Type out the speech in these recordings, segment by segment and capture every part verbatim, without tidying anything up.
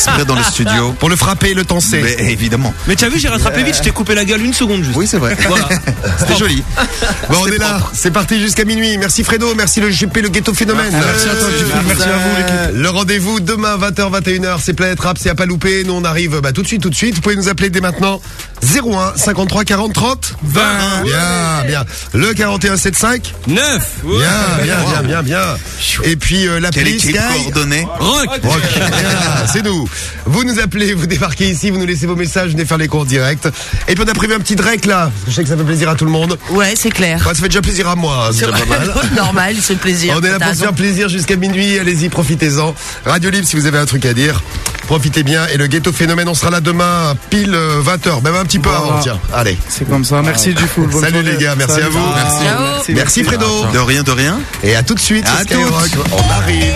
exprès dans le studio. Pour le frapper, le tenser. Mais évidemment. Mais t'as vu, j'ai rattrapé vite, je t'ai coupé la gueule une seconde juste. Oui, c'est vrai. Voilà. C'était joli. Bon, on est là. C'est parti jusqu'à minuit. Merci Fredo, merci le G P, le Ghetto Phénomène. Merci à toi, G P. Merci à vous, l'équipe. Le rendez-vous demain, vingt heures, vingt et une heures. C'est Planète Rap, c'est à pas louper. Nous, on arrive bah, tout de suite, tout de suite. Vous pouvez nous appeler dès maintenant. zéro un cinquante-trois quarante trente vingt. Bien, bien. Le quarante et un soixante-cinq neuf. Bien, bien, bien, bien, bien. Et puis euh, l'appli Sky. Coordonnées. Rock. Rock. Bien, c'est nous. Vous nous appelez, vous débarquez ici, vous nous laissez vos messages, venez faire les cours directs. Et puis on a prévu un petit Drake là, parce que je sais que ça fait plaisir à tout le monde. Ouais, c'est clair. Bah, ça fait déjà plaisir à moi, c'est déjà pas mal. Normal, c'est le plaisir. On est là pour se faire plaisir jusqu'à minuit, allez-y, profitez-en. Radio Libre si vous avez un truc à dire. Profitez bien. Et le Ghetto Phénomène, on sera là demain, pile vingt heures, même un petit peu Voilà. avant, tiens. Allez. C'est comme ça. Merci du full. Bonne Salut soirée. les gars, merci Salut. à vous. Merci. Ciao. Merci, Merci Fredo. De rien, de rien. Et à tout de suite sur À Skyrock. toutes. On arrive.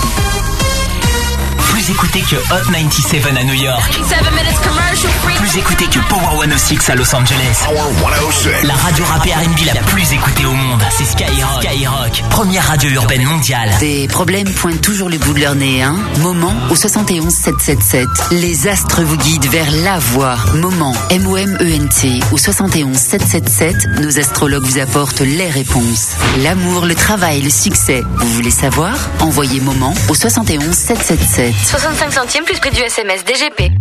Plus écouté que Hot quatre-vingt-dix-sept à New York. Plus écouté que Power cent six à Los Angeles. La radio rap et R and B la plus écoutée au monde, c'est Skyrock. Skyrock, première radio urbaine mondiale. Des problèmes pointent toujours le bout de leur nez, hein. Moment au soixante et onze sept cent soixante-dix-sept. Les astres vous guident vers la voie. Moment, M O M E N T, au soixante et onze sept cent soixante-dix-sept. Nos astrologues vous apportent les réponses. L'amour, le travail, le succès. Vous voulez savoir? Envoyez Moment au soixante et onze sept cent soixante-dix-sept. soixante-cinq centimes plus prix du S M S D G P.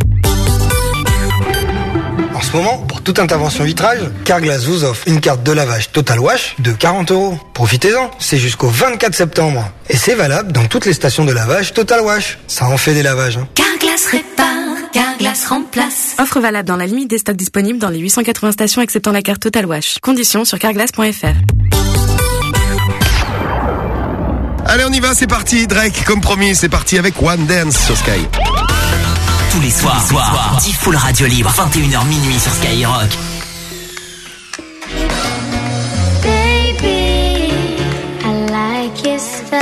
En ce moment, pour toute intervention vitrage, Carglass vous offre une carte de lavage Total Wash de quarante euros. Profitez-en, c'est jusqu'au vingt-quatre septembre. Et c'est valable dans toutes les stations de lavage Total Wash. Ça en fait des lavages. Hein. Carglass répare, Carglass remplace. Offre valable dans la limite des stocks disponibles dans les huit cent quatre-vingts stations acceptant la carte Total Wash. Conditions sur carglass point f r. Allez, on y va, c'est parti. Drake, comme promis, c'est parti avec One Dance sur Sky. Tous les soirs, soir, dix full radio libre, vingt et une heures minuit sur Skyrock. Baby, I like it so.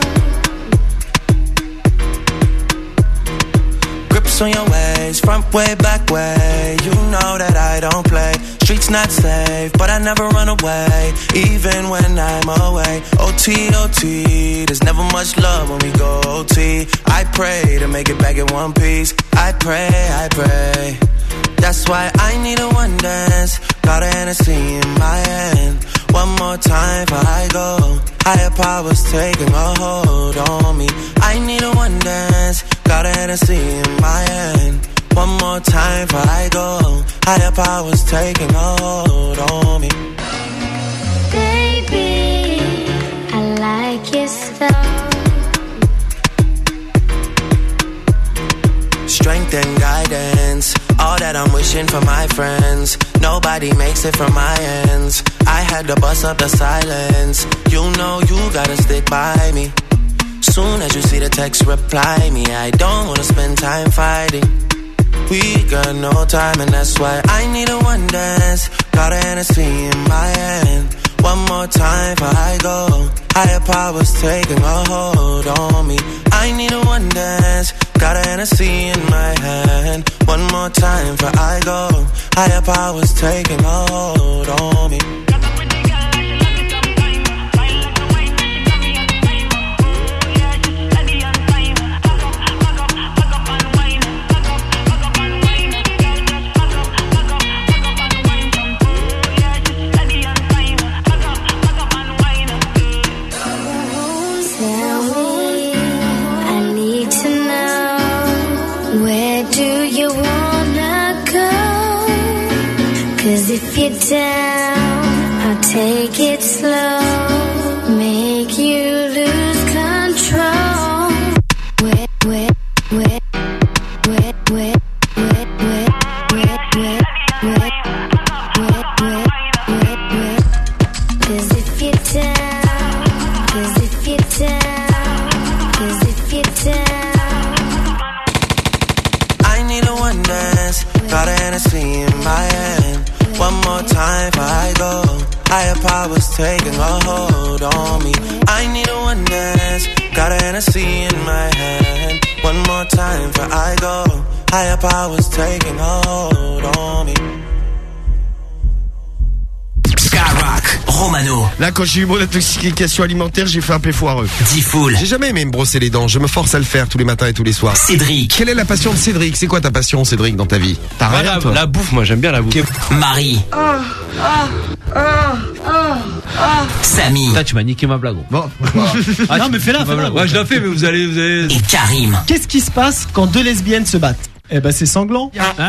Grips on your ways, front way, back way. You know that I don't play. Streets not safe, but I never run away, even when I'm away. O T, O T, there's never much love when we go O T. I pray to make it back in one piece. I pray, I pray. That's why I need a one dance. Got a Hennessy in my hand. One more time before I go. Higher powers taking a hold on me. I need a one dance. Got a Hennessy in my hand. One more time before I go. Higher powers taking a hold on me. Baby, I like it so. Strength and guidance, all that I'm wishing for my friends. Nobody makes it from my ends. I had to bust up the silence. You know you gotta stick by me. Soon as you see the text, reply me. I don't wanna spend time fighting. We got no time and that's why I need a one dance. Got a Hennessy in my hand. One more time before I go. Higher powers taking a hold on me. I need a one dance. Got a Hennessy in my hand. One more time before I go. Higher powers taking a hold on me. If you're down, I'll take it slow, make you lose control. Wet, wet, wet, wet, wet, wet, wet, wet, wet, wet, wet, wet, wet, wet. 'Cause if you're down, 'cause if you're down, 'cause if you're down. I need a one dance, got a Hennessy in my hand. One more time before I go. Higher powers taking a hold on me. I need a one dance. Got a Hennessy in my hand. One more time before I go. Higher powers taking a hold on me. Skyrock, Romano. Là, quand j'ai eu mon intoxication alimentaire, j'ai fait un peu foireux. Diffoul. J'ai jamais aimé me brosser les dents, je me force à le faire tous les matins et tous les soirs. Cédric. Quelle est la passion de Cédric? C'est quoi ta passion, Cédric, dans ta vie? T'as Ouais, rien, la, toi. la bouffe, moi j'aime bien la bouffe. Marie. Samy. Putain, tu m'as niqué ma blague. Bon, Ah, non, mais fais-la, fais-la. Ouais, je la fais, mais vous allez, vous allez. Et Karim. Qu'est-ce qui se passe quand deux lesbiennes se battent? Eh ben, c'est sanglant.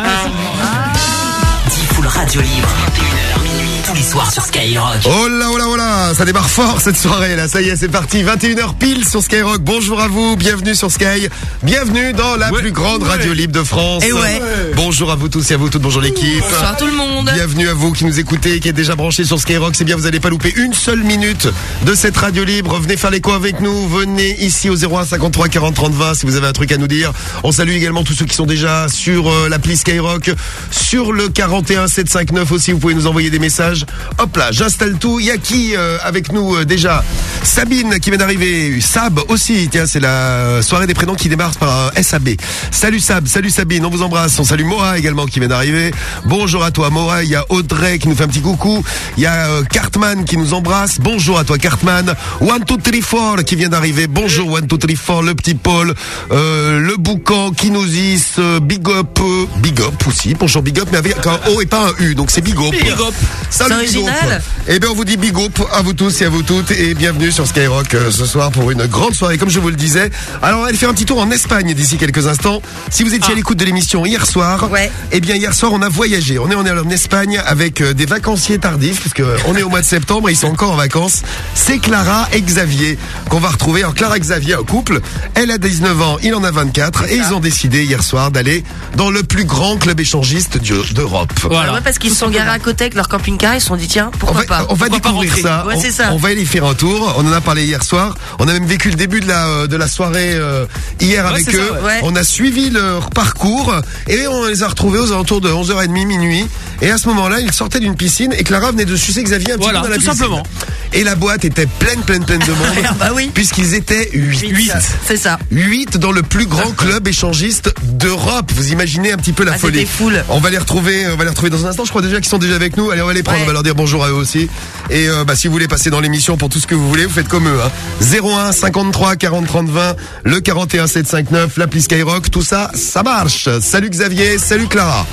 Diffoul Radio Libre. vingt et une heures minuit tous les soirs sur Skyrock. oh là, oh là, oh là, ça démarre fort cette soirée là, ça y est, c'est parti, vingt et une heures pile sur Skyrock. Bonjour à vous, bienvenue sur Sky, bienvenue dans la Ouais. plus grande Ouais. radio libre de France. Et ouais. Bonjour à vous tous et à vous toutes, bonjour l'équipe. Bonsoir tout le monde. Bienvenue à vous qui nous écoutez, qui êtes déjà branchés sur Skyrock. C'est bien, vous n'allez pas louper une seule minute de cette radio libre. Venez faire l'écho avec nous. Venez ici au zéro un cinquante-trois quarante trente vingt si vous avez un truc à nous dire. On salue également tous ceux qui sont déjà sur euh, l'appli Skyrock, sur le quarante et un sept cent cinquante-neuf aussi. Vous pouvez nous envoyer des messages. Hop là, j'installe tout. Il y a qui euh, avec nous euh, déjà? Sabine qui vient d'arriver. Sab aussi. Tiens, c'est la soirée des prénoms qui démarre par un S A B. Salut Sab, salut Sabine. On vous embrasse. On salue Mora également qui vient d'arriver. Bonjour à toi Mora. Il y a Audrey qui nous fait un petit coucou. Il y a euh, Cartman qui nous embrasse. Bonjour à toi Cartman. One two three four qui vient d'arriver. Bonjour One two three four. Le petit Paul, euh, le Boucan, Kinosis, euh, Big Up, euh, Big Up aussi. Bonjour Big Up mais avec un O et pas un U. Donc c'est Big Up. Big Up. Salut C'est Big Up. original. Eh bien on vous dit Big Up à vous tous et à vous toutes et bienvenue sur Skyrock euh, ce soir pour une grande soirée comme je vous le disais. Alors on va aller faire un petit tour en Espagne d'ici quelques instants. Si vous étiez à l'écoute de l'émission hier soir, Ouais. eh bien hier soir on a voyagé. On est on est en Espagne avec euh, des vacanciers tardifs parce que euh, on est au mois de septembre et ils sont encore en vacances. C'est Clara et Xavier qu'on va retrouver. Alors Clara et Xavier, un couple. Elle a dix-neuf ans, il en a vingt-quatre et ils ont décidé hier soir d'aller dans le plus grand club échangiste du- d'Europe. Voilà. Ouais, parce qu'ils se sont garés à côté avec leur camping-car, ils se sont dit tiens, On pourquoi va, pas. on va Pourquoi pas découvrir rentrer. ça. Ouais, on, c'est ça. on va aller y faire un tour. On en a parlé hier soir. On a même vécu le début de la euh, de la soirée euh, hier Ouais, avec c'est eux. ça, ouais. On a suivi leur parcours et on les a retrouvés aux alentours de onze heures trente minuit. Et à ce moment-là, ils sortaient d'une piscine et Clara venait de sucer Xavier un petit Voilà, peu dans la tout piscine. simplement. Et la boîte était pleine, pleine, pleine de monde. Ah bah oui. Puisqu'ils étaient huit. C'est ça. huit dans le plus grand club échangiste d'Europe. Vous imaginez un petit peu la Ah, folie. c'était full. On va les retrouver, on va les retrouver dans un instant. Je crois déjà qu'ils sont déjà avec nous. Allez, on va les prendre, Ouais. on va leur dire bonjour à eux aussi. Et euh, bah, si vous voulez passer dans l'émission pour tout ce que vous voulez, vous faites comme eux. Hein. zéro un cinquante-trois quarante trente vingt, le quarante et un sept cent cinquante-neuf, l'appli Skyrock, tout ça, ça marche. Salut Xavier, salut Clara.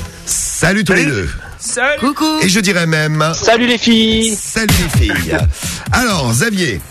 Salut tous les deux. Coucou. Et je dirais même... Salut les filles. Salut les filles. Alors, Xavier.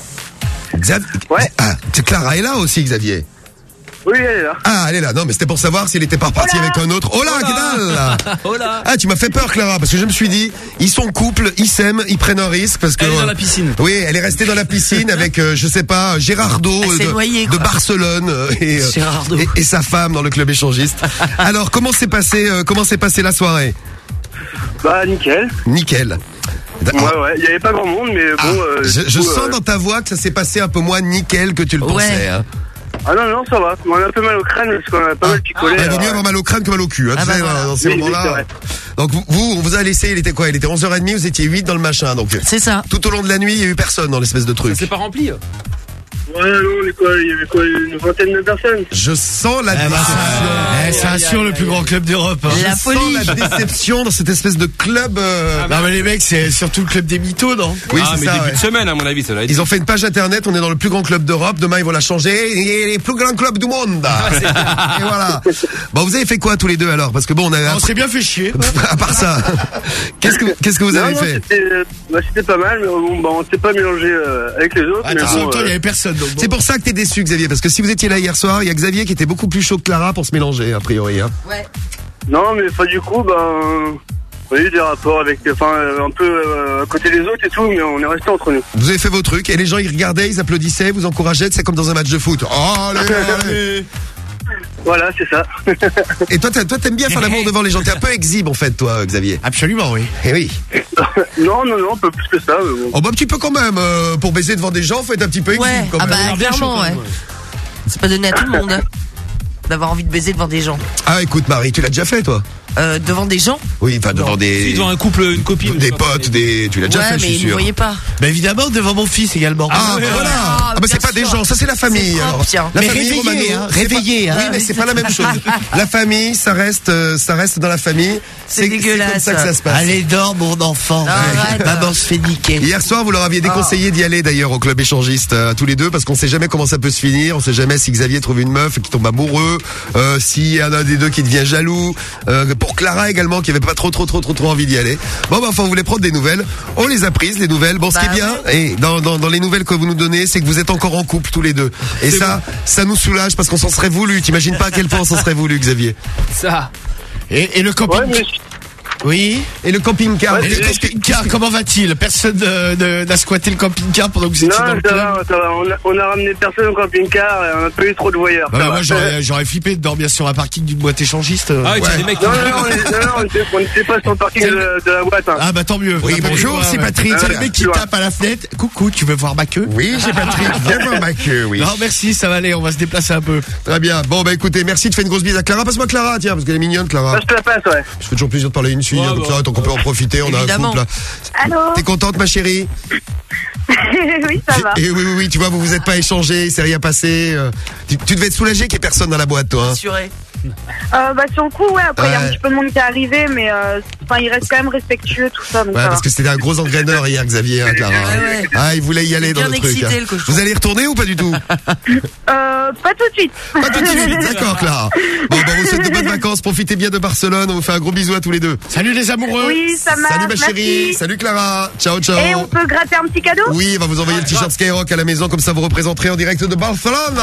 Xav- Ouais. Ah, Clara est là aussi, Xavier. Oui, elle est là. Ah, elle est là. Non, mais c'était pour savoir s'il était pas reparti avec un autre. Oh là, qu'est-ce que Oh là. Ah, tu m'as fait peur, Clara, parce que je me suis dit, ils sont couple, ils s'aiment, ils prennent un risque parce que. Elle est dans euh, la piscine. Oui, elle est restée dans la piscine avec, euh, je sais pas, Gérardo Elle s'est de, noyée, de quoi. Barcelone euh, et, euh, Gérardo. et, et sa femme dans le club échangiste. Alors, comment s'est passé, euh, comment s'est passée la soirée? Bah, nickel. Nickel. Ouais, ouais. Il y avait pas grand monde, mais bon. Ah, euh, je du je coup, sens euh, dans ta voix que ça s'est passé un peu moins nickel que tu le Ouais. pensais. Hein. Ah non, non, ça va. On a un peu mal au crâne parce qu'on a pas mal picolé. Ah, il vaut alors, mieux avoir mal au crâne que mal au cul, hein, Ah tu bah sais, voilà. dans ces Oui, oui, moments-là. c'est vrai. Donc vous, vous, on vous a laissé, il était quoi? Il était onze heures trente, vous étiez huit dans le machin, donc C'est ça. tout au long de la nuit, il y a eu personne dans l'espèce de truc. C'est pas rempli. Ouais, non, on est quoi, il y avait quoi, une vingtaine de personnes. Je sens la Eh bah, déception. Eh, c'est un sûr le plus grand club d'Europe. Hein. La Je folie. sens la déception dans cette espèce de club. euh, Non mais les mecs, c'est surtout le club des mythos, non? Oui, Ah, c'est mais ça. début ouais. de semaine, à mon avis, ça va être. Ils ont fait une page internet, on est dans le plus grand club d'Europe, demain ils vont la changer, et les plus grands clubs du monde. Et voilà. Bon, vous avez fait quoi tous les deux alors? Parce que bon, on a On s'est bien fait chier. à part ça, qu'est-ce que qu'est-ce que vous Non, avez non, fait? c'était, euh, bah, c'était pas mal, mais bon, bah, on s'est pas mélangé euh, avec les autres. mais Attention, bon, toi, il euh, y avait personne. Donc bon. C'est pour ça que t'es déçu, Xavier, parce que si vous étiez là hier soir, il y a Xavier qui était beaucoup plus chaud que Clara pour se mélanger, a priori. Hein. Ouais. Non, mais enfin, du coup, bah, on a eu des rapports avec, enfin, euh, un peu euh, à côté des autres et tout, mais on est resté entre nous. Vous avez fait vos trucs, et les gens ils regardaient, ils applaudissaient, vous encourageaient, c'est comme dans un match de foot. Oh, allez, allez. Voilà, c'est ça. Et toi, t'as- toi, t'aimes bien faire l'amour devant les gens. T'es un peu exhibe en fait, toi, Xavier. Absolument, oui. Eh oui. non, non, non, un peu plus que ça. Mais bon. Oh bah un petit peu quand même. euh, pour baiser devant des gens, faut être un petit peu exhibe Ouais. quand Ah même. bah clairement, ouais. C'est pas donné à tout le monde hein, d'avoir envie de baiser devant des gens. Ah écoute Marie, tu l'as déjà fait toi? euh, devant des gens. Oui, enfin devant des. Si, devant un couple, une copine. Des potes, des. Tu l'as déjà Ouais, fait, je mais suis ils ne sûr. voyaient pas. Bah évidemment, devant mon fils également. Ah, bah voilà. Ah, bah c'est bien pas des sûr. gens, ça c'est la famille. C'est propre, alors. tiens. La Mais famille, réveillé, Romano, hein, c'est réveillé, pas- hein. Oui, mais c'est pas la même chose. La famille, ça reste, euh, ça reste dans la famille. C'est dégueulasse. C'est comme ça que ça se passe. Allez, dors, mon enfant. Arrête. Maman se fait niquer. Hier soir, vous leur aviez déconseillé d'y aller d'ailleurs au club échangiste euh, tous les deux parce qu'on sait jamais comment ça peut se finir. On sait jamais si Xavier trouve une meuf et qui tombe amoureux, euh, s'il y en a un des deux qui devient jaloux. Euh, pour Clara également qui avait pas trop trop trop trop trop envie d'y aller. Bon, bah enfin, on voulait prendre des nouvelles. On les a prises les nouvelles. Bon, ce qui est Bah bien, et dans, dans dans les nouvelles que vous nous donnez, c'est que vous êtes encore en couple tous les deux. Et ça, ça nous soulage parce qu'on s'en serait voulu. T'imagines pas à quel point on s'en serait voulu, Xavier. Ça. Et, et le camping. Ouais, mais... Oui. Et le camping-car. Et le camping-car, comment va-t-il? Personne euh, ne- n'a squatté le camping-car pendant que vous Non, étiez dans le ça club? va, ça va. On a, on a ramené personne au camping-car et on a pas eu trop de voyeurs. Bah, ça bah, va. moi j'aurais j'aurais flippé de dormir sur un parking d'une boîte échangiste. euh. Ah oui, Ouais. t'as des mecs qui. Non, non, non, on est- non, non, on était- on n'était pas sur le parking de, de la boîte. Hein. Ah bah tant mieux. Oui, T'as pas bonjour, eu le droit, c'est ouais. Patrick. C'est Ah, le mec qui tu vois. tape à la fenêtre. Coucou, tu veux voir ma queue? Oui, c'est Patrick. Viens voir ma queue, oui. Non merci, ça va aller, on va se déplacer un peu. Très bien. Bon, bah écoutez, merci de faire une grosse bise à Clara. Passe-moi Clara, tiens, parce qu'elle est mignonne, Clara. Ça, je te la passe, ouais. Je fais toujours plaisir de parler à une fille, Ouais, hein, comme bah. ça, tant qu'on peut en profiter, on a un Évidemment. couple là. Allô. T'es contente, ma chérie? Oui, ça va. Et oui, oui, oui, tu vois, vous vous êtes pas échangés, il s'est rien passé. euh, Tu, tu devais être soulagé qu'il y ait personne dans la boîte, toi. Hein. Assuré. Euh, bah sur le coup, ouais. Après, il y a Ouais. un petit peu de monde qui est arrivé, mais euh, enfin, il reste quand même respectueux, tout ça. Donc Ouais, ça parce va. que c'était un gros engraineur hier, Xavier, hein, Clara. Ouais, ouais. Ah, il voulait y aller dans Bien le truc. excité, hein. le cochon. Vous allez y retourner ou pas du tout? Euh, pas tout de suite. Pas tout de suite, d'accord, Clara. Bon, bah, on vous souhaite de bonnes vacances, profitez bien de Barcelone, on vous fait un gros bisou à tous les deux. Salut les amoureux. Oui, ça marche. Salut ma chérie, merci. salut Clara, ciao ciao. Et on peut gratter un petit cadeau? Oui, on va vous envoyer le t-shirt Skyrock à la maison, comme ça vous représenterez en direct de Barcelone.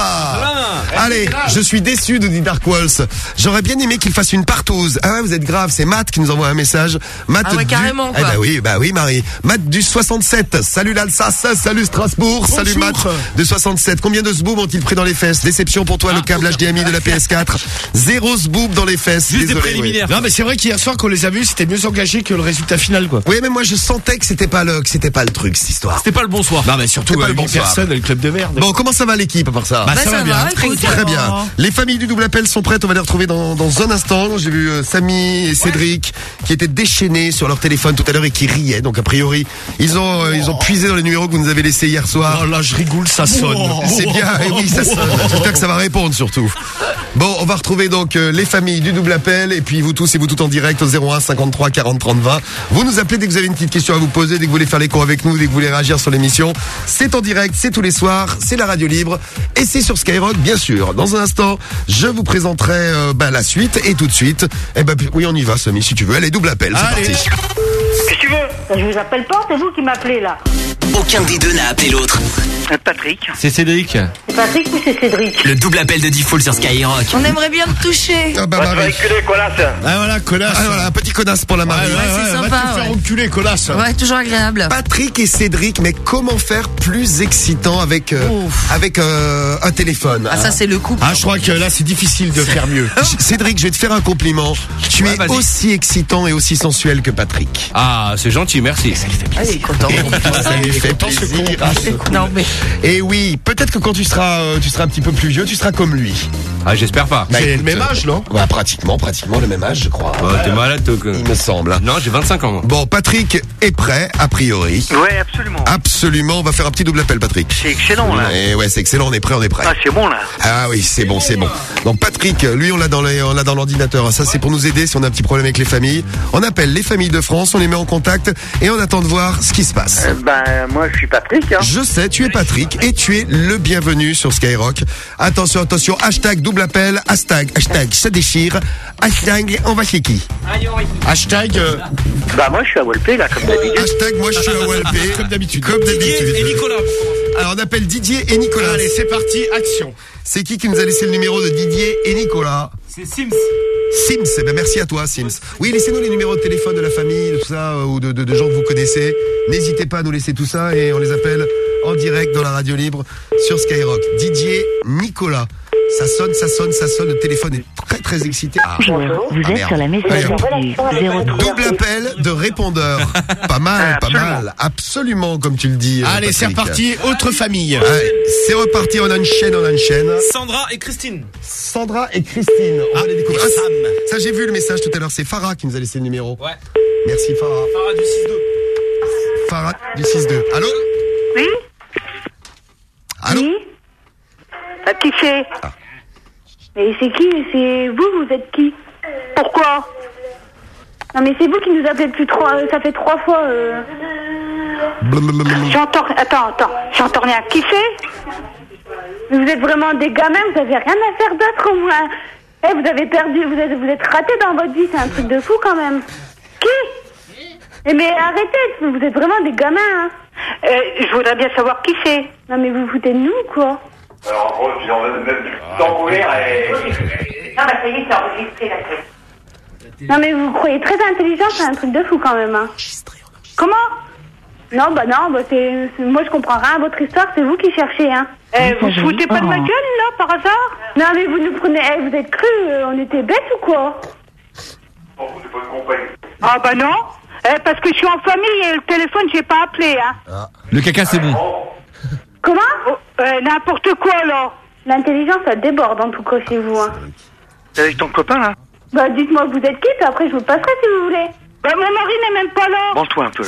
Allez, je suis déçu, nous dit Dark Walls. J'aurais bien aimé qu'il fasse une partouze. Ah ouais, vous êtes grave, c'est Matt qui nous envoie un message. Matt Ah ouais, du... carrément, quoi. Eh bah oui, bah oui Marie. Matt du soixante-sept. Salut l'Alsace, salut Strasbourg, salut Matt de soixante-sept. Combien de zboob ont-ils pris dans les fesses? Déception pour toi, le câble H D M I de la P S quatre. Zéro zboob dans les fesses. Juste des Désolé, préliminaires. Non mais c'est vrai qu'hier soir quand on les a vus, c'était mieux engagé que le résultat final quoi. Oui, mais moi je sentais que c'était pas le, que c'était pas le truc cette histoire. C'était pas le bonsoir. Non mais surtout C'est pas euh, le huit bonsoir. personnes, le club de merde. Bon, comment ça va l'équipe à part ça? Bah, Bah, ça, va bien. écoute. Très, très bien. Les familles du double appel sont prêtes. On va les retrouver dans, dans un instant. J'ai vu euh, Samy et Cédric qui étaient déchaînés sur leur téléphone tout à l'heure et qui riaient. Donc a priori, ils ont euh, ils ont puisé dans les numéros que vous nous avez laissés hier soir. Oh là je rigole, ça sonne. C'est bien. Et oui, ça sonne. J'espère que ça va répondre surtout. Bon, on va retrouver donc euh, les familles du double appel et puis vous tous et vous toutes en direct au zéro un cinquante-trois quarante trente vingt. Vous nous appelez dès que vous avez une petite question à vous poser, dès que vous voulez faire les cons avec nous, dès que vous voulez réagir sur l'émission. C'est en direct, c'est tous les soirs, c'est la radio libre et c'est sur Skyrock bien sûr. Dans un instant, je vous présenterai euh, bah, la suite et tout de suite, eh ben oui on y va Samy si tu veux. Allez, double appel, c'est Allez. parti. Qu'est-ce que tu veux? Je vous appelle pas, c'est vous qui m'appelez là. Aucun des deux n'a appelé l'autre. Patrick. C'est Cédric. C'est Patrick ou c'est Cédric? Le double appel de Default sur Skyrock. On aimerait bien te toucher. Ah bah Va te Marie. reculer, quoi là, ça? Ah voilà, connasse. Ah, voilà, un petit connasse pour la Ouais, Marie. ouais, c'est ouais, va sympa, te faire ouais. enculer, connasse. Ouais, toujours agréable. Patrick et Cédric, mais comment faire plus excitant avec euh, Ouf. avec euh, un téléphone? Ah, ça, c'est le couple. Ah je crois que là c'est difficile de faire mieux. Cédric, je vais te faire un compliment. Tu Ouais, es vas-y. aussi excitant et aussi sensuel que Patrick. Ah, c'est gentil, merci. Ah, il est content. Ça lui fait plaisir. Non, mais. Et oui, peut-être que quand tu seras, euh, tu seras un petit peu plus vieux, tu seras comme lui. Ah, j'espère pas. Bah, C'est écoute, le même euh, âge, non? Ouais, pratiquement, pratiquement le même âge, je crois. Ouais, t'es malade, toi. que- Il me semble. Non, j'ai vingt-cinq ans, moi. Bon, Patrick est prêt, a priori. Ouais, absolument. Absolument, on va faire un petit double appel, Patrick. C'est excellent, là. Et ouais, c'est excellent, on est prêt, on est prêt. Ah, c'est bon, là. Ah oui, c'est bon, c'est bon. Donc Patrick, lui, on l'a dans les, on l'a dans l'ordinateur. Ça, c'est pour nous aider si on a un petit problème avec les familles. On appelle les familles de France, on les met en contact et on attend de voir ce qui se passe. Euh, ben, moi, je suis Patrick, hein. Je sais, tu es Patrick et tu es le bienvenu sur Skyrock. Attention, attention, hashtag double appel, hashtag, hashtag ça déchire, hashtag on va chez qui? Hashtag euh, Bah, moi, je suis à Walpé, là, comme d'habitude. Hashtag moi je suis à Walpé. comme d'habitude. Comme d'habitude. Et Nicolas. Alors on appelle Didier et Nicolas. Allez c'est parti, action. C'est qui qui nous a laissé le numéro de Didier et Nicolas? C'est Sims. Sims, eh ben merci à toi Sims. Oui, laissez-nous les numéros de téléphone de la famille, de tout ça, euh, ou de, de, de gens que vous connaissez. N'hésitez pas à nous laisser tout ça et on les appelle en direct dans la radio libre sur Skyrock. Didier, Nicolas. Ça sonne, ça sonne, ça sonne, le téléphone est très très excité. Ah, Bonjour, vous ah, êtes merde. sur la messagerie Allez, du zéro trois. double appel de répondeur. Pas mal, pas mal. Absolument, comme tu le dis. euh, Allez, c'est Patrick. reparti, autre famille. Allez, c'est reparti, on enchaîne, on enchaîne. Sandra et Christine. Sandra et Christine. On va les découvrir. Ah, Sam. ça, j'ai vu le message tout à l'heure. C'est Farah qui nous a laissé le numéro. Ouais. Merci, Farah. Farah du six deux. Farah du six deux. Allô? Oui. Allô? Oui. Ah, qui c'est? Ah. Mais c'est qui? C'est vous, vous êtes qui? Pourquoi? Non mais c'est vous qui nous appelez depuis trois... Ça fait trois fois... Euh... J'entends... Attends, attends. J'entends rien. Qui c'est? Vous êtes vraiment des gamins, vous avez rien à faire d'autre au moins. Eh, vous avez perdu, vous êtes, vous êtes ratés dans votre vie, c'est un truc de fou quand même. Qui? Eh mais arrêtez, vous êtes vraiment des gamins, hein. Euh, je voudrais bien savoir qui c'est. Non mais vous vous foutez de nous ou quoi? Alors, en gros, je viens même sans courir et... Non bah ça y est, c'est enregistré la tête. Non mais vous croyez très intelligent, c'est un truc de fou quand même, hein. Comment? Non bah non, bah c'est, c'est... moi je comprends rien à votre histoire, c'est vous qui cherchez, hein. Eh, vous foutez pas de ma gueule là, par hasard? Non mais vous nous prenez, eh, vous êtes crus, euh, on était bêtes ou quoi? Oh, c'est pas une compagnie. Ah bah non, eh, parce que je suis en famille et le téléphone j'ai pas appelé, hein. Ah. Le caca, c'est bon. Comment? Oh, euh, n'importe quoi là. L'intelligence ça déborde en tout cas chez vous, hein. T'es avec ton copain là? Bah dites-moi vous êtes qui, puis après je vous passerai si vous voulez. Bah mon mari n'est même pas là. Pense-toi un peu là.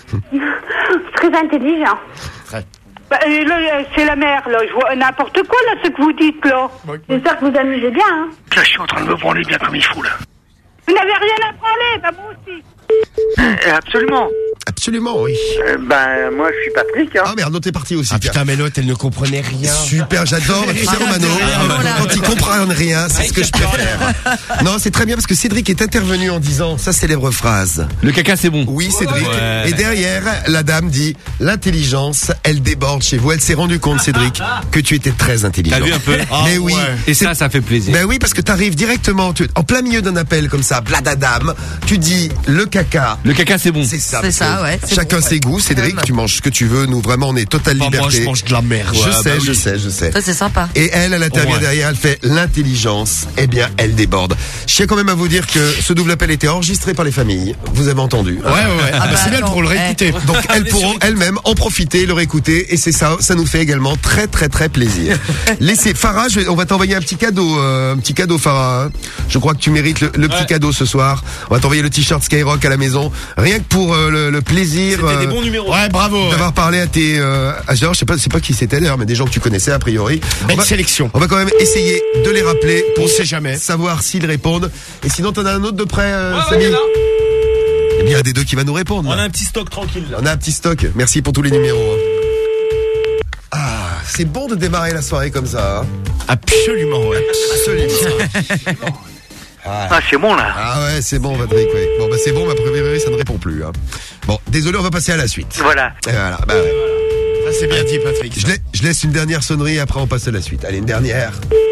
Très intelligent. Très. Bah, euh, là, c'est la mère, là. Je vois n'importe quoi, là, ce que vous dites, là. J'espère que vous amusez bien, hein. Là, je suis en train de me branler bien comme il faut là. Vous n'avez rien à parler, bah moi aussi. Euh, absolument. Absolument, oui. Euh, ben, moi, je suis Patrick, hein. Ah merde, l'autre est parti aussi. Ah tiens. putain, mais l'autre, elle ne comprenait rien. Super, j'adore. Tu sais, Romano, quand il comprend rien, c'est ce que je préfère. Non, c'est très bien parce que Cédric est intervenu en disant sa célèbre phrase. Le caca, c'est bon. Oui, Cédric. Ouais. Et derrière, la dame dit, l'intelligence, elle déborde chez vous. Elle s'est rendue compte, Cédric, que tu étais très intelligent. T'as vu un peu? Mais oui. Et ça, ça fait plaisir. Ben oui, parce que t'arrives directement, tu, en plein milieu d'un appel comme ça, bladadam, tu dis le caca. Le caca, c'est bon. C'est ça. C'est ça, ouais. c'est Chacun bon, ses ouais. goûts, Cédric, tu manges ce que tu veux. Nous, vraiment, on est totale Enfin, liberté. moi, je mange de la merde. Je Ouais, sais, bah je oui. sais, je sais. Ça, c'est sympa. Et elle, elle intervient Ouais. derrière, elle fait l'intelligence. Eh bien, elle déborde. Je tiens quand même à vous dire que ce double appel était enregistré par les familles. Vous avez entendu. Ouais, ouais, ouais. Ah, bah, bah, c'est bien attends, pour le eh. réécouter. Donc elles pourront elles-mêmes en profiter, le réécouter, et c'est ça, ça nous fait également très très très plaisir. Laissez Farah, je vais- on va t'envoyer un petit cadeau, euh, un petit cadeau Farah. Je crois que tu mérites le, le petit Ouais. cadeau ce soir. On va t'envoyer le t-shirt Skyrock à la maison, rien que pour euh, le, le plaisir. C'était des euh, bons numéros. Ouais, bravo. ouais. D'avoir parlé à tes, euh, à, genre, je sais pas, c'est pas qui c'était d'ailleurs, mais des gens que tu connaissais a priori. Belle On va- sélection. On va quand même essayer de les rappeler pour On sait jamais. savoir s'ils répondent. Et sinon, t'en as un autre de près, euh, Ouais, ouais, Samy il y en a. Eh bien, il y a des deux qui va nous répondre. On là. a un petit stock tranquille là. On a un petit stock. Merci pour tous les numéros. Ah, c'est bon de démarrer la soirée comme ça. Hein. Absolument, ouais. Absolument. Ah, Ah, c'est bon là. ah ouais, c'est bon, Patrick. Ouais. Bon, bah c'est bon, ma première ça ne répond plus. Hein. Bon, désolé, on va passer à la suite. Voilà. Et voilà, bah ouais. Ça, c'est bien dit, Patrick. Je, la- je laisse une dernière sonnerie, après on passe à la suite. Allez, une dernière.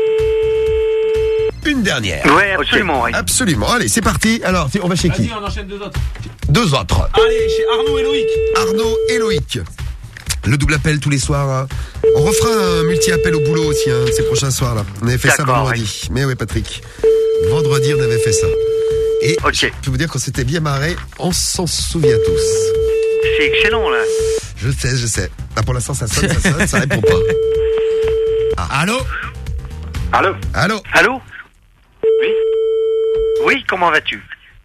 Une dernière. Ouais, absolument, oui. Absolument. Allez, c'est parti. Alors, on va chez qui? Vas-y, on enchaîne deux autres. Deux autres. Allez, chez Arnaud et Loïc. Arnaud et Loïc. Le double appel tous les soirs. Hein. On refera un multi-appel au boulot aussi, hein, ces prochains soirs là. On avait fait ça D'accord, vendredi. Mais oui, Patrick. Vendredi, on avait fait ça. Et Ok. je peux vous dire qu'on s'était bien marré. On s'en souvient tous. C'est excellent là. Je sais, je sais. Là, pour l'instant, ça sonne, ça sonne, ça répond pas. Ah. Allô? Allô? Allô? Allô? Oui? Oui, comment vas-tu?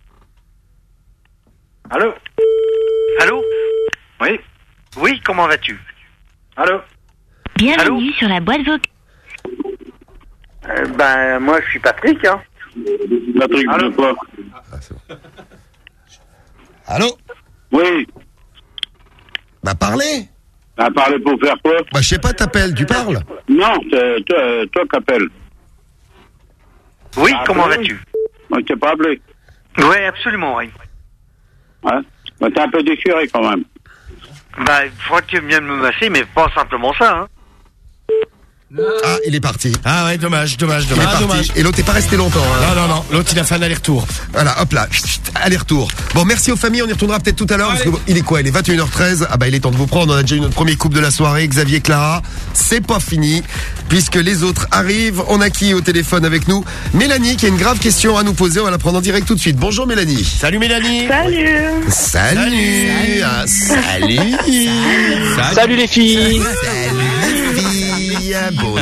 Allô? Allô? Oui? Oui, comment vas-tu? Allô? Bienvenue sur la boîte vocale. Euh, ben, moi, je suis Patrick, hein. Patrick, Allô? de quoi? Ah, c'est bon. Allô? Oui. Bah, parlez. À parler pour faire quoi? Bah, je sais pas, t'appelles, tu parles. Non, c'est toi, toi qui appelles. Oui, Ah, comment oui. vas-tu? Moi, je t'ai pas appelé. Ouais, absolument, oui. Hein? Bah, t'es un peu déchiré quand même. Bah, il faudrait que tu viennes me masser, mais pas simplement ça, hein. Ah, il est parti. Ah ouais, dommage, dommage, Il est dommage. parti. dommage. Et l'autre est pas resté longtemps. Hein. Non, non, non. L'autre, il a fait un aller-retour. Voilà, hop là, aller-retour. Bon, merci aux familles, on y retournera peut-être tout à l'heure. Parce que, bon, il est quoi? Il est vingt et une heures treize. Ah bah, il est temps de vous prendre. On a déjà eu notre premier couple de la soirée. Xavier, Clara. C'est pas fini. Puisque les autres arrivent. On a qui au téléphone avec nous? Mélanie, qui a une grave question à nous poser. On va la prendre en direct tout de suite. Bonjour Mélanie. Salut Mélanie. Salut. Salut. Salut. Ah, salut. Salut. Salut les filles. Salut les filles.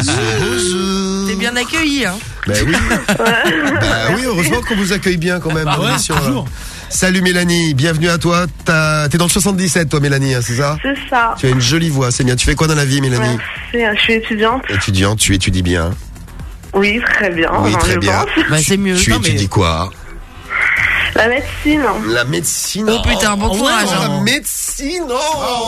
Bonjour. T'es bien accueilli, hein. Ben oui. Ben oui, heureusement qu'on vous accueille bien quand même. Ah ouais, l'émission, là. toujours. Salut Mélanie, bienvenue à toi. T'as- T'es dans le soixante-dix-sept toi Mélanie, hein, c'est ça? C'est ça. Tu as une jolie voix, c'est bien. Tu fais quoi dans la vie Mélanie? Merci, je suis étudiante. Étudiante, tu étudies bien. Oui, très bien. Oui, enfin, très je bien. pense. Bah, c'est mieux. Tu Non, mais- étudies quoi? La médecine. La médecine. Oh putain, bon Oh, courage, ouais, hein. La médecine, oh.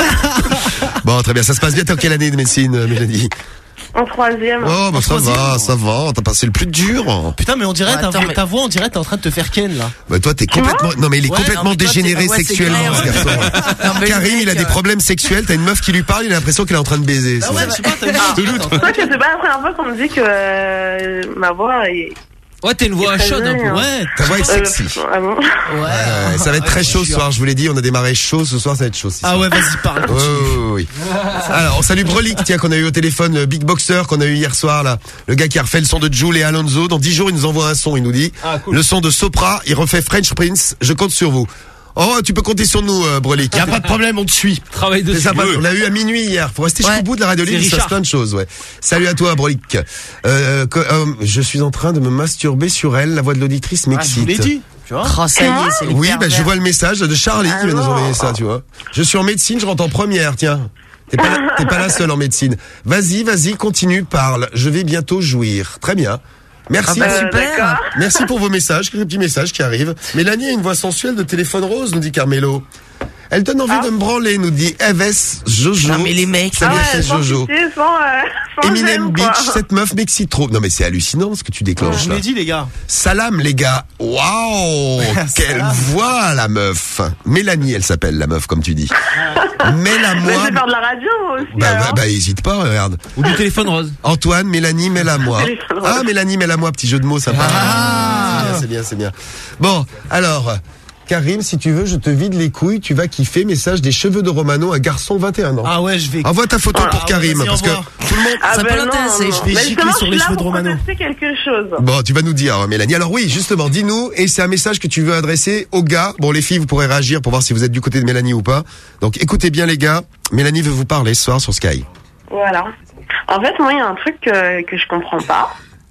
Bon, très bien, ça se passe bien. T'es en quelle année de médecine, euh, Mélanie? En troisième. Oh, bah En ça troisième. va, ça va. T'as passé le plus dur. Putain, mais on dirait Ouais, ta, attends, voix, mais- ta voix, on dirait t'es en train de te faire ken là. Bah toi t'es complètement non mais il est Ouais, complètement non, mais toi, dégénéré t'es- ouais, c'est sexuellement clair. ce garçon. Non, mais le Karim mec, il a des euh, problèmes sexuels, t'as une meuf qui lui parle, il a l'impression qu'elle est en train de baiser. Ah c'est ouais, vrai. je sais pas, t'as une voix, on dirait t'es en train Toi, que c'est pas la première fois qu'on me dit que euh, ma voix est. Ouais, t'as une voix Très chaude un peu. bien. Ouais. Ta voix est Euh, sexy. ah bon. Euh, ça va être très chaud ce soir, je vous l'ai dit, on a démarré chaud ce soir, ça va être chaud. ce Ah soir. ouais, vas-y, parle. Ouais, ouais, ouais, ouais. Alors, on salue Brolic, tiens, qu'on a eu au téléphone, le Big Boxer qu'on a eu hier soir, là. Le gars qui a refait le son de Jul et Alonso. Dans dix jours, il nous envoie un son, il nous dit. Ah, cool. Le son de Sopra, il refait French Prince, je compte sur vous. Oh, tu peux compter sur nous, euh, Brolic. Y a pas de problème, on te suit. Travail C'est dessus. sympa, on l'a eu à minuit hier. Faut rester Ouais. jusqu'au bout de la radio libre, C'est il se passe Richard. plein de choses, ouais. Salut à toi, Brolic. Euh, que- euh, je suis en train de me masturber sur elle, la voix de l'auditrice Ah, je vous l'ai m'excite. dit. Tu vois. Oh, ça y est, c'est les Oui, bah, je pervers. vois le message de Charlie qui vient nous envoyer ça, tu vois. Je suis en médecine, je rentre en première, tiens. T'es pas, la- t'es pas la seule en médecine. Vas-y, vas-y, continue, parle. Je vais bientôt jouir. Très bien. Merci. Ah bah, Euh, super. d'accord. Merci pour vos messages, quelques petits messages qui arrivent. Mélanie a une voix sensuelle de téléphone rose, nous dit Carmelo. Elle donne envie de me branler, nous dit Eves Jojo. Non, mais les mecs. Salut, Ah c'est ouais, sans Jojo. pitié, sans, euh, sans Eminem gêne, Beach, quoi. cette meuf m'excite trop. Non mais c'est hallucinant ce que tu déclenches Je vous là. l'ai dit, les gars. Salam les gars. Waouh, quelle Salam. voix la meuf. Mélanie, elle s'appelle la meuf comme tu dis. Mets-la Mais moi. je vais faire de la radio moi aussi. Bah, bah, alors. bah, hésite pas, regarde. Ou du téléphone rose. Antoine, Mélanie, mets-la moi. Téléphone rose. Ah, Mélanie, mets-la moi, petit jeu de mots sympa. Ah. C'est bien, c'est bien, c'est bien. Bon, alors, Karim, si tu veux, je te vide les couilles, tu vas kiffer. Message des cheveux de Romano, un garçon vingt et un ans. Ah ouais, je vais. Envoie ta photo Ah, pour ouais, Karim, vas-y, parce que envoie. tout le monde... Ah Ça ben peut non, l'intéresser, non. je vais Mais gicler justement, sur je les suis là cheveux de pour Romano. contester quelque chose. Bon, tu vas nous dire, Mélanie. Alors oui, justement, dis-nous, et c'est un message que tu veux adresser aux gars. Bon, les filles, vous pourrez réagir pour voir si vous êtes du côté de Mélanie ou pas. Donc, écoutez bien, les gars. Mélanie veut vous parler ce soir sur Sky. Voilà. En fait, moi, il y a un truc que, que je comprends pas.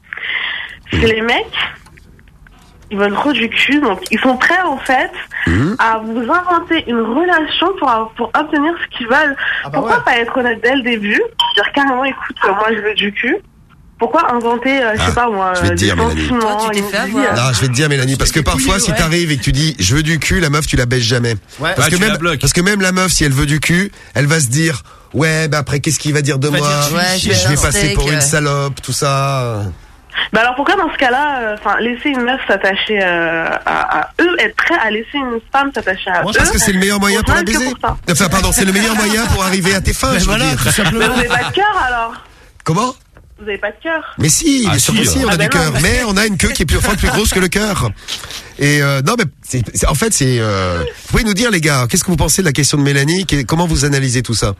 C'est les mecs, ils veulent trop du cul, donc ils sont prêts, en fait, Mmh. à vous inventer une relation pour, pour obtenir ce qu'ils veulent. Ah bah Pourquoi ouais. pas être honnête dès le début? Dire carrément, écoute, euh, moi, je veux du cul. Pourquoi inventer, euh, je Ah, sais pas moi, je vais te euh, dire, des Mélanie. sentiments, Toi, tu t'es une fait vie, avoir. euh, Non, je vais te dire, Mélanie, parce que parfois, si ouais. t'arrives et que tu dis, je veux du cul, la meuf, tu la baises jamais. Ouais. Parce Ouais, que tu la même, bloques. parce que même la meuf, si elle veut du cul, elle va se dire, ouais, bah après, qu'est-ce qu'il va dire de va moi? dire, Ouais, je je vais vais un passer steak, pour une euh. salope, tout ça. Bah alors pourquoi dans ce cas-là, enfin laisser une meuf s'attacher euh, à, à eux, être prêt à laisser une femme s'attacher à Moi, eux? Parce que c'est le meilleur moyen on pour la s'arrête que baiser. pour ça. Enfin, pardon, c'est le meilleur moyen pour arriver à tes fins, Mais je veux voilà, dire. tout Mais simplement. vous avez pas de cœur alors? Comment? Vous avez pas de cœur? Mais si, Ah, bien sûr si, que si, euh. on a Ah du ben non, cœur. parce Mais on a une queue qui est plus forte, plus grosse que le cœur. Et euh, non, mais c'est, c'est- en fait, c'est. Euh, vous pouvez nous dire, les gars, qu'est-ce que vous pensez de la question de Mélanie? Qu'est- Comment vous analysez tout ça?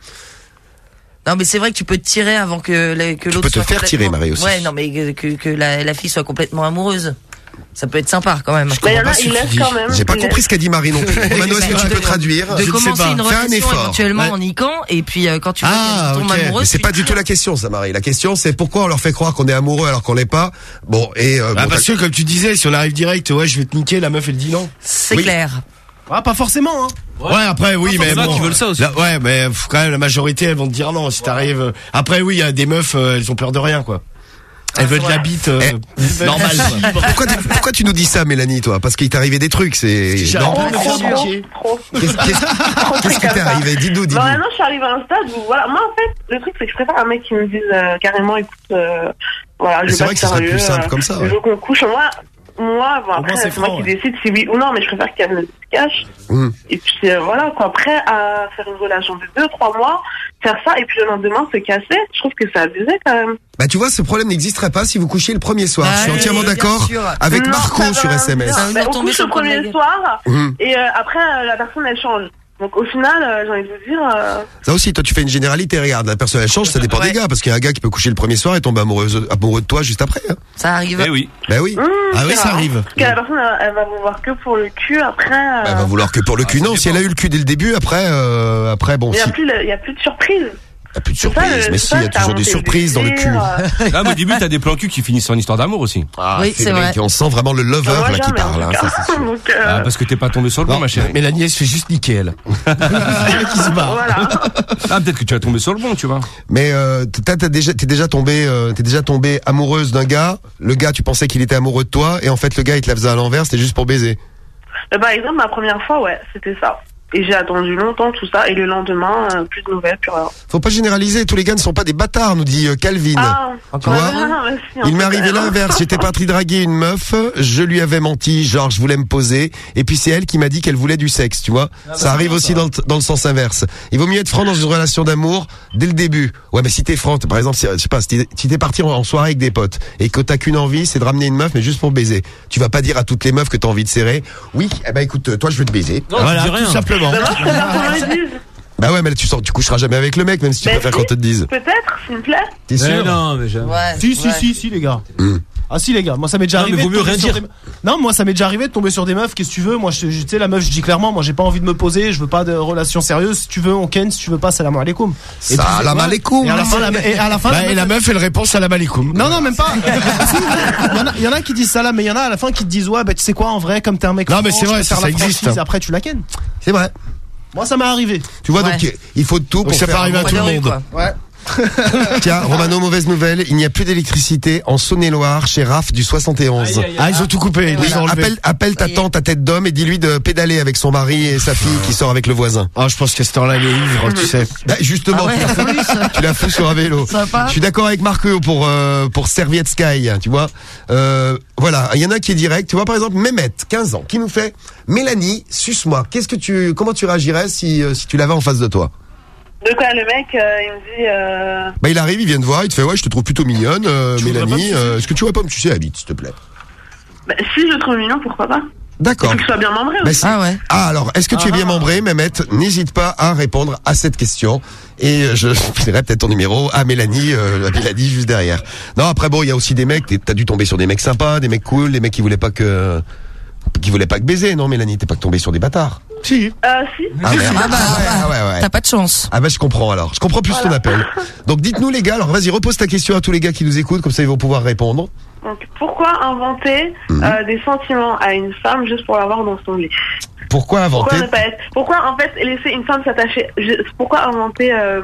Non, mais c'est vrai que tu peux te tirer avant que, la- que l'autre peux te soit faire complètement- tirer, Marie, aussi. Ouais, non, mais que, que, que la, la fille soit complètement amoureuse. Ça peut être sympa, quand même. Mais il y en pas a, ce ils que tu laissent dis. quand même. J'ai pas ils compris ce qu'a dit Marie non plus. Romano, est-ce que tu peux traduire? De Je ne sais commencer pas. une Fais un relation effort. éventuellement Ouais. en niquant, et puis euh, quand tu vois Ah, qu'elle tombe ok. amoureuse. Mais c'est tu pas lui du tout tires. la question, ça, Marie. La question, c'est pourquoi on leur fait croire qu'on est amoureux alors qu'on l'est pas. Bon, et euh, Ah, bon, parce que comme tu disais, si on arrive direct, ouais, je vais te niquer, la meuf elle dit non. C'est Oui. clair. Ah, pas forcément, hein. Ouais, après oui, Ah, mais forcément bon. qu'ils veulent ça aussi. Là, ouais, mais pff, quand même la majorité elles vont te dire non si t'arrives. euh, Après oui, il y a des meufs, euh, elles ont peur de rien quoi. Elles veulent de la bite euh, Eh, normale. quoi. pourquoi, tu, pourquoi tu nous dis ça, Mélanie, toi? Parce qu'il t'est arrivé des trucs, c'est. J'arrive Non. pas à me faire trop, niquer. trop. Qu'est-ce, qu'est-ce- qu'est-ce qui t'est arrivé? Dis-nous, dis-nous. Bah maintenant, je suis arrivée à un stade où, voilà, moi en fait, le truc c'est que je préfère un mec qui me dise euh, carrément, écoute, euh, voilà, je Mais veux c'est pas vrai de que ce serait sérieux, plus simple euh, comme ça, Je ouais. veux qu'on couche. Moi, moi, bon, après, moins, c'est c'est moi franc, qui ouais. décide si oui ou non, mais je préfère qu'elle me le cache. Mmh. Et puis euh, voilà, quoi. Après, à faire une relation de deux, trois mois, faire ça, et puis le lendemain se casser, je trouve que c'est abusé quand même. Bah tu vois, ce problème n'existerait pas si vous couchiez le premier soir. Ah je suis oui, entièrement bien d'accord sûr. avec Non, Marco ça sur va, S M S. ça va. Bah, on tomber couche sur le le premier premier soir, Mmh. et euh, après, euh, la personne, elle change. Donc au final, euh, j'ai envie de vous dire... Euh... Ça aussi, toi tu fais une généralité, regarde, la personne elle change, ça dépend Ouais. des gars, parce qu'il y a un gars qui peut coucher le premier soir et tomber amoureux, amoureux de toi juste après. Hein. Ça arrive. Eh oui. Bah oui. Mmh, Ah oui, c'est ça rare. arrive. Parce que la personne, elle, elle va vous voir que pour le cul, après... Euh... Bah, elle va vouloir que pour le cul, Ah, ça non. Si elle a eu le cul dès le début, après, euh, après bon, Il n'y si. a, plus le- il y a plus de surprise. Il y a plus de C'est ça, surprise, le- mais c'est si, ça, il y a ça toujours des remonte surprises le dans le cul. désir, euh. Ah, mais au début, t'as des plans cul qui finissent en histoire d'amour aussi. Ah, Oui, c'est vrai. On sent vraiment le lover Moi, là qui jamais, parle. en Hein, tout ça, cas. c'est sûr. Donc, euh, Ah, parce que t'es pas tombé sur le bon, Non, ma chérie. Mélanie, elle se fait juste niquer, elle. Qui se barre. voilà. Ah, peut-être que tu vas tomber sur le bon, tu vois. Mais euh, t'as, t'as déjà, t'es déjà tombé, euh, t'es déjà tombé amoureuse d'un gars. Le gars, tu pensais qu'il était amoureux de toi, et en fait, le gars, il te la faisait à l'envers. C'était juste pour baiser. Euh, Par exemple, ma première fois, ouais, c'était ça. Et j'ai attendu longtemps tout ça, et le lendemain, euh, plus de nouvelles, plus rien. Faut pas généraliser. Tous les gars ne sont pas des bâtards, nous dit euh, Calvin. Ah, tu vois ah, mais si, un Il m'est peu arrivé quand même. l'inverse. J'étais parti draguer une meuf, je lui avais menti, genre je voulais me poser, et puis c'est elle qui m'a dit qu'elle voulait du sexe, tu vois. bah, ça arrive c'est aussi ça. dans le, dans le sens inverse. Il vaut mieux être franc dans une relation d'amour dès le début. Ouais, mais si t'es franc, par exemple, si, je sais pas, si t'es, si t'es parti en, en soirée avec des potes et que t'as qu'une envie, c'est de ramener une meuf, mais juste pour baiser. Tu vas pas dire à toutes les meufs que t'as envie de serrer. Oui, eh ben écoute, toi je veux te baiser. Non, Voilà, tu dis rien. tout simplement. Bah, moi, je préfère qu'on me le dise. Bah ouais, mais là, tu sens, tu coucheras jamais avec le mec, même si tu Bah, préfères si, qu'on te le dise. Peut-être, s'il me plaît. T'es sûr? Mais non, mais jamais. Ouais. Si, si, ouais. si, si, les gars. Hum. Ah si les gars, moi ça m'est déjà Non, arrivé. mais vaut de mieux tomber rien sur dire. des- Non, moi ça m'est déjà arrivé de tomber sur des meufs. Qu'est-ce que tu veux? Moi, je, je- tu sais, la meuf, je dis clairement, moi j'ai pas envie de me poser, je veux pas de relation sérieuse. Si tu veux, on ken. Si tu veux pas, salam alaikum. Et puis, Salam ouais. alaikum. Et à la fin, la, et à la fin, Bah, la et la meuf, elle répond salam alaikum. Non, non, même pas. Si, Il y, en a, il y en a qui disent salam, mais il y en a à la fin qui te disent ouais, bah tu sais quoi, en vrai, comme t'es un mec. Non, mais franc, c'est je vrai, préfère ça la existe, franchise, hein. Après, tu la ken. C'est vrai. Moi, ça m'est arrivé. Tu vois, Ouais. donc il faut de tout Donc pour ça peut faire arriver à Pas tout de le rue, monde. quoi. Ouais. Tiens, Romano, mauvaise nouvelle, il n'y a plus d'électricité en Saône-et-Loire chez Raph du soixante et onze. Aïe, aïe, aïe. Ah, ils ont tout coupé. Ils Oui, ont enlevé. appelle, appelle ta Ça y est. tante à tête d'homme et dis-lui de pédaler avec son mari et sa fille qui sort avec le voisin. Ah, je pense qu'à ce temps-là, elle est ivre, tu sais. Bah, justement, Ah ouais, tu, la fous, tu la fous sur un vélo. Sympa. Je suis d'accord avec Marco pour euh, pour Serviette Sky, tu vois. Euh, voilà, il y en a un qui est direct. Tu vois, par exemple, Mehmet, quinze ans, qui nous fait Mélanie, suce-moi. Qu'est-ce que tu, comment tu réagirais si euh, si tu l'avais en face de toi? De quoi, le mec, euh, il me dit... Euh... Bah, il arrive, il vient te voir, il te fait ouais, je te trouve plutôt mignonne, euh, Tu voudrais pas me Mélanie. sucer euh, Est-ce que tu voudrais pas me sucer la bite, s'il te plaît? Bah, si je le trouve mignon, pourquoi pas? D'accord. Il faut que je sois bien membré Bah, aussi. si- Ah ouais. Ah alors, est-ce que tu es bien membré, Mehmet? N'hésite pas à répondre à cette question. Et je filerai peut-être ton numéro à Mélanie, euh, à Mélanie juste derrière. Non, après bon, il y a aussi des mecs, t'es- t'as dû tomber sur des mecs sympas, des mecs cool, des mecs qui voulaient pas que... qui voulaient pas que baiser, non Mélanie? T'es pas tombé sur des bâtards? Si. Euh, si. Ah merde. Ah bah, Ah ouais, ouais, ouais. T'as pas de chance. Ah bah je comprends alors. Je comprends plus ton appel. Donc dites-nous les gars, alors vas-y repose ta question à tous les gars qui nous écoutent, comme ça ils vont pouvoir répondre. Donc, pourquoi inventer Mhm. euh, des sentiments à une femme juste pour l'avoir dans son lit? Pourquoi inventer Pourquoi ne pas être... Pourquoi, en fait, laisser une femme s'attacher... je- Pourquoi inventer... Euh,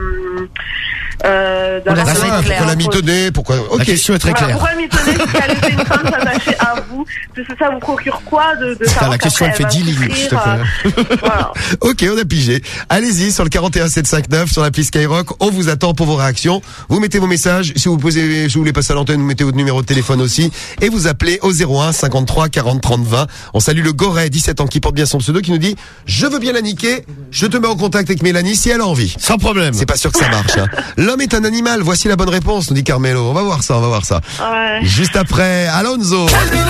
euh, On l'a d'avoir- fait Ah, clair. pourquoi la mitonner? Pourquoi La Ok. question est très Voilà, claire. pourquoi m'étonner jusqu'à laisser une femme s'attacher à vous? Parce que ça vous procure quoi de, de Putain, savoir la question, elle qu'après, fait va dix lignes, s'il te souffrir, plaît. euh, Voilà. Ok, on a pigé. Allez-y sur le quarante et un sept cent cinquante-neuf sur l'appli Skyrock. On vous attend pour vos réactions. Vous mettez vos messages. Si vous posez, si vous voulez passer à l'antenne, vous mettez votre numéro de téléphone aussi. Et vous appelez au zéro un cinquante-trois quarante trente vingt. On salue le Goret, dix-sept ans, qui porte bien son pseudo, qui nous dit, je veux bien la niquer. Je te mets en contact avec Mélanie si elle a envie. Sans problème. C'est pas sûr que ça marche, hein. L'homme est un animal. Voici la bonne réponse, nous dit Carmelo. On va voir ça, on va voir ça. Ouais. Juste après, Alonso.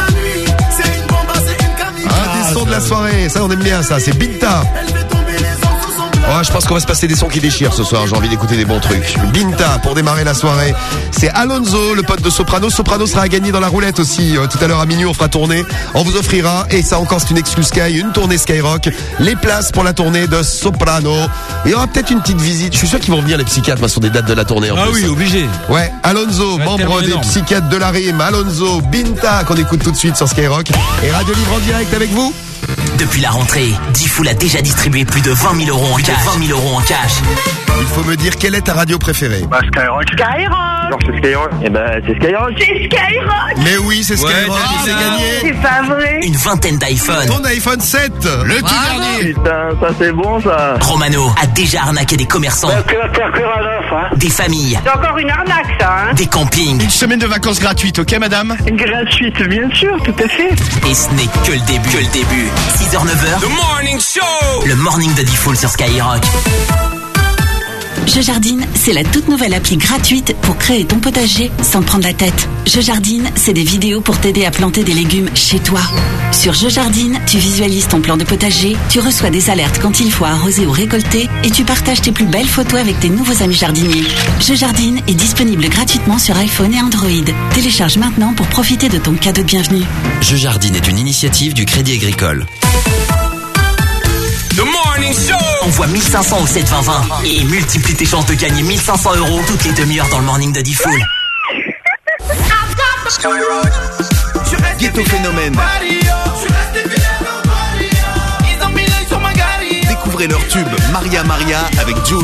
Un des sons de la soirée, ça on aime bien ça, c'est Binta. Oh, je pense qu'on va se passer des sons qui déchirent ce soir, j'ai envie d'écouter des bons trucs. Binta pour démarrer la soirée. C'est Alonso, le pote de Soprano. Soprano sera à gagner dans la roulette aussi. Euh, tout à l'heure à minuit on fera tourner. On vous offrira, et ça encore c'est une exclue Sky, une tournée Skyrock, les places pour la tournée de Soprano. Il y aura peut-être une petite visite. Je suis sûr qu'ils vont venir les psychiatres moi, sur des dates de la tournée en Ah plus. oui, obligé. Ouais, Alonso, va être membre tellement des énorme. psychiatres de la rime. Alonso, Binta, qu'on écoute tout de suite sur Skyrock. Et Radio Libre en direct avec vous. Depuis la rentrée, Diffoul a déjà distribué plus de vingt mille euros en cash. vingt mille euros en cash. Il faut me dire quelle est ta radio préférée. Bah, Skyrock. Skyrock. Alors, c'est Skyrock. Eh ben, c'est Skyrock. C'est Skyrock. Mais oui, c'est Ouais, Skyrock, t'as dit c'est ça. gagné. C'est c'est pas vrai. Une vingtaine d'iPhones. Ton iPhone sept, le tout dernier. Putain, ça c'est bon ça. Romano a déjà arnaqué des commerçants, Bah, que la faire cuire à l'œuf, hein. des familles, C'est encore une arnaque, ça, hein. des campings. Une semaine de vacances gratuites, ok madame? Gratuite, bien sûr, tout à fait. Et ce n'est que le début, que le début. six heures neuf heures. The Morning Show. Le morning de Diffoul sur Skyrock. Je Jardine, c'est la toute nouvelle appli gratuite pour créer ton potager sans te prendre la tête. Je Jardine, c'est des vidéos pour t'aider à planter des légumes chez toi. Sur Je Jardine, tu visualises ton plan de potager, tu reçois des alertes quand il faut arroser ou récolter et tu partages tes plus belles photos avec tes nouveaux amis jardiniers. Je Jardine est disponible gratuitement sur iPhone et Android. Télécharge maintenant pour profiter de ton cadeau de bienvenue. Je Jardine est une initiative du Crédit Agricole. The Morning Show. Envoie mille cinq cents au sept vingt vingt et multiplie tes chances de gagner mille cinq cents euros toutes les demi-heures dans le morning de Diffoul. Ghetto Phénomène. Découvrez leur tube Maria Maria avec Jul.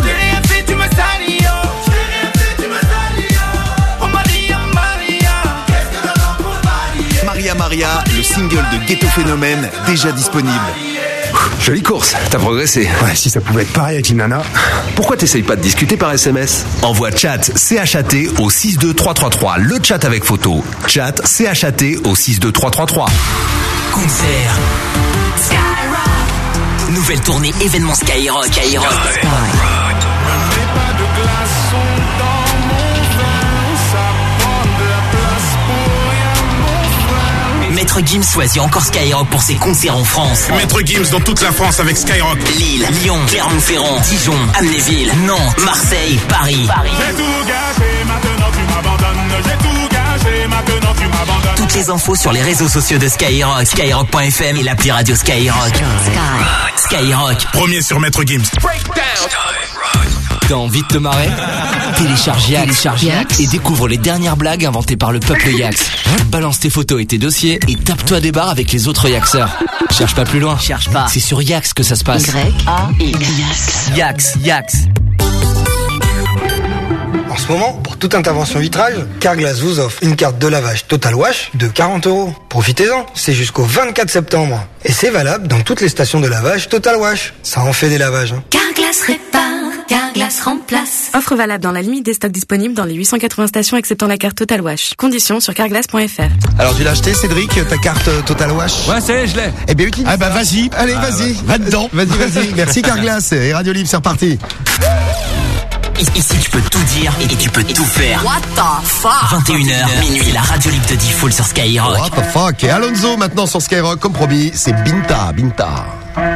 Maria Maria, le single de Ghetto Phénomène, déjà disponible. Jolie course, t'as progressé. Ouais, si ça pouvait être pareil avec une nana. Pourquoi t'essayes pas de discuter par S M S? Envoie chat C H A T au six deux trois trois trois, le chat avec photo. Chat C H A T au six deux trois trois trois. Concert. Skyrock. Nouvelle tournée événement Skyrock. Skyrock. Maître Gims choisit encore Skyrock pour ses concerts en France. Maître Gims dans toute la France avec Skyrock. Lille, Lyon, Clermont-Ferrand, Dijon, Amnéville, Nantes, Marseille, Paris. Paris. J'ai tout gâché, maintenant tu m'abandonnes. J'ai tout gâché, maintenant tu m'abandonnes. Toutes les infos sur les réseaux sociaux de Skyrock, skyrock point f m et l'appli radio Skyrock. Sky. Skyrock. Premier sur Maître Gims. T'as envie de te marrer? Télécharge Yax, Télécharge Yax et découvre les dernières blagues inventées par le peuple Yax. Balance tes photos et tes dossiers et tape-toi des barres avec les autres Yaxeurs. Cherche pas plus loin. Cherche pas. C'est sur Yax que ça se passe. Y A X. Yax, Yax. En ce moment, pour toute intervention vitrage, Carglass vous offre une carte de lavage Total Wash de quarante euros. Profitez-en, c'est jusqu'au vingt-quatre septembre. Et c'est valable dans toutes les stations de lavage Total Wash. Ça en fait des lavages. Hein. Carglass répare, Carglass remplace. Offre valable dans la limite des stocks disponibles dans les huit cent quatre-vingts stations acceptant la carte Total Wash. Conditions sur carglass point f r. Alors tu l'as acheté Cédric, ta carte Total Wash? Ouais, c'est, je l'ai. Eh bien utilise. Ah bah vas-y. Allez, Ah, vas-y. ouais. Va dedans. Vas-y, vas-y. Merci Carglass et Radio Libre, c'est reparti. Ici, tu peux tout dire et tu peux tout faire. What the fuck? vingt et une heures, minuit, la radio libre de Diffoul sur Skyrock. What the fuck? Et Alonso maintenant sur Skyrock, comme promis, c'est Binta, Binta.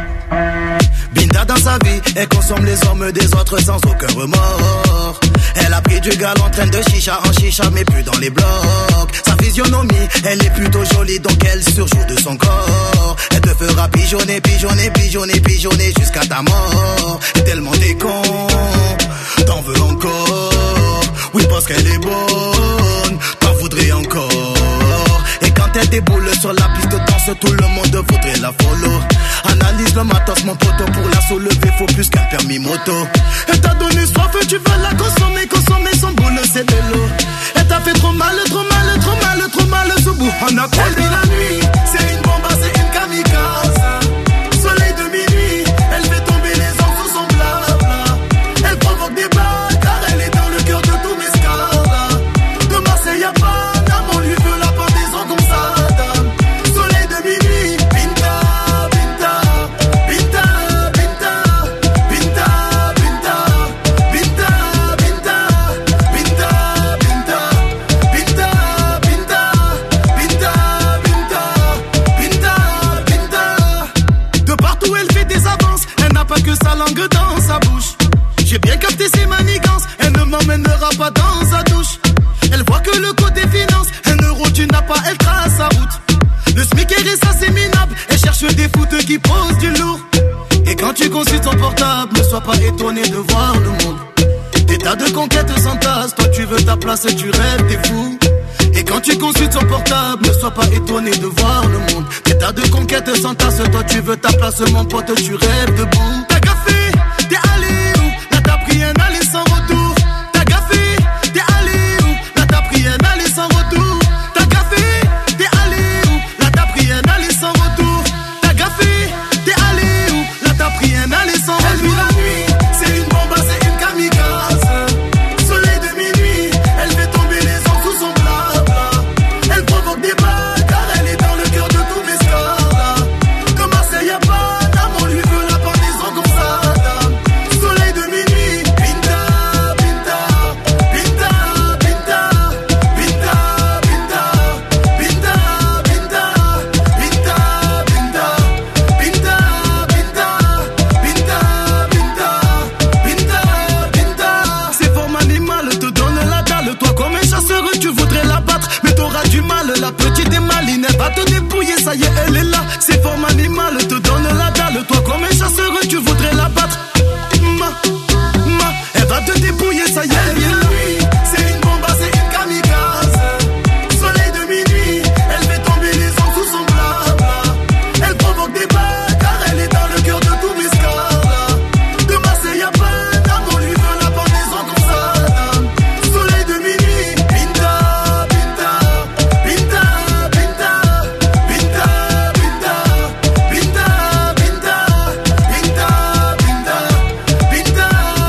Binta dans sa vie, elle consomme les hommes des autres sans aucun remords. Elle a pris du gal en train de chicha en chicha mais plus dans les blocs. Sa physionomie, elle est plutôt jolie donc elle surjoue de son corps. Elle te fera pigeonner, pigeonner, pigeonner, pigeonner jusqu'à ta mort. Et tellement t'es con, t'en veux encore. Oui parce qu'elle est bonne, t'en voudrais encore. Et quand elle déboule sur la piste de danse, tout le monde voudrait la follow. Analyse le matos, mon poteau, pour la soulever, faut plus qu'un permis moto. Elle t'a donné soif, tu veux la consommer, consommer son boule, c'est de l'eau. Elle t'a fait trop mal, trop mal, trop mal, trop mal, ce bout. On a perdu la nuit, c'est une bombe, c'est une kamikaze. Soleil de minuit, elle fait tomber les hommes sous son blabla. Elle provoque des balles, car elle est dans le cœur de tous mes scars. De Marseille à Paname, on lui veut la pendaison comme ça. Soleil de minuit, Binta, Binta, Binta, Binta, Binta, Binta, Binta, Binta, Binta, Binta, Binta, Binta, Binta, Binta, Binta, Binta. De partout elle fait des avances, elle n'a pas que sa langue dans sa bouche. J'ai bien capté ses manigances, elle ne m'emmènera pas dans sa douche. Elle voit que le côté finance, un euro tu n'as pas, elle trace sa route. Le SMIC est ça c'est minable, elle cherche des foutes qui posent du lourd. Et quand tu consultes son portable, ne sois pas étonné de voir le monde. Des tas de conquêtes s'entassent, toi tu veux ta place et tu rêves, t'es fou. Et quand tu consultes son portable, ne sois pas étonné de voir le monde. Des tas de conquêtes s'entassent, toi tu veux ta place, mon pote, tu rêves debout. T'as gaffé, t'es allé où? Là t'as pris un aller sans retour. T'as gaffé, t'es allé où? Là t'as pris un aller sans retour. T'as gaffé, t'es allé où? Là t'as pris un ça y est, elle est là. C'est forme animale, te donne la dalle. Toi, comme un chasseur, tu voudrais la battre. Ma, ma, elle va te dépouiller, ça y est, elle est là. C'est une bombe, c'est une kamikaze. Soleil de minuit, elle fait tomber les gens sous son blabla. Elle provoque des balles, car elle est dans le cœur de tous mes scars. De Marseille à Paname, on lui veut la pendaison comme ça. Soleil de minuit, Pinta, Pinta, Pinta, Pinta, Pinta, Pinta, Pinta, Pinta, Pinta, Pinta, Pinta, Pinta,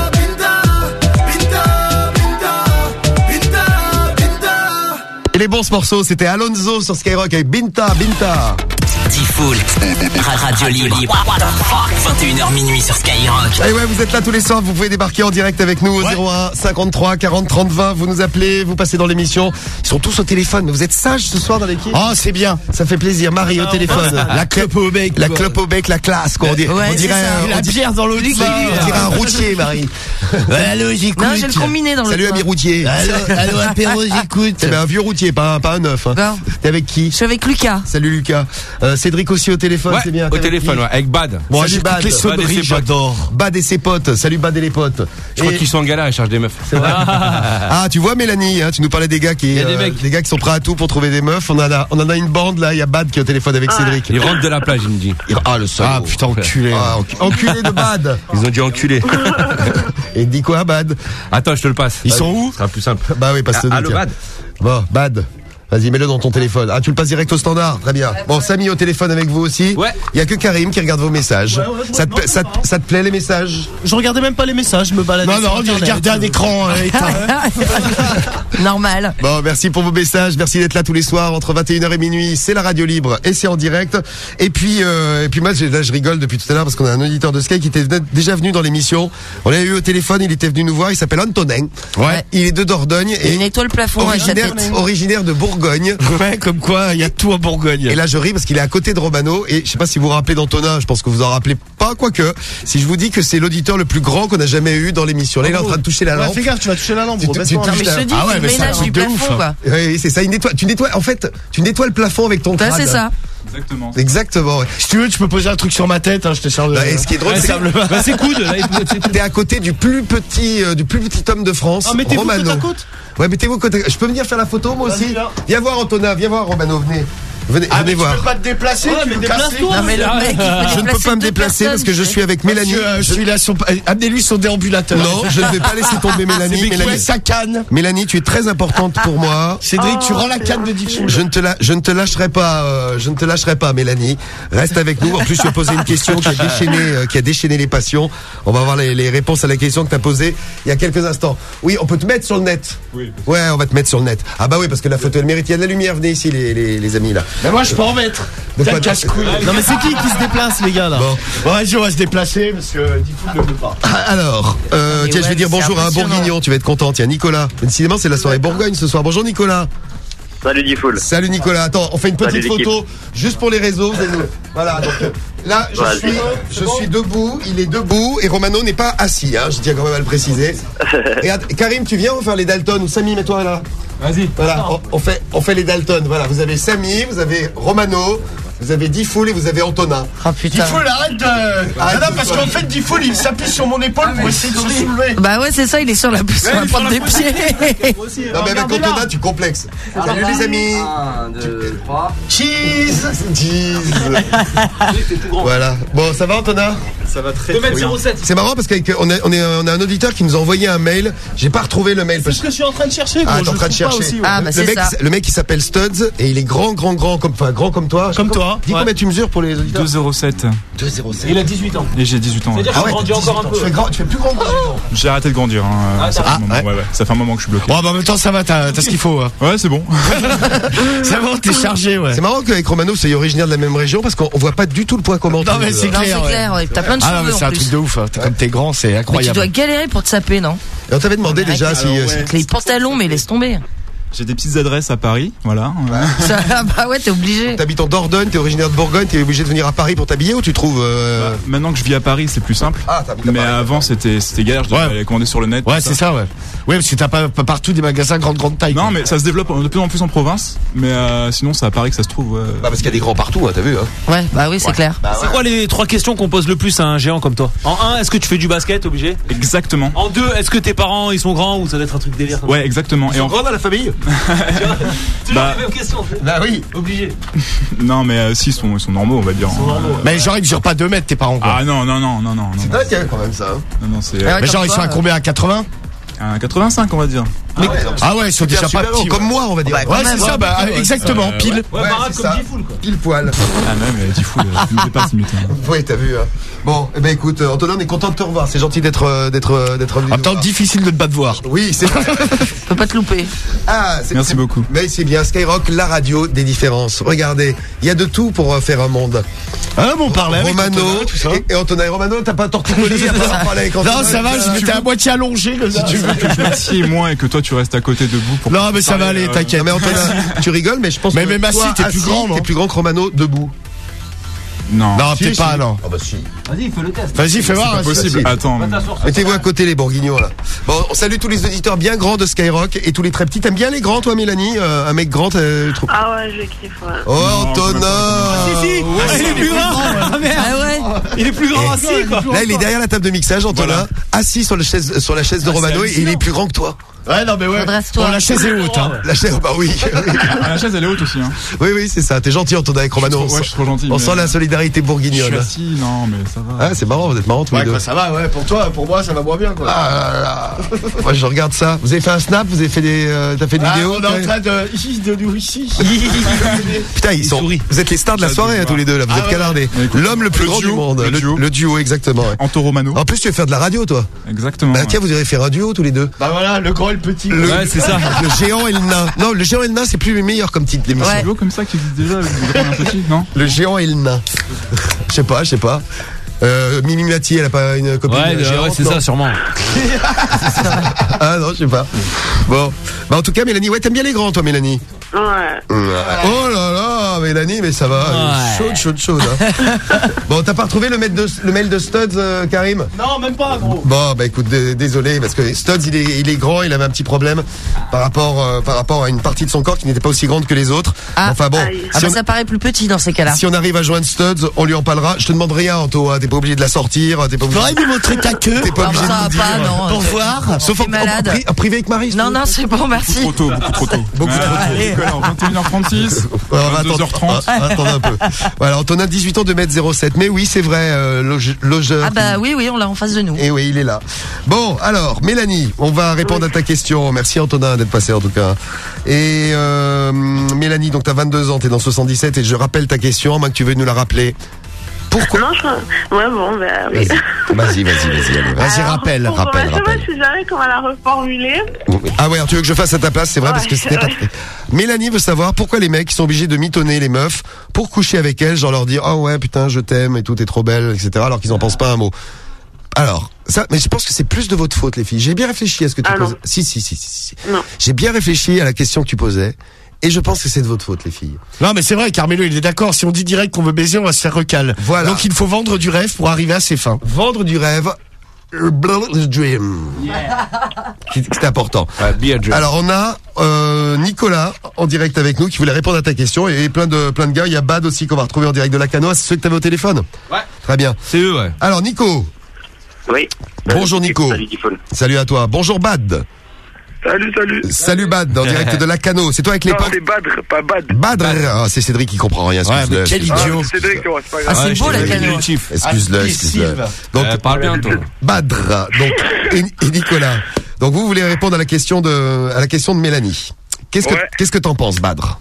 Pinta, Pinta, Pinta. Et les bons ce morceau, c'était Alonso sur Skyrock avec Binta, Binta. Diffoul, Radio Libre, vingt et une heures minuit sur Skyrock. Et ouais, vous êtes là tous les soirs, vous pouvez débarquer en direct avec nous au zéro un cinquante-trois quarante trente vingt, vous nous appelez, vous passez dans l'émission. Ils sont tous au téléphone, mais vous êtes sages ce soir dans l'équipe. Oh, c'est bien. Ça fait plaisir, Marie au téléphone. La clope au bec. La clope au bec, la classe, quoi. On dirait, Ouais, on dirait, c'est ça. on La dirait- bière dans l'olive. on dirait un routier, Marie. Allô, j'écoute. Non, j'ai le combiné dans le Salut train. ami routier. Allô, allô, apéro, j'écoute. C'est un vieux routier, pas un, pas un neuf. Hein. Non. T'es avec qui? Je suis avec Lucas. Salut Lucas. Euh, Cédric aussi au téléphone, Ouais, c'est bien. au T'es avec téléphone, qui ouais, avec Bad. Bon, Salut, j'ai Bad. toutes les Bad et sauderies, ses potes. j'adore. Bad et ses potes. Salut Bad et les potes. Je crois Et- qu'ils sont en galère, ils cherchent des meufs. C'est vrai. Ah, tu vois Mélanie, hein, tu nous parlais des gars qui, Il y a des euh, mecs. des gars qui sont prêts à tout pour trouver des meufs. On en a, on en a une bande là. Il y a Bad qui est au téléphone avec Cédric. Ils rentrent de la plage, il me dit. Il- Ah le salaud. Ah, putain, enculé. Ah, encu- enculé de Bad. Ils ont dit enculé. Et il dit quoi Bad? Attends, je te le passe. Ils sont où? Ce sera plus simple. Bah oui, passe-le. Ah, nous, allô, tiens. Bad. Bon, Bad. Vas-y, mets-le dans ton téléphone. Ah, tu le passes direct au standard. Très bien. Bon, Samy au téléphone avec vous aussi. Ouais. Il y a que Karim qui regarde vos messages. Ouais, ouais, ouais, ça, te, non, pla- c'est ça, pas te- ça te plaît les messages? Je regardais même pas les messages, je me baladais. Non, sur non, Internet. regardez un écran euh, éteint. Normal. Bon, merci pour vos messages, merci d'être là tous les soirs entre vingt et une heures et minuit, c'est la radio libre et c'est en direct. Et puis euh, et puis moi j'ai- là je rigole depuis tout à l'heure parce qu'on a un auditeur de Sky qui était venu- déjà venu dans l'émission. On l'a eu au téléphone, il était venu nous voir, il s'appelle Antonin. Ouais. Il est de Dordogne Et et une étoile plafond avec sa originaire, tête. originaire de Bourgogne. Ouais, comme quoi, il y a tout en Bourgogne. Et là je ris parce qu'il est à côté de Romano et je sais pas si vous vous rappelez d'Antonin, je pense que vous en rappelez pas, quoique si je vous dis que c'est l'auditeur le plus grand qu'on a jamais eu dans l'émission. Là il est en train de toucher la Ouais, lampe. fais gaffe, tu vas toucher la lampe. Tu- gros, tu- baisse-toi tu- un Non, mais peu. je te dis, Ah ouais, tu mais c'est un ménages truc du de ouf, plafond, hein. quoi. Oui, oui, c'est ça, il nettoie, tu nettoies en fait, tu nettoies le plafond avec ton Ça, crâne. c'est ça. Exactement. Exactement. Ouais. Si tu veux, tu peux poser un truc sur ma tête, hein, je te sers de. Bah, et ce qui est drôle, Ouais, c'est ça me le- Bah, c'est coude, là, il faut- c'est- T'es à côté du plus petit, euh, du plus petit homme de France, Ah, mettez-vous Romano. côte à côte. Ouais, mettez-vous côte à côte. Je peux venir faire la photo, moi aussi. Vas-y, viens. Viens voir Antonin, viens voir Romano, venez. Venez, Ah, venez mais tu voir. peux pas te déplacer, Ouais, tu mais veux casser. déplace-toi. Non, mais le mec, il peut Je ne peux déplacer pas me deux déplacer parce que je personnes, suis avec Mélanie. Parce que, euh, je suis là, son... amenez-lui son déambulateur. Non, je ne vais pas laisser tomber Mélanie. C'est Mélanie, Mélanie, sa canne. Mélanie, tu es très importante pour moi. Cédric, tu rends la canne de Diffoul. Je ne te la, je ne te lâcherai pas, euh, je ne te lâcherai pas, Mélanie. Reste avec nous. En plus, tu as posé une question qui a déchaîné, euh, qui a déchaîné les passions. On va voir les, les réponses à la question que tu as posée il y a quelques instants. Oui, on peut te mettre sur le net. Oui. Ouais, on va te mettre sur le net. Ah bah oui, parce que la photo elle mérite. Il y a de la lumière. Venez ici, les, les, les amis là. Mais moi, je peux en mettre. De T'as quoi, le casse-couille. Non, mais c'est qui qui se déplace, les gars, là? Bon. Bon, vas-y, on va se déplacer parce que Diffoul ne veut pas. Ah, Alors, euh, Mais tiens, je vais ouais, dire c'est bonjour à un impressionnant. Bourguignon. Tu vas être content. Tiens, Nicolas. Décidément, c'est la soirée Bourgogne ce soir. Bonjour Nicolas. Salut Diffoul. Salut Nicolas. Attends, on fait une petite Salut, l'équipe. photo juste pour les réseaux. Vous allez nous- Voilà. Donc euh, là, je Vas-y. suis, je suis debout. Il est debout et Romano n'est pas assis. Hein, je tiens quand même à le préciser. Regarde, Karim, tu viens, on va faire les Dalton ou Samy, mets-toi là. Vas-y. Voilà, on, on fait, on fait les Dalton. Voilà, vous avez Samy, vous avez Romano, vous avez Diffoul et vous avez Antonin. Oh putain. Diffoul, arrête de. Ah non, parce qu'en fait, Diffoul, il s'appuie sur mon épaule pour essayer de se soulever. Bah ouais, c'est ça, il est sur la, sur la pointe des pieds. Non mais avec Antonin, tu complexes. Salut les amis. un, deux, trois. Cheese. Cheese. Voilà. Bon, ça va Antonin? Ça va très deux mètres bien. zéro sept. C'est marrant parce qu'on a, on est, on a un auditeur qui nous a envoyé un mail. J'ai pas retrouvé le mail. C'est Parce... ce que je suis en train de chercher, gros. Ah, t'es en je train de trouve pas chercher. aussi, ouais. Ah, bah le, c'est mec, ça. le mec il s'appelle Studs et il est grand, grand, grand, comme, enfin, grand comme toi. Comme toi. Dis Ouais. combien tu mesures pour les auditeurs? deux zéro sept. deux zéro sept. Il a dix-huit ans. Et j'ai dix-huit ans. ouais. C'est-à-dire Ah qu'il ouais, grandit t'as encore un dix-huit ans. peu. Tu fais, grand, tu fais plus grand que moi. J'ai arrêté de grandir. Hein. Ah, ça, t'as- fait un moment, ouais. ouais, ouais. Ça fait un moment que je suis bloqué. Bon, bah en même temps, ça va, t'as t'as ce qu'il faut. Hein. Ouais, c'est bon. C'est bon, t'es chargé, ouais. C'est marrant qu'avec Romano, c'est originaire de la même région parce qu'on on voit pas du tout le point commun. Non, mais c'est Non, clair. c'est ouais. clair, ouais. T'as plein de Ah non, cheveux mais c'est en un plus. truc de ouf. hein. T'es- Comme t'es grand, c'est Mais tu incroyable. dois galérer pour te saper, non? Et on t'avait demandé déjà Alors, si. euh, ouais. Les pantalons, mais laisse tomber. J'ai des petites adresses à Paris, voilà. Ça, bah ouais, t'es obligé. T'habites en Dordogne, t'es originaire de Bourgogne, t'es obligé de venir à Paris pour t'habiller ou tu trouves euh... Bah, maintenant que je vis à Paris, c'est plus simple. Ah, t'habites à Mais Paris, avant, c'était c'était galère. Je devais Ouais. aller commander sur le net. Ouais, tout c'est ça, ouais. Ouais, parce que t'as pas, pas partout des magasins grande grande taille. Non, quoi. mais ça se développe de plus en plus en province. Mais euh, sinon, c'est à Paris que ça se trouve. Euh... Bah parce qu'il y a des grands partout, hein, t'as vu hein. Ouais, bah oui, c'est Ouais. clair. Bah, C'est ouais. quoi les trois questions qu'on pose le plus à un géant comme toi? En un, est-ce que tu fais du basket obligé? Exactement. En deux, est-ce que tes parents ils sont grands ou ça doit être un truc délire? Ouais, exactement. Ils Et sont en... grands dans la famille. Toujours Bah- la même question. Bah oui. Obligé. Non, mais euh, si, ils sont, ils sont normaux, on va dire. Mais genre, ils mesurent pas deux mètres, tes parents, quoi. Ah non, non, non, non, non. C'est non, dingue hein, quand même ça. Hein. non, non, c'est Ah ouais, Mais genre, comme ils sont toi, à euh, combien? À quatre-vingts? un quatre-vingt-cinq, on va dire. Ah ouais, non, Ah ouais, ils sont super, déjà super pas grands, petits. comme ouais. moi on va dire. Bah, quand Ouais, même, c'est ça, ouais. bah, exactement, Euh, pile. Ouais, Ouais, baraque c'est comme ça. Diffoul quoi. Pile poil. Ah non, mais dis fou, tu me dépasses limite. hein. Oui, t'as vu. Hein. Bon, eh ben écoute, euh, Antonin, on est content de te revoir. C'est gentil d'être euh, d'être euh, d'être venu. En même nous temps, voir. difficile de ne pas te voir. Oui, c'est vrai. Faut pas te louper. Ah, c'est Merci beaucoup. Mais c'est bien Skyrock, la radio des différences. Regardez, il y a de tout pour euh, faire un monde. Hein, bon, on parlait avec Romano Antonin, tout ça. et, et Antonin et Romano, t'as pas torticolis à pas parler avec Antonin. Non, ça va, je m'étais à moitié allongé, le Si tu veux que je m'assieds moins et que toi tu restes à côté debout pour. Non, mais ça va aller, Euh, t'inquiète. Non, mais Antonin, tu rigoles, mais je pense Mais que même assis, toi, t'es plus grand, non T'es plus grand que Romano debout. Non. Non, Si, peut-être si. pas, non. Ah bah si. Vas-y, fais le test. Vas-y, fais C'est voir. pas hein, possible. si. Attends. Va t'asseoir sur Mettez-vous à côté les bourguignons là. Bon, on salue tous les auditeurs bien grands de Skyrock et tous les très petits. T'aimes bien les grands, toi, Mélanie? Euh, un mec grand, t'as trop. Ah ouais, je kiffe, ouais. Oh, Non, Antonin! Si, si, il est plus grand. Ah merde. Ah ouais. Il est plus grand assis quoi. Là, il est derrière la table de mixage, Antonin, Voilà. assis sur la chaise, sur la chaise de Ah, c'est Romano et il est hallucinant. plus grand que toi. Ouais, non, mais ouais. Redresse-toi. Bon, la chaise est haute, hein. La chaise, bah oui. Ah, la chaise elle est haute aussi. Hein. Oui, oui, c'est ça. T'es gentil, Antonin, avec Romano. trop- On ouais, sent- je suis trop gentil, On mais- sent la solidarité Je bourguignonne. suis assis, non mais ça va. Ah, c'est marrant, vous êtes marrants tous Ouais, les deux. quoi, ça va, ouais. Pour toi, pour moi, ça va moins bien, quoi. Ah là là. Moi, je regarde ça. Vous avez fait un snap? Vous avez fait des, euh, t'as fait des Ah, vidéos? on est en train de, ici, de nous, ici. Putain, ils sont. Vous êtes les stars de la Ça, soirée, tu hein, vois. tous les deux, là. Vous Ah, êtes ouais. canardés. Mais écoute, L'homme le plus le grand duo, du monde. le Le, duo. le duo, exactement. ouais. Anto Romano. En plus, tu vas faire de la radio, toi. Exactement. Bah, ouais. tiens, vous irez faire un duo tous les deux. Bah voilà, le grand et le petit. Le, Ouais, c'est ça. Le géant et le nain. Non, le géant et le nain, c'est plus meilleur comme titre d'émission. Ouais. C'est beau comme ça qui existe déjà, avec des grands et un petit, non? Le géant et le nain. Je sais pas, je sais pas. Euh, Mimi Mati, elle a pas une copine Ouais, euh, géante, ouais, c'est non ça sûrement. Ah non, je sais pas. Bon, bah en tout cas, Mélanie, ouais, t'aimes bien les grands, toi, Mélanie. Ouais. Oh là là, Mélanie, mais ça va, Ouais. chaude, chaude, chaude. Hein. Bon, t'as pas retrouvé le mail de, le mail de Studs, euh, Karim? Non, même pas, gros. Bon, bah écoute, d- désolé, parce que Studs, il est, il est grand, il avait un petit problème par rapport, euh, par rapport à une partie de son corps qui n'était pas aussi grande que les autres. Ah. Enfin bon, Aïe. Ah si, bah on, ça paraît plus petit dans ces cas-là. si on arrive à joindre Studs, on lui en parlera. Je te demande rien, Anto, hein, t'es pas obligé de la sortir, t'es pas obligé. Faudrait nous montrer ta queue. T'es pas Ah, obligé ça de nous va dire. pas, non. Pour voir. Sauf T'es en, en, malade. pri- en privé avec Marie. Non, non, c'est bon, merci. Trop tôt, beaucoup trop tôt. Beaucoup Ouais, trop tôt. allez, alors, vingt et une heures trente-six, Ouais, on va attendre, vingt-deux heures trente. ah, attendre un peu. Voilà, Antonin, dix-huit ans, deux mètres zéro sept. Mais oui, c'est vrai, euh, loge- logeur. Ah bah oui, oui, on l'a en face de nous. Et oui, il est là. Bon, alors, Mélanie, on va répondre à ta question. Merci Antonin d'être passé en tout cas. Et euh, Mélanie, donc t'as vingt-deux ans, t'es dans soixante-dix-sept et je rappelle ta question, à moins que tu veuilles nous la rappeler. Pourquoi? Non, je crois. Ouais, bon, bah oui. Vas-y, vas-y, vas-y, vas-y. allez, vas-y. Vas-y, rappelle, Pour- rappelle, Je sais pas, rappelle. je sais jamais comment la reformuler. Ah ouais, alors tu veux que je fasse à ta place, c'est vrai, Ouais, parce que c'était pas ouais. fait. Mélanie veut savoir pourquoi les mecs sont obligés de mitonner les meufs pour coucher avec elles, genre leur dire, oh ouais, putain, je t'aime et tout, t'es trop belle, et cetera, alors qu'ils en pensent pas un mot. Alors, ça, mais je pense que c'est plus de votre faute, les filles. J'ai bien réfléchi à ce que tu Ah non. posais. Si, si, si, si, si. Non. J'ai bien réfléchi à la question que tu posais. Et je pense que c'est de votre faute, les filles. Non, mais c'est vrai, Carmelo, il est d'accord. Si on dit direct qu'on veut baiser, on va se faire recal. Voilà. Donc il faut vendre du rêve pour arriver à ses fins. Vendre du rêve, euh, the dream. C'est c'est important. Alors on a euh, Nicolas en direct avec nous qui voulait répondre à ta question et plein de plein de gars. Il y a Bad aussi qu'on va retrouver en direct de la Canoa. C'est ceux que t'avais au téléphone. Ouais. Très bien. C'est eux, ouais. Alors Nico. Oui. Bonjour Nico. Salut Diffoul. Salut à toi. Bonjour Bad. Salut, salut. Salut Bad en direct de la Cano. C'est toi avec les Non, potes. c'est Badr, pas Bad. Badr. Ah, c'est Cédric qui comprend rien. Ouais, Excuse-le. mais quel excuse-le. idiot. Ah, c'est Cédric, ouais, c'est pas Ah, grave. c'est beau la canoë. Excuse-le, excuse-le. Donc Euh, parle bien, toi. Badr. Donc et, et Nicolas. Donc vous voulez répondre à la question de à la question de Mélanie. Qu'est-ce que Ouais. qu'est-ce que t'en penses, Badr?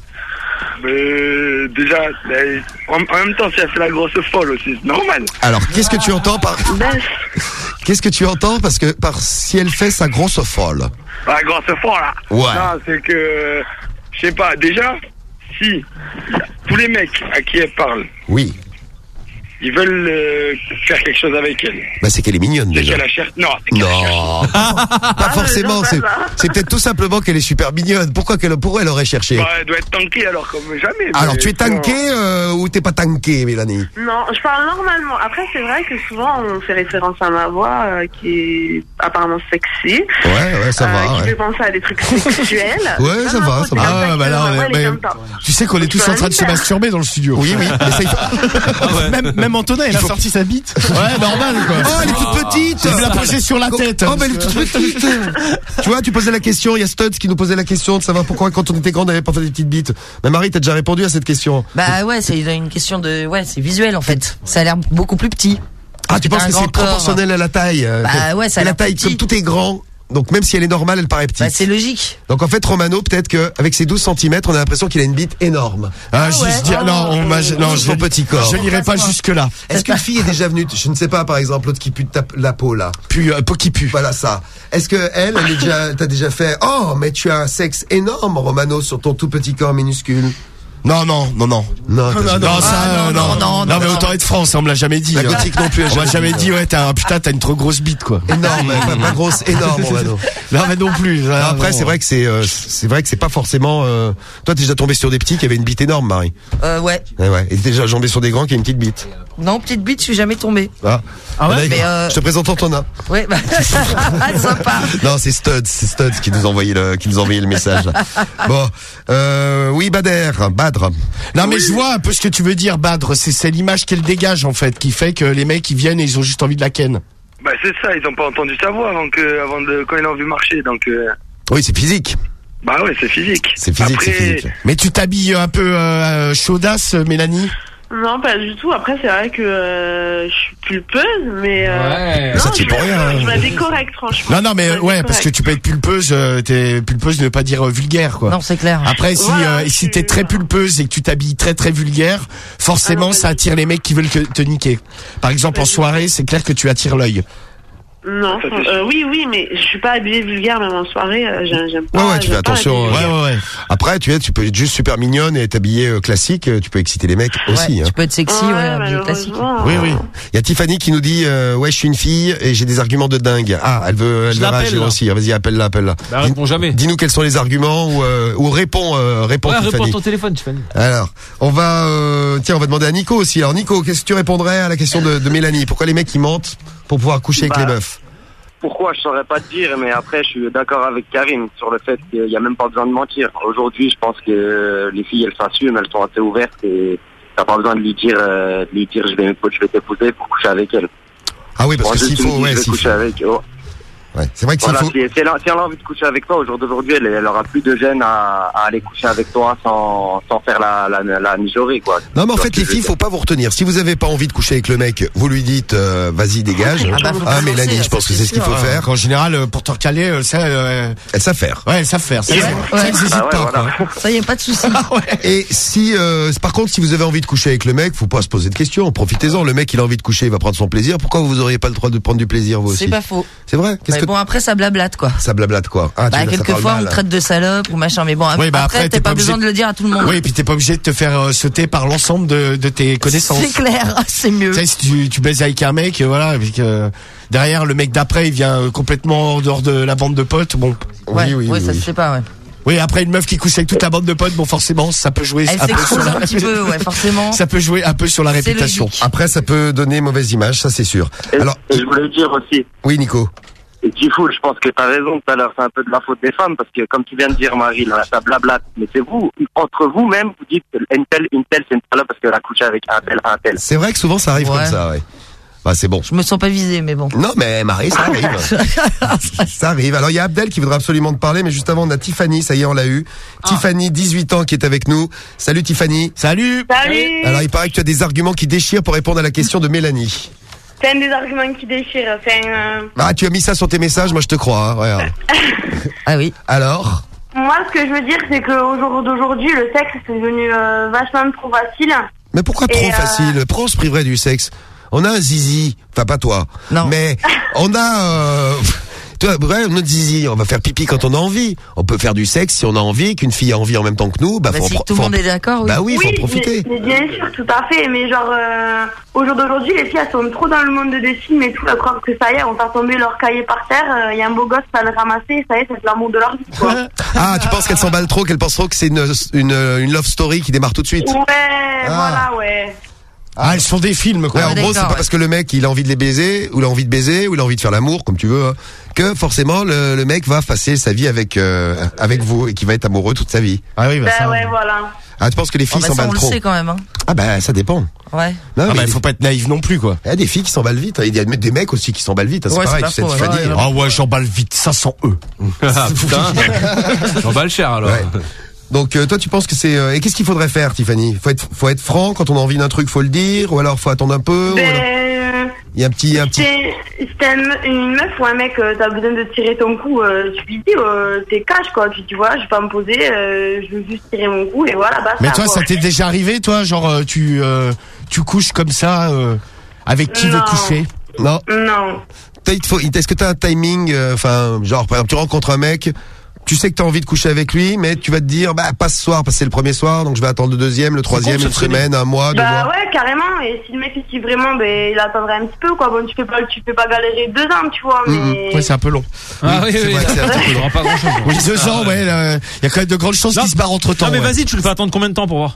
Mais déjà, mais, en, en même temps, si elle fait la grosse folle aussi, c'est normal. Alors, qu'est-ce que tu entends par Qu'est-ce que tu entends parce que par si elle fait sa grosse folle. La grosse folle, là. Ouais. Non, c'est que, je sais pas, déjà, si tous les mecs à qui elle parle, Oui. ils veulent euh, faire quelque chose avec elle. Bah c'est qu'elle est mignonne C'est déjà. qu'elle a cher... Non, c'est qu'elle a Non, cherché. pas, pas forcément. C'est, c'est peut-être tout simplement qu'elle est super mignonne. Pourquoi qu'elle, pourquoi elle aurait cherché? Bah, elle doit être tankée alors comme jamais. Alors mais tu es sinon- tanké euh, ou t'es pas tanké, Mélanie? Non, je parle normalement. Après, c'est vrai que souvent, on fait référence à ma voix euh, qui est apparemment sexy. Ouais, ouais, ça euh, va. Qui ouais. fait penser à des trucs sexuels. Ouais, ça va, ça va. Ah, bah là, on est- mais- tu sais qu'on est tous en train de se masturber dans le studio. Oui, oui. Mais ça, il faut- Même, même Antonin, il a sorti sa bite. Ouais, normal, quoi. Oh, elle est toute petite. Je l'ai posée sur la tête. Oh, mais elle est toute petite. Tu vois, tu posais la question, il y a Studs qui nous posait la question de savoir pourquoi quand on était grand on avait pas fait des petites bites. Mais Marie, t'as déjà répondu à cette question. Bah ouais, c'est une question de, ouais, c'est visuel en fait. Ça a l'air beaucoup plus petit. Ah, tu Parce penses que que t'as un c'est grand corps. proportionnel à la taille euh, Bah que- ouais, ça a que la l'air taille, petit. comme tout est grand. Donc même si elle est normale, elle paraît petite. Bah c'est logique. Donc en fait, Romano, peut-être que avec ses douze centimètres, on a l'impression qu'il a une bite énorme. Ah, juste dire, non, on m'a, non, je, Son petit corps. je n'irai pas jusque là. Est-ce qu'une fille est déjà venue, je ne sais pas, par exemple, l'autre qui pue de ta- la peau, là. Puis, euh, peau qui pue. Voilà ça. Est-ce que elle, elle est déjà, t'as déjà fait, oh, mais tu as un sexe énorme, Romano, sur ton tout petit corps minuscule? Non, non, non, non. Non, t'as- non, ça, Ah, euh, non, non, non, non, mais non. autant être France, on me l'a jamais dit. La hein. gothique non plus, elle a On m'a jamais jamais dit. dit, ouais, t'as un, putain, t'as une trop grosse bite, quoi. Énorme, pas, pas grosse, énorme, Romano. Non, mais non plus. Non, après, c'est vrai que c'est, euh, c'est vrai que c'est pas forcément, euh... toi, t'es déjà tombé sur des petits qui avaient une bite énorme, Marie. Euh, ouais. Ouais, ouais. Et t'es déjà tombé sur des grands qui avaient une petite bite. Non, petite bite, je suis jamais tombée. Ah. Ah ouais, Là, mais euh... Je te présente Antonin. Ouais, bah, sympa. Non, c'est Studs, c'est Studs qui nous a envoyé le, qui nous a envoyé le message. Bon, euh, oui, Bader, Badre. Non, mais je vois un peu ce que tu veux dire, Badre. C'est, c'est l'image qu'elle dégage, en fait, qui fait que les mecs, ils viennent et ils ont juste envie de la ken. Bah c'est ça, ils ont pas entendu sa voix avant que, avant de, quand ils l'ont vu marcher, donc. Euh... Oui, c'est physique. Bah ouais, c'est physique. C'est physique, Après... c'est physique. Mais tu t'habilles un peu euh, chaudasse, Mélanie? Non, pas du tout. Après, c'est vrai que euh, je suis pulpeuse, mais euh, Ouais. non, Ça t'y je, pour rien. je m'habille correct, franchement. Non, non, mais Je m'habille ouais, parce que correct. tu peux être pulpeuse, euh, t'es pulpeuse ne veut pas dire euh, vulgaire, quoi. Non, c'est clair. Après, si, Voilà, euh, si t'es très pulpeuse et que tu t'habilles très très vulgaire, forcément, Ah, ça attire les mecs qui veulent que, te niquer. Par exemple, en soirée, c'est clair que tu attires l'œil. Non, euh, oui, oui, mais je suis pas habillée vulgaire, même en soirée. euh, j'aime, j'aime pas. Ouais, ouais, tu fais j'aime pas attention. habiller euh, vulgaire. ouais. Après, tu es, tu peux être juste super mignonne et être habillée euh, classique, euh, tu peux exciter les mecs aussi. Ouais, hein. tu peux être sexy, Ouais, ouais, habillé classique. malheureusement. Oui, oui. Il y a Tiffany qui nous dit, euh, ouais, je suis une fille et j'ai des arguments de dingue. Ah, elle veut, elle Je veut l'appelle, réagir là. aussi. Ah, vas-y, appelle-la, appelle-la. Bah, elle répond jamais. Dis-nous quels sont les arguments ou, euh, ou réponds, euh, réponds, Ouais, Tiffany. réponds à ton téléphone, Tiffany. Alors, on va, euh, tiens, on va demander à Nico aussi. Alors, Nico, qu'est-ce que tu répondrais à la question de, de Mélanie? Pourquoi les mecs ils mentent pour pouvoir coucher avec Bah, les meufs? Pourquoi, je saurais pas te dire, mais après, je suis d'accord avec Karim sur le fait qu'il n'y a même pas besoin de mentir. Aujourd'hui, je pense que les filles, elles s'assument, elles sont assez ouvertes et t'as pas besoin de lui dire, euh, de lui dire, je vais, je vais t'épouser pour coucher avec elle. Ah oui, parce Moi, que juste, s'il tu me faut, dis, ouais, je vais s'il coucher faut. avec, oh. Ouais, c'est vrai que s'il Voilà, faut. si, si elle a, si elle a envie de coucher avec toi, au jour d'aujourd'hui, elle, elle aura plus de gêne à, à aller coucher avec toi sans, sans faire la, la, la mijaurée, quoi. Non, mais en Tu vois fait, ce que les je veux filles, dire. faut pas vous retenir. Si vous avez pas envie de coucher avec le mec, vous lui dites, euh, vas-y, dégage. Ah bah, faut Ah, pas Mélanie, forcer, je pense ça, que c'est c'est ce qu'il faut sûr. faire. En général, euh, pour te recaler, euh, ça, euh, Elles savent faire. ouais, ça faire. Ça, Ouais. ça, Ouais. ils hésitent Ah ouais, pas, voilà. quoi. Ça y est, pas de souci. Et si, euh, par contre, si vous avez envie de coucher avec le mec, faut pas se poser de questions. Profitez-en. Le mec, il a envie de coucher, il va prendre son plaisir. Pourquoi vous auriez pas le droit de prendre du plaisir, vous aussi? C'est pas faux. C'est vrai? Qu'est-ce Mais que bon, après, ça blablate, quoi. ça blablate quoi? Ah, tu Bah, veux dire, ça quelquefois, parle on mal. te traite de salope ou machin, mais bon, Oui, bah après, après, t'as t'es pas pas besoin obligé- de le dire à tout le monde. Oui, et puis t'es pas obligé de te faire euh, sauter par l'ensemble de, de tes connaissances. C'est clair, c'est mieux. Tu sais, si tu, tu baises avec un mec, euh, voilà, et puis que euh, derrière le mec d'après, il vient euh, complètement hors dehors de la bande de potes, bon. Ouais, Oui, oui, ouais, oui, ça oui. se fait pas, ouais. Oui, après une meuf qui couche avec toute la bande de potes, bon, forcément, ça peut jouer Elle un peu sur s'expose la un petit peu, ouais, forcément. Ça peut jouer un peu sur la C'est réputation. logique. Après, ça peut donner mauvaise image, ça c'est sûr. Et, Alors, et je voulais dire aussi, oui, Nico. et Tifou, je pense que t'as raison tout à l'heure, c'est un peu de la faute des femmes, parce que comme tu viens de dire, Marie, là, ça blablate, mais c'est vous, entre vous-même, vous dites une telle, une telle, c'est une telle parce qu'elle a couché avec un tel, un tel. C'est vrai que souvent ça arrive Ouais. comme ça, ouais. Bah, c'est bon. Je me sens pas visée, mais bon. Non, mais Marie, ça arrive. Ça arrive. Alors, il y a Abdel qui voudra absolument te parler, mais juste avant, on a Tiffany, ça y est, on l'a eu. Tiffany, dix-huit ans, qui est avec nous. Salut Tiffany. Salut. Salut. Alors, il paraît que tu as des arguments qui déchirent pour répondre à la question de Mélanie. C'est un des arguments qui déchirent. C'est un... Ah, tu as mis ça sur tes messages, moi je te crois, hein, regarde. Ah oui. Alors? Moi, ce que je veux dire, c'est qu'au jour d'aujourd'hui, le sexe, c'est devenu euh, vachement trop facile. Mais pourquoi trop Et, euh, facile? Pourquoi on se priverait du sexe? On a un zizi, enfin pas toi. Non. Mais on a... Euh... Toi, bref, notre zizi, on va faire pipi quand on a envie. On peut faire du sexe si on a envie, qu'une fille a envie en même temps que nous. Bah, Bah, faut si en pro- tout le faut en- monde est d'accord, oui. Bah oui, faut en profiter. Mais, mais bien sûr, tout à fait. Mais genre, euh, au jour d'aujourd'hui, les filles, elles sont trop dans le monde des films et tout. Elles croient que ça y est, on fait tomber leur cahier par terre. Il y a un beau gosse, ça le ramasser. Ça y est, c'est l'amour de leur vie, quoi. Ah, tu penses qu'elle s'emballe trop, qu'elle pense trop que c'est une, une, une love story qui démarre tout de suite? Ouais, Ah. voilà, ouais. Ah, elles sont des films, quoi. Ouais, en gros, c'est pas parce que le mec il a envie de les baiser, ou il a envie de baiser, ou il a envie de faire l'amour, comme tu veux, hein, que forcément le, le mec va passer sa vie avec euh, avec vous et qu'il va être amoureux toute sa vie. Ah oui, Bah, ouais, voilà. Ah, tu penses que les filles Oh, bah, ça, s'emballent on le trop? sait quand même, hein. Ah bah ça dépend. Ouais. Non, Ah mais bah, faut pas être naïf non plus, quoi. il y a des filles qui s'emballent vite, hein. Il y a des mecs aussi qui s'emballent vite, hein. C'est Ouais, pareil, c'est tu sais, pas faux, Tiffany. ouais. hein. Ah ouais, j'emballe vite, ça sent eux. Ah putain. J'emballe cher alors. Ouais. Donc euh, toi tu penses que c'est euh, et qu'est-ce qu'il faudrait faire, Tiffany? Faut être faut être franc quand on a envie d'un truc, faut le dire, ou alors faut attendre un peu. Ou alors... Ben, Il y a un petit un petit. c'est c'est un- une meuf ou un mec, euh, t'as besoin de tirer ton coup, euh, tu lui dis, euh, t'es cash, quoi. Tu dis, voilà, je vais pas me poser, euh, je veux juste tirer mon coup et voilà, basta. Mais toi, quoi. ça t'est déjà arrivé, toi? Genre, euh, tu, euh, tu couches comme ça, euh, avec qui Non. veut coucher? Non. Non. T'as- il te faut- Est-ce que t'as un timing, euh, enfin genre par exemple tu rencontres un mec. Tu sais que t'as envie de coucher avec lui, mais tu vas te dire, bah, pas ce soir, parce que c'est le premier soir, donc je vais attendre le deuxième, le troisième, con, une ce truc. semaine, un mois, deux Bah mois. ouais, carrément. Et si le mec il dit vraiment, ben il attendrait un petit peu, quoi. Bon, tu fais pas, tu fais pas galérer deux ans, tu vois. Mais Ouais, c'est un peu long. Ah oui, c'est oui, vrai que c'est un petit peu ça long. rend pas grand chose. Oui, deux ans, ouais, il y a quand même de grandes chances Non. qu'il se barre entre temps. Non mais ouais. vas-y, tu le fais attendre combien de temps pour voir?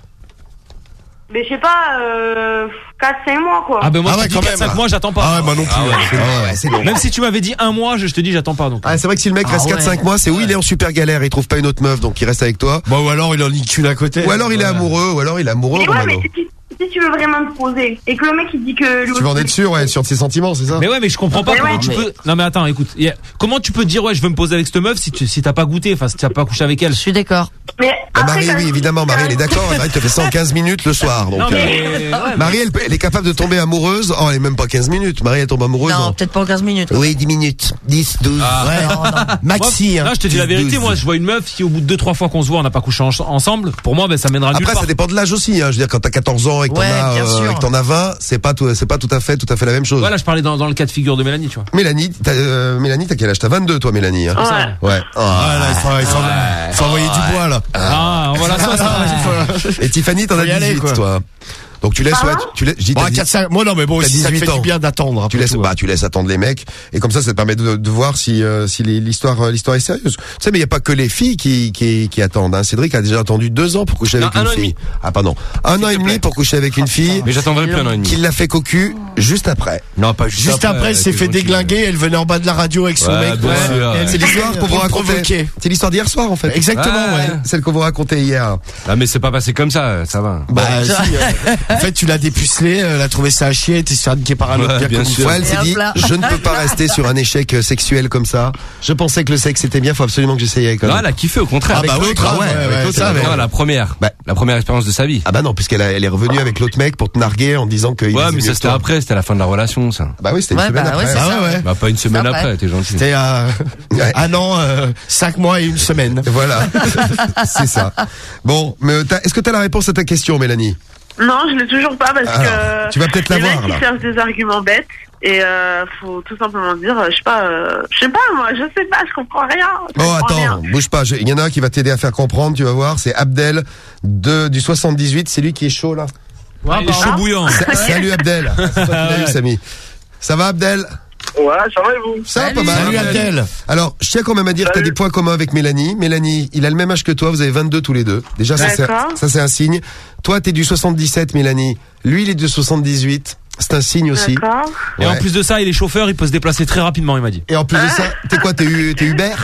mais je sais pas, euh, quatre cinq mois, quoi. Ah ben moi Ah je ouais, te dis quand quatre même. cinq mois, j'attends pas. Ah ouais, moi non plus. Ah ouais, c'est long. Même si tu m'avais dit un mois, je je te dis j'attends pas donc. Ah, c'est vrai que si le mec Ah reste ouais. quatre cinq mois, c'est où il est en super galère, il trouve pas une autre meuf, donc il reste avec toi. Bon, ou alors il en nique une à côté. Ou alors il est amoureux, ou alors il est amoureux, Mais ouais, Romano. mais si, si tu veux vraiment te poser et que le mec il dit que lui Tu veux en être sûr, ouais, sur ses sentiments, c'est ça? Mais ouais, mais je comprends pas Mais comment ouais, tu mais- peux. Non mais attends, écoute, y a- comment tu peux te dire ouais, je veux me poser avec cette meuf si tu si t'as pas goûté, enfin si t'as pas couché avec elle. Je suis d'accord. Mais Bah, après, Marie, quand oui, même, évidemment, Marie, elle est d'accord. Marie te fait cent quinze minutes le soir. Donc, Non euh, mais ouais, Marie, elle, peut- elle est capable de tomber amoureuse. Oh, elle est même pas quinze minutes. Marie, elle tombe amoureuse. Non, en- peut-être pas en quinze minutes. Oui, dix minutes. dix, douze. Ouais, Non, non. Maxi, moi, hein. non, je te dis la vérité, douze. moi je vois une meuf qui au bout de deux trois fois qu'on se voit, on n'a pas couché en- ensemble. Pour moi, ben ça mènera nulle Après, part. ça dépend de l'âge aussi. Hein. Je veux dire, quand t'as quatorze ans et que t'en Ouais, as, bien sûr. et que t'en as vingt, c'est pas tout, c'est pas tout à fait, tout à fait la même chose. Voilà, je parlais dans, dans le cas de figure de Mélanie, tu vois. Mélanie, t'as, euh, Mélanie, t'as quel âge? T'as vingt-deux, toi, Mélanie. Hein. Ouais. Ouais. Ah, là, il faut, il faut, il faut envoyer du bois, là. Ah, voilà ça, ça. Et Tiffany, t'en Faut as y aller, dix-huit, quoi. toi. Donc tu laisses, ouais, Pardon tu laisses, je dis, Bon, t'as à dix- quatre, cinq moi, non, mais bon, t'as aussi, ça te dix-huit fait ans. du bien d'attendre. un Tu peu laisses, tout, bah, hein. tu laisses attendre les mecs, et comme ça, ça te permet de, de voir si, euh, si les- l'histoire, euh, l'histoire est sérieuse. Tu sais, mais il y a pas que les filles qui, qui, qui attendent. Hein. Cédric a déjà attendu deux ans pour coucher Non, avec un une an et fille. demi. Ah, pardon, un an et demi pour coucher avec une fille. Mais j'attendrai plus un an et demi. Qu'il l'a fait cocu juste après. Non, pas juste, Juste après, elle s'est fait déglinguer, elle venait en bas de la radio avec son Ouais, mec. bien Ouais. sûr. Et elle C'est s'est l'histoire qu'on vous pour le racontait. provoquer. C'est l'histoire d'hier soir, en fait. Exactement, Ouais. ouais. Celle qu'on vous racontait hier. Ah mais c'est pas passé comme ça, ça va. Bah, si, euh, en fait, tu l'as dépucelé, elle a trouvé ça à chier, t'es niqué par un autre Ouais, bien bien comme sûr. Ouais, elle s'est Et hop dit, là. je ne peux pas rester sur un échec euh, sexuel comme ça. Je pensais que le sexe était bien, faut absolument que j'essaye avec Non, l'autre. elle a kiffé au contraire. Ah bah Avec oui, l'autre, ah ouais, hein. avec Avec l'autre, l'autre, ça, c'est mais- la première. Bah. La première expérience de sa vie. Ah bah non, puisqu'elle a- elle est revenue avec l'autre mec pour te narguer en disant que il Ouais, faisait mais mieux ça que c'était toi. après, c'était la fin de la relation, ça. Bah oui, c'était Ouais, une semaine bah après. ouais, c'est Ah ça. ouais, ouais. Bah pas une semaine après. après, t'es gentil. C'était à Ouais. un an, euh, cinq mois et une semaine. Voilà, c'est ça. Bon, mais t'as- est-ce que t'as la réponse à ta question, Mélanie? Non, je l'ai toujours pas parce Alors, que. tu vas peut-être les l'avoir, mecs, là. ils cherchent des arguments bêtes et euh, faut tout simplement dire, euh, je sais pas, euh, je sais pas moi, je sais pas, je comprends rien. Je Oh comprends attends, rien. bouge pas. je- Il y en a un qui va t'aider à faire comprendre. Tu vas voir. C'est Abdel de du soixante-dix-huit. C'est lui qui est chaud là. Ouais, il est chaud bouillant. Sa- Salut Abdel. C'est toi qui l'as eu, Samy. Ça va Abdel? Ouais, ça va et vous? Ça va Salut. pas mal. Salut Abdel. Alors, je tiens quand même à dire que t'as Salut. des points communs avec Mélanie. Mélanie, il a le même âge que toi. Vous avez vingt-deux tous les deux. Déjà, ça c'est D'accord. ça c'est un signe. Toi, t'es du soixante-dix-sept, Mélanie. Lui, il est du soixante-dix-huit. C'est un signe aussi. D'accord. Et en Ouais. plus de ça, il est chauffeur, il peut se déplacer très rapidement, il m'a dit. Et en plus de ça, t'es quoi? T'es U- t'es Uber?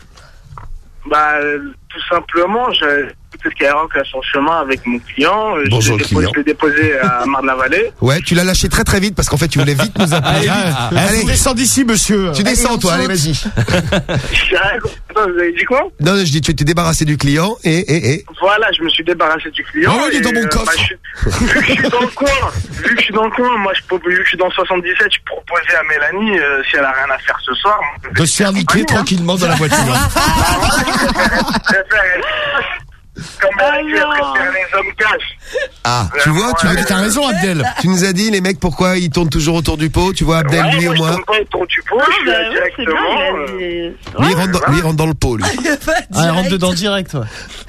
Bah, euh, tout simplement, j'ai écouté Skyrock à son chemin avec mon client. Euh, Bonjour, je l'ai le client. déposé, je l'ai déposé à Marne-la-Vallée. Ouais, tu l'as lâché très très vite parce qu'en fait, tu voulais vite nous appeler. Ah, allez, descends d'ici, monsieur. Tu descends, toi. Allez, vas-y. Attends, vous avez dit quoi? Non, non, je dis, tu t'es débarrassé du client et, et, et. Voilà, je me suis débarrassé du client. Ah ouais, il est et, dans mon euh, coffre. bah, je suis- vu que je suis dans le coin, vu que je suis dans le coin, moi, je, pro- vu que je suis dans le soixante-dix-sept, je proposais à Mélanie, euh, si elle a rien à faire ce soir, De se faire niquer tranquillement dans la voiture. je préfère être- Comme la vie, elle préfère les hommes cash. Ah, tu vois, tu Ouais. as raison, Abdel. Tu nous as dit, les mecs, pourquoi ils tournent toujours autour du pot. Tu vois, Abdel, Ouais, lui, moi, au je moins. tourne pas autour du pot, je suis là directement. euh, Lui, il rentre dans, lui, il rentre dans le pot, lui. Ah, elle rentre dedans direct, ouais.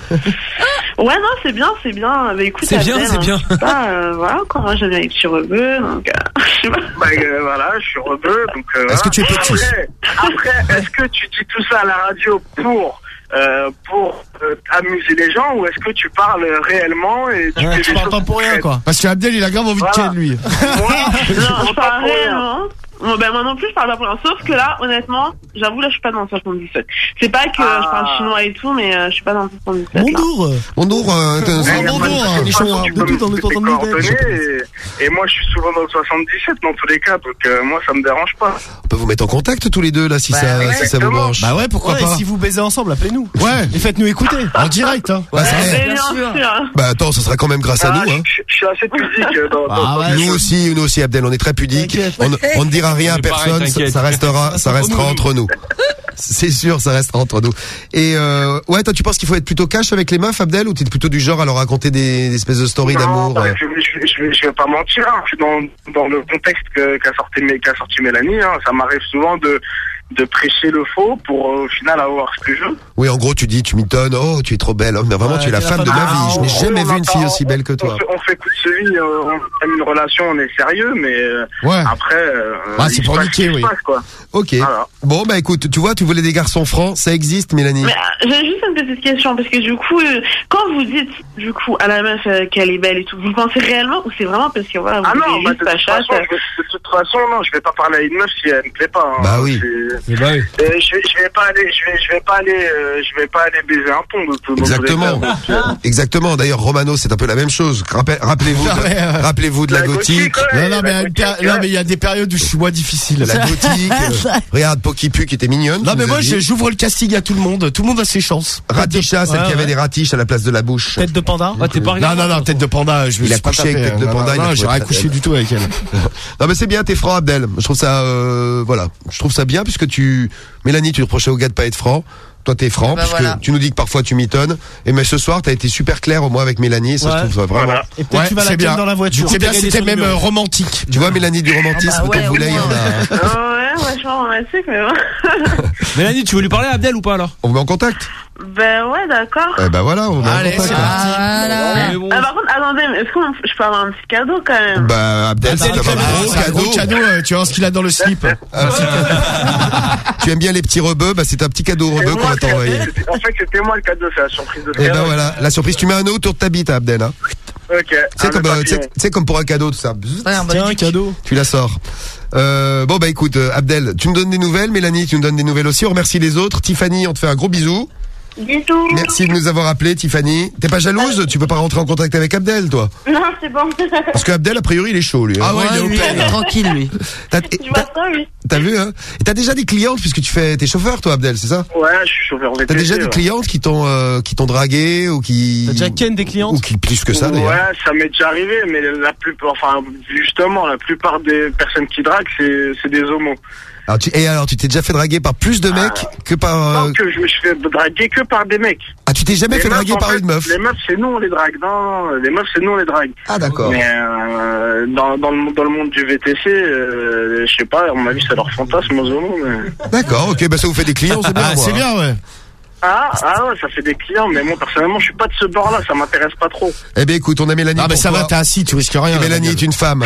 Ouais, non, c'est bien, c'est bien. Bah, écoute, C'est bien, Abdel, c'est hein, bien. je sais pas, euh, voilà, quoi. Moi, j'aime bien les petits rebeux, donc, euh, je sais pas. Bah, euh, voilà, je suis rebeu, donc, euh, Est-ce que tu es voilà. petit? Après, après, est-ce que tu dis tout ça à la radio pour, euh, pour euh, amuser les gens, ou est-ce que tu parles réellement et tu Ouais, fais tu des parles choses pas pour rien, concrètes? quoi. Parce que Abdel, il a grave envie Voilà. de ken, lui. Moi, Non, je parle parle pour rien. réellement. Bon, ben, moi non plus, je parle pas pour rien. Sauf que là, honnêtement, j'avoue, là, je suis pas dans le soixante-dix-sept. C'est pas que Ah. je parle chinois et tout, mais euh, je suis pas dans le soixante-dix-sept. là. Bonjour. Bonjour, euh, t'es- Ouais, c'est y a pas de bonjour, souci, hein, de toute Michon, façon, hein. tu de peux tout me dans le donner temps tes de l'idée. coordonnées, et, et moi je suis souvent dans le soixante-dix-sept dans tous les cas, donc euh, moi ça me dérange pas. On peut vous mettre en contact tous les deux, là, si Bah, ça, ouais. si ça vous branche. Bah ouais, pourquoi Ouais, pas. et si vous baisez ensemble, appelez-nous. Ouais. Et faites-nous écouter. En direct, hein. Bah, ça- Mais bien bien sûr. sûr. bah, attends, ça sera quand même grâce à Ah, nous, hein. je, je suis assez pudique euh, dans, dans, Ah dans ouais, Nous aussi, nous aussi, Abdel, on est très pudiques. T'inquiète. On, on ne dira rien à On est pareil, personne, ça, t'inquiète. ça restera, ça restera entre nous. C'est sûr, ça restera entre nous. Et euh, ouais, toi, tu penses qu'il faut être plutôt cash avec les meufs, Abdel, ou t'es plutôt du genre à leur raconter des, des espèces de stories Non, d'amour bah, euh je, je, je, vais- je vais pas mentir, hein. Je suis dans, dans le contexte que- qu'a sorti, qu'a sorti Mélanie, hein. Ça m'arrive souvent de, de prêcher le faux pour euh, au final avoir ce que je veux. Oui, en gros, tu dis, tu m'étonnes, oh, tu es trop belle, hein. Mais vraiment, Ouais, tu es la t'es la femme de femme ma de- vie. Je n'ai Ah, jamais on vu une entend- fille aussi belle que on- toi. On, fait- on fait coup de vie, euh, on aime une relation, on est sérieux, mais euh, Ouais. après, euh, Ah, c'est il pour se passe niquer, ce qui se oui. passe, quoi. Ok. Voilà. Bon, bah écoute, tu vois, tu voulais des garçons francs, ça existe, Mélanie. Mais euh, j'ai juste une petite question, parce que du coup, euh, quand vous dites, du coup, à la meuf euh, qu'elle est belle et tout, vous le pensez réellement ou c'est vraiment parce que voilà, vous Ah non, voulez bah, juste de, la toute chatte façon, euh, je vais, de toute façon, non, je vais pas parler à une meuf si elle me plaît pas. hein. Bah oui. C'est- Eh bah oui. Euh, je vais, je vais pas aller, je vais, je vais pas aller, euh, je vais pas aller baiser un pont de tout. dans tous les Exactement. cas, donc, euh, Exactement. D'ailleurs, Romano, c'est un peu la même chose. Rappel- Rappelez-vous, de, Ah ouais, ouais. rappelez-vous de la, La gothique. gothique, ouais. Non, non, mais il y a la une péri- gothique, non, ouais. mais il y a des périodes où je suis moins difficile. La gothique. euh, regarde, Pokipu qui était mignonne. Non, tu mais nous moi, as dit. je- j'ouvre le casting à tout le monde. Tout le monde a ses chances. Raticha, celle Ouais, qui avait ouais. des ratiches à la place de la bouche. Tête de panda. Ah, t'es pas Non, regardant, non, non, toi. tête de panda, je me Il a suis pas couché avec tapé, tête de hein. panda, il Non, a non, trouvé j'aurais très couché belle. du tout avec elle. Non, mais c'est bien, t'es franc, Abdel. Je trouve ça, euh, voilà. Je trouve ça bien puisque tu, Mélanie, tu reprochais au gars de pas être franc. Toi, t'es franc, Bah, puisque voilà. tu nous dis que parfois tu m'étonnes. Et mais ce soir, t'as été super clair au moins avec Mélanie. Et ça, Ouais. je trouve ça vraiment. Voilà. Et peut-être Ouais, tu vas la c'est ken bien. dans la voiture. C'est bien, T'as gagné c'était son même numéro. euh, romantique. Tu vois, Mélanie, du romantisme, Ah bah comme ouais, vous au voulez, moins. on a, ouais, vachement romantique, mais bon. Mélanie, tu veux lui parler à Abdel ou pas alors? on vous met en contact. Ben ouais, d'accord. Eh ben voilà, on met Allez, en contact. c'est parti. Voilà. Mais bon. Ah, par contre, attendez, mais est-ce que je peux avoir un petit cadeau quand même? Bah, Abdel, c'est Abdel, comme un cadeau. gros C'est un gros cadeau. cadeau, euh, tu vois ce qu'il a dans le slip. Un petit cadeau. Tu aimes bien les petits rebeux, bah c'est un petit cadeau c'est rebeu qu'on moi va qui- t'envoyer. En fait, c'était moi le cadeau, c'est la surprise de Et ben Pierre. voilà, la surprise, tu mets un nœud autour de ta bite, Abdel. Hein. Ok. C'est Un comme, nœud euh, tu sais- papillon. tu sais, comme pour un cadeau, tout ça. Bzzz, Ouais, un bon Tiens, duc. cadeau. Tu la sors. Euh, bon bah écoute, euh, Abdel, tu me donnes des nouvelles, Mélanie, tu nous donnes des nouvelles aussi. On remercie les autres. Tiffany, on te fait un gros bisou. Bisous. Merci de nous avoir appelés, Tiffany. T'es pas jalouse? Tu peux pas rentrer en contact avec Abdel, toi? Non, c'est bon. Parce que Abdel, a priori, il est chaud, lui. hein. Ah ouais, il est au lui, père. il est tranquille, lui. T'as, Tu vois ça, oui. t'as vu, hein? Et t'as déjà des clientes, puisque tu fais, t'es chauffeur, toi, Abdel, c'est ça? Ouais, je suis chauffeur V T C. T'as déjà des ouais. clientes qui t'ont, euh, qui t'ont dragué, ou qui... T'as déjà ken des Ou clientes? qui, plus que ça, d'ailleurs. Ouais, ça m'est déjà arrivé, mais la plupart, enfin, justement, la plupart des personnes qui draguent, c'est, c'est des homos. Alors, tu, et alors, tu t'es déjà fait draguer par plus de mecs que par... euh, Non, que je me suis fait draguer que par des mecs. Ah, tu t'es jamais Les fait meufs, draguer en par fait, une meuf? Les meufs, c'est nous, on les drague. Non, non, les meufs, c'est nous, on les drague. Ah, d'accord. Mais euh, dans, dans, le, dans le monde du V T C, euh, je sais pas, à mon avis, c'est leur fantasme aux homos. Mais... D'accord, ok, bah ça vous fait des clients, c'est bien. Ah, moi, c'est hein. bien, ouais. Ah, ah ouais, ça fait des clients, mais moi, personnellement, je suis pas de ce bord-là, ça m'intéresse pas trop. Eh bien, écoute, on a Mélanie. Ah, mais pour ça toi. va, t'es assis, tu risques rien. Et Mélanie est une femme.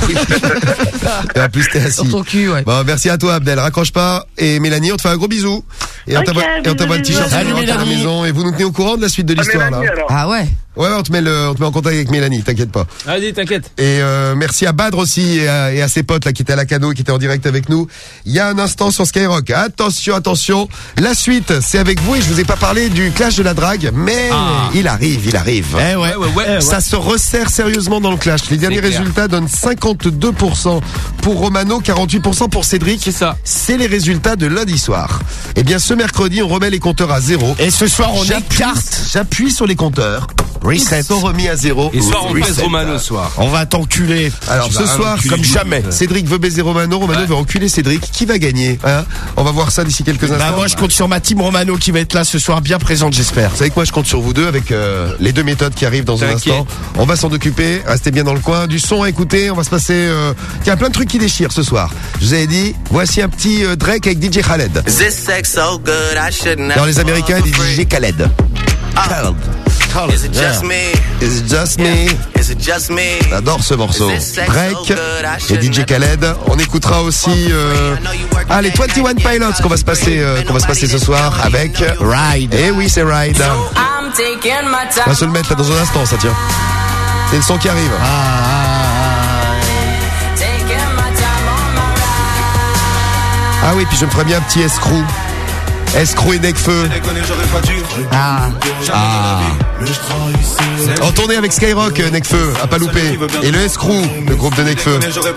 Et en plus, t'es assis. Sur ton cul, ouais. Bon, merci à toi, Abdel. Raccroche pas. Et Mélanie, on te fait un gros bisou. Et on Ok, t'envoie et on t'envoie le bisous, t-shirt bisous. qui rentre à la Mélanie. maison. Et vous nous tenez au courant de la suite de Ah, l'histoire, là. Mélanie, alors. Ah ouais. Ouais, on te met le, on te met en contact avec Mélanie, t'inquiète pas. Allez, t'inquiète. Et euh, merci à Badr aussi et à, et à ses potes là qui étaient à la cano, qui étaient en direct avec nous. Il y a un instant sur Skyrock. Attention, attention. La suite, c'est avec vous et je vous ai pas parlé du clash de la drague, mais Ah. il arrive, il arrive. Eh ouais. Ouais, ouais, ouais. Ça se resserre sérieusement dans le clash. Les derniers clair. résultats donnent cinquante-deux pour cent pour Romano, quarante-huit pour cent pour Cédric. C'est ça. C'est les résultats de lundi soir. Eh bien, ce mercredi, on remet les compteurs à zéro. Et ce soir, on J'appuie- écarte. J'appuie sur les compteurs. Reset. Ils sont remis à zéro. Et soir, on Reset. baise Romano ce soir. On va t'enculer. Alors Tu ce vas soir, enculer comme du jamais, monde. Cédric veut baiser Romano. Romano Ouais. veut enculer Cédric. Qui va gagner hein? On va voir ça d'ici quelques instants. Bah moi je compte sur ma team Romano qui va être là ce soir bien présente j'espère. Vous savez que moi je compte sur vous deux avec euh, les deux méthodes qui arrivent dans un T'inquiète. instant. On va s'en occuper, restez bien dans le coin. Du son à écouter, on va se passer... Euh... Tiens, plein de trucs qui déchirent ce soir. Je vous avais dit, voici un petit euh, Drake avec D J Khaled. Dans les Américains, il dit D J Khaled. Khaled. Khaled. Is it just Yeah. me? Is it just me? Is it just me? J'adore ce morceau. Drake et D J Khaled. On écoutera aussi euh, ah, les vingt et un Pilots qu'on va se passer euh, qu'on va se passer ce soir avec Ride. Et oui, c'est Ride. On va se le mettre là dans un instant, ça tient. C'est le son qui arrive. Ah oui, puis je me ferais bien un petit escrew. Escrew et Necfeu. Ah. Ah. En tournée avec Skyrock, Necfeu, à pas louper. Et le Escrew, le groupe de Necfeu.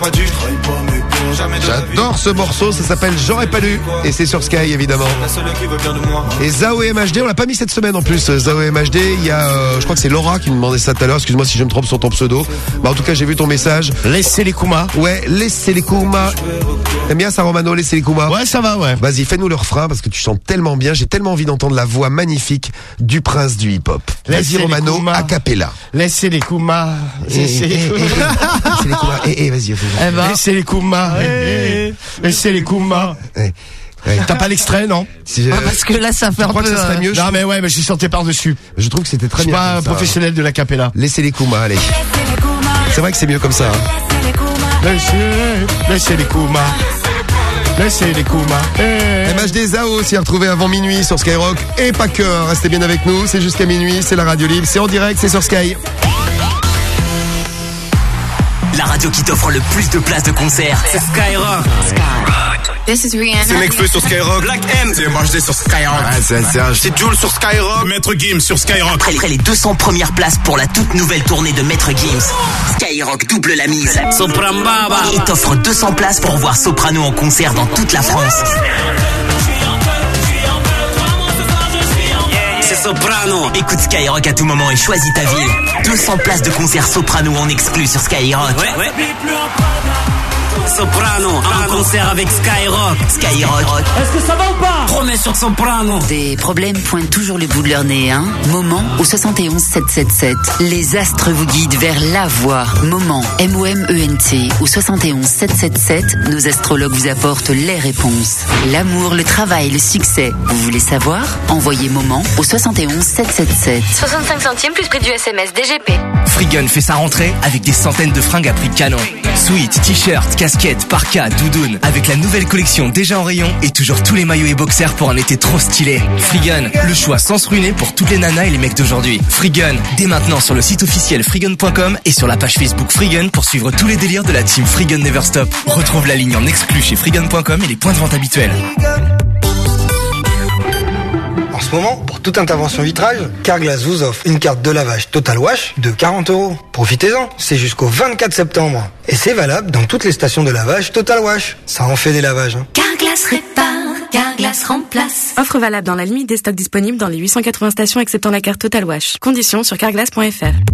J'adore ce morceau, ça s'appelle J'aurais pas dû. Et c'est sur Sky, évidemment. Et Zao et M H D, on l'a pas mis cette semaine en plus. Zao et M H D, il y a, euh, je crois que c'est Laura qui me demandait ça tout à l'heure. Excuse-moi si je me trompe sur ton pseudo. Bah, en tout cas, j'ai vu ton message. Laissez les Kuma. Ouais, laissez les Kuma. T'aimes bien ça, Romano, laissez les Kuma? Ouais, ça va, ouais. Vas-y, fais-nous le refrain parce que tu chantes tellement bien. J'ai tellement envie d'entendre la voix magnifique du prince du hip-hop. Laissez Vas-y, les Romano, Kuma. a cappella. Laissez les Kuma. Laissez les Kuma. Laissez les Kuma. Eh, eh, vas-y, fais-le. Eh ben, Laissez les Kuma. Laissez les Kuma. Eh, eh. T'as pas l'extrait, non? Si, euh, ah, parce que là, ça fait tu un crois peu. que ça serait euh, mieux? Non mais ouais, mais j'ai chanté par-dessus. Je trouve que c'était très Je suis bien. pas un comme ça. professionnel de la capella. Laissez les Kuma, allez. C'est vrai que c'est mieux comme ça. Hein. Laissez, laissez les Kuma. Laissez les Kuma. Eh. M H D Zao aussi à retrouver avant minuit sur Skyrock. Et pas que, hein. Restez bien avec nous. C'est jusqu'à minuit, c'est la radio libre, c'est en direct, c'est sur Sky. La radio qui t'offre le plus de places de concert. C'est Skyrock. This is Rihanna. C'est Necfeu sur Skyrock. Black M. C'est M H D sur Skyrock. Ah, c'est, c'est un... C'est Jules sur Skyrock. Maître Gims sur Skyrock. Après après les deux cents premières places pour la toute nouvelle tournée de Maître Gims, Skyrock double la mise. Soprambaba. Et t'offre deux cents places pour voir Soprano en concert dans toute la France. C'est Soprano. Écoute Skyrock à tout moment et choisis ta ville. deux cents places de concert Soprano en exclu sur Skyrock. Ouais, ouais. Soprano, en concert avec Skyrock. Skyrock. Est-ce que ça va ou pas? Promets sur Soprano. Des problèmes pointent toujours le bout de leur nez, hein? Moment au soixante et onze sept cent soixante-dix-sept. Les astres vous guident vers la voie. Moment, M O M E N T au soixante et onze sept cent soixante-dix-sept. Nos astrologues vous apportent les réponses. L'amour, le travail, le succès. Vous voulez savoir? Envoyez Moment au soixante et onze sept cent soixante-dix-sept. soixante-cinq centimes plus prix du S M S D G P. Freegun fait sa rentrée avec des centaines de fringues à prix canon. Sweat, t-shirt, casquettes, parkas, doudounes. Avec la nouvelle collection déjà en rayon et toujours tous les maillots et boxers pour un été trop stylé. Freegun, le choix sans se ruiner pour toutes les nanas et les mecs d'aujourd'hui. Freegun, dès maintenant sur le site officiel freegun point com et sur la page Facebook Freegun pour suivre tous les délires de la team Freegun Never Stop. Retrouve la ligne en exclu chez freegun point com et les points de vente habituels. En ce moment, pour toute intervention vitrage, Carglass vous offre une carte de lavage Total Wash de quarante euros. Profitez-en, c'est jusqu'au vingt-quatre septembre. Et c'est valable dans toutes les stations de lavage Total Wash. Ça en fait des lavages. Hein. Carglass répare, Carglass remplace. Offre valable dans la limite des stocks disponibles dans les huit cent quatre-vingts stations acceptant la carte Total Wash. Conditions sur carglass point f r.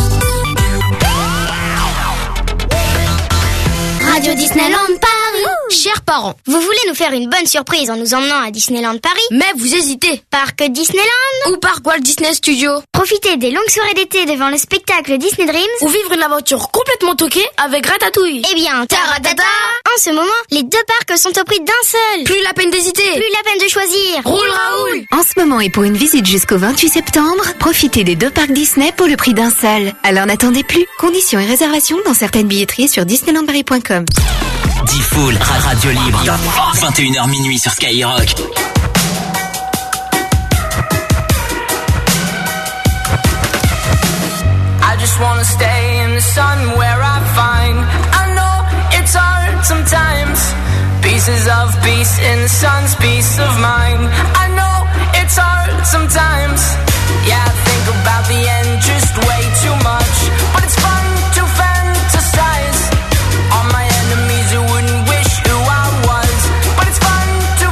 Radio Disneyland Paris. Chers parents, vous voulez nous faire une bonne surprise en nous emmenant à Disneyland Paris? Mais vous hésitez. Parc Disneyland ou Parc Walt Disney Studio? Profitez des longues soirées d'été devant le spectacle Disney Dreams ou vivre une aventure complètement toquée avec Ratatouille. Eh bien, taratata! En ce moment, les deux parcs sont au prix d'un seul. Plus la peine d'hésiter. Plus la peine de choisir. Roule Raoul! En ce moment et pour une visite jusqu'au vingt-huit septembre, profitez des deux parcs Disney pour le prix d'un seul. Alors n'attendez plus. Conditions et réservations dans certaines billetteries sur disneyland paris point com. D-Fool, radio libre. vingt et une heures minuit sur Skyrock. I just wanna stay in the sun where I find. I know it's hard sometimes. Pieces of peace in the sun's peace of mind. I know it's hard sometimes. Yeah, I think about the end just way too much. But it's fun to fantasize on my enemies who wouldn't wish who I was. But it's fun to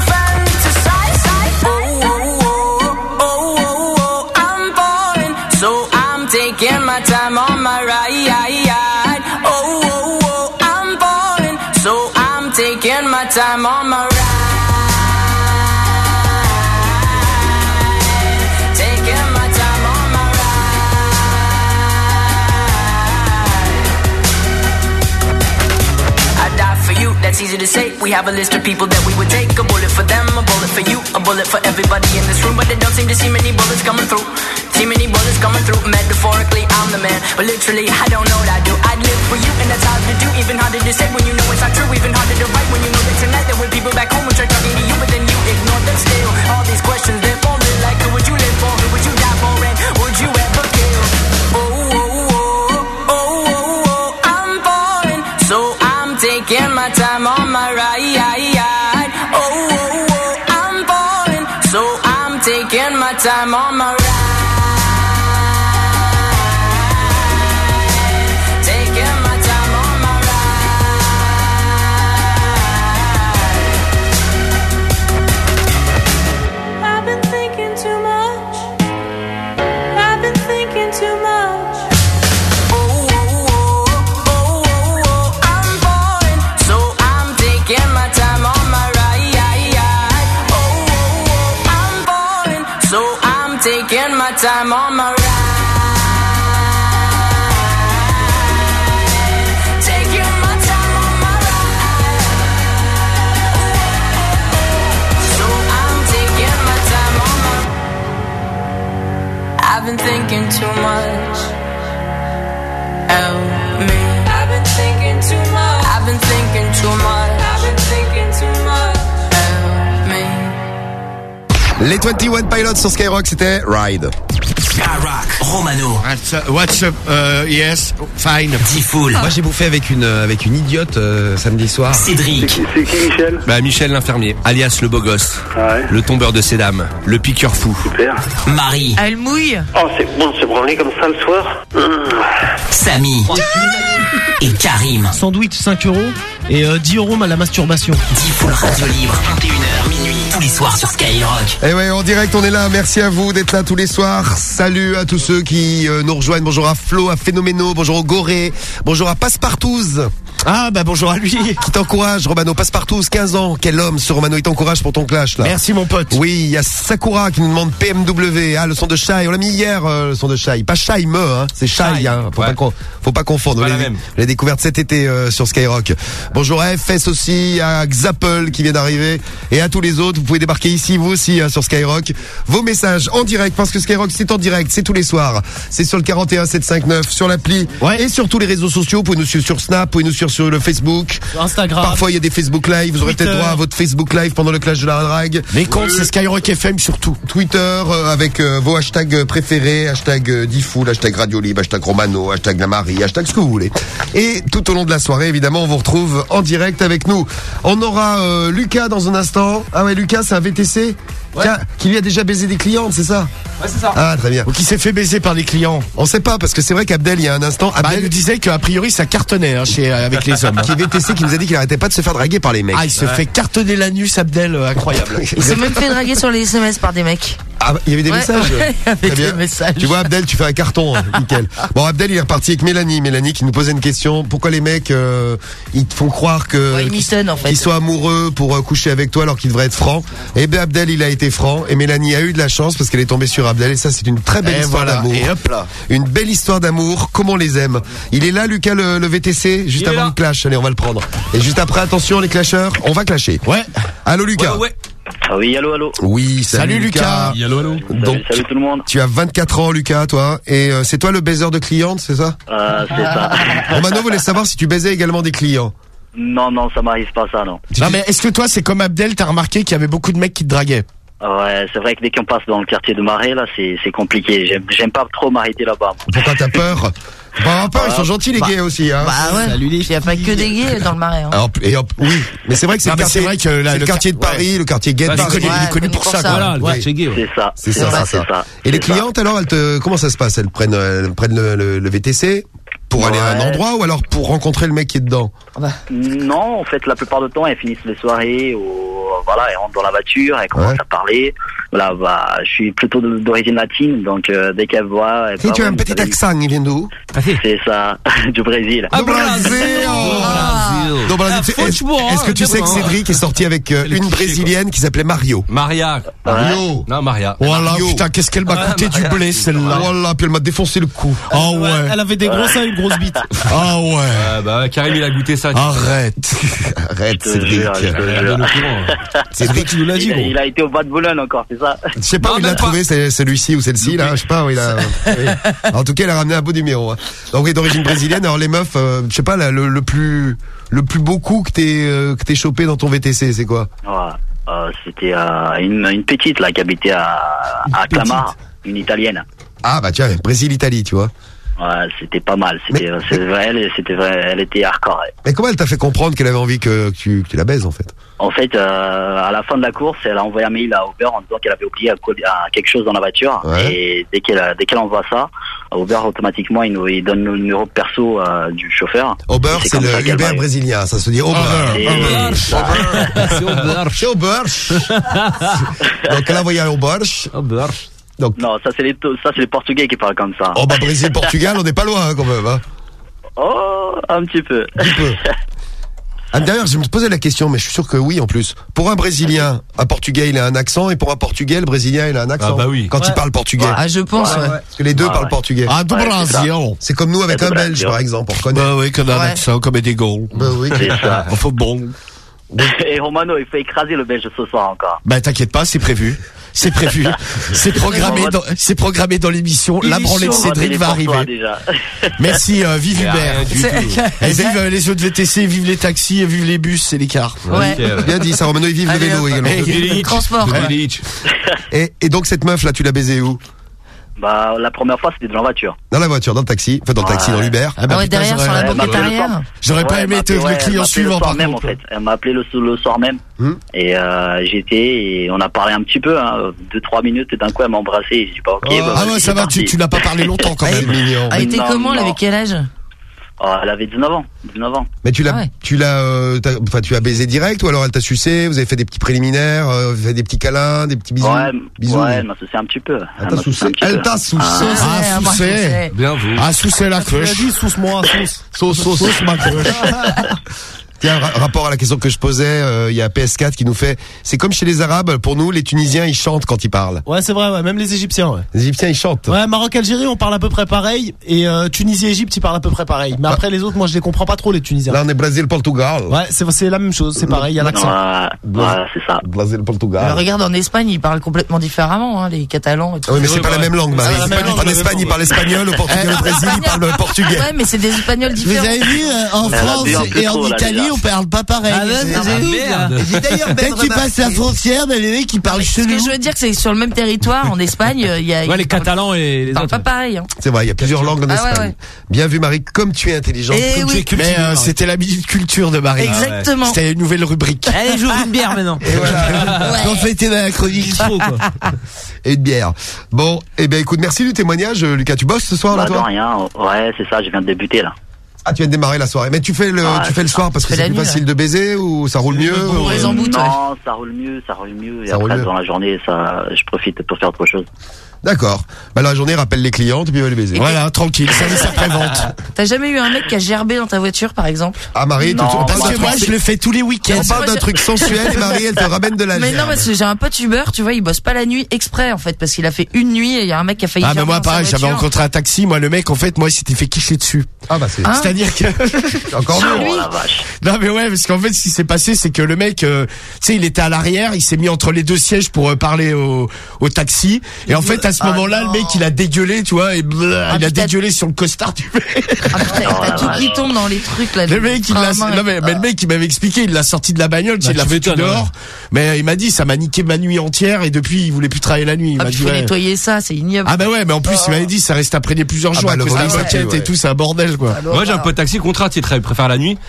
fantasize. Oh, oh, oh, oh, oh, oh. I'm falling, so I'm taking my time on my ride. Oh, oh, oh, I'm falling, so I'm taking my time on my ride. Taking my time on my ride. I die for you, that's easy to say. We have a list of people that we would take. A bullet for them, a bullet for you, a bullet for everybody in this room. But they don't seem to see many bullets coming through. See many bullets coming through. Metaphorically, I'm the man, but literally, I don't know what I do. I'd live for you, and that's hard to do. Even harder to say when you know it's not true. Even harder to write when you know that tonight there were people back home who tried talking to you, but then you ignore them still. All these questions, they're falling like, who would you live for? Who would you die for? And would you ever kill? Oh, oh, oh, oh, oh, oh, I'm falling, so I'm taking my time on my ride. Oh, oh, oh, I'm falling, so I'm taking my time on my ride. Taking my time on my ride. Taking my time on my ride. So I'm taking my time on my ride. I've been thinking too much. Help me. I've been thinking too much. I've been thinking too much. I've been thinking too much. Help me. Les vingt-et-un Pilots sur Skyrock, c'était Ride. Skyrock, Romano. What's up, uh, yes, fine. Diffoul. Moi j'ai bouffé avec une avec une idiote euh, samedi soir. Cédric. C'est qui Michel? Bah Michel l'infirmier, alias le beau gosse. Ah ouais. Le tombeur de ces dames, le piqueur fou. Super. Marie. Elle mouille. Oh c'est bon de se branler comme ça le soir. Mmh. Samy. Et Karim. Sandwich cinq euros et euh, dix euros à la masturbation. Diffoul Radio Libre, vingt et une heures minuit, tous les soirs sur Skyrock. Et ouais, en direct, on est là. Merci à vous d'être là tous les soirs. Salut à tous ceux qui euh, nous rejoignent. Bonjour à Flo, à Phénoméno, bonjour au Goré, bonjour à Passepartouze. Ah bah bonjour à lui. Qui t'encourage, Romano. Passepartouze, quinze ans. Quel homme ce Romano, il t'encourage pour ton clash là. Merci mon pote. Oui, il y a Sakura qui nous demande P M W. Ah, le son de Shai. On l'a mis hier, euh, le son de Shai. Pas Shai me, hein. C'est Shai, hein. Faut, ouais. pas, con- faut pas confondre. Pas On la l'a- même. on l'a découverte cet été euh, sur Skyrock. Bonjour à F S aussi, à Xapple qui vient d'arriver. Et à tous les autres, vous pouvez débarquer ici, vous aussi, hein, sur Skyrock. Vos messages en direct, parce que Skyrock c'est en direct, c'est tous les soirs. C'est sur le quarante et un sept cent cinquante-neuf, sur l'appli. Ouais. Et sur tous les réseaux sociaux. Vous pouvez nous suivre sur Snap, vous pouvez nous suivre sur le Facebook. Sur Instagram. Parfois il y a des Facebook Live, vous aurez Twitter. peut-être droit à votre Facebook Live pendant le clash de la drague. Les comptes, c'est Skyrock F M surtout. Twitter euh, avec euh, vos hashtags préférés, hashtag euh, Diffoul, hashtag Radio Libre, hashtag Romano, hashtag La Marie, hashtag ce que vous voulez. Et tout au long de la soirée, évidemment, on vous retrouve en direct avec nous. On aura euh, Lucas dans un instant. Ah ouais, Lucas, c'est un V T C qui, a, qui lui a déjà baisé des clientes, c'est ça? Ouais, c'est ça. Ah, très bien. Ou qui s'est fait baiser par des clients. On sait pas, parce que c'est vrai qu'Abdel, il y a un instant, Bah, il Abdel, nous disait qu'a priori ça cartonnait hein, chez, avec les hommes. qui est V T C, qui nous a dit qu'il arrêtait pas de se faire draguer par les mecs. Ah, il se fait cartonner l'anus, Abdel, euh, incroyable. Il s'est même fait draguer sur les S M S par des mecs. Ah, il y avait des Ouais, messages. ouais, il y avait Très bien. des messages. Tu vois, Abdel, tu fais un carton, hein, nickel. Bon, Abdel, il est reparti avec Mélanie. Mélanie qui nous posait une question. Pourquoi les mecs, euh, ils te font croire que Ouais, ils mitonnent, en fait. qu'ils soient amoureux pour euh, coucher avec toi alors qu'ils devraient être francs? Eh ben, Abdel, il a été franc et Mélanie a eu de la chance parce qu'elle est tombée sur Abdel et ça, c'est une très belle Et histoire voilà, d'amour. et hop là. Une belle histoire d'amour, comme on les aime. Il est là, Lucas, le, le V T C, juste Il est avant là. le clash. Allez, on va le prendre. Et juste après, attention, les clasheurs, on va clasher. Ouais. Allô, Lucas. Ouais, ouais. Ah oui, allô, allô. Oui, salut, Salut, Lucas. Oui, allô, allô. Salut, Donc, salut tout le monde. tu as vingt-quatre ans, Lucas, toi, et euh, c'est toi le baiser de clientes, c'est ça? Ah, c'est ça. Romano voulait savoir si tu baisais également des clients. Non, non, ça m'arrive pas ça, non. Non mais est-ce que toi c'est comme Abdel, t'as remarqué qu'il y avait beaucoup de mecs qui te draguaient? Ouais, c'est vrai que dès qu'on passe dans le quartier de Marais, là, c'est c'est compliqué. J'aime j'aime pas trop m'arrêter là-bas. moi. Pourquoi t'as peur? Pas avoir peur, ils sont gentils les Bah, gays aussi, hein. Bah ouais. Salut les Il y a pas que des gays dans le Marais. Hein. Alors, et hop, oui, mais c'est vrai que c'est Non, le mais quartier, c'est vrai que là, c'est le le quartier de quar- Paris, le quartier gay de Ouais, Il est Paris. connu, il est Ouais, connu pour ça, quoi. Voilà, le Ouais. quartier gay, ouais. C'est ça. C'est C'est ça, ça, c'est c'est ça. ça. Et les C'est ça. clientes alors, elles te, comment ça se passe? Elles prennent, elles prennent le, le, le V T C? Pour aller à un Ouais. endroit ou alors pour rencontrer le mec qui est dedans? Non, en fait, la plupart du temps, elles finissent les soirées, ou voilà, elles rentrent dans la voiture, elles commencent Ouais. à parler. Voilà, bah, je suis plutôt de- d'origine latine, donc euh, dès qu'elles voient, elles Si tu as parlent, un vous petit savez, accent, il vient d'où? c'est ça, du Brésil. Ah, Brésil! Donc, voilà, tu sais, est-ce est-ce que tu sais que Cédric est sorti avec euh, une brésilienne qui s'appelait Mario? Maria. Mario. Non, Maria. Voilà, Mario. putain, qu'est-ce qu'elle m'a coûté du blé, celle-là. Voilà, puis elle m'a défoncé le cou. Ah ouais. Elle avait des gros seins et une grosse bite. Ah ouais. Euh, bah, Karim, il a goûté ça. Arrête. Arrête, Je te Cédric. jure, je te Elle jure. donne au courant. Cédric, Tu nous l'as dit, Il, a- gros. il a été au bas de Boulogne encore, c'est ça? je sais pas Non, où il l'a même trouvé, c'est celui-ci ou celle-ci, là, je sais pas où il a. Oui. En tout cas, il a ramené un beau numéro. Hein. Donc, oui, d'origine brésilienne. Alors, les meufs, euh, je sais pas, là, le, le plus, le plus beau coup que t'es, euh, que t'es chopé dans ton V T C, c'est quoi? Ouais. Euh, C'était euh, une, une petite là qui habitait à, à Clamart, une italienne. Ah, bah, tiens, Brésil-Italie, tu vois. Ouais, c'était pas mal. C'était euh, c'est vrai, elle, c'était vrai, elle était hardcore. elle. Mais comment elle t'a fait comprendre qu'elle avait envie que, que tu, que tu la baises, en fait? En fait, euh, à la fin de la course, elle a envoyé un mail à Uber en disant qu'elle avait oublié à, à quelque chose dans la voiture. Ouais. Et dès qu'elle dès qu'elle envoie ça, Uber automatiquement il, nous, il donne le numéro perso euh, du chauffeur. Uber, Et c'est comme ça le qu'elle Uber va- brésilien, ça se dit Uber. Et- C'est au beurre. C'est Uber. Donc, elle a envoyé un Uber. Au beurre. Donc, Non, ça c'est les ça c'est les Portugais qui parlent comme ça. oh, bah, Brésil-Portugal, on n'est pas loin, hein, quand même, hein. Oh, un petit peu. Un peu. Ah, d'ailleurs, je me posais la question, mais je suis sûr que oui, en plus. Pour un Brésilien, un Portugais, il a un accent, et pour un Portugais, le Brésilien, il a un accent. Ah, bah oui. Quand il Ouais. parle portugais. Ah, je pense, ouais. Parce que les deux Ah, parlent ouais. portugais. Ah, du Ouais, c'est ça. Brésil. C'est comme nous avec Ouais, un du Belge, Brésil. par exemple, on reconnaît. Bah oui, qu'on a un Ouais. accent comme des gaules. Bah oui. C'est ça. Enfin bon. Et Romano, il faut écraser le Belge ce soir encore. Bah t'inquiète pas, c'est prévu. C'est prévu. C'est programmé dans, c'est programmé dans l'émission. La branlée de On va Cédric va télé pour toi, arriver. déjà. Merci, euh, vive Il y a Hubert. rien du tout. Et vive euh, les autres V T C, vive les taxis, et vive les bus, c'est les cars. Ouais. Ok, ouais. Bien dit, ça, Romano, ils vivent le Allez, vélo hop. également. Et- Le transport. Le Village. Et, et donc, cette meuf, là, tu l'as baisée où? Bah, la première fois, c'était dans la voiture. Dans la voiture, dans le taxi. Enfin, dans le taxi, Ouais. dans l'Uber. Ah bah, Ah ouais, putain, derrière, j'aurais- sur la Elle m'a banquette appelé le arrière. soir. J'aurais pas Ouais, aimé elle être m'a le appelé- ouais, elle client m'a appelé suivant, le soir par même, contre. en fait. Elle m'a appelé le, le soir même. Hmm. Et euh, j'étais et on a parlé un petit peu, hein, deux trois minutes. Et d'un coup, elle m'a embrassé. Et je dis pas ok. Oh. bah, Ah vas-y, ouais, c'est ça va, parti. tu, tu n'as pas parlé longtemps quand C'est même. mignon. Ah, elle était Non, comment? Elle non. avait quel âge? Oh, elle avait dix-neuf ans. dix-neuf ans. Mais tu l'as, Ah ouais. tu l'as, euh, t'as- enfin, tu as baisé direct ou alors elle t'a sucé, vous avez fait des petits préliminaires, euh, vous avez fait des petits câlins, des petits bisous. Ouais, bisous. ouais, elle m'a sucé un petit peu. Elle m'a t'a sucé sucé. un petit Elle peu. t'a sucé. Ah, Ouais, moi, je Soucé. sais. Bien vous. Ah, Soucé la Tu l'as cruche. dit, sauce-moi, sauce. Sauce, sauce, sauce, ma cruche. Tiens, ra- rapport à la question que je posais, euh, il y a P S quatre qui nous fait, c'est comme chez les Arabes, pour nous, les Tunisiens, ils chantent quand ils parlent. Ouais, c'est vrai, ouais, même les Égyptiens, ouais. Les Égyptiens, ils chantent. Ouais, Maroc-Algérie, on parle à peu près pareil, et euh, Tunisie-Égypte, ils parlent à peu près pareil. Mais après, les autres, moi, je les comprends pas trop, les Tunisiens. Là, on est Brésil-Portugal. Ouais, c'est c'est la même chose, c'est pareil, il y a l'accent. Ouais, ouais, c'est ça. Brésil-Portugal. Euh, regarde, en Espagne, ils parlent complètement différemment, hein, les Catalans et tout. Ah oui, mais c'est pas la même langue, Marie. C'est pas la même En langue, Espagne, ils parlent espagnol, au Portugal, au Brésil, ils parlent portugais. Ouais, mais c'est des Espagnols Vous différents. avez vu, euh, en Elle a France bu un peu et en trop, là, Italie, déjà. on parle pas pareil. Ah ouais, C'est- c'est c'est ouf, merde. là. J'ai d'ailleurs Dès que tu passes la frontière, ben, les mecs, ils parlent Ce que chelou. je veux dire, c'est que sur le même territoire, en Espagne, il y a. Ouais, les ils parlent- Catalans et les ils parlent autres. pas pareil, hein. C'est vrai, il y a plusieurs langues en Ah ouais, Espagne. ouais. Bien vu, Marie, comme tu es intelligente. Eh comme tu oui. es cultivée, Mais euh, Marie. c'était la minute culture de Marie. Exactement. C'était une nouvelle rubrique. Allez, j'ouvre une bière maintenant. Et voilà. Ouais. On fêtait dans la chronique. Il faut, quoi. Et une bière. Bon, eh ben écoute, merci du témoignage, euh, Lucas. Tu bosses ce soir, là, Bah, de toi? rien. Ouais, c'est ça. Je viens de débuter là. Ah, tu viens de démarrer la soirée. Mais tu fais le, Ouais, tu fais le soir parce que fais c'est la plus nuit, facile là. de baiser ou ça roule mieux? Pour ou- les emboutes, ouais. Non, ça roule mieux, ça roule mieux. Et Ça roule après, mieux. dans la journée, ça, je profite pour faire autre chose. D'accord. Bah, la journée, rappelle les clientes et puis va les baiser. Voilà, tranquille, service après-vente. T'as jamais eu un mec qui a gerbé dans ta voiture, par exemple? Ah, Marie, tu- Non, on parle Parce d'un que moi, truc- je le fais tous les week-ends. on parle Moi, d'un je- truc sensuel et Marie, elle te ramène de la Mais non, gerbe. parce que j'ai un pote Uber, tu vois, il bosse pas la nuit exprès, en fait, parce qu'il a fait une nuit et il y a un mec qui a failli Ah, mais gerber moi, dans sa pareil, j'avais voiture. rencontré un taxi. Moi, le mec, en fait, moi, il s'était fait quicher dessus. Ah, bah, c'est Hein C'est-à-dire que. encore Oh mieux. la vache. Non mais ouais, parce qu'en fait ce qui s'est passé c'est que le mec, euh, tu sais, il était à l'arrière, il s'est mis entre les deux sièges pour euh, parler au, au taxi, et en fait à ce Ah moment-là non. le mec il a dégueulé, tu vois, et bleu, Ah, il a putain. dégueulé sur le costard du mec. Ah putain, Oh t'as la tout vache. qui tombe dans les trucs, là. Le du mec, il l'a, frein à main. non mais, mais le mec il m'avait expliqué, il l'a sorti de la bagnole, tu sais, Bah, il l'a tu foutu m'étonnes, dehors, ouais. mais il m'a dit ça m'a niqué ma nuit entière et depuis il voulait plus travailler la nuit. Il Ah, m'a puis dit il faut ouais. nettoyer ça, c'est ignoble. Ah bah ouais, mais en plus il m'avait dit ça reste imprégné plusieurs Ah jours bah, à le cause de la volant, ça moquette pue, et ouais. tout, c'est un bordel quoi. Ah, Moi, j'ai un pote taxi contrat, il préfère la nuit.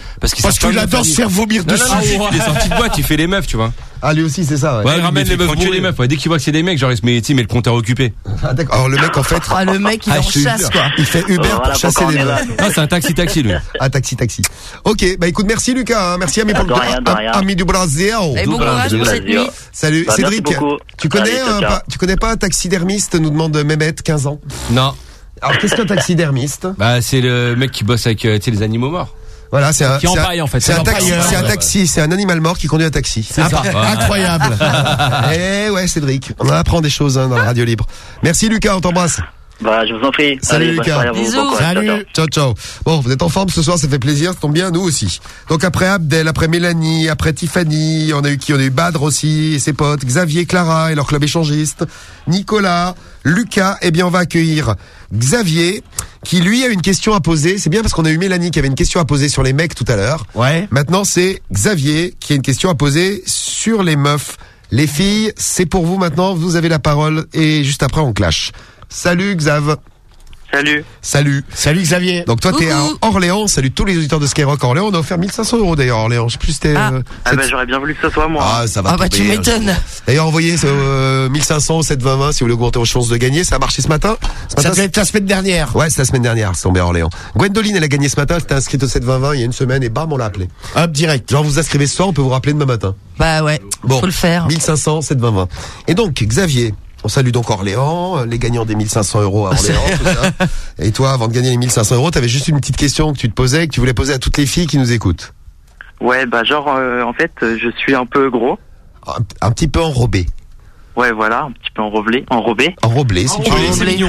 parce qu'il Parce qu'il adore se faire vomir non, dessus. non, non, il est sorti de boîte, il fait les meufs, tu vois. Ah, lui aussi, c'est ça, ouais. Ouais, il ramène lui, les il fait meufs, tuer les meufs. Ouais, dès qu'il voit que c'est des mecs, genre il se met, tu sais, mais le compteur occupé. Ah, d'accord. Alors le mec, en fait. Ah, le mec, il Ah, en je te chasse, jure. quoi. Il fait Uber Voilà, pour chasser pourquoi les on est là, meufs. nous. Ah, c'est un taxi taxi lui. Ah, taxi, taxi. Ok, bah écoute, merci Lucas, hein. Merci ami pour De le rien, de rien. ami du Brésil. Et bon courage pour cette nuit. Salut, Bah, merci Cédric. beaucoup. Tu connais, Allez, ciao, un, ciao. pas- tu connais pas un taxidermiste, nous demande Mehmet, quinze ans. Non. Alors qu'est-ce qu'un taxidermiste? Bah c'est le mec qui bosse avec euh, tu sais les animaux morts. Voilà, c'est un, Qui c'est un- empaille, en fait. c'est un C'est un taxi, empailleur. c'est un Ouais, taxi, c'est un animal mort qui conduit un taxi. C'est ça. Incroyable. Eh ouais, Cédric, on apprend des choses hein, dans la radio libre. Merci Lucas, on t'embrasse. Bah, je vous en prie. Salut, Allez, bonne Lucas. soirée à vous. Bisous. Bon courage. Ciao, ciao. Ciao, ciao. Bon, vous êtes en forme ce soir, ça fait plaisir, ça tombe bien, nous aussi. Donc après Abdel, après Mélanie, après Tiffany, on a eu qui? On a eu Badr aussi, et ses potes, Xavier, Clara et leur club échangiste, Nicolas, Lucas, eh bien on va accueillir Xavier, qui lui a une question à poser. C'est bien parce qu'on a eu Mélanie qui avait une question à poser sur les mecs tout à l'heure. Ouais. Maintenant c'est Xavier qui a une question à poser sur les meufs. Les filles, c'est pour vous maintenant, vous avez la parole et juste après on clash. Salut Xav. Salut. Salut. Salut Xavier. Donc toi t'es à Orléans, salut tous les auditeurs de Skyrock Orléans, on a offert mille cinq cents euros d'ailleurs à Orléans, je sais plus si c'était... Ah. euh, Ah cette- bah j'aurais bien voulu que ce soit moi. Ah, ça va Ah bah tu tomber, hein, m'étonnes. D'ailleurs envoyez euh, mille cinq cents au sept vingt vingt si vous voulez augmenter vos chances de gagner, ça a marché ce matin. Ce Ça matin, devait être la semaine dernière. Ouais, c'est la semaine dernière, c'est tombé à Orléans. Gwendoline, elle a gagné ce matin, elle s'était inscrite au sept vingt vingt il y a une semaine et bam, on l'a appelée. Hop, direct. Genre vous inscrivez ce soir, on peut vous rappeler demain matin. Bah ouais. Bon, Faut le faire. mille cinq cents, sept vingt vingt. Et donc, Xavier, on salue donc Orléans, les gagnants des mille cinq cents euros à Orléans, tout ça. Et toi, avant de gagner les mille cinq cents euros, t'avais juste une petite question que tu te posais, que tu voulais poser à toutes les filles qui nous écoutent. Ouais, bah genre, euh, en fait, euh, je suis un peu gros. Un, un petit peu enrobé. Ouais, voilà, un petit peu enrobé. Enrobé. Enroblé, si tu veux. C'est mignon.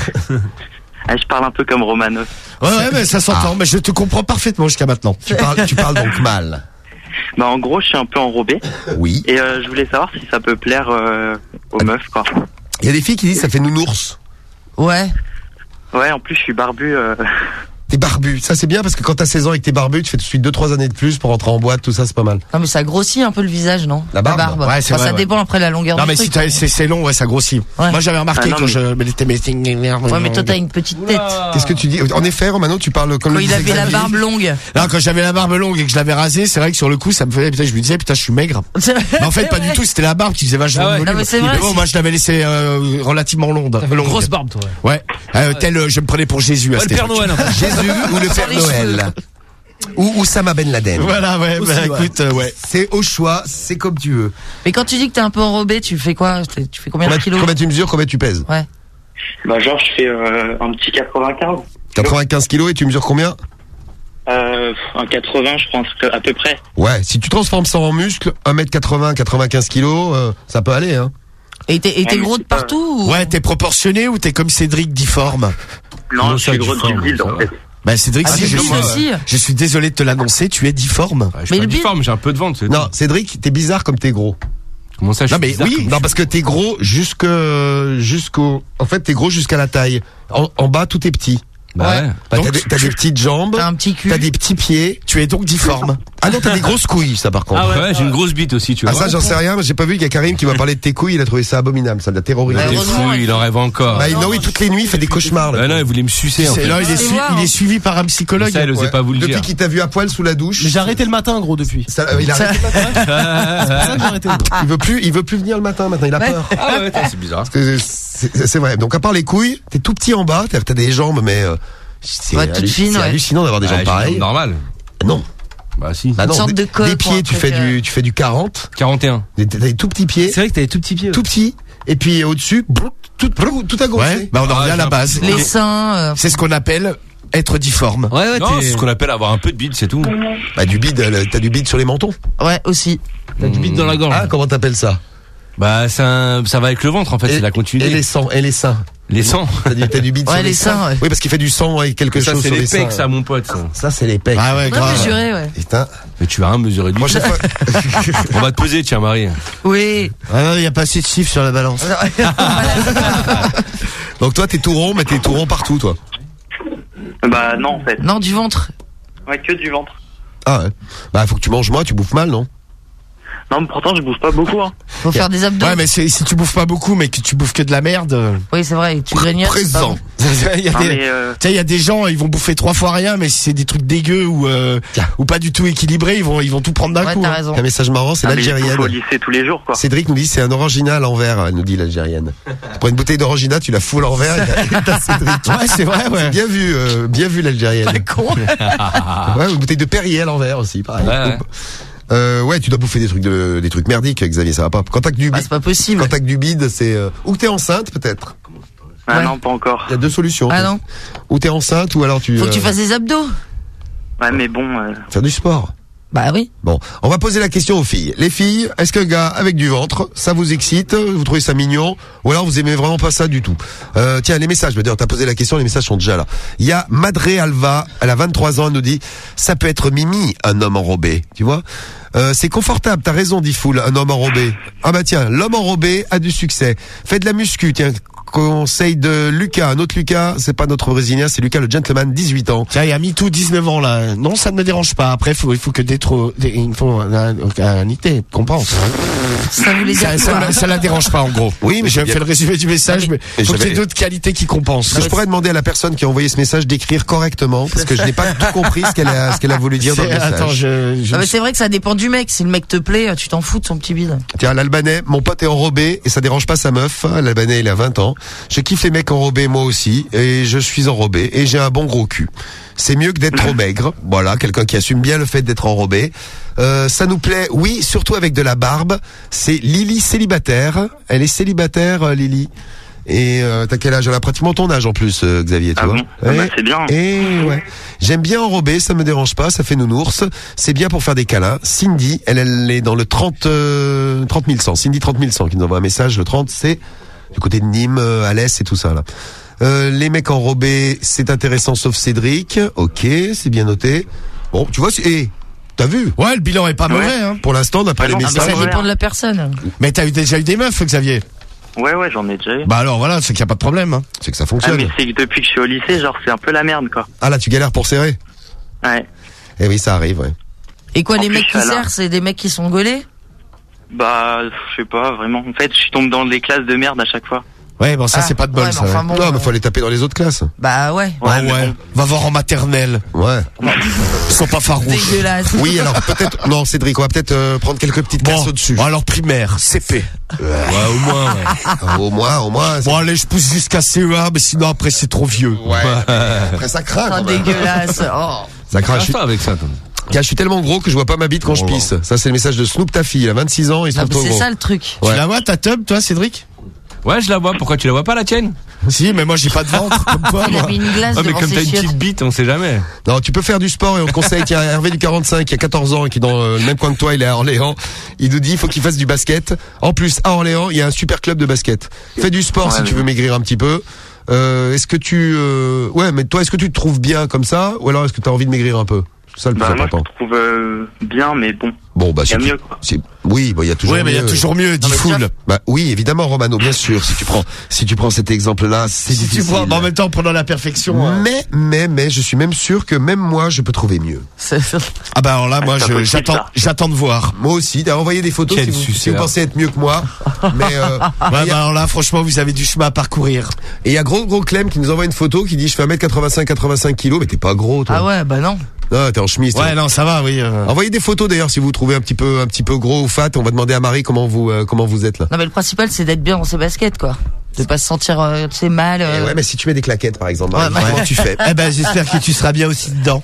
Ah, je parle un peu comme Romanov. Ouais, ouais, mais ça s'entend. Mais je te comprends parfaitement jusqu'à maintenant. Tu parles, tu parles donc mal. Bah en gros, je suis un peu enrobé. Oui. Et euh, je voulais savoir si ça peut plaire euh, aux meufs, quoi. Il y a des filles qui disent ça fait nounours. Ouais. Ouais, en plus, je suis barbu. Euh... T'es barbu. Ça, c'est bien parce que quand t'as seize ans et que t'es barbu, tu fais tout de suite deux trois années de plus pour rentrer en boîte, tout ça, c'est pas mal. Non mais ça grossit un peu le visage, non? La barbe Ouais, c'est Enfin, vrai, ça ouais. dépend après la longueur Non, du mais truc. si t'as- c'est c'est long, ouais, ça grossit. Ouais. Moi, j'avais remarqué Ah, non, quand mais- je mettais mes... Ouais, mais toi t'as une petite tête. Qu'est-ce que tu dis? En effet, Romano, tu parles comme Quand le il disait avait la Xavier. barbe longue. Là, quand j'avais la barbe longue et que je l'avais rasée, c'est vrai que sur le coup, ça me faisait, putain, je me disais, putain, je suis maigre. Mais en fait, pas du tout, c'était la barbe qui faisait vachement Ah ouais. de volume. Non, mais c'est vrai, bon, si- moi, je l'avais laissé euh, relativement longue. T'avais une grosse barbe, toi. Ouais. Euh, tel, euh, je me prenais pour Jésus à Ouais, le cette Père époque. Noël, un peu. Jésus ou le Père les cheveux. Noël. Ou Oussama Ben Laden. Voilà, ouais, Aussi, bah, ouais. écoute, euh, ouais. C'est au choix, c'est comme tu veux. Mais quand tu dis que t'es un peu enrobé, tu fais quoi? T'es- Tu fais combien de Combien, kilos? combien tu mesures, combien tu pèses? Ouais. Bah genre, je fais euh, un petit quatre-vingt-quinze. quatre-vingt-quinze kilos et tu mesures combien? Euh, un quatre-vingts, je pense, que- à peu près. Ouais, si tu transformes ça en muscle, un mètre quatre-vingts, quatre-vingt-quinze kilos, euh, ça peut aller, hein. Et t'es et t'es Ouais, mais gros de c'est pas- partout ou... Ouais, t'es proportionné ou t'es comme Cédric difforme? Non, Non, je ça, suis du gros de forme, build, ça en va. fait. Bah, Cédric, Ah, si, du je, build suis, aussi. je suis désolé de te l'annoncer, tu es difforme. Ouais, je suis Mais pas le bide- difforme, j'ai un peu de ventre. c'est Non, tout. Cédric, t'es bizarre comme t'es gros. Comment ça, je Non suis mais bizarre oui, comme- non parce que t'es gros jusque jusqu'au, en fait t'es gros jusqu'à la taille. En, en bas tout est petit. Bah ouais. Bah, Donc, t'as, des, t'as des petites jambes, T'as un petit cul. t'as des petits pieds. Tu es donc difforme. Ah non, t'as des grosses couilles, ça par contre. Ah Ouais, j'ai une grosse bite aussi, tu Ah vois. ça j'en sais rien, mais j'ai pas vu qu'il y a Karim qui m'a parlé de tes couilles, il a trouvé ça abominable, ça l'a terrorisé. Bah, T'es heureusement, fou, il- il en rêve encore. Bah, non oui, toutes les nuits il fait des cauchemars là. Bah non, il voulait me sucer en C'est fait. là, il est, C'est su- voir, il hein. est suivi par un psychologue. Ça, elle osait Ouais. pas vous le Depuis dire. qu'il t'a vu à poil sous la douche. Mais j'ai arrêté le matin, gros, depuis. Ça, euh, il, a arrêté le matin. C'est pour ça que j'ai arrêté. il veut plus, il veut plus venir le matin maintenant, il a Ouais. peur. Ah ouais, attends, c'est bizarre. Parce que c'est, c'est vrai. Donc à part les couilles, t'es tout petit en bas, t'as, t'as des jambes, mais euh, c'est, Ouais, toutes hallu- fines, c'est ouais. hallucinant d'avoir des Ah, jambes j'ai une pareilles. jambe normale. Non. Bah si. Bah non, sorte des, de colle des pour pieds, un tu truc, fais du, tu fais du quarante. quarante et un. Des, t'as des tout petits pieds, C'est vrai que t'as des tout petits pieds. tout petits. Et puis au-dessus, brrr, tout, tout, tout a gonflé. Ouais, bah on en Ah, revient à la j'ai base. Les seins. euh, C'est ce qu'on appelle être difforme. Ouais, ouais, Non, t'es- c'est ce qu'on appelle avoir un peu de bide, c'est tout. Bah du bide, euh, t'as du bide sur les mentons. Ouais, aussi. T'as du bide dans la gorge. Ah, comment t'appelles ça? Bah c'est un... ça va avec le ventre en fait, Et- c'est la Et continuité. les seins, et les seins. Les sangs. T'as du, t'as du bide Ouais, sur les, les seins, ouais. Oui, parce qu'il fait du sang et quelque Ça chose c'est sur les les seins. pecs, ça mon pote. Ça. Ça c'est les pecs. Ah ouais, On va grave. mesurer, ouais. Putain. Mais tu vas rien mesurer du Prochaine fois. On va te peser, tiens Marie. Oui. Ah non, il y a pas assez de chiffres sur la balance. Donc toi t'es tout rond, mais t'es tout rond partout toi. Bah non, en fait. Non, du ventre. Ouais, que du ventre. Ah ouais. Bah faut que tu manges moins, tu bouffes mal, non? Non, mais pourtant, je bouffe pas beaucoup. Hein. Faut faire des abdos. Ouais, mais c'est, si tu bouffes pas beaucoup, mais que tu bouffes que de la merde. euh, Oui, c'est vrai, tu grignotes. Présent. Il y a Non, des, mais, euh, tu sais, il y a des gens, ils vont bouffer trois fois rien, mais si c'est des trucs dégueux ou euh, ou pas du tout équilibrés, ils vont ils vont tout prendre d'un Ouais, coup. t'as hein. raison. Un message marrant, c'est ah, mais je l'Algérienne. bouffe au lycée tous les jours, quoi. Cédric nous dit c'est un orangina à l'envers, elle nous dit l'Algérienne. Tu prends une bouteille d'orangina, tu la fous à l'envers et t'as Cédric. Ouais, c'est vrai, ouais. C'est bien vu, euh, bien vu l'Algérienne. Pas con. Ouais, une bouteille de Perrier à l'envers aussi, pareil. Ouais, ouais. Euh, ouais, tu dois bouffer des trucs de, des trucs merdiques, Xavier, ça va pas. Quand t'as que du Ah, bide, c'est pas possible. quand t'as que du bide, c'est, euh, ou t'es enceinte, peut-être. Ah Ouais. non, pas encore. Il y a deux solutions. Ah non. Ou t'es enceinte, ou alors tu, Faut que tu euh, fasses des abdos. Ouais, mais bon. Euh... faire du sport. Bah oui. Bon, on va poser la question aux filles. Les filles, est-ce qu'un gars avec du ventre, ça vous excite? Vous trouvez ça mignon? Ou alors vous aimez vraiment pas ça du tout? euh, Tiens, les messages, d'ailleurs, t'as posé la question, les messages sont déjà là. Il y a Madré Alva, elle a vingt-trois ans, elle nous dit, ça peut être Mimi, un homme enrobé, tu vois. Euh, c'est confortable, t'as raison, dit Foul, un homme enrobé. Ah bah tiens, l'homme enrobé a du succès. Fais de la muscu, tiens. Conseil de Lucas, un autre Lucas, c'est pas notre brésilien, c'est Lucas le gentleman, dix-huit ans. Tiens, il y a MeToo, dix-neuf ans là. Non, ça ne me dérange pas. Après, faut, il faut que des trop, des, il faut un, un, un I T, compense. Ça voulait dire Ça, ça, quoi la- ça la dérange pas en gros. Oui, mais j'ai c'est fait bien. le résumé du message, mais Et faut qu'il y ait j'avais- d'autres qualités qui compensent. Est-ce que je pourrais demander à la personne qui a envoyé ce message d'écrire correctement, parce que je n'ai pas tout compris ce qu'elle a, ce qu'elle a voulu dire dans le C'est- message. Attends, je, je Ah, mais c'est vrai que ça dépend du mec. Si le mec te plaît, tu t'en fous de son petit bide. Tiens, l'Albanais, mon pote est enrobé et ça dérange pas sa meuf. L'Albanais, il a vingt ans. Je kiffe les mecs enrobés, moi aussi, et je suis enrobé et j'ai un bon gros cul. C'est mieux que d'être trop maigre. Voilà, quelqu'un qui assume bien le fait d'être enrobé. Euh, ça nous plaît, oui, surtout avec de la barbe. C'est Lily célibataire. Elle est célibataire, euh, Lily. Et euh, t'as quel âge? Elle a pratiquement ton âge en plus, euh, Xavier, tu Ah vois. bon Ah bah, c'est bien. Et ouais. J'aime bien enrober, ça me dérange pas, ça fait nounours. C'est bien pour faire des câlins. Cindy, elle, elle est dans le trente, euh, trente mille cent. Cindy trente mille cent qui nous envoie un message. Le trente, c'est du côté de Nîmes, euh, Alès et tout ça là. Euh, les mecs enrobés, c'est intéressant sauf Cédric. Ok, c'est bien noté. Bon, tu vois, c'est... Eh, t'as vu? Ouais, le bilan est pas Ouais. mauvais, hein. Pour l'instant, d'après Ah les non, Ah, bah, messages. ça dépend de la personne. Mais t'as eu déjà eu des meufs, Xavier. Ouais, ouais, j'en ai déjà eu. Bah alors voilà, c'est qu'il y a pas de problème. Hein. C'est que ça Ah, fonctionne. mais c'est que depuis que je suis au lycée, genre, c'est un peu la merde, quoi. Ah là, tu galères pour serrer? Ouais. Eh oui, ça arrive, ouais. Et quoi, En les plus, mecs qui je suis à la- serrent, c'est des mecs qui sont gaulés? Bah, je sais pas, vraiment. En fait, je tombe dans des classes de merde à chaque fois. Ouais, bon, ça Ah, c'est pas de bol, ouais, mais ça. enfin, ouais. bon, Non, mais euh, faut aller taper dans les autres classes. Bah ouais. Ah Ouais, mais ouais. bon. Va voir en maternelle. Ouais. Ils sont pas farouches. Dégueulasse. Oui, alors peut-être... Non, Cédric, on va peut-être euh, prendre quelques petites Bon, classes au-dessus. alors primaire, C P. Ouais, au moins, ouais. Ah, au moins, au moins. c'est- Bon allez, je pousse jusqu'à C E A, mais sinon après c'est trop vieux. Ouais. Après, ça craint. Oh, quand même. dégueulasse. Oh. Ça craint. Je suis... Pas avec ça, toi. Tiens, je suis tellement gros que je vois pas ma bite quand je Oh là. pisse. Ça, c'est le message de Snoop, ta fille. Elle a vingt-six ans, il se Ah, trouve mais trop c'est gros. ça le truc. Ouais. Tu la vois ta tub, toi, Cédric? Ouais, je la vois. Pourquoi tu la vois pas, la tienne? Si, mais moi j'ai pas de ventre comme toi. Il a Moi. mis une glace Ah, mais devant comme ses t'as une chiottes. petite bite, on sait jamais. Non, tu peux faire du sport et on te conseille. Tiens, Hervé du quarante-cinq, qui a quatorze ans et qui est dans euh, le même coin que toi, il est à Orléans. Il nous dit, il faut qu'il fasse du basket. En plus, à Orléans, il y a un super club de basket. Fais du sport Ouais, si mais tu veux maigrir un petit peu. Euh, est-ce que tu, euh... ouais, mais toi, est-ce que tu te trouves bien comme ça, ou alors est-ce que tu as envie de maigrir un peu? C'est ça le plus Bah, moi, je important. me trouve euh, bien, mais bon. Bon, bah, Il y a si tu- mieux, quoi. si- oui, bah, il y a toujours Oui, mais il y a mieux. toujours mieux, dit mais Foul. tiens. Bah, oui, évidemment, Romano, bien sûr. Si tu prends, si tu prends cet exemple-là, c'est Si tu difficile. vois, mais en même temps, pendant la perfection. hein. Mais, mais, mais, je suis même sûr que même moi, je peux trouver mieux. C'est- Ah bah alors là, moi, c'est je- possible, j'attends, ça. j'attends de voir. Moi aussi, t'as envoyé des photos Quel si vous, si suceur. vous pensez être mieux que moi. Mais, euh, Ouais, bah et alors là, franchement, vous avez du chemin à parcourir. il y a gros, gros Clem qui nous envoie une photo qui dit, je fais un mètre quatre-vingt-cinq, quatre-vingt-cinq kilos, mais t'es pas gros, toi. Ah ouais, bah non. Non, t'es en chemise. toi. Ouais, non, ça va, oui. euh. Envoyez des photos d'ailleurs si vous vous trouvez un petit peu, un petit peu gros ou fat. On va demander à Marie comment vous, euh, comment vous êtes là. Non, mais le principal, c'est d'être bien dans ses baskets, quoi. De pas se sentir, euh, tu sais, mal. Eh euh. ouais, mais si tu mets des claquettes par exemple, Marie, Ouais, bah- comment tu fais? Eh ben, j'espère que tu seras bien aussi dedans.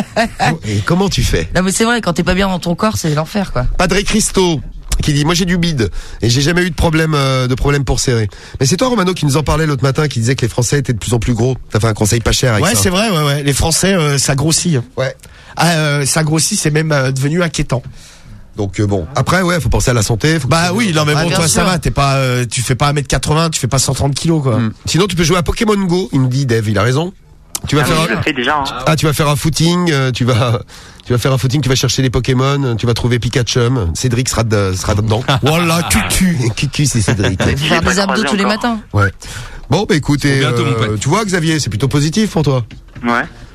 Et comment tu fais? Non, mais c'est vrai, quand t'es pas bien dans ton corps, c'est l'enfer, quoi. Padre Christo qui dit, moi j'ai du bide et j'ai jamais eu de problème, euh, de problème pour serrer. Mais c'est toi Romano qui nous en parlait l'autre matin, qui disait que les Français étaient de plus en plus gros. T'as fait un conseil pas cher avec Ouais, ça. c'est vrai, ouais, ouais. Les Français, euh, ça grossit. Ouais. Ah, euh, ça grossit, c'est même euh, devenu inquiétant. Donc euh, bon, après ouais, faut penser à la santé. Faut Bah oui, non mais Ah, bon, bien toi sûr. ça va, t'es pas, euh, tu fais pas un mètre quatre-vingts, tu fais pas cent trente kilos quoi. Mm. Sinon tu peux jouer à Pokémon Go. Il nous dit Dave, il a raison. Tu vas Ah, faire mais un... je le fais déjà, hein. ah tu vas faire un footing, euh, tu vas tu vas faire un footing, tu vas chercher les Pokémon, tu vas trouver Pikachu. Cédric sera de, sera dedans. Voilà, cucu. Cucu, c'est Cédric. Il faut faire pas des abdos croisé tous les encore. matins. Ouais. Bon bah écoute, et, Bientôt, mon euh, pote. tu vois Xavier, c'est plutôt positif pour toi. Ouais.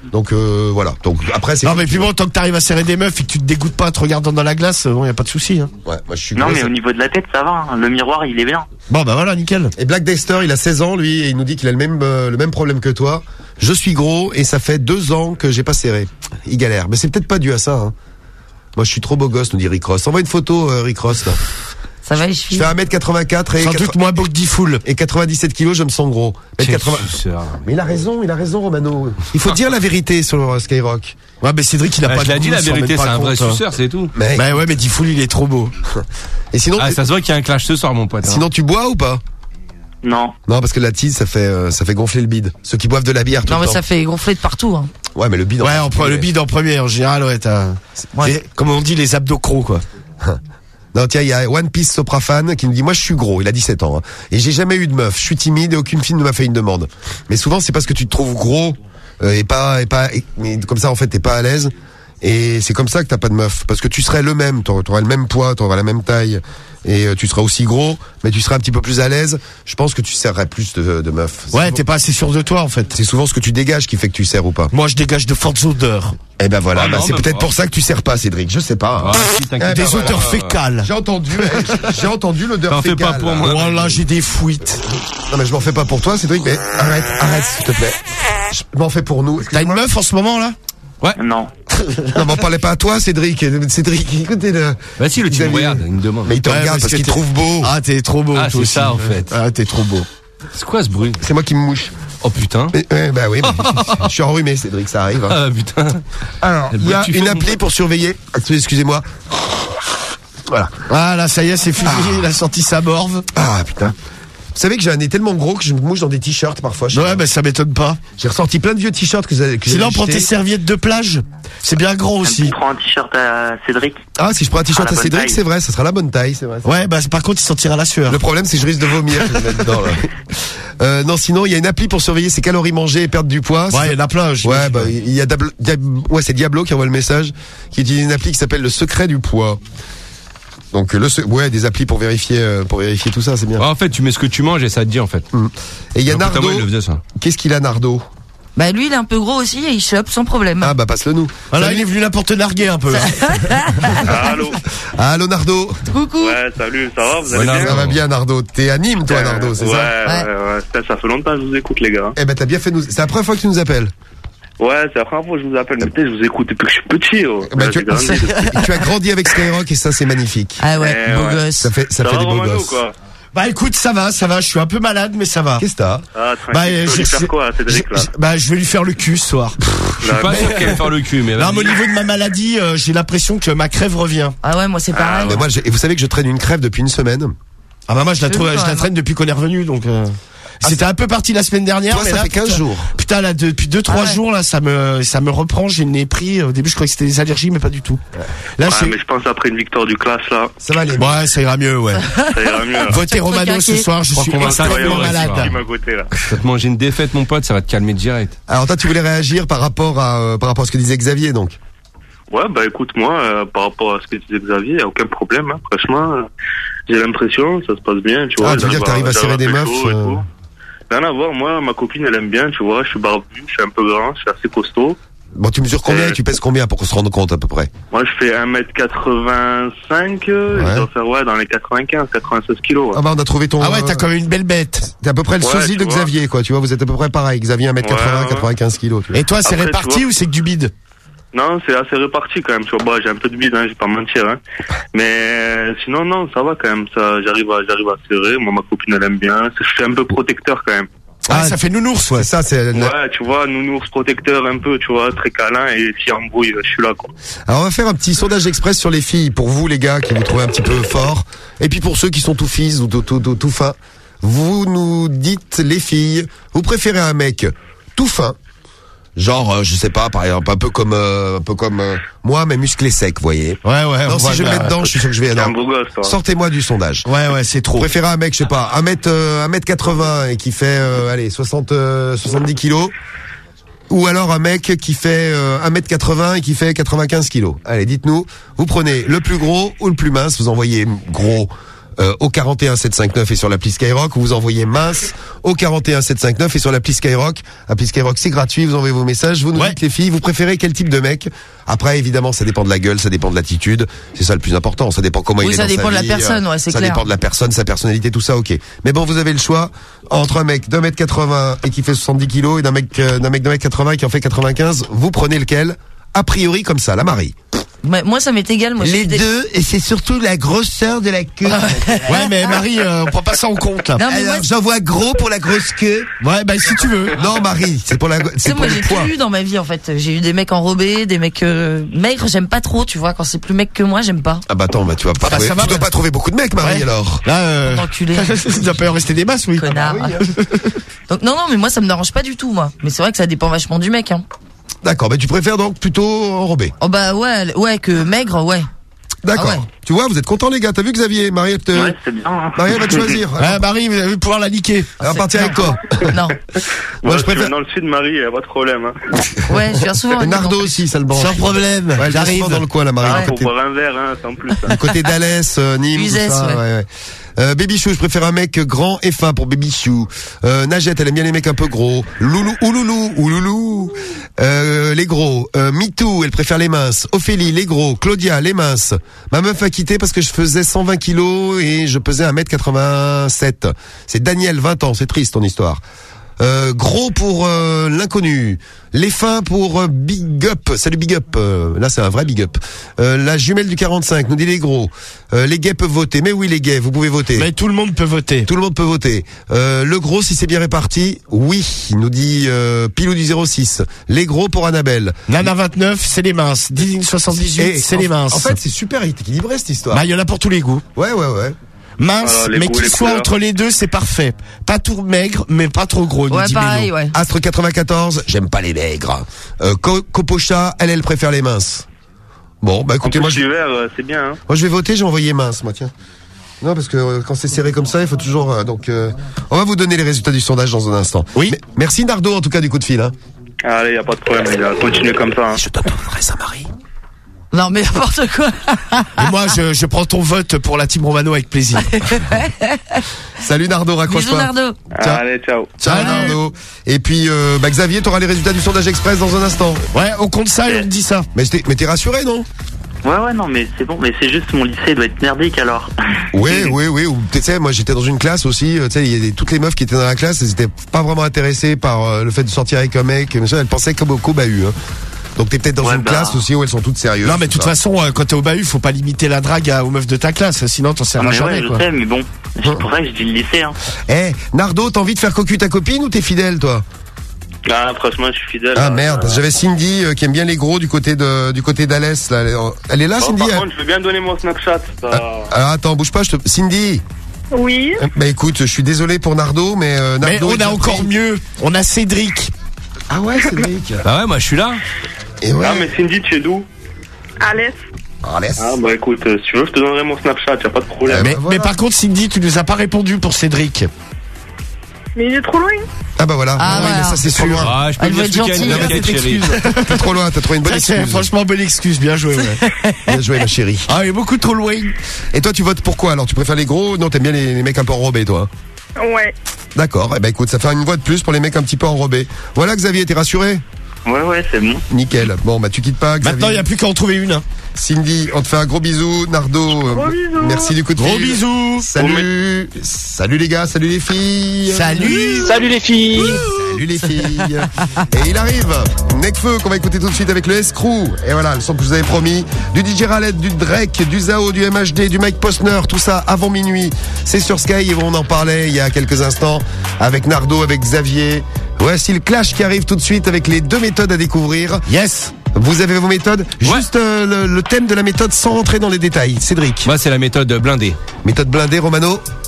Donc euh, voilà. Donc après c'est. Non mais puis bon, tant que t'arrives à serrer des meufs et que tu te dégoûtes pas en te regardant dans la glace, bon y a pas de souci. Hein. Ouais, moi je suis. Non, gros, mais ça- au niveau de la tête, ça va. hein. Le miroir, il est bien. Bon bah voilà, nickel. Et Black Dexter, il a seize ans lui et il nous dit qu'il a le même euh, le même problème que toi. Je suis gros et ça fait deux ans que j'ai pas serré. Il galère. Mais c'est peut-être pas dû à ça. Hein. Moi je suis trop beau gosse, nous dit Rick Ross. Envoie une photo euh, Rick Ross là. Ça va, je Je suis. fais un mètre quatre-vingt-quatre et Sans doute moins beau que Diffoul. et quatre-vingt-dix-sept kilos, je me sens gros. Mètre quatre-vingts. Mais il a raison, il a raison Romano. Il faut dire la vérité sur euh, Skyrock. Ouais mais Cédric il a Ah, pas je de l'ai dit goût, la il s'en rend vérité, même c'est pas un vrai compte, hein. suceur, c'est tout. Mais Bah ouais mais Diffoul il est trop beau. et sinon Ah, tu- ça se voit qu'il y a un clash ce soir, mon pote. hein. sinon tu bois ou pas? Non. Non, parce que la tease ça fait euh, ça fait gonfler le bide. Ceux qui boivent de la bière tout Non, le mais temps. ça fait gonfler de partout. Hein. Ouais, mais le bide. Ouais, en pre- le bide en premier en général ouais t'as. Ouais. les- Comme on dit les abdos crocs quoi. Non, tiens, il y a One Piece Soprafan qui nous dit, moi je suis gros, il a dix-sept ans, hein, et j'ai jamais eu de meuf, je suis timide et aucune fille ne m'a fait une demande. Mais souvent c'est parce que tu te trouves gros, euh, et pas, et pas, et- mais comme ça en fait t'es pas à l'aise, et c'est comme ça que t'as pas de meuf, parce que tu serais le même, t'aurais t'aurais le même poids, t'aurais la même taille, et euh, tu seras aussi gros, mais tu serais un petit peu plus à l'aise, je pense que tu serrerais plus de, de meufs. Ouais C'est- t'es pas assez sûr de toi en fait. C'est souvent ce que tu dégages qui fait que tu serres ou pas. Moi je dégage de fortes odeurs. Eh ben voilà, Ah bah, non, c'est bah, peut-être bah. pour ça que tu serres pas, Cédric, je sais pas. Ah, si, t'inquiète Eh Des ben voilà. odeurs fécales. J'ai entendu, eh, j'ai entendu l'odeur T'en fais fécale. pas pour là. moi. Voilà j'ai des fuites. Non mais je m'en fais pas pour toi Cédric, mais arrête, arrête s'il te plaît. Je m'en fais pour nous. T'as une meuf en ce moment là? Non. Non, m'en parlez pas à toi Cédric. Cédric, écoutez le. Bah si, le type me regarde, il me demande. Mais il te Ouais, regarde parce que qu'il te t'es- trouve beau. Ah t'es trop beau. Ah, toi c'est aussi. ça, en fait. Ah t'es trop beau. C'est quoi ce bruit? C'est moi qui me mouche. Oh putain. Mais, ouais, bah oui, bah, je suis enrhumé Cédric, ça arrive. Hein. Ah putain. Alors, Le il y a bruit que tu une fais, appli pour surveiller. Excusez-moi. Voilà. Ah là ça y est c'est fini, il a sorti sa morve. Ah putain. Vous savez que j'ai un nez tellement gros que je me mouche dans des t-shirts parfois. Ouais bah ça m'étonne pas. J'ai ressorti plein de vieux t-shirts que j'ai que Sinon j'ai prends tes achetés. serviettes de plage. C'est bien grand aussi. Tu prends un t-shirt à Cédric. Ah, si je prends un t-shirt Ah, la à bonne Cédric, taille. c'est vrai, ça sera la bonne taille, c'est vrai. Ouais bah par contre il sentira la sueur. Le problème, c'est que je risque de vomir. Je vais le mettre dedans, là. Euh, non, sinon, il y a une appli pour surveiller ses calories mangées et perdre du poids. Ouais il y en a plein. j'imagine. Ouais, bah, il y a Dablo- Diab- ouais, c'est Diablo qui envoie le message, qui utilise une appli qui s'appelle le secret du poids. Donc, le, se- ouais, des applis pour vérifier, euh, pour vérifier tout ça, c'est bien. Ouais, en fait, tu mets ce que tu manges et ça te dit en fait. Et il y a Un pote à Nardo. moi, il le faisait, ça. Qu'est-ce qu'il a, Nardo? Bah lui, il est un peu gros aussi et il chope sans problème. Ah, bah, passe-le nous. Voilà il est venu là pour te narguer un peu. Allô. Allô, Nardo. Coucou. Ouais, salut, ça va, vous allez Ouais, bien? ça va bien, Nardo. T'es à Nîmes, toi, Nardo, c'est ouais, ça? Ouais, ouais, ouais. Ça fait longtemps que je vous écoute, les gars. Eh ben, t'as bien fait nous, c'est la première fois que tu nous appelles. Ouais, c'est la première fois que je vous appelle. Mais peut-être je vous écoute depuis que je suis petit. Oh. Bah, Ouais, tu, j'ai grandi depuis. tu as grandi avec Skyrock et ça, c'est magnifique. Ah ouais, Eh beau ouais. gosse. Ça fait, ça, Ça fait va, des beaux Romano, gosses. quoi? Bah écoute ça va, ça va, je suis un peu malade mais ça va. Qu'est-ce que t'as? Ah, Bah, tranquille. Tu veux lui je- faire quoi, à Cédric, là? je- Bah je vais lui faire le cul ce soir. Je suis pas sûr qu'elle va faire le cul, mais Non mais au vas-y. niveau de ma maladie, euh, j'ai l'impression que ma crève revient. Ah ouais, moi c'est pareil. Mais moi, j'ai- et vous savez que je traîne une crève depuis une semaine. Ah bah moi je la, C'est trouve- ouf, je quand la même. traîne depuis qu'on est revenu donc. Euh... C'était un peu parti la semaine dernière. Toi, mais ça là, fait quinze putain- jours. Putain là depuis deux trois Ah ouais. jours là ça me ça me reprend. J'ai le nez pris. Au début je croyais que c'était des allergies mais pas du tout. Là Ouais, je mais je pense après une victoire du classe, là, Ça va aller. ouais ça ira mieux ouais. ça ira mieux. là. Votez Chaque fois Romano ce quinqué. soir. Je crois suis qu'on va extrêmement s'arrêter, ouais, malade. ce Qui m'a goûté, là. Tu vas te manger une défaite, mon pote, ça va te calmer direct. Alors toi, tu voulais réagir par rapport à euh, par rapport à ce que disait Xavier, donc. Ouais, bah écoute, moi, euh, par rapport à ce que disait Xavier, y a aucun problème, hein. Franchement, euh, j'ai l'impression, ça se passe bien, tu vois. Ah, tu veux dire que t'arrives à serrer des j'arrive meufs, pécho et euh. tout. Rien à voir, moi, ma copine, elle aime bien, tu vois, je suis barbu, je suis un peu grand, je suis assez costaud. Bon, tu mesures combien Euh, et tu pèses combien pour qu'on se rende compte à peu près? Moi, je fais un mètre quatre-vingt-cinq, euh, Ouais. je dois faire, ouais, dans les quatre-vingt-quinze, quatre-vingt-seize kilos. Ouais. Ah bah on a trouvé ton. Ah ouais euh, t'as quand même une belle bête. T'es à peu près le Ouais, sosie tu de vois. Xavier, quoi. Tu vois, vous êtes à peu près pareil. Xavier un mètre quatre-vingts, Ouais, ouais. quatre-vingt-quinze kilos. Tu vois. Et toi c'est Après, tu réparti vois. ou c'est que du bide? Non, c'est assez réparti quand même, tu vois. Bah, j'ai un peu de bide, hein, je vais pas mentir, hein. Mais euh, sinon, non, ça va quand même. Ça, j'arrive à, j'arrive à serrer. Moi, ma copine, elle aime bien. Je suis un peu protecteur quand même. Ah ça fait nounours ouais. C'est ça, c'est. Ouais, tu vois, nounours protecteur un peu, tu vois, très câlin. Et si embrouille, je suis là, quoi. Alors on va faire un petit sondage express sur les filles pour vous les gars qui vous trouvez un petit peu fort et puis pour ceux qui sont tout fils ou tout tout tout, tout fin. Vous nous dites les filles, vous préférez un mec tout fin, genre euh, je sais pas par exemple un peu comme euh, un peu comme euh, moi mais musclé sec, vous voyez. Ouais ouais. Non, on si voit je me là. mets dedans, je suis sûr que je vais T'es un non. beau gosse, toi. Sortez-moi du sondage. Ouais ouais c'est trop. Vous préférez un mec, je sais pas, un mètre, euh, un mètre quatre-vingts et qui fait, euh, allez, soixante, euh, soixante-dix kilos, ou alors un mec qui fait euh, un mètre quatre-vingts et qui fait quatre-vingt-quinze kilos. Allez, dites-nous, vous prenez le plus gros ou le plus mince, vous envoyez gros euh, au quarante et un sept cent cinquante-neuf et sur l'appli Skyrock. Vous envoyez mince au quarante et un sept cent cinquante-neuf et sur l'appli Skyrock. Appli Skyrock, c'est gratuit. Vous envoyez vos messages. Vous nous Ouais. dites les filles, vous préférez quel type de mec. Après, évidemment, ça dépend de la gueule, ça dépend de l'attitude. C'est ça le plus important. Ça dépend comment Oui, il est ça dans dépend sa de la vie. personne, ouais, c'est Ça clair. dépend de la personne, sa personnalité, tout ça, ok. Mais bon, vous avez le choix entre un mec d'un mètre quatre-vingts et qui fait soixante-dix kilos et d'un mec, euh, d'un mec d'un mètre quatre-vingts qui en fait quatre-vingt-quinze. Vous prenez lequel? A priori, comme ça, la Marie. Ouais, moi, ça m'est égal. Moi, je Les suis des- deux, et c'est surtout la grosseur de la queue. Ouais, mais Marie, euh, on prend pas ça en compte. Là. Non, mais moi, Alors, j'envoie gros pour la grosse queue. Ouais, bah si tu veux. Non, Marie, c'est pour la, Tu sais, c'est pour moi le j'ai poids. tout eu dans ma vie en fait. J'ai eu des mecs enrobés, des mecs euh, maigres, j'aime pas trop, tu vois. Quand c'est plus mec que moi, j'aime pas. Ah bah attends, bah tu vas pas Ah bah, trouver, ça va, tu dois bah. pas trouver beaucoup de mecs, Marie, Ouais. alors. Là, euh... Enculé. il doit pas en rester des masses, oui. Connard. Donc non, non, mais moi ça me dérange pas du tout, moi. Mais c'est vrai que ça dépend vachement du mec, hein. D'accord, mais tu préfères donc plutôt enrobé. Oh bah ouais, ouais que maigre, ouais. D'accord. Ah ouais. Tu vois, vous êtes contents les gars. T'as vu Xavier, Marie, elle te... Ouais, c'est bien. Hein. Marie elle va te choisir. Ouais, Marie, vous allez pouvoir la niquer. Elle va partir avec toi. Non. Moi, je si tu préfère. vas dans le sud, Marie, y a pas de problème. Hein. Ouais, je viens souvent. Et Nardo aussi, ça le branche. Sans problème. Ouais, J'arrive. j'arrive dans le coin, là, Marie. Ah, du pour côté, boire un verre, hein, c'est en plus. Hein. du côté d'Alès, euh, Nîmes, tout Uzès, ça. ouais. Ouais, ouais. Euh, Baby Chou, je préfère un mec grand et fin pour Baby Chou. Euh, Najette, elle aime bien les mecs un peu gros. Loulou, ouloulou, ouloulou. Euh, les gros. Euh, Mitou, elle préfère les minces. Ophélie, les gros. Claudia, les minces. Ma meuf a quitté parce que je faisais cent vingt kilos et je pesais un mètre quatre-vingt-sept. C'est Daniel, vingt ans. C'est triste ton histoire. Euh, gros pour euh, l'inconnu, les fins pour euh, Big Up. Salut Big Up. Euh, là c'est un vrai Big Up. Euh, la jumelle du quarante-cinq nous dit les gros. Euh, les gays peuvent voter. Mais oui les gays, vous pouvez voter. Mais tout le monde peut voter. Tout le monde peut voter. Euh, le gros si c'est bien réparti, oui. Nous dit euh, Pilou du zéro six. Les gros pour Annabelle. Nana vingt-neuf, c'est les minces. Dizine soixante-dix-huit, Et c'est en- les minces. En fait c'est super équilibré cette histoire. bah il y en a pour tous les goûts. Ouais ouais ouais. Mince, Alors, les mais goûts, qu'il les soit couleurs. entre les deux, c'est parfait. Pas trop maigre, mais pas trop gros. nous Ouais, dit pareil, Mélo. ouais. Astre quatre-vingt-quatorze, j'aime pas les maigres. Euh, Co- Copocha, elle elle préfère les minces. Bon bah En écoutez plus, moi je... l'hiver, euh, c'est bien. Hein. Moi je vais voter, j'ai envoyé mince, moi tiens. Non parce que euh, quand c'est serré comme ça, il faut toujours euh, donc euh, on va vous donner les résultats du sondage dans un instant. Oui. Mais- merci Nardo en tout cas du coup de fil hein. Allez, y a pas de problème, les gars. Continuez comme ça. Hein. Je te donnerai ça Marie. Non mais n'importe quoi. Et moi, je, je prends ton vote pour la team Romano avec plaisir. Salut Nardo, raccroche Bisous pas. Nardo. Ciao. Allez, ciao. Ciao Salut. Nardo. Et puis euh, bah, Xavier, t'auras les résultats du sondage express dans un instant. Ouais, on compte ça et on te dit ça. Mais t'es, mais t'es rassuré non? Ouais, ouais, non, mais c'est bon, mais c'est juste mon lycée doit être merdique alors. Oui, oui, oui. Ou tu sais, moi j'étais dans une classe aussi. euh, Tu sais, il y a des- toutes les meufs qui étaient dans la classe, elles étaient pas vraiment intéressées par euh, le fait de sortir avec un mec. Mais ça, elles pensaient comme au bahut. Hein. Donc t'es peut-être dans Ouais, une bah. classe aussi où elles sont toutes sérieuses. Non, mais de tout toute ça. façon, euh, quand t'es au bahut, faut pas limiter la drague à- aux meufs de ta classe, sinon t'en Non, serviras mais jamais, ouais, je quoi. sais, mais bon, c'est pour ça que je dis le lycée. Hein. Eh, Nardo, t'as envie de faire cocu ta copine ou t'es fidèle toi? Ah, franchement, je suis fidèle. Ah hein. merde, parce que j'avais Cindy euh, qui aime bien les gros du côté de du côté d'Alès. Là, elle est- elle est là, Bon, Cindy. par elle- contre, je veux bien donner mon Snapchat. Ça... Ah, attends, bouge pas, je te... Cindy. Oui. Euh, Bah écoute, je suis désolé pour Nardo, mais euh, Mais Nardo. on est a déjà encore pris. mieux. On a Cédric. Ah ouais, Cédric. Bah ouais, moi je suis là. Et ouais. Ah, mais Cindy, tu es d'où? Alès. Alès. Ah, bah écoute, euh, si tu veux, je te donnerai mon Snapchat, y a pas de problème. Mais, bah, voilà. mais par contre, Cindy, tu nous as pas répondu pour Cédric. Mais il est trop loin. Ah bah voilà. Ah, Ouais, voilà. mais ça c'est Trop sûr. loin. Ah, je peux Elle dire veut ce être week-end, gentille, t'inquiète, cette chérie. excuse. T'es trop loin, t'as trouvé une bonne Ça, c'est excuse. franchement bonne excuse, bien joué. Ouais. Bien joué, ma chérie. Ah, il est beaucoup trop loin. Et toi, tu votes pour quoi alors? Tu préfères les gros? Non, t'aimes bien les, les mecs un peu enrobés, toi. Ouais. D'accord. Eh ben écoute, ça fait une voix de plus pour les mecs un petit peu enrobés. Voilà, Xavier, t'es rassuré? Ouais, ouais, c'est bon. Nickel. Bon, bah tu quittes pas, Xavier. Maintenant, il n'y a plus qu'à en trouver une. Hein. Cindy, on te fait un gros bisou. Nardo, euh, Gros bisous. merci du coup de Gros fil. bisous. Salut. Salut les gars, salut les filles. Salut. Salut les filles. Salut les filles. Et il arrive, Nekfeu qu'on va écouter tout de suite avec le S-Crew. Et voilà, le son que je vous avais promis. Du D J Raled, du Drake, du Zao, du M H D, du Mike Posner, tout ça avant minuit. C'est sur Sky et on en parlait il y a quelques instants avec Nardo, avec Xavier. Voici le clash qui arrive tout de suite avec les deux méthodes à découvrir. Yes. Vous avez vos méthodes. Juste euh, le, le thème de la méthode sans rentrer dans les détails. Cédric. Moi c'est la méthode blindée. Méthode blindée, Romano.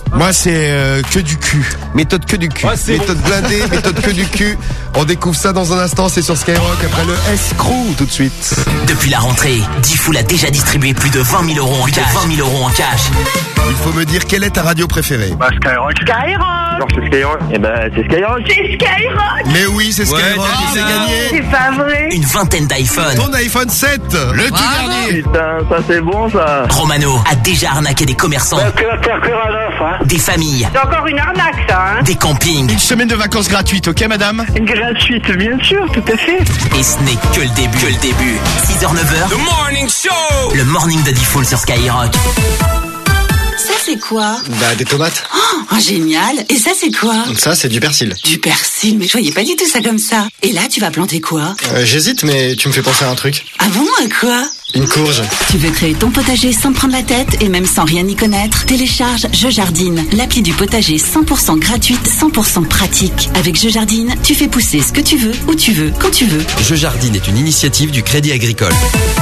Moi, c'est euh, que du cul. Méthode que du cul. Ouais, c'est méthode bon. blindée, méthode que du cul. On découvre ça dans un instant, c'est sur Skyrock après le S-Crew tout de suite. Depuis la rentrée, Diffoul a déjà distribué plus de vingt mille euros en cash. vingt mille euros en cash. Il faut me dire quelle est ta radio préférée. Bah, Skyrock. Skyrock. Genre, c'est Skyrock. Eh ben, c'est Skyrock. C'est Skyrock. Mais oui, c'est Skyrock, Ouais, il s'est gagné. C'est pas vrai. Une vingtaine d'iPhones. Ton iPhone sept, le tout dernier. Putain, ça c'est bon ça. Romano a déjà arnaqué des commerçants, Tu vas faire peur à l'offre, hein. des familles, C'est encore une arnaque, ça, hein. des campings. Une semaine de vacances gratuites, ok, madame? Gratuite, bien sûr, tout à fait. Et ce n'est que le début. Que le début. six heures neuf heures. The Morning Show. Le morning de Diffoul sur Skyrock. Ça c'est quoi? Bah des tomates. Oh, génial. Et ça c'est quoi? Ça c'est du persil. Du persil, mais je voyais pas du tout ça comme ça. Et là, tu vas planter quoi? Euh, J'hésite mais tu me fais penser à un truc. Ah bon, à quoi? Une courge. Tu veux créer ton potager sans prendre la tête et même sans rien y connaître? Télécharge Je Jardine, l'appli du potager cent pour cent gratuite, cent pour cent pratique. Avec Je Jardine, tu fais pousser ce que tu veux, où tu veux, quand tu veux. Je Jardine est une initiative du Crédit Agricole.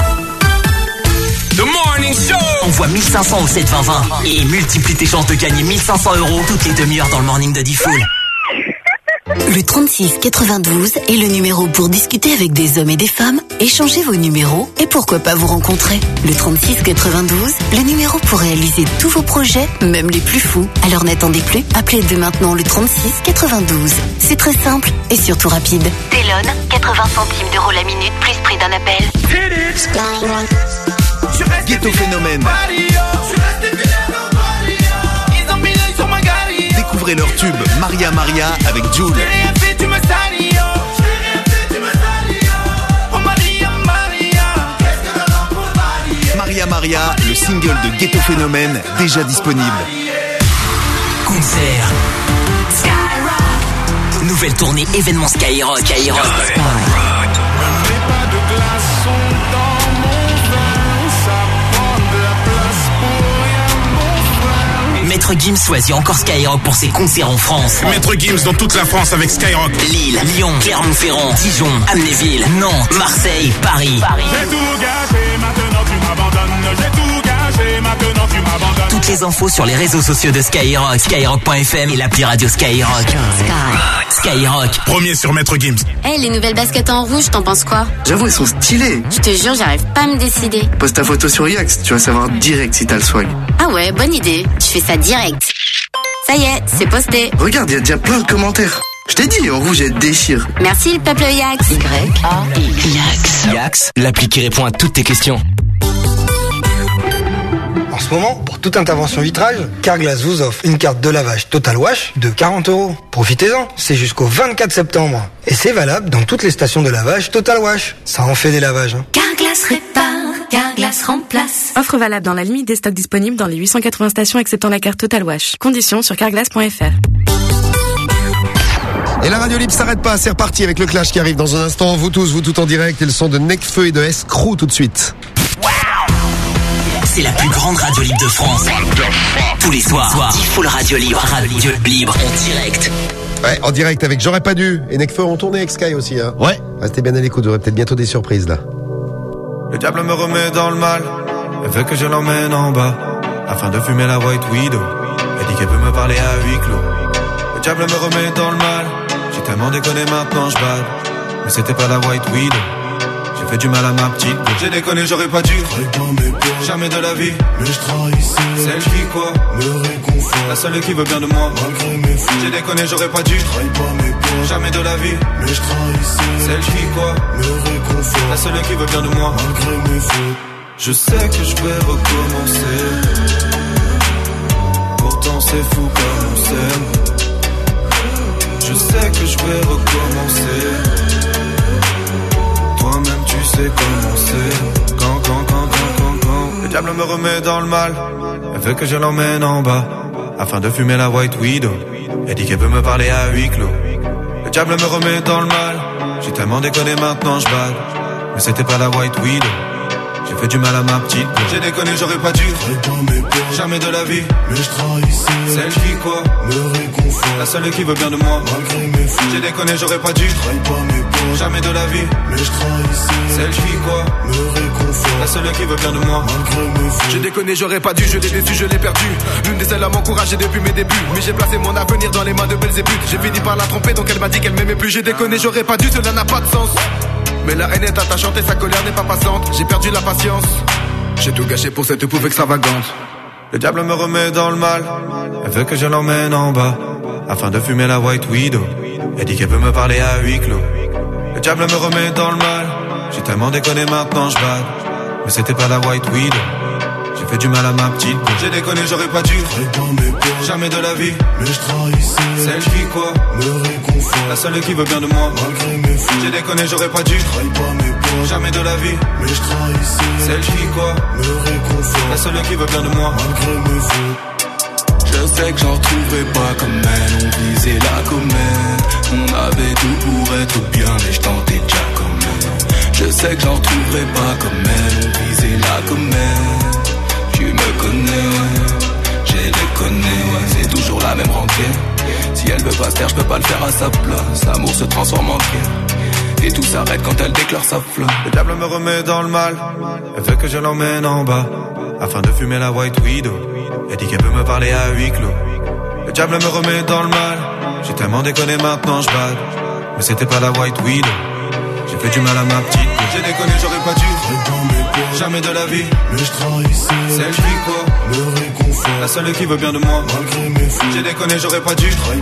The Morning Show. Envoie mille cinq cents au sept vingt vingt et multiplie tes chances de gagner mille cinq cents euros toutes les demi-heures dans le morning de Diffoul. Le trente-six quatre-vingt-douze est le numéro pour discuter avec des hommes et des femmes, échanger vos numéros et pourquoi pas vous rencontrer. Le trente-six quatre-vingt-douze, le numéro pour réaliser tous vos projets, même les plus fous. Alors n'attendez plus, appelez dès maintenant le trente-six quatre-vingt-douze. C'est très simple et surtout rapide. Télone, quatre-vingts centimes d'euros la minute plus prix d'un appel. Ghetto Phénomène. Découvrez leur tube Maria Maria avec Jul. Maria Maria, le single de Ghetto Phénomène, déjà disponible. Concert. Nouvelle tournée événement Skyrock. Skyrock. Maître Gims choisit encore Skyrock pour ses concerts en France. Maître Gims dans toute la France avec Skyrock. Lille, Lyon, Clermont-Ferrand, Dijon, Amnéville, Nantes, Marseille, Paris. J'ai tout gâché, maintenant tu m'abandonnes. J'ai tout gâché, maintenant tu m'abandonnes. Toutes les infos sur les réseaux sociaux de Skyrock, skyrock point f m et l'appli radio Skyrock. Skyrock. Premier sur Maître Gims. Eh, hey, les nouvelles baskets en rouge, t'en penses quoi? J'avoue, elles sont stylées. Je te jure, j'arrive pas à me décider. Poste ta photo sur Yax, tu vas savoir direct si t'as le swag. Ah ouais, bonne idée. Je fais ça direct. Ça y est, c'est posté. Regarde, il y a déjà plein de commentaires. Je t'ai dit, en rouge, elle déchire. Merci le peuple Yax. Y A X. Yax, l'appli qui répond à toutes tes questions. En ce moment, pour toute intervention vitrage, Carglass vous offre une carte de lavage Total Wash de quarante euros. Profitez-en, c'est jusqu'au vingt-quatre septembre. Et c'est valable dans toutes les stations de lavage Total Wash. Ça en fait des lavages. Hein. Carglass répare, Carglass remplace. Offre valable dans la limite des stocks disponibles dans les huit cent quatre-vingts stations acceptant la carte Total Wash. Conditions sur carglass point f r. Et la radio libre s'arrête pas, c'est reparti avec le clash qui arrive dans un instant. Vous tous, vous tout en direct, et le son de Necfeu et de S-Crew tout de suite. C'est la plus grande radio libre de France. Tous les soirs, Diffoul Radio Libre, radio libre en direct. Ouais, en direct avec J'aurais pas dû. Et Necfeu ont tourné avec Sky aussi, hein. Ouais. Restez bien à l'écoute, vous aurez peut-être bientôt des surprises, là. Le diable me remet dans le mal. Elle veut que je l'emmène en bas, afin de fumer la White Widow. Elle dit qu'elle peut me parler à huis clos. Le diable me remet dans le mal. J'ai tellement déconné, maintenant je bade. Mais c'était pas la White Widow. J'ai fait du mal à ma petite. J'ai déconné, j'aurais pas dû. Jamais de la vie. Mais je trahissais. Celle qui quoi me réconfort. La seule qui veut bien de moi. Malgré mes fautes. J'ai déconné, j'aurais pas dû. Jamais de la vie. Mais je trahissais. Celle qui quoi me réconfort. La seule qui veut bien de moi. Malgré mes fautes. Je sais que je vais recommencer. Pourtant c'est fou comme on s'aime. Je sais que je vais recommencer. Toi-même tu sais comment c'est. Quand, quand, quand, quand, quand, quand le diable me remet dans le mal. Elle veut que je l'emmène en bas, afin de fumer la White Widow. Elle dit qu'elle peut me parler à huis clos. Le diable me remet dans le mal. J'ai tellement déconné, maintenant je bade. Mais c'était pas la White Widow. J'ai fait du mal à ma petite. J'ai déconné, j'aurais pas dû. Jamais de la vie. Mais je trahissais. Celle qui quoi me réconfort. La seule qui veut bien de moi. Malgré mes fautes. J'ai déconné, j'aurais pas dû. Jamais de la vie. Mais je trahissais. Celle qui quoi me réconfort. La seule qui veut bien de moi. Malgré mes fautes. J'ai déconné, j'aurais pas dû. Je l'ai déçu, je l'ai perdu. L'une des seules à m'encourager depuis mes débuts. Mais j'ai placé mon avenir dans les mains de Belzébuth. J'ai fini par la tromper, donc elle m'a dit qu'elle m'aimait plus. J'ai déconné, j'aurais pas dû, cela n'a pas de sens. Mais la haine est attachante et sa colère n'est pas passante. J'ai perdu la patience. J'ai tout gâché pour cette pouffe extravagante. Le diable me remet dans le mal. Elle veut que je l'emmène en bas afin de fumer la White Widow. Elle dit qu'elle veut me parler à huis clos. Le diable me remet dans le mal. J'ai tellement déconné, maintenant je bade. Mais c'était pas la White Widow. J'ai fait du mal à ma petite. J'ai déconné, j'aurais pas dû. Jamais de la vie. Mais je trahissais. Celle qui quoi me réconfort. La seule qui veut bien de moi. Malgré mes fautes. J'ai déconné, j'aurais pas dû. Jamais de la vie. Mais je trahissais. Celle qui quoi me réconfort. La seule qui veut bien de moi. Malgré mes fautes. Je sais que j'en retrouverai pas comme elle. On visait la comète. On avait tout pour être bien, mais je tentais déjà quand même. Je sais que j'en retrouverai pas comme elle. On visait la comète. Tu me connais, j'ai déconné, c'est toujours la même rentrée. Si elle veut pas se taire, je peux pas le faire à sa place. L'amour se transforme en guerre, et tout s'arrête quand elle déclare sa flamme. Le diable me remet dans le mal. Elle veut que je l'emmène en bas afin de fumer la White Widow. Elle dit qu'elle veut me parler à huis clos. Le diable me remet dans le mal. J'ai tellement déconné, maintenant je bade. Mais c'était pas la White Widow. J'ai fait du mal à ma petite. J'ai déconné, j'aurais pas dû. Jamais de la vie. Mais je trahissais. Celle qui quoi me réconfort. La seule qui veut bien de moi. Malgré mes fautes. J'ai déconné, j'aurais pas dû.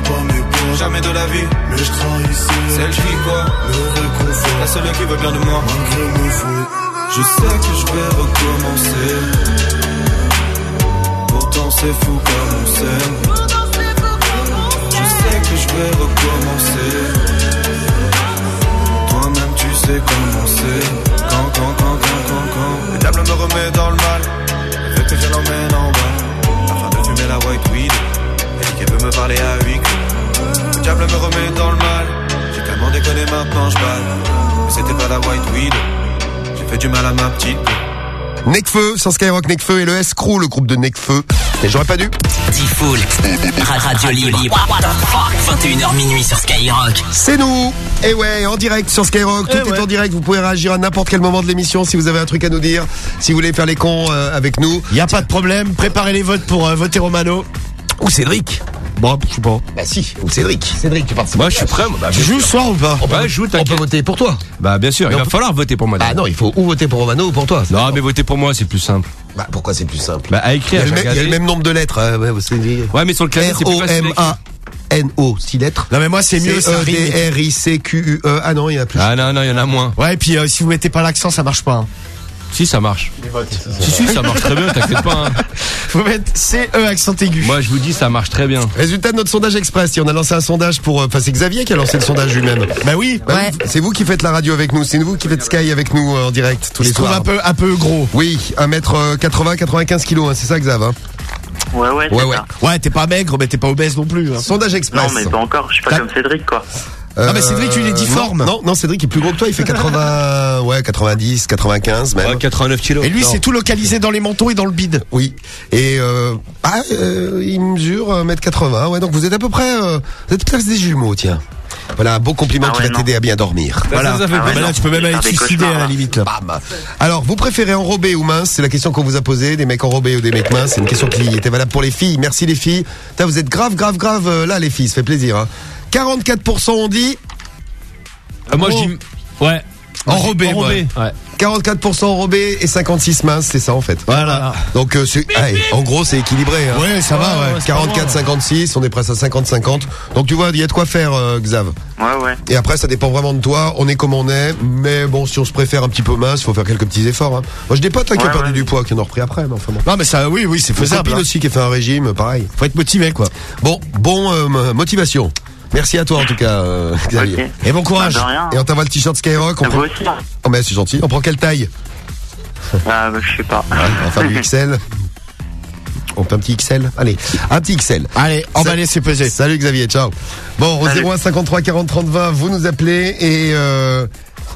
Jamais de la vie. Mais je trahissais. Celle qui quoi me réconfort. La seule qui veut bien de moi. Malgré mes fautes. Je sais que je vais recommencer. Pourtant c'est fou comme on s'aime. Je sais que je vais recommencer. Toi-même tu sais comment c'est. Quand, quand, quand, quand, quand, quand. Le diable me remet dans le mal. Elle veut que je l'emmène en bas afin de fumer la White Weed. Elle dit qu'elle veut me parler à huis clos. Le diable me remet dans le mal. J'ai tellement déconné, maintenant je balle. Mais c'était pas la White Weed. J'ai fait du mal à ma petite. Nekfeu, sans Skyrock, Nekfeu et le S-Crew, le groupe de Nekfeu. Et j'aurais pas dû. Default, radio libre. vingt et une heures minuit sur Skyrock. C'est nous. Et ouais, en direct sur Skyrock. Tout et est ouais. en direct. Vous pouvez réagir à n'importe quel moment de l'émission si vous avez un truc à nous dire. Si vous voulez faire les cons euh, avec nous. Y a pas de problème. Préparez les votes pour euh, voter Romano. Ou Cédric. Bon, je sais pas. Bah si, ou Cédric. Cédric, tu participes. Moi, je suis prêt. Moi. Bah, tu joues ce soir ou pas? On, bah, joue, on peut voter pour toi. Bah, bien sûr. Mais il va peut... falloir voter pour moi. Ah non, il faut ou voter pour Romano ou pour toi. Non, mais voter pour moi, c'est plus simple. Bah, pourquoi c'est plus simple? Bah, à écrire. Il y a, le, même, il y a le même nombre de lettres. Euh, ouais, ouais, mais sur le clavier, c'est plus facile. R O M A N O, six lettres. Non, mais moi, c'est mieux. C E D R I C Q U E. Ah non, il y en a plus. Ah non, non, il y en a moins. Ouais, et puis euh, si vous mettez pas l'accent, ça marche pas. Hein. Si, ça marche. Si, si, ça marche très bien, t'inquiète pas. Hein. Faut mettre C E accent aigu. Moi, je vous dis, ça marche très bien. Résultat de notre sondage express. Si on a lancé un sondage pour, enfin, c'est Xavier qui a lancé le sondage lui-même. Bah oui. Bah, ouais. C'est vous qui faites la radio avec nous. C'est vous qui faites Sky avec nous en direct tous Il les se soirs. trouve un peu, un peu gros. Oui, un mètre quatre-vingts, quatre-vingt-quinze kilos, hein, c'est ça, Xav, hein? Ouais, ouais, ouais, ouais. Ça. Ouais, t'es pas maigre, mais t'es pas obèse non plus. Hein. Sondage express. Non, mais pas encore. Je suis pas T'as... comme Cédric, quoi. Euh, ah mais Cédric, il est difforme. Non, non, Cédric est plus gros que toi, il fait quatre-vingts, ouais, quatre-vingt-dix, quatre-vingt-quinze même. Ouais, quatre-vingt-neuf kilos. Et lui, non. C'est tout localisé dans les mentons et dans le bide. Oui. Et euh, ah, euh, il mesure un mètre quatre-vingts, ouais, donc vous êtes à peu près, euh, vous êtes presque des jumeaux, tiens. Voilà, un beau compliment ah ouais, qui va non. t'aider à bien dormir. Ça, voilà. Ça, ça fait ah ouais, là, tu peux même aller te suicider à la limite. Bam. Alors, vous préférez enrobé ou mince? C'est la question qu'on vous a posée. Des mecs enrobés ou des mecs minces? C'est une question qui était valable pour les filles. Merci les filles. Putain, vous êtes grave, grave, grave euh, là, les filles. Ça fait plaisir. Hein. quarante-quatre pour cent ont dit. Euh, moi, oh. je dis. Ouais. Enrobé, enrobé. Ouais. quarante-quatre pour cent enrobé et cinquante-six minces, c'est ça en fait. Voilà. Donc euh, c'est, allez, en gros c'est équilibré. Hein. Ouais, ça va. Ouais. Ouais, quarante-quatre cinquante-six, on est presque à cinquante cinquante. Donc tu vois, il y a de quoi faire, euh, Xav. Ouais, ouais. Et après, ça dépend vraiment de toi. On est comme on est, mais bon, si on se préfère un petit peu mince, il faut faire quelques petits efforts. Hein. Moi, j'ai des potes hein, qui ouais, ont perdu ouais. du poids, qui en ont repris après. Mais enfin bon. Non, mais ça, oui, oui, c'est faisable. Copine hein. aussi qui a fait un régime, pareil. Faut être motivé, quoi. Bon, bon, euh, motivation. Merci à toi en tout cas, euh, Xavier. Okay. Et bon courage. Bah, et on t'envoie le t-shirt Skyrock. On prend... aussi. Oh mais c'est gentil. On prend quelle taille? Ah bah, je sais pas. Ouais, on va faire du X L. On fait un petit X L. Allez, un petit X L. Allez, emballez, c'est pesé. Salut Xavier, ciao. Bon, au zéro un cinquante-trois quarante trente vingt, vous nous appelez et euh,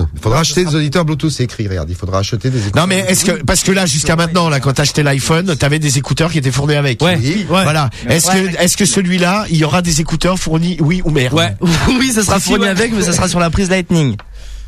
Bluetooth. Il faudra acheter des auditeurs Bluetooth, c'est écrit, regarde, il faudra acheter des écouteurs. Non mais est-ce que parce que là jusqu'à maintenant là quand t'achetais l'iPhone, t'avais des écouteurs qui étaient fournis avec. Ouais. Oui. Voilà. Est-ce Ouais. que est-ce que celui-là, il y aura des écouteurs fournis oui ou merde? Ouais. Oui, ça sera Si, si, fourni ouais. avec, mais ça sera sur la prise Lightning.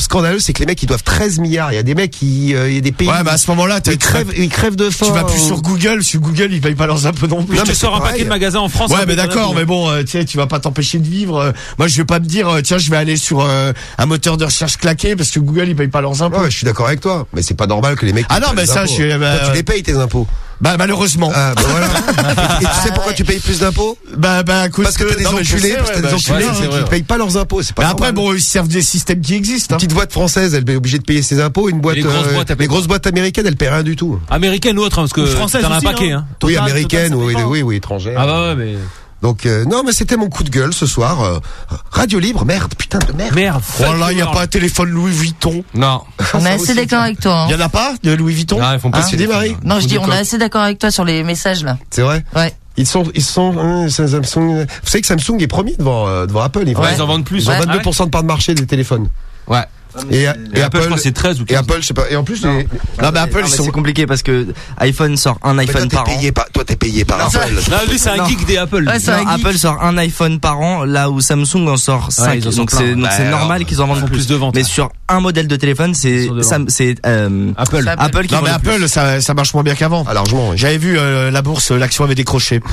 trouve scandaleux, c'est que les mecs ils doivent treize milliards. Il y a des mecs qui, euh, il y a des pays. Ouais, bah à ce moment-là. voilà, ils crèvent, ils crèvent de faim. Tu vas plus sur Google, sur Google, ils payent pas leurs impôts non plus. Non, mais tu sors un paquet de magasins en France. Ouais, mais d'accord, mais bon, euh, tu sais, tu vas pas t'empêcher de vivre. Euh, moi, je vais pas me dire, euh, tiens, je vais aller sur euh, un moteur de recherche claqué parce que Google, ils payent pas leurs impôts. Ouais, je suis d'accord avec toi, mais c'est pas normal que les mecs. Ah non, mais ça, je suis. Bah, toi, tu les payes tes impôts. Bah malheureusement. Ah bah voilà. Et, et tu sais pourquoi tu payes plus d'impôts? Bah bah parce que t'as des enculés, parce que t'as des enculés qui payent pas leurs impôts. C'est pas. Mais après bon, ils servent des systèmes qui existent. Une petite boîte française, elle est obligée de payer ses impôts. Une boîte, les grosses euh, boîtes, les grosses boîtes américaines, elles paient rien du tout. Américaine ou autre, hein, parce que française t'en as un aussi, paquet. hein. Hein. Oui, Total, américaine, Total, oui, ça oui, oui, étrangère. Ah bah ouais, mais. Donc euh, non, mais c'était mon coup de gueule ce soir. Euh, Radio Libre, merde, putain de merde. Merde. Oh là, il y a pas un téléphone Louis Vuitton. Non. On est assez d'accord avec toi. Hein. Il y en a pas de Louis Vuitton. Non, ils font pas Hein ce Marie. Non, je dis, on est assez d'accord avec toi sur les messages là. C'est vrai. Ouais. Ils sont, ils sont, hein, Samsung. Vous savez que Samsung est premier devant, euh, devant Apple. Ils, Ouais, ils en vendent plus. Ils ont Ouais. vingt-deux pour cent de part de marché des téléphones. Ouais. Et, et, Et Apple, Apple, je crois que c'est treize ou et quinze. Apple, je sais pas. Et en plus, Non. les- Non, mais Apple, non, ils mais sont- c'est compliqué parce que iPhone sort un mais toi, iPhone t'es par an. payé par, toi, t'es payé par Non, ça- Apple. Non, lui, c'est un Non. geek des Apple. Ouais, c'est Non, un geek. Apple sort un iPhone par an, là où Samsung en sort cinq. ils en sortent donc plein. c'est donc Bah, c'est alors, normal qu'ils en vendent font plus. plus de ventes, Mais ouais. sur un modèle de téléphone, c'est Ils sont devant. Sam- c'est euh, Apple. Ça- Apple qui Non vend mais le plus. Apple, ça, ça marche moins bien qu'avant. Ah, largement, oui. J'avais vu euh, la bourse, l'action avait décroché.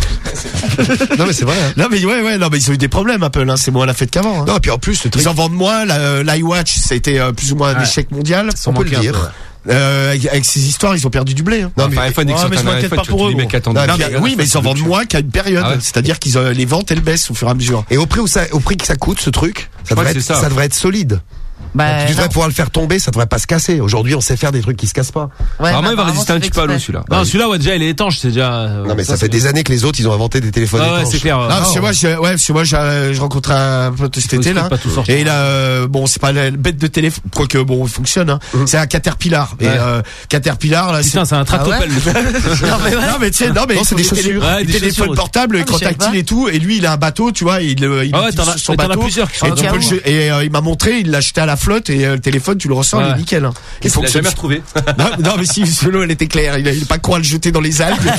Non, mais c'est vrai. Hein. Non mais ouais ouais, non mais ils ont eu des problèmes Apple. Hein, c'est moins la fête qu'avant. Hein. Non, et puis en plus, le truc, Ils en vendent moins. la- euh, L'iWatch, ça a été euh, plus ou moins un Ouais. échec mondial. on peut le dire. Euh, avec, avec ces histoires, ils ont perdu du blé. Hein. Non, Enfin, mais, iPhone, ils Ouais, sortent mais je un m'inquiète iPhone, pas tu pour vois, eux, tous les mecs gros. attendent. Non, Non, puis, mais- oui, mais ils en vendent moins qu'à une période. Ah ouais. C'est-à-dire qu'ils ont, les ventes elles baissent au fur et à mesure. et au prix où ça, au prix que ça coûte, ce truc, ça crois devrait que être, c'est ça. ça devrait être solide. Bah, tu devrais non. pouvoir le faire tomber, ça devrait pas se casser. Aujourd'hui, on sait faire des trucs qui se cassent pas. Ouais, Apparemment, mais il va résister un c'est petit peu à l'eau, exprès. celui-là. Non, celui-là, ouais, déjà, il est étanche, c'est déjà. euh, Non, mais ça, c'est fait des années que les autres, ils ont inventé des téléphones Ah ouais, étanches. c'est clair. Non, parce que moi, j'ai- ouais, parce que moi, j'ai, je rencontrais un pote cet Faut été, essayer là. de pas tout sortir. Et là, euh, bon, c'est pas la bête de téléphone, quoique bon, il fonctionne, hein. C'est un Caterpillar. Et, Ouais. euh, Caterpillar, là, Putain, c'est un tractopelle. le truc. Non, mais ouais. Non mais tu sais, non mais Non, ils c'est font des des chaussures. télé- Ouais, des des téléphones chaussures. portables, Ah, mais écran je savais tactile pas. et tout. Et lui, il a un bateau, tu vois, il, euh, il Ah ouais, utilise t'en as- son mais t'en as bateau. plusieurs qui sont et, au tu cas peux où. le jeu- et euh, il m'a montré, il l'a acheté à la flotte et euh, le téléphone, tu le ressors, il Ouais. est nickel. Hein. Il l'a fonctionne- jamais retrouvé. Non, non, mais si, l'eau, elle était claire. Il a, il est pas con à le jeter dans les algues. tu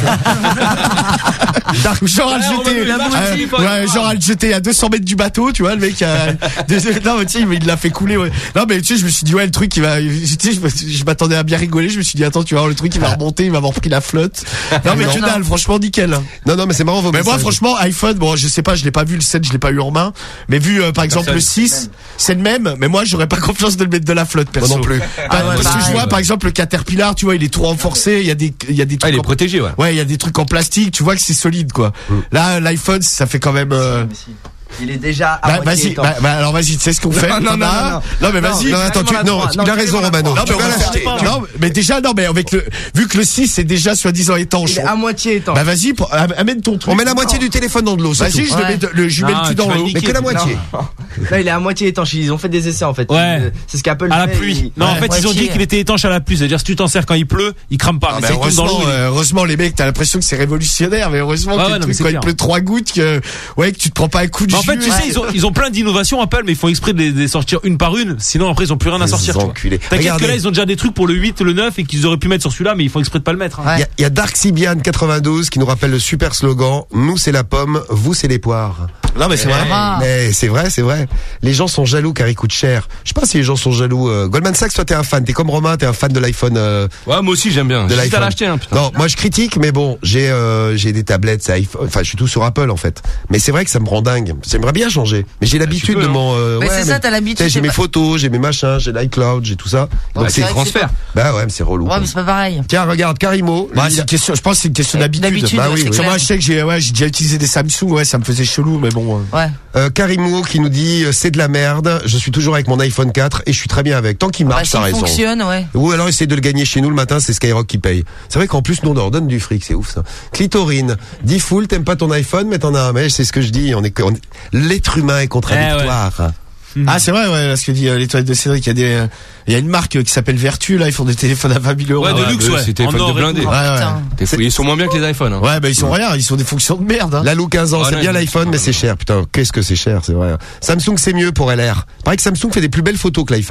vois. Ou genre à le Ouais, on jeter, va le euh, moitié, pas ouais, grave. genre à le jeter à deux cents mètres du bateau, tu vois, le mec a, non, mais tu sais, il l'a fait couler, ouais. Non, mais tu sais, je me suis dit, ouais, le truc, il va, tu sais, je, me- je m'attendais à bien rigoler, je me suis dit, attends, tu vas voir, le truc, il va remonter, il va avoir pris la flotte. Non, mais Non. que dalle, franchement, nickel. Non, non, mais c'est marrant vos Mais moi, messages. franchement, iPhone, bon, je sais pas, je l'ai pas vu le sept, je l'ai pas eu en main. Mais vu, euh, par exemple, le six, c'est le même. Mais moi, j'aurais pas confiance de le mettre de la flotte, perso. Moi non plus. Bah, Ah ouais, parce que pareil. je vois, par exemple, le Caterpillar, tu vois, il est tout renforcé. Il y a des, il y a des Ah, trucs. il est en- protégé, ouais. Ouais, il y a des trucs en plastique. Tu vois que c'est solide, quoi. Mm. Là, l'iPhone, ça fait quand même. euh, Il est déjà à Bah, moitié vas-y, étanche. bah, bah, alors vas-y, tu sais ce qu'on fait Non, non, T'en non, as un non, non. Non, mais Non, vas-y. Non, attends, tu, Non, non, non, tu as non, raison, non, Romano. Non, Tu mais on vas va l'acheter. faire- Tu vas- non, mais déjà, non, mais avec le, vu que le six c'est déjà soi-disant étanche. Il est à moitié étanche. Bah, vas-y, pour- am- amène ton truc. On met la moitié du téléphone dans de l'eau, c'est Vas-y, tout. je le Ouais. mets, de- le, je mets Non, le cul tu dans vas l'eau. niquer. Mais que la moitié. Là, il est à moitié étanche. Ils ont fait des essais en fait. Ouais. Ils- C'est ce qu'Apple À la fait, pluie. ils- Non, en Ouais. fait, ils ont Moitié. dit qu'il était étanche à la pluie. C'est-à-dire, si tu t'en sers quand il pleut, il crame pas. Ah, Mais mais c'est tout dans heureusement, l'eau. il- euh, heureusement, les mecs, t'as l'impression que c'est révolutionnaire, mais heureusement Ah que ouais, le non, mais truc, c'est quand il clair. pleut trois gouttes, que, ouais, que tu te prends pas un coup de Mais en jus. fait, tu sais, ils ont, ils ont plein d'innovations Apple, mais ils font exprès de les, de les sortir une par une. Sinon, après, ils ont plus rien à Les sortir. tu vois. enculés. T'inquiète Regardez. que là, ils ont déjà des trucs pour le huit, le neuf et qu'ils auraient pu mettre sur celui-là, mais ils font exprès de pas le mettre. hein. Il y a, il y a Dark Sibian quatre-vingt-douze qui nous rappelle le super slogan « Nous c'est la pomme, vous c'est les poires ». Non, mais c'est vrai. Ah. Mais c'est vrai, c'est vrai. Les gens sont jaloux car ils coûtent cher. Je sais pas si les gens sont jaloux. euh, Goldman Sachs, toi t'es un fan. T'es comme Romain, t'es un fan de l'iPhone. euh, Ouais, moi aussi, j'aime bien. de J'ai hésité à l'iPhone. l'acheter, hein, putain. Non, moi je critique, mais bon, j'ai euh, j'ai des tablettes, c'est iPhone. Enfin, je suis tout sur Apple en fait. Mais c'est vrai que ça me rend dingue. J'aimerais bien changer, mais j'ai l'habitude peux, de hein. mon. euh, Mais c'est ça, t'as l'habitude, tu sais, J'ai c'est mes pas- photos, j'ai mes machins, j'ai l'iCloud, j'ai tout ça. Donc Ouais, c'est c'est vrai que c'est transfert. bah ouais, mais c'est relou. Ouais, quoi. mais c'est pas pareil. Tiens, regarde, Karimo. Bah, lui, c'est une question, je pense que c'est une question Euh, d'habitude. d'habitude, Bah ouais, oui, c'est oui. Sur clair. moi, je sais que j'ai, ouais, j'ai déjà utilisé des Samsung, ouais, ça me faisait chelou, mais bon. euh. Ouais. Euh, Karimo qui nous dit euh, c'est de la merde. Je suis toujours avec mon iPhone quatre et je suis très bien avec. Tant qu'il Bah, marche, s'il t'as raison. fonctionne, ouais. Ou alors essayer de le gagner chez nous le matin, c'est Skyrock qui paye. C'est vrai qu'en plus nous on leur donne du fric, c'est ouf ça. Clitorine, dis full, t'aimes pas ton iPhone, mais t'en as un. Mais c'est ce que je dis. On est, on est- l'être humain est contradictoire. Ah, c'est vrai, ouais, ce que dit euh, l'étoile de Cédric, il y a des, euh, il y a une marque euh, qui s'appelle Vertu, là, ils font des téléphones à vingt mille euros. Ouais, de ouais, luxe, bah, ouais. c'est téléphone En de or et blindé. tout. ouais, ouais. Putain. T'es fou, Ils sont moins bien que les iPhones. Hein. Ouais, bah, ils sont rien, ils sont des fonctions de merde, hein. Lalou quinze ans, Ah, c'est non, bien ils- l'iPhone, mais c'est cher. Putain, qu'est-ce que c'est cher, c'est vrai. Samsung c'est mieux pour L R. Pareil que Samsung fait des plus belles photos que l'iPhone.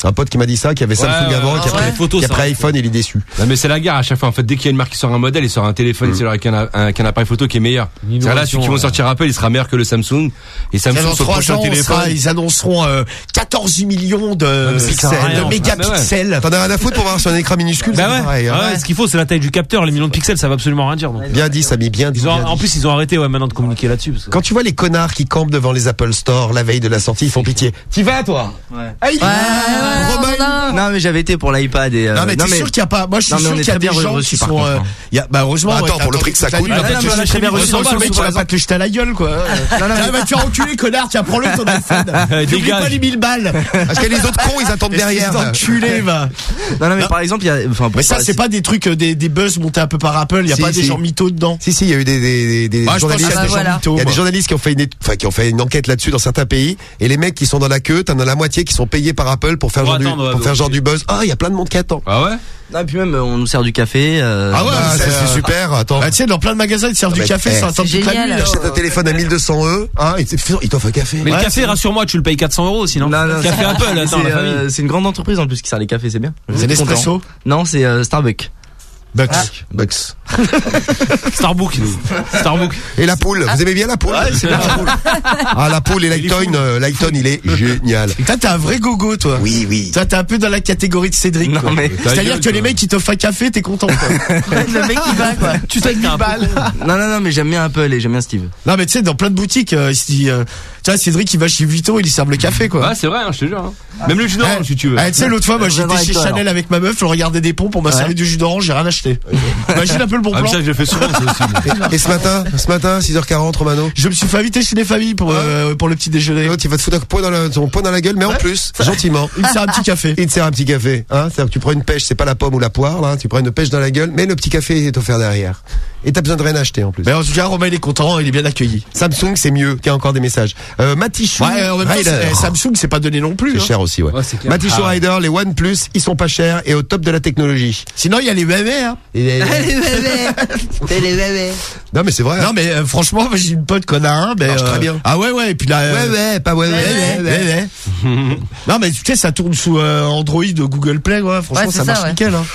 Un pote qui m'a dit ça, qui avait Samsung Ouais, ouais, avant, ouais, qui après, ouais. Photos, qui après ça. iPhone, il est déçu. Non mais c'est la guerre à chaque fois. En fait, dès qu'il y a une marque qui sort un modèle, il sort un téléphone, Mm. c'est avec un, un, un appareil photo qui est meilleur. C'est là, celui qui vont ouais. sortir Apple, il sera meilleur que le Samsung. Et Samsung, Dans son trois prochain ans, on téléphone. sera- ils annonceront euh, quatorze millions de, mais c'est pixels, rien, de enfin. mégapixels. T'en as rien à foutre pour voir sur un écran minuscule, Bah c'est ouais, pareil, hein. ouais, ce qu'il faut c'est la taille du capteur, les millions de pixels ça va absolument rien dire. Donc. Bien dit, Samy, bien dit. Ils ont, bien en dit. plus ils ont arrêté ouais, maintenant de communiquer là-dessus. Parce que... Quand tu vois les connards qui campent devant les Apple Store la veille de la sortie, ils font pitié. T'y vas, toi? Ouais. Ah, il Ouais, ouais, Romain, non, Non, mais j'avais été pour l'iPad et. euh, Non mais t'es sûr qu'il y a pas. Moi je suis Non, mais sûr on est qu'il y a très des bien gens reçus, qui par sont. contre, euh, hein. il y a, bah heureusement. Bah, attends, ouais, pour le prix que ça t'as coûte, vu, peut-être t'as que vu, je t'as suis bien bien reçu. reçu Le mec sous il va raison. pas te le jeter à la gueule quoi. Non non mais tu vas enculer connard, tu vas prendre le ton iPhone. N'oublie Dégage. pas les mille balles. Parce que les autres cons, ils attendent derrière. Enculé va. Non, non, mais par exemple, il y a. Enfin, pour Mais ça pas- c'est pas des trucs euh, des des buzz montés un peu par Apple. Il y a Si, pas des si. gens mythos dedans. Si, si, il y a eu des, des, des, des Moi je pense qu'il journalistes. y a des gens voilà. mythos. Il y a des moi. journalistes qui ont fait une, étu- enfin, qui ont fait une enquête là-dessus dans certains pays, et les mecs qui sont dans la queue, t'en as la moitié qui sont payés par Apple pour faire Pour genre du, attendre, ouais, pour ouais, faire ouais. genre du buzz. Ah, il y a plein de monde qui attend. Ah ouais? Non, et puis même, on nous sert du café. euh, Ah ouais, Ah, c'est ça, c'est euh, super. Attends. Bah, tu sais, dans plein de magasins, ils te servent Ah, du mais, café eh, sans attendre c'est toute la génial. nuit. T'achètes un téléphone à mille deux cents euros, hein, ils te- ils t'offrent un café. Mais Ouais, le café, c'est- rassure-moi, tu le payes quatre cents euros sinon. Non, non, Café c'est- Apple, attends, c'est, la famille. euh, c'est une grande entreprise en plus qui sert les cafés, c'est bien. C'est Nespresso. Content. Non, c'est euh, Starbucks. Bucks. Bucks. Starbucks. Starbucks. Et la poule, vous aimez bien la poule? Ouais, c'est bien. Ah, la poule et Lighton, euh, Lighton, il est génial. Toi, t'es un vrai gogo, toi. Oui, oui. Toi, t'es un peu dans la catégorie de Cédric. Non, quoi. mais- C'est-à-dire gueule, que les toi. mecs qui t'offrent un café, t'es content. Quoi. le mec qui va quoi. Tu t'as mille balles. Non, non, non, mais j'aime bien Apple et j'aime bien Steve. Non, mais tu sais, dans plein de boutiques, euh, il se dit, euh, tu vois, Cédric, il va chez Vuitton, il lui serve le café, quoi. Ouais, c'est vrai, hein, je te jure. hein. Même le jus d'orange, Eh, si tu veux. eh, tu sais, l'autre fois, moi, Je j'étais viendrai chez avec toi, Chanel alors. avec ma meuf, je regardais des pompes, on m'a Ouais. servi du jus d'orange, j'ai rien acheté. Imagine un peu le bon Ah, mais plan. ça, je le fais souvent, ça aussi. Et ce matin, ce matin, six heures quarante, Romano. Je me suis fait inviter chez les familles pour, euh, pour le petit déjeuner. L'autre, il va te foutre un poing dans la, ton poing dans la gueule, mais en plus, gentiment. Il me sert un petit café. Il te sert un petit café, hein. C'est-à-dire que tu prends une pêche, c'est pas la pomme ou la poire, là. Tu prends une pêche dans la gueule, mais le petit café est offert derrière. Et t'as besoin de rien acheter, en plus. Mais en tout cas, Romain, il est content, il est bien accueilli. Samsung, c'est mieux. Il y a encore des messages. Euh, Matichou. Ouais, en même temps, Rider. c'est- Samsung, c'est pas donné non plus. C'est hein. cher aussi, ouais. Ouais, c'est clair. Matichou Ah ouais. Rider, les OnePlus, ils sont pas chers et au top de la technologie. Sinon, il y a les bébés, hein. Et les- les bébés. Non, mais c'est vrai. Non, mais euh, franchement, moi, j'ai une pote qu'on a un. Mais, Marche très bien. Ah ouais, ouais, et puis là. Ouais, ouais, pas ouais, ouais, ouais, ouais. ouais, ouais. Non, mais tu sais, ça tourne sous euh, Android, Google Play, ouais. Franchement, Ouais, c'est ça ça, marche ouais. nickel. Hein.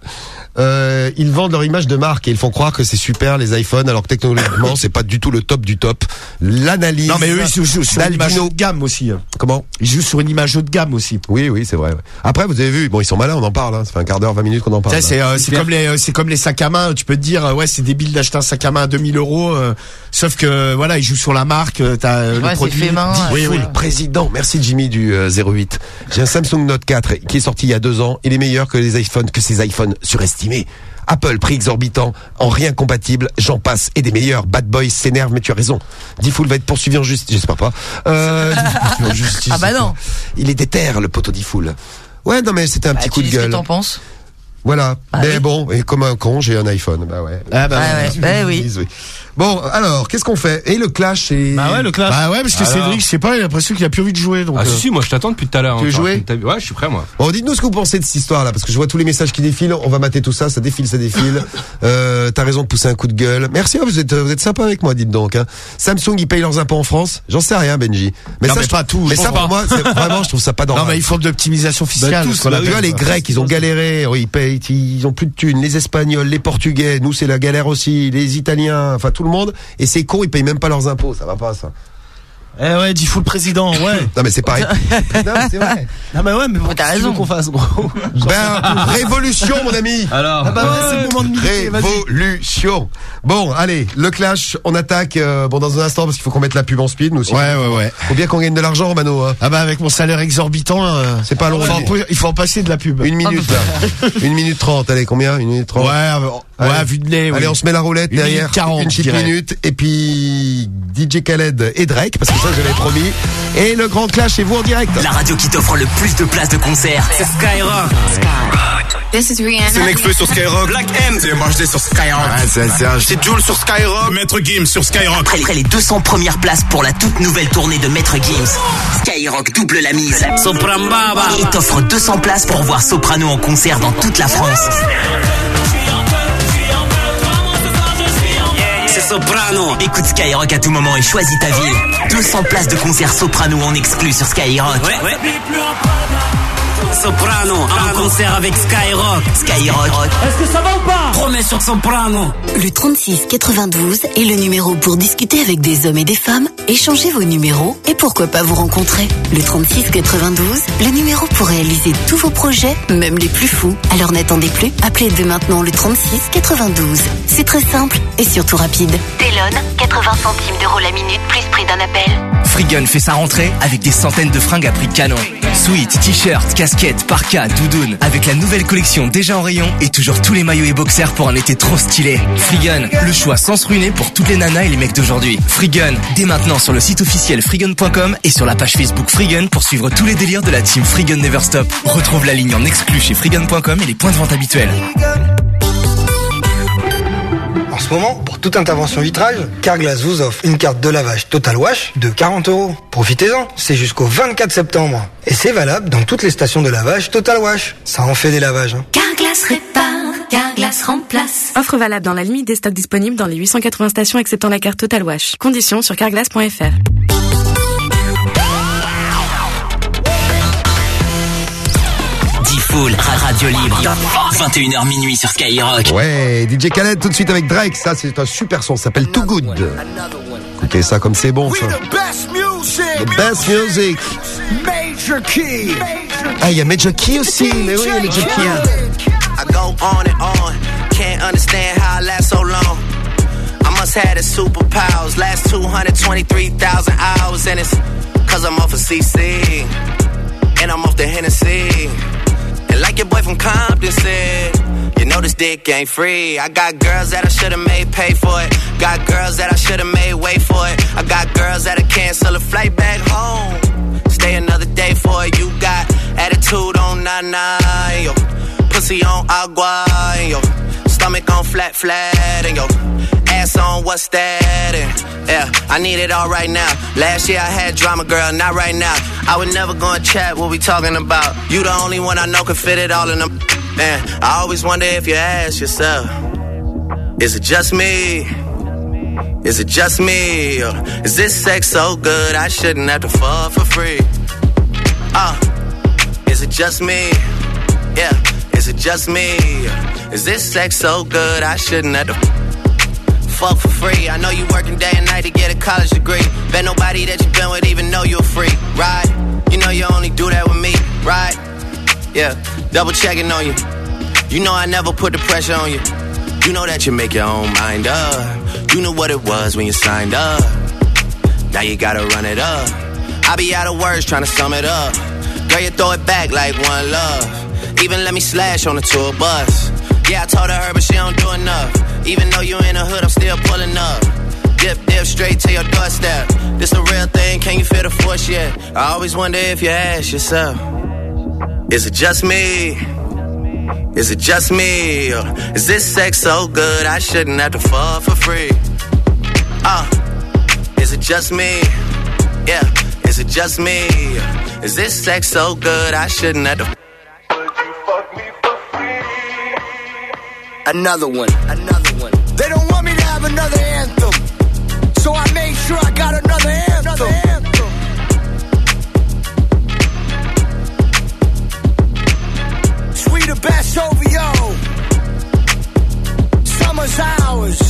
Euh, ils vendent leur image de marque et ils font croire que c'est super les iPhones alors que technologiquement c'est pas du tout le top du top. L'analyse. Non, mais eux, ils jouent sur une image d'Albino. haut de gamme aussi. hein. Comment? Ils jouent sur une image haut de gamme aussi. Oui, oui, c'est vrai. Ouais. Après, vous avez vu, bon, ils sont malins, on en parle. Hein. Ça fait un quart d'heure, vingt minutes qu'on en Tu parle. sais, là. c'est euh, c'est comme les euh, c'est comme les sacs à main. Tu peux te dire, euh, ouais, c'est débile d'acheter un sac à main à deux mille euros. euh, sauf que voilà, ils jouent sur la marque. euh, T'as euh, Ouais, le c'est produit. fait main, Oui, ouais. oui, le président. Merci Jimmy du euh, zéro huit. J'ai un Samsung Note quatre qui est sorti il y a deux ans. Il est meilleur que les iPhones, que ces iPhones surestimés. Apple, prix exorbitant, en rien compatible, j'en passe, et des meilleurs. Bad Boys s'énerve, mais tu as raison. Diffoul va être poursuivi en justice, j'espère pas. Euh, poursuivi en justice. Ah bah non. Il est déter, le poteau Diffoul. Ouais, non mais c'était un Bah, petit tu coup de dis ce que gueule. t'en penses. Voilà. Ah mais oui. bon, et comme un con, j'ai un iPhone. Bah ouais. Ah bah, Ouais, ouais. Bah oui. Oui. Bon, alors, qu'est-ce qu'on fait? Et le clash et... Bah ouais, le clash. Bah ouais, parce que Alors. Cédric, je sais pas, il a l'impression qu'il a plus envie de jouer. Donc, Ah, euh, si, si, moi, je t'attends depuis tout à l'heure. Tu veux encore. jouer Ouais, je suis prêt, moi. Bon, dites-nous ce que vous pensez de cette histoire-là, parce que je vois tous les messages qui défilent. On va mater tout ça, ça défile, ça défile. euh, t'as raison de pousser un coup de gueule. Merci, hein, vous êtes, vous êtes sympa avec moi, dites donc. Hein. Samsung, ils payent leurs impôts en France. J'en sais rien, Benji. Mais Non, ça, mais je pas trouve- tout, Mais je ça, comprends. pour moi, c'est vraiment, je trouve ça pas normal. Non, mais ils font de l'optimisation fiscale. Tous, ce qu'on là, appelle, tu vois, les quoi. Grecs, ils ont galéré. Oui, ils payent, ils ont plus de thunes. Les Espagnols, les Portugais, nous, c'est la galère aussi. Les Italiens, enfin, tout le monde. Et ces cons, ils payent même pas leurs impôts. Ça va pas, ça. Eh ouais, dis fou le président, ouais. Non, mais c'est pareil. Non, mais c'est vrai. Non mais ouais, mais bon, T'as qu'est-ce que tu veux raison. qu'on fasse, gros. Ben, révolution, mon ami. Alors. Ah bah ouais, c'est le moment de militer, vas-y. Révolution. Bon, allez, le clash, on attaque, euh, bon, dans un instant, parce qu'il faut qu'on mette la pub en speed, nous aussi. Ouais, ouais, ouais. Faut bien qu'on gagne de l'argent, Romano, hein. Ah bah avec mon salaire exorbitant, euh, C'est pas long. il faut en pa- il faut en passer de la pub. Une minute, là. Une minute trente, allez, combien? Une minute trente. Ouais, euh, ouais, Allez. vu de nez. Allez, on se met la roulette Une derrière. minute quarante, une je petite dirais. minute. Et puis, D J Khaled et Drake, parce que ça, je l'avais promis. Et le grand clash, c'est vous en direct. La radio qui t'offre le plus de places de concert, c'est Skyrock. This is Rihanna. C'est Nekfeu sur Skyrock. Black M. C'est M H D sur Skyrock. Ouais, c'est Serge. C'est Jules sur Skyrock. Maître Gims sur Skyrock. Après après les deux cents premières places pour la toute nouvelle tournée de Maître Gims, Skyrock double la mise. Soprambaba. Et t'offre deux cents places pour voir Soprano en concert dans toute la France. C'est Soprano. Écoute Skyrock à tout moment et choisis ta ville. deux cents places de concert Soprano en exclu sur Skyrock. Ouais, ouais. Soprano, en concert avec Skyrock. Skyrock. Est-ce que ça va ou pas? Promets sur Soprano. Le trente-six quatre-vingt-douze est le numéro pour discuter avec des hommes et des femmes, échanger vos numéros et pourquoi pas vous rencontrer. Le trente-six quatre-vingt-douze, le numéro pour réaliser tous vos projets, même les plus fous. Alors n'attendez plus, appelez dès maintenant le trente-six quatre-vingt-douze. C'est très simple et surtout rapide. Telon, quatre-vingts centimes d'euros la minute plus prix d'un appel. Frigun fait sa rentrée avec des centaines de fringues à prix canon. Sweat, t-shirt, casquettes, parkas, doudounes. Avec la nouvelle collection déjà en rayon et toujours tous les maillots et boxers pour un été trop stylé. Frigun, le choix sans se ruiner pour toutes les nanas et les mecs d'aujourd'hui. Frigun, dès maintenant sur le site officiel frigun point com et sur la page Facebook Frigun pour suivre tous les délires de la team Frigun Never Stop. Retrouve la ligne en exclu chez frigun point com et les points de vente habituels. En ce moment, pour toute intervention vitrage, Carglass vous offre une carte de lavage Total Wash de quarante euros. Profitez-en, c'est jusqu'au vingt-quatre septembre. Et c'est valable dans toutes les stations de lavage Total Wash. Ça en fait des lavages. Hein. Carglass répare, Carglass remplace. Offre valable dans la limite des stocks disponibles dans les huit cent quatre-vingts stations acceptant la carte Total Wash. Conditions sur carglass point f r. Full Radio Libre, vingt et une heures minuit sur Skyrock. Ouais, D J Khaled tout de suite avec Drake, ça c'est un super son, ça s'appelle Too Good. Écoutez ça comme c'est bon ça. The best music. Major Key. Ah, il y a Major Key aussi, mais oui, Major Key. I go on and on, can't understand how I last so long. I must have the superpowers, last two hundred twenty-three thousand hours, and it's cause I'm off of C C, and I'm off the Hennessy. And like your boy from Compton said, you know this dick ain't free. I got girls that I should've made pay for it. Got girls that I should've made wait for it. I got girls that'll cancel a flight back home, stay another day for it. You got attitude on nana, and yo pussy on agua, and yo stomach on flat flat, and yo ass on what's that, and yeah, I need it all right now. Last year I had drama, girl, not right now. I would never go and chat what we talking about. You the only one I know can fit it all in them. Man, I always wonder if you ask yourself, is it just me? Is it just me? Or is this sex so good I shouldn't have to fall for free? Uh, is it just me? Yeah, is it just me? Or is this sex so good I shouldn't have to fuck for free? I know you working day and night to get a college degree. Bet nobody that you been with even know you a freak, right? You know you only do that with me, right? Yeah, double checking on you. You know I never put the pressure on you. You know that you make your own mind up. You knew what it was when you signed up. Now you gotta run it up. I be out of words trying to sum it up. Girl, you throw it back like one love. Even let me slash on the tour bus. Yeah, I told her, but she don't do enough. Even though you in the hood, I'm still pulling up. Dip, dip, straight to your doorstep. This a real thing, can you feel the force yet? I always wonder if you ask yourself, is it just me? Is it just me? Or is this sex so good I shouldn't have to fall for free? Uh, is it just me? Yeah, is it just me? Or is this sex so good I shouldn't have to... Another one, another one. They don't want me to have another anthem, so I made sure I got another anthem. Another anthem. Sweeter best over yo. Summer's ours.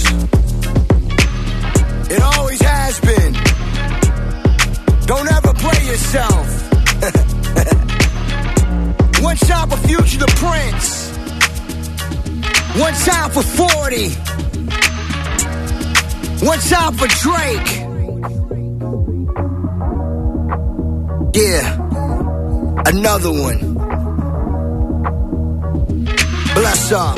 It always has been. Don't ever play yourself. One time for Future the Prince. One time for forty. One time for Drake. Yeah. Another one. Bless up.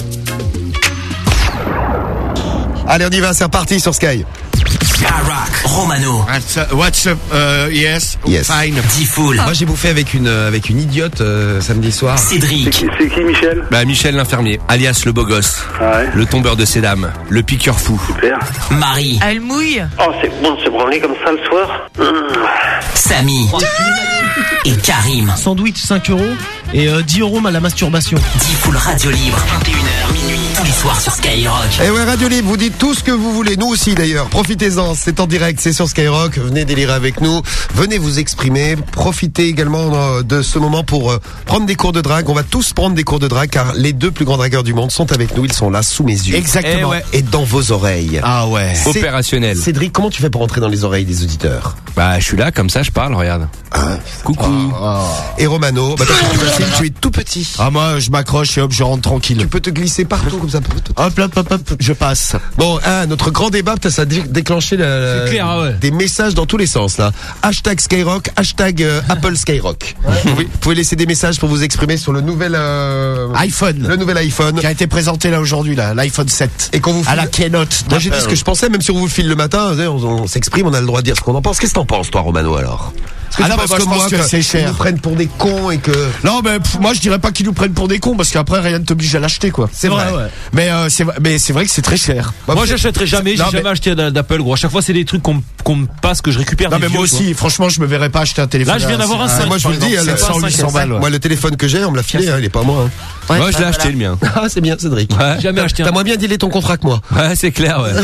Allez, on y va, c'est reparti sur Sky. Skyrock, Romano. What's up, what's up uh, yes, yes. Fine. D-Fool. Moi j'ai bouffé avec une avec une idiote euh, samedi soir. Cédric. C'est qui, c'est qui Michel? Bah Michel l'infirmier, alias le beau gosse. Ah ouais. Le tombeur de ces dames, le piqueur fou. Super. Marie. Elle mouille. Oh c'est bon de se branler comme ça le soir. Mmh. Samy. Et Karim. Sandwich cinq euros et euh, dix euros à la masturbation. D-Fool Radio Libre, vingt et une heures minuit tous les soir sur Skyrock. Et ouais, Radio Libre, vous dites tout ce que vous voulez, nous aussi d'ailleurs. Profitez-en, c'est en direct, c'est sur Skyrock. Venez délirer avec nous, venez vous exprimer. Profitez également de ce moment pour prendre des cours de drague. On va tous prendre des cours de drague car les deux plus grands dragueurs du monde sont avec nous. Ils sont là sous mes yeux. Exactement. Et, ouais. Et dans vos oreilles. Ah ouais. C'est... Opérationnel. Cédric, comment tu fais pour entrer dans les oreilles des auditeurs? Bah, je suis là, comme ça, je parle, regarde. Ah, coucou. Oh. Et Romano, bah, toi, tu, facile, tu es tout petit. Ah, moi, je m'accroche et hop, je rentre tranquille. Tu peux te glisser partout comme ça. Hop, hop, hop, hop, je passe. Bon, ah, notre grand débat, ça a déclenché la, clair, ah ouais. des messages dans tous les sens, là. Hashtag Skyrock, hashtag euh, Apple Skyrock. Ouais. Oui, vous pouvez laisser des messages pour vous exprimer sur le nouvel euh, iPhone. Le nouvel iPhone. Qui a été présenté là aujourd'hui, là, l'iPhone sept. Et qu'on vous file... À la keynote. Moi, j'ai dit ce que je pensais, même si on vous le file le matin, on, on s'exprime, on a le droit de dire ce qu'on en pense. Qu'est-ce que t'en penses, toi, Romano, alors? Ah non, mais moi, je pense que, que c'est cher. Ils nous prennent pour des cons et que... Non, mais pff, moi je dirais pas qu'ils nous prennent pour des cons parce qu'après rien ne t'oblige à l'acheter, quoi. C'est vrai. Ouais. Mais euh, c'est mais c'est vrai que c'est très cher. Bah, moi j'achèterai jamais, j'ai jamais mais... acheté d'Apple, gros. À chaque fois c'est des trucs qu'on qu'on me passe que je récupère. Non des mais vieux, moi aussi, quoi. Franchement, je me verrais pas acheter un téléphone. Là je viens d'avoir un cinq. Moi je vous le dis, cent huit cents balles. Moi le téléphone que j'ai, on me l'a filé, il est pas à moi. Ouais, moi je l'ai acheté le mien. Ah c'est bien, Cédric. Ouais. Jamais acheté. T'as moins bien dealé ton contrat que moi. Ouais, c'est clair. Ouais.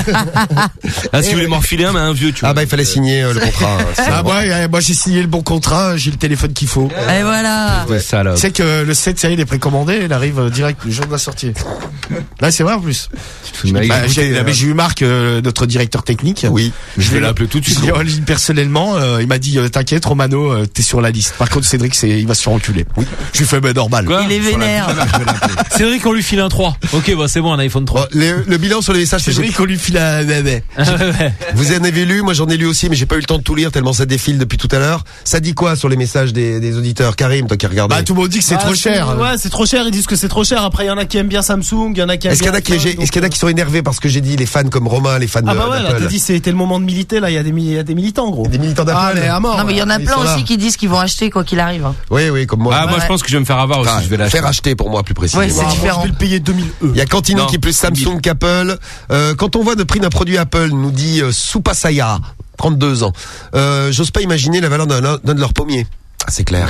Ah, si vous voulez m'en refiler un, mais un vieux, tu vois. Ah bah il fallait signer le contrat. Ah ouais, moi j'ai signé le bon contrat, j'ai le téléphone qu'il faut. Et voilà. Ouais, ça là. Tu sais que le sept, ça y est, il est précommandé, il arrive direct le jour de la sortie. Là c'est vrai en plus. Bah, j'ai, euh... j'ai eu Marc, euh, notre directeur technique. Oui. Je, je vais l'appeler tout de suite. Je l'ai personnellement, euh, il m'a dit euh, t'inquiète Romano, euh, t'es sur la liste. Par contre Cédric, c'est, il va se faire enculer. Oui. Je lui fais bah, normal. Quoi il est vénère. Cédric, on lui file un trois. Ok, bah c'est bon, un iPhone trois. Bon, le, le bilan sur les messages. Cédric, on lui file un bébé. Vous en avez lu, moi j'en ai lu aussi, mais j'ai pas eu le temps de tout lire tellement ça défile depuis tout à l'heure. Ça dit quoi sur les messages des, des auditeurs? Karim, toi qui regardes. Bah tout le monde dit que c'est ah, trop cher. Ouais, c'est trop cher. Ils disent que c'est trop cher. Après, il y en a qui aiment bien Samsung, il y en a qui aiment. Est-ce qu'il y en a qui, est-ce qu'il y en a qui sont énervés parce que j'ai dit les fans comme Romain, les fans ah de bah ouais, là, t'as dit c'était le moment de militer. Là, il y a des, il y a des militants, gros. Des militants d'Apple. Ah, à mort. Non mais il y en a plein aussi qui disent qu'ils vont acheter quoi qu'il arrive. Hein. Oui, oui, comme moi. Ah, moi je pense que je vais me faire avoir aussi. Enfin, je vais l'acheter. Faire acheter pour moi plus précisément. Ouais, c'est différent. Je vais le payer deux mille euros. Il y a Cantini qui est plus Samsung qu'Apple. Euh, quand on voit le prix d'un produit Apple, nous dit euh, Supasaya, trente-deux ans. Euh, j'ose pas imaginer la valeur d'un, d'un de leurs pommiers. Ah, c'est clair.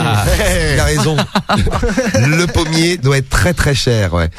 Il a raison. Le pommier doit être très très cher, ouais.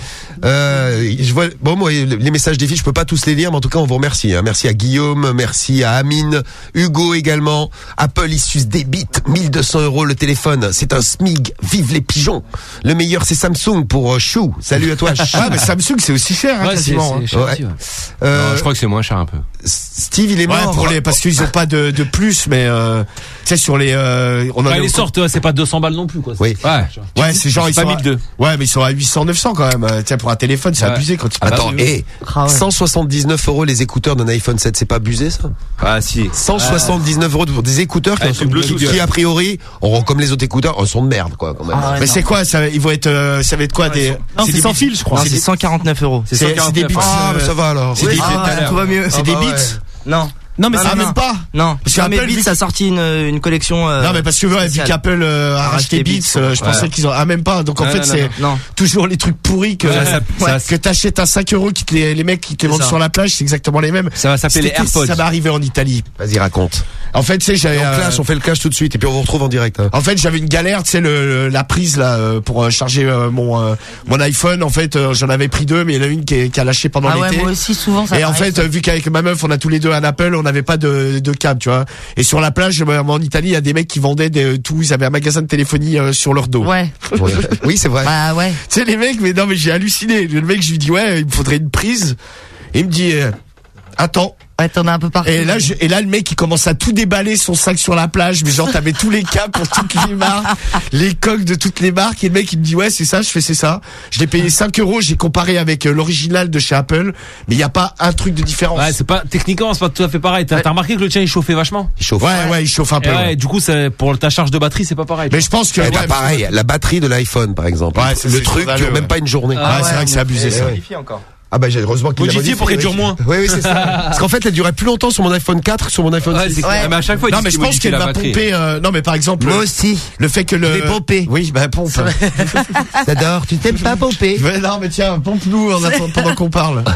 Euh, je vois, bon, moi, les messages des filles, je peux pas tous les lire, mais en tout cas, on vous remercie, hein. Merci à Guillaume, merci à Amine, Hugo également. Apple, il suce des bits, mille deux cents euros le téléphone. C'est un SMIG. Vive les pigeons. Le meilleur, c'est Samsung pour euh, Chou. Salut à toi, Chou. Ah, mais Samsung, c'est aussi cher, hein, ouais, quasiment. C'est, c'est cher aussi, ouais. Euh, non, je crois que c'est moins cher un peu. Steve, il est mort. Ouais, pour les, parce qu'ils ont pas de, de plus, mais, euh, tu sais, sur les, euh, on a les sortes, ouais, c'est pas deux cents balles non plus, quoi. Oui. Ouais. Ouais, c'est genre, ils sont à, ouais, mais ils sont à huit cents, neuf cents quand même. Tiens, pour un téléphone, c'est ouais. abusé quand tu ah Attends, et hey, ah ouais. cent soixante-dix-neuf euros les écouteurs d'un iPhone sept, c'est pas abusé, ça? Ah, si. cent soixante-dix-neuf euros pour des écouteurs qui, ah, sont Bluetooth, qui, a priori, auront, comme les autres écouteurs, sont de merde, quoi, quand même. Ah ouais, mais non. C'est quoi, ça, ils vont être, euh, ça va être quoi, ah, des, non, c'est, c'est sans fil, je crois. C'est cent quarante-neuf euros. C'est, c'est, c'est des bits. Ah, mais ça va alors. C'est oui, des bits. Ah, tout va mieux. C'est des bits. Non. Non mais ah, ça non, même pas. Non. Parce que Apple Beats a sorti une une collection. Euh, non mais parce que ouais, vu qu'Apple euh, a racheté Beats, euh, je ouais. pensais qu'ils ont ah même pas. Donc en non, fait non, c'est non. toujours les trucs pourris que ouais, ça, ouais, ça, que t'achètes à cinq euros qui te les, les mecs qui te les vendent sur la plage, c'est exactement les mêmes. Ça va s'appeler les AirPods. Ça va arriver en Italie. Vas-y raconte. En fait, tu sais, j'avais on clash, on fait le clash tout de suite et puis on vous retrouve en direct. Hein. En fait, j'avais une galère, tu sais, le, la prise là pour charger mon euh, mon iPhone. En fait, euh, j'en avais pris deux, mais il y en a une qui, qui a lâché pendant ah l'été. Ouais, moi aussi souvent. Ça et en fait, ça. vu qu'avec ma meuf, on a tous les deux un Apple, on n'avait pas de de câble, tu vois. Et sur la plage, en Italie, il y a des mecs qui vendaient des, tout, ils avaient un magasin de téléphonie euh, sur leur dos. Ouais. Oui, c'est vrai. Bah ouais. Tu sais les mecs, mais non, mais j'ai halluciné. Le mec, je lui dis ouais, il me faudrait une prise. Et il me dit euh, attends. Ouais, t'en as un peu partout. Et là, je, et là, le mec, il commence à tout déballer son sac sur la plage. Mais genre, t'avais tous les câbles pour toutes les marques, les coques de toutes les marques. Et le mec, il me dit, ouais, c'est ça, je fais, c'est ça. Je l'ai payé cinq euros. J'ai comparé avec euh, l'original de chez Apple. Mais il n'y a pas un truc de différence. Ouais, c'est pas, techniquement, c'est pas tout à fait pareil. T'as, ouais. t'as remarqué que le tien, il chauffait vachement? Il chauffe. Ouais, ouais, ouais, il chauffe un peu. Et ouais, ouais. Du coup, c'est, pour ta charge de batterie, c'est pas pareil. Mais je pense que, ouais, ouais, pas pareil. La batterie de l'iPhone, par exemple. Ouais, c'est, le c'est truc dure même pas une journée. Ah, ouais, c'est vrai que c'est abusé, ça. Encore. Ah bah j'ai heureusement qu'il l'a modifié pour qu'elle dure moins. Oui oui c'est ça. Parce qu'en fait elle durait plus longtemps sur mon iPhone quatre que sur mon iPhone ouais, six. Ouais. Mais à chaque fois il non mais je pense qu'elle va pomper. Euh, non mais par exemple. Moi aussi. Le fait que le. Je vais pomper. Oui bah pompe. T'adores. Tu t'aimes pas pomper. Mais non mais tiens pompe-nous en attendant pendant qu'on parle.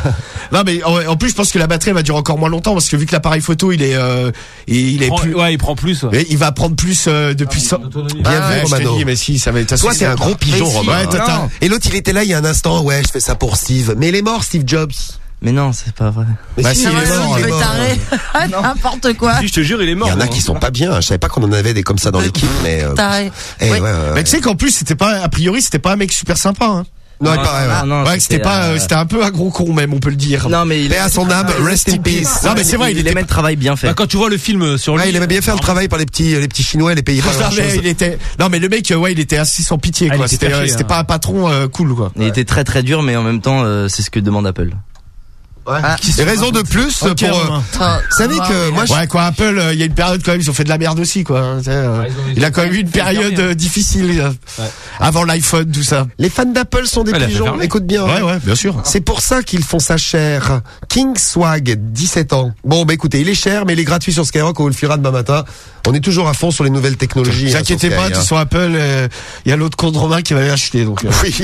Non mais en, en plus je pense que la batterie va durer encore moins longtemps parce que vu que l'appareil photo il est euh, il est Prend- plus ouais, il prend plus. Ouais. et il va prendre plus euh, de puissance. Bien Ah, vu, ouais, je te Romano. dis, mais si ça va être. Toi, t'es un gros pigeon, Mais si. Romain. Ouais, t'as- t'as- Non. Et l'autre, il était là il y a un instant. Ouais, je fais ça pour Steve. Mais il est mort, Steve Jobs. Mais non, c'est pas vrai. Mais Bah, si, si, il est mort. Il il est veut mort. taré. N'importe quoi. Si, je te jure, il est Il mort. y en a moi. qui sont pas bien. Je savais pas qu'on en avait des comme ça dans l'équipe, mais. euh, Taré. eh, Oui. ouais, ouais, ouais. Mais tu sais qu'en plus c'était pas a priori c'était pas un mec super sympa. Hein. Non, il paraît, ouais. Ah, non, Ouais, que c'était pas, euh, c'était un peu un gros con même, on peut le dire. Non, mais il Paix à son âme, rest in peace. Non mais c'est vrai, il, il était aimait le travail bien fait. Bah, quand tu vois le film sur lui. Ouais, il aimait bien faire le travail par les petits, les petits Chinois, les Pays-Bas. non, mais il était, non mais le mec, euh, ouais, il était assis sans pitié, Ah, il quoi. était C'était, perché, euh, c'était hein. pas un patron euh, cool, quoi. Il était très très dur, mais en même temps, euh, c'est ce que demande Apple. Ouais. Ah. Et raison de plus Ok, pour. euh, Romain. Vous savez que moi, je- Ouais, quoi, Apple, euh, il y a une période quand même, ils ont fait de la merde aussi, quoi. hein, tu sais, euh, Ouais, ils ont- il a quand même eu une ils ont fait période fermer, hein. euh, difficile euh, avant l'iPhone, tout ça. les fans d'Apple sont des Ouais, il a fait pigeons. fermer. Écoute bien. Ouais, ouais, bien sûr. C'est pour ça qu'ils font ça cher. King Swag, dix-sept ans. Bon, bah écoutez, il est cher, mais il est gratuit sur Skyrock. On vous le filera demain matin. On est toujours à fond sur les nouvelles technologies. Ne vous hein, inquiétez sur pas, Sky, tu hein. sur Apple, euh, il y a l'autre compte Romain qui va l'acheter, donc. euh. Oui.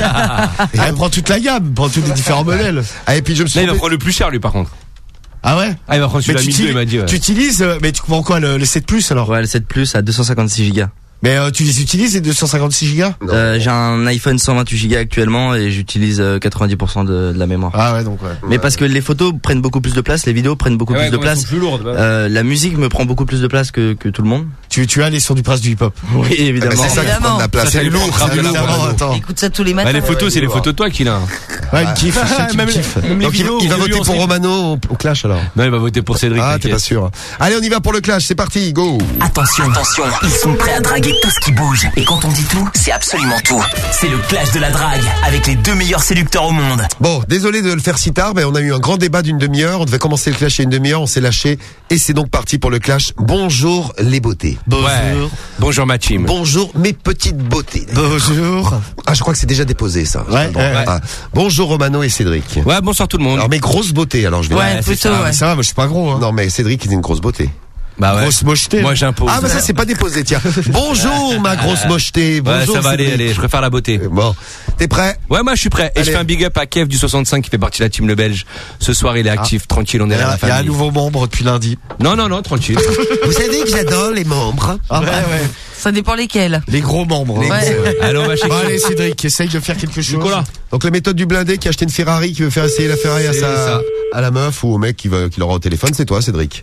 Elle prend toute la gamme, prend tous les différents modèles. Ah, et puis je me suis Là, il va trompé- prendre le plus cher, lui, par contre. Ah ouais? Ah, il va prendre celui-là tu mille deux, il m'a dit. Ouais. tu utilises, euh, mais tu prends quoi, le, le sept Plus alors? Ouais, le sept Plus à deux cent cinquante-six gigas. Mais euh, tu les utilises les deux cent cinquante-six gigas? Euh, j'ai un iPhone cent vingt-huit gigas actuellement et j'utilise euh, quatre-vingt-dix pour cent de, de la mémoire. Ah ouais, donc ouais. Mais parce que les photos prennent beaucoup plus de place, les vidéos prennent beaucoup Ah ouais, plus de comme elles place. sont plus lourdes, bah. Euh, la musique me prend beaucoup plus de place que, que tout le monde. Tu, tu as les sons du prince du hip-hop. Oui, Ah, bah, évidemment. c'est ça qui prend de la place. Ça, C'est c'est lourd, lourd, c'est c'est lourd. lourd. Attends. Écoute ça tous les matins. Bah, les photos, c'est les photos de toi qu'il a. Ouais, il kiffe, je sais qu'il même, kiffe. même les Donc il, vidéos, il va on a vu voter pour ensuite. Romano au, au clash alors. Non, il va voter pour Cédric. Ah, t'es t'inquiète. pas sûr. Allez, on y va pour le clash. C'est parti, go. Attention, attention, ils sont prêts à draguer tout ce qui bouge. Et quand on dit tout, c'est absolument tout. C'est le clash de la drague avec les deux meilleurs séducteurs au monde. Bon, désolé de le faire si tard, mais on a eu un grand débat d'une demi-heure. On devait commencer le clash il y a une demi-heure, on s'est lâché. Et c'est donc parti pour le clash. Bonjour les beautés. Ouais. Bonjour, ma team. Bonjour mes petites beautés. Bonjour. Ah, je crois que c'est déjà déposé ça. Ouais, Bon, ouais. ah. Bonjour Romano et Cédric. Ouais, bonsoir tout le monde. Alors mes grosses beautés, alors je vais. Ouais, c'est plutôt, ça, ouais. Ça va, moi je suis pas gros, hein. Non mais Cédric il est une grosse beauté. Bah ouais. Grosse mocheté. Moi, j'impose. Ah bah ça c'est pas déposé, tiens. Bonjour ma grosse mocheté. Ouais, Bonjour. ça va aller, Cédric. allez, je préfère la beauté. Bon, t'es prêt? Ouais, moi je suis prêt. Et Allez. je fais un big up à Kev du soixante-cinq qui fait partie de la team Le Belge. Ce soir, il est actif, tranquille, on est Il y là, a, la il y a un famille. nouveau membre depuis lundi. Non, non, non, tranquille. Vous savez que j'adore les membres. Ah ouais, ouais. Ça dépend lesquels. Les gros membres. Les hein. gros, ouais. Allez, on va chez Bon, allez, Cédric, essaye de faire quelque chose. Nicolas. Donc la méthode du blindé qui a acheté une Ferrari, qui veut faire essayer la Ferrari à C'est sa, ça. à la meuf ou au mec qui va, qui l'aura au téléphone, c'est toi, Cédric.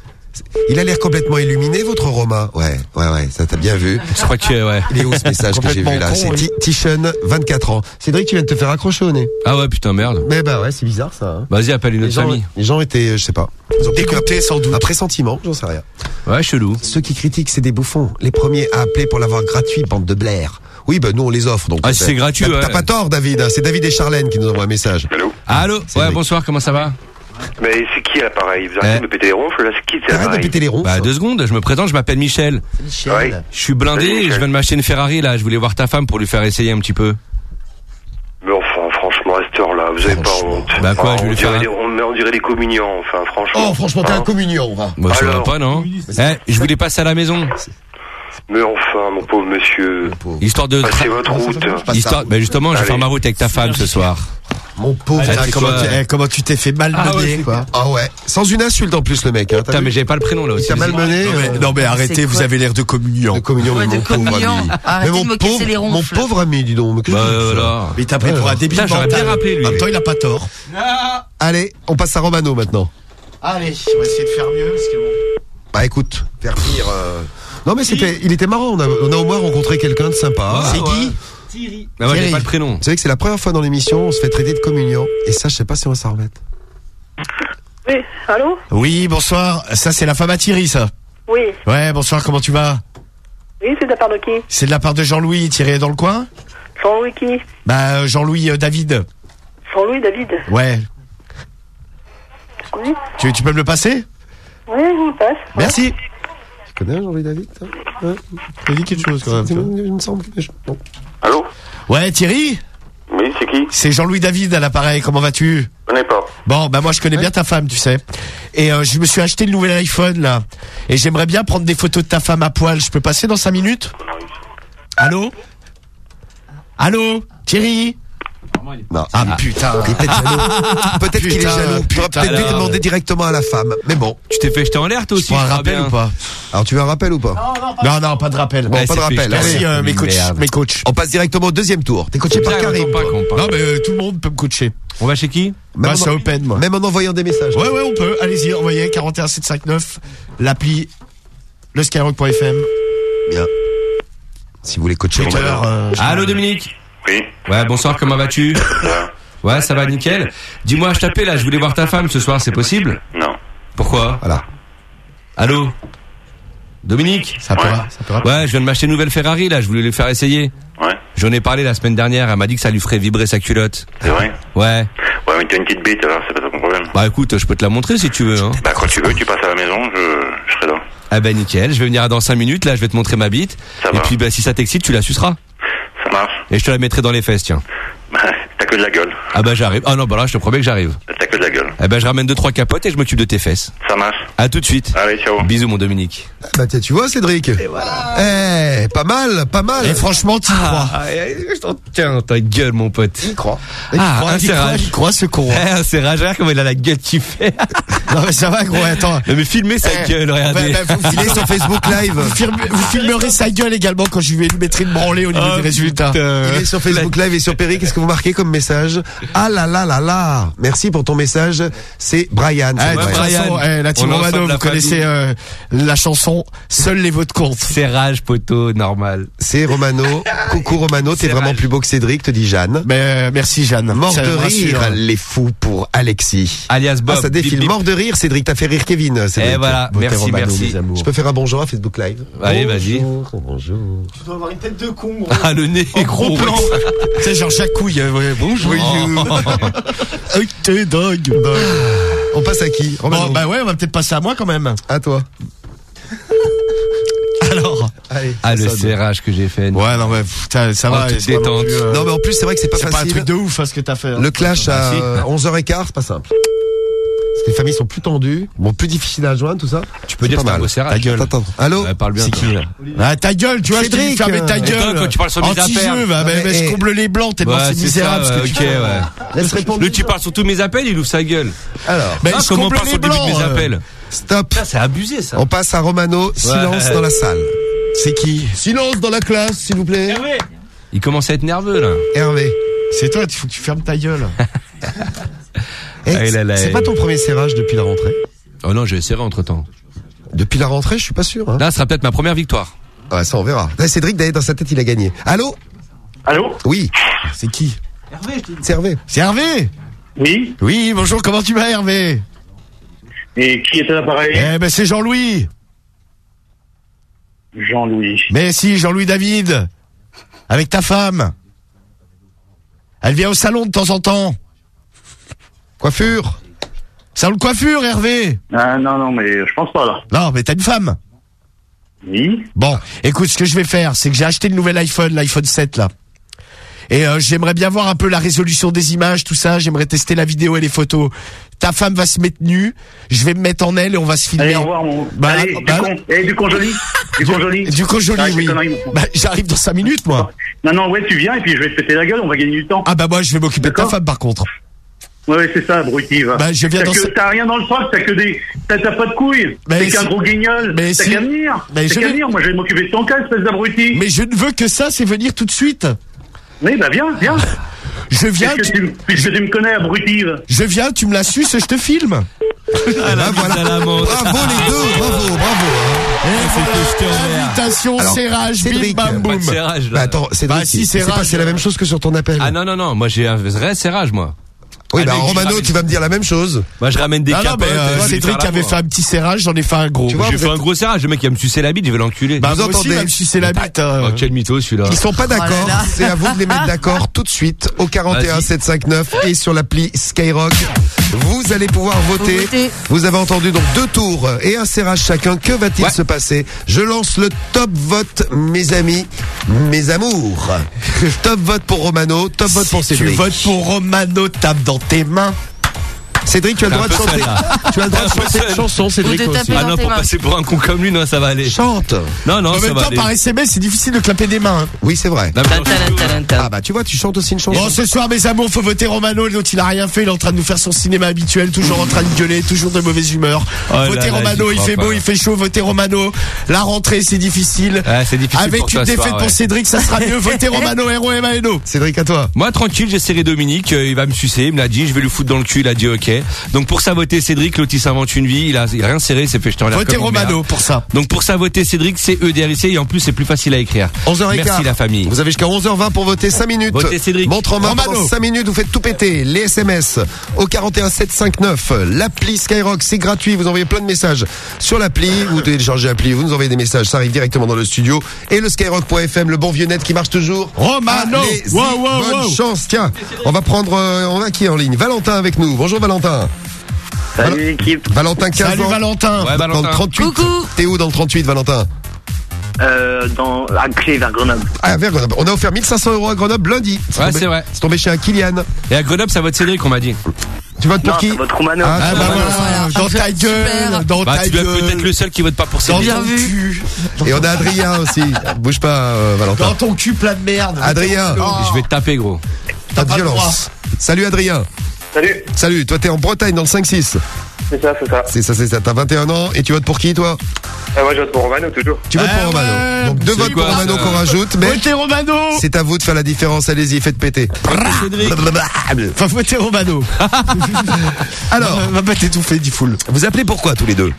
Il a l'air complètement illuminé, votre Romain. Ouais, ouais, ouais, ça t'a bien vu. Je crois que, ouais. Il est où ce message que j'ai vu là? Complètement C'est con, Ti- Tishen, vingt-quatre ans. Cédric, tu viens de te faire accrocher au nez. Ah ouais, putain, merde. Mais bah ouais, c'est bizarre ça. Hein. Vas-y, appelle une Les autre gens, famille. les gens étaient, je sais pas. Ils ont Dégoûté, sans doute. un pressentiment, j'en sais rien. Ouais, chelou. Ceux qui critiquent, c'est des bouffons. Les premiers à appeler pour l'avoir gratuit, bande de blaire. Oui, bah nous on les offre. Donc Ah, si c'est gratuit, T'as ouais. t'as pas tort, David. hein. C'est David et Charlène qui nous envoient un message. Allô? Allô? Ouais, Cédric. bonsoir, comment ça va? Mais c'est qui à l'appareil? Vous arrêtez Eh. de me péter les ronfles là? C'est qui c'est à Arrête de l'appareil? péter les ronds. Bah, deux secondes, je me présente, je m'appelle Michel. Ouais. Je suis blindé, Salut, Michel. je viens de m'acheter une Ferrari, là. Je voulais voir ta femme pour lui faire essayer un petit peu. Mais enfin, franchement, à cette heure-là, vous avez pas Franchement. honte. Bah, quoi, Enfin, je vais on lui faire dirait un- des- on, mais on dirait des communions, enfin, franchement. Oh, franchement, t'es Hein un communion, va. Bah, ça va Alors pas, non? Eh, je voulais passer à la maison. Mais enfin, mon pauvre monsieur. Histoire de. Passez votre route. Histoire, bah, justement, je vais Allez. faire ma route avec ta femme ce soir. Mon pauvre. Allez, Ah, c'est comment, quoi tu, Eh, comment tu t'es fait malmener, Ah ouais, quoi. ah ouais. Sans une insulte en plus, le mec. Hein, t'as Putain, vu mais j'avais pas le prénom là aussi. Il t'a malmené. Non mais, euh, non mais arrêtez, C'est vous quoi avez l'air de communion. de communion, Ouais, mais de mon pauvre communion. ami. Arrêtez mais de mon me casser pauvre, les mon ronfles. pauvre ami, dis donc. Mais qu'est-ce Bah, que tu fais voilà. Mais il t'a pris pour un débile Putain, j'aurais mental. bien rappelé, lui. En même temps, il a pas tort. Allez, on passe à Romano maintenant. Allez, on va essayer de faire mieux, parce que bon. Bah écoute, faire pire. euh, Non mais c'était, il était marrant. On a, on a au moins rencontré quelqu'un de sympa. Ouais, C'est ouais. Guy. Thierry. Bah, moi, j'ai Thierry. pas le prénom. Vous savez que c'est la première fois dans l'émission, on se fait traiter de communion. Et ça, je sais pas si on va s'en remettre. Oui, allô? Oui, bonsoir. Ça, c'est la femme à Thierry, ça. Oui. Ouais, bonsoir, comment tu vas? Oui, c'est de la part de qui? C'est de la part de Jean-Louis. Thierry est dans le coin? Jean-Louis qui? Bah, euh, Jean-Louis euh, David. Jean-Louis David. Ouais. Oui. Tu, tu peux me le passer? Oui, je vous passe. Merci. Tu connais Jean-Louis David toi ouais. Tu as dit quelque chose, quand même. C'est- toi. Il me semble que je... bon. Allô? Ouais, Thierry? Oui, c'est qui? C'est Jean-Louis David à l'appareil. Comment vas-tu? Je connais pas. Bon, bah moi je connais bien ta femme, tu sais. Et euh, je me suis acheté le nouvel iPhone là. Et j'aimerais bien prendre des photos de ta femme à poil. Je peux passer dans cinq minutes? Allô? Allô? Thierry? Non. Ah, putain. Il est peut-être jaloux. Peut-être qu'il est jaloux. Tu aurais peut-être dû demander directement à la femme. Mais bon. Tu t'es fait jeter en l'air, toi aussi. Tu veux un rappel ou pas? Alors, tu veux un rappel ou pas? Non, non, pas de rappel. Bon, pas de rappel. Merci, euh, mes coachs. Mes coachs. On passe directement au deuxième tour. T'es coaché par Karim. Non, mais euh, tout le monde peut me coacher. On va chez qui? Bah, c'est open, moi. Même en envoyant des messages. Ouais, ouais, on peut. Allez-y, envoyez quarante et un sept cent cinquante-neuf, l'appli, le skyrock point f m. Bien. Si vous voulez coacher. Twitter, euh, Allô, Dominique? Oui. Ouais, bonsoir, comment vas-tu? Ouais, ça va nickel. Dis-moi, je t'appelle là, je voulais voir ta femme ce soir, c'est possible? Non. Pourquoi? Voilà. Allô? Dominique? Ça peut, ça peut. Ouais, je viens de m'acheter une nouvelle Ferrari là, je voulais lui faire essayer. Ouais. J'en ai parlé la semaine dernière, elle m'a dit que ça lui ferait vibrer sa culotte. C'est vrai? Ouais. Ouais, mais t'as une petite bite alors, c'est pas ton problème. Bah écoute, je peux te la montrer si tu veux, hein. Bah quand tu veux, tu passes à la maison, je, je serai là. Ah bah nickel, je vais venir dans cinq minutes, là je vais te montrer ma bite. Ça Et va. puis bah si ça t'excite, tu la suceras. Ça marche. Et je te la mettrai dans les fesses, tiens. Bah, t'as que de la gueule. Ah bah j'arrive. Ah non, bah là je te promets que j'arrive. T'as que de la gueule. Eh ben je ramène deux trois capotes et je m'occupe de tes fesses. Ça marche. À tout de suite. Allez, ciao. Bisous mon Dominique. Bah tiens, tu vois Cédric. Et voilà. Eh, pas mal, pas mal. Et franchement, t'y crois. Ah, tiens, ta gueule mon pote. Il croit. Ah, un il croit, serrage. il croit ce con. Eh, un serrage, regarde comme il a la gueule qu'il fait. Non mais ça va gros, attends. Non mais filmez sa Eh, gueule, regardez. bah, bah, vous, Il est sur Facebook Live. vous, filmez- vous filmerez sa gueule également quand je vais lui mettre une branlée au niveau Oh, des résultats. putain. Il est sur Facebook Live et sur Perry. Qu'est-ce que vous marquez comme message? Ah là là là là. Merci pour ton message. C'est Brian. Ah, C'est de toute Brian. façon, eh, la team On est Romano, ensemble, vous la connaissez euh, la chanson Seuls les votes comptent. Serrage, poteau, normal. C'est Romano. Coucou Romano, t'es C'est vraiment rage. plus beau que Cédric, te dit Jeanne. Mais euh, merci Jeanne. Mort Ça de me rassure. rire, les fous pour Alexis. Alias Bob. Ah, ça défile. Bip, bip. Mort de rire, Cédric, t'as fait rire Kevin. Cédric. Et voilà, Votez merci, Romano, merci. mes amours. Je peux faire un bonjour à Facebook Live. Allez, vas-y. Bonjour, bonjour. Tu dois avoir une tête de con, gros. Ah, le nez est gros gros. plan. Tu sais, genre Jacques Couille. euh, ouais, bonjour. Ah, t'es dingue. On passe à qui? Romano. Bon, bah ouais, on va peut-être passer à moi quand même. À toi. Alors. Allez. Ah, le ça, serrage que j'ai fait. Ouais, non, mais putain, ça Oh, va. toute c'est pas non détente. plus, euh, Non, mais en plus, c'est vrai que c'est pas c'est pas un facile. truc de ouf, hein, ce que t'as fait. hein. Le clash à Ah, si. euh, onze heures quinze, c'est pas simple. Parce que les familles sont plus tendues, bon, plus difficiles à joindre, tout ça. Tu peux C'est dire pas que c'est un mal. beau serrage. Ta gueule. Attends, allô? Ouais, parle bien. C'est toi. qui là? Ah, ta gueule, tu vois, je t'ai dit Cédric, fermer ta euh, gueule. Attends, quand tu parles sur mes Anti-jeu, appels. va, Non, mais, mais, je eh. comble les blancs, tellement Ouais, c'est c'est misérable ça, ce que ok, tu fais. ouais. Laisse répondre. Le tu parles sur tous mes appels, il ouvre sa gueule. Alors, Mais Ah, je comment on comble parle les sur le début de blancs. mes euh. appels? stop. Ça, c'est abusé, ça. On passe à Romano. Silence Ouais. dans la salle. C'est qui? Silence dans la classe, s'il vous plaît. Il commence à être nerveux, là. Hervé. C'est toi, il faut que tu fermes ta gueule. Eh, Ah, il a la- c'est pas ton premier serrage depuis la rentrée? Oh non, j'ai serré entre temps. Depuis la rentrée, je suis pas sûr. Hein. Là, ce sera peut-être ma première victoire. Ouais, ça on verra. Là, Cédric, d'ailleurs, dans sa tête, il a gagné. Allô? Allô? Oui. C'est qui? Hervé, je t'ai dit. C'est Hervé. C'est Hervé? Oui? Oui, bonjour, comment tu vas Hervé? Et qui était à l'appareil? Eh ben c'est Jean-Louis. Jean-Louis. Mais si, Jean-Louis David. Avec ta femme. Elle vient au salon de temps en temps. Coiffure. Salon de coiffure, Hervé. Ah non, non, mais je pense pas là. Non, mais t'as une femme. Oui? Bon, écoute, ce que je vais faire, c'est que j'ai acheté le nouvel iPhone, l'iPhone sept, là. Et euh, j'aimerais bien voir un peu la résolution des images, tout ça. J'aimerais tester la vidéo et les photos. Ta femme va se mettre nue. Je vais me mettre en elle et on va se filmer. Allez, au revoir, mon. Bah, Allez, bah, du con. Eh, du con joli. Du con joli. Du con joli, Arrête tes oui. conneries, mon. Bah, j'arrive dans cinq minutes, moi. Non, non, ouais, tu viens et puis je vais te péter la gueule, on va gagner du temps. Ah bah moi, je vais m'occuper de ta femme, par contre. Ouais, ouais, c'est ça, abruti, va. Bah, je viens T'as dans que- ce- T'as rien dans le sac, t'as que des. T'as t'as pas de couilles. Mais T'es qu'un si- gros guignol. Mais T'as si- qu'à venir. Mais T'as je qu'à vais- venir, moi je vais m'occuper de ton cas, espèce d'abruti. Mais je ne veux que ça, c'est venir tout de suite. Oui, bah viens, viens. Je viens, Puisque tu- tu, puisque tu me connais, abruti. va. je viens, tu me la suces et je te filme. Ah, là, voilà. Bravo les deux, bravo, bravo. Invitation, Alors, serrage, bim Cédric, bam Pas boum. de serrage, là. Bah attends, Cédric, Bah, si, c'est serrage. pas c'est la même chose que sur ton appel. Ah non, non, non, moi j'ai un vrai serrage, moi. Oui, Ah, bah mec, je Romano, ramène- tu vas me dire la même chose. Moi je ramène des Ah non, capotes. mais euh, je vais Cédric faire la avait voix. fait un petit serrage, j'en ai fait un gros. Tu vois, J'ai vous fait êtes- un gros serrage, le mec il va me sucer la bite, je vais l'enculer. Bah vous moi aussi, entendez même si c'est la bite. euh. Oh, quel mytho celui-là. Ils sont pas d'accord. Oh là là. C'est à vous de les mettre d'accord tout de suite au quarante et un Vas-y. sept cent cinquante-neuf et sur l'appli Skyrock. Vous allez pouvoir voter. Faut voter. Vous avez entendu donc deux tours et un serrage chacun. Que va-t-il se passer? Je lance le top vote, mes amis, mes amours. Top vote pour Romano, top vote pour Si tu Cédric. votes pour Romano, tape dans tes mains. Cédric, tu as le droit de chanter. Tu as le droit de chanter une chanson, Cédric aussi. Ah non, pour passer pour un con comme lui, non, ça va aller. Chante. Non, non, en ça même va temps, aller. par S M S, c'est difficile de clapper des mains. Hein. Oui, c'est vrai. Non, mais Ah bah tu vois, tu chantes aussi une chanson. Bon, ce soir, mes amours, faut voter Romano. L'autre, il a rien fait. Il est en train de nous faire son cinéma habituel, toujours en train de gueuler, toujours de mauvaise humeur. Oh là Votez là, Romano, j'y il crois fait pas. beau, il fait chaud. Votez Romano. La rentrée, c'est difficile. Ouais, c'est difficile Avec pour une toi, ce défaite soir, pour ouais. Cédric, ça sera mieux. Votez Romano, R O M A N O. Cédric, à toi. Moi, tranquille, j'ai serré Dominique, euh, il va me sucer, il me l'a dit, je vais lui foutre dans le cul, il a dit ok. Donc pour ça, voter Cédric, l'autre il s'invente une vie, il a, il a rien serré, il s'est fait jeter en l'air. Votez comme une Romano merde. pour ça. Donc pour ça, voter Cédric, c'est E D R I C et en plus c'est plus facile à écrire. onze heures quinze. Merci la famille. Vous avez jusqu'à onze heures vingt pour voter cinq minutes. Votez Cédric. Montre en main Romano. pendant cinq minutes, vous faites tout péter. Les S M S au quarante et un sept cent cinquante-neuf. L'appli Skyrock, c'est gratuit. Vous envoyez plein de messages sur l'appli. Vous téléchargez l'appli, vous nous envoyez des messages. Ça arrive directement dans le studio. Et le skyrock point f m, le bon vieux net qui marche toujours. Romano. Allez-y, Wow, wow, bonne wow. chance. Tiens, on va prendre, euh, on a qui en ligne? Valentin avec nous. Bonjour Valentin. Salut l'équipe. Valentin, quinze Salut ans. Valentin. Ouais, Dans le Valentin. trente-huit. Coucou. T'es où dans le trente-huit, Valentin? Euh, dans, à Clé, vers Grenoble. Ah, vers Grenoble. On a offert mille cinq cents euros à Grenoble lundi. Ouais, tombé- c'est vrai. C'est tombé chez un Kylian. Et à Grenoble, ça vote Cédric, on m'a dit. Tu votes pour Non, qui? ça vote Romano. Ah, Ah tu bah votes- voilà, dans ta gueule, dans Bah, ta tu dois gueule. peut-être le seul qui vote pas pour Dans Cédric. ton cul. Et on a Adrien aussi. Bouge pas, euh, Valentin. Dans ton cul plein de merde. Adrien, Je vais te taper, gros. pas de pas le violence. Salut Adrien. Salut. Salut, toi t'es en Bretagne dans le cinq six. C'est ça, c'est ça. C'est ça, c'est ça. T'as vingt et un ans et tu votes pour qui toi? Ah, moi, je vote pour Romano, toujours. Tu votes Ouais, pour Romano. ouais. Donc deux C'est votes quoi, pour Romano ça qu'on rajoute, mais Votez Romano. c'est à vous de faire la différence. Allez-y, faites péter. Cédric. Enfin, votez Romano. Alors, va pas t'étouffer, dit full. vous appelez pourquoi tous les deux?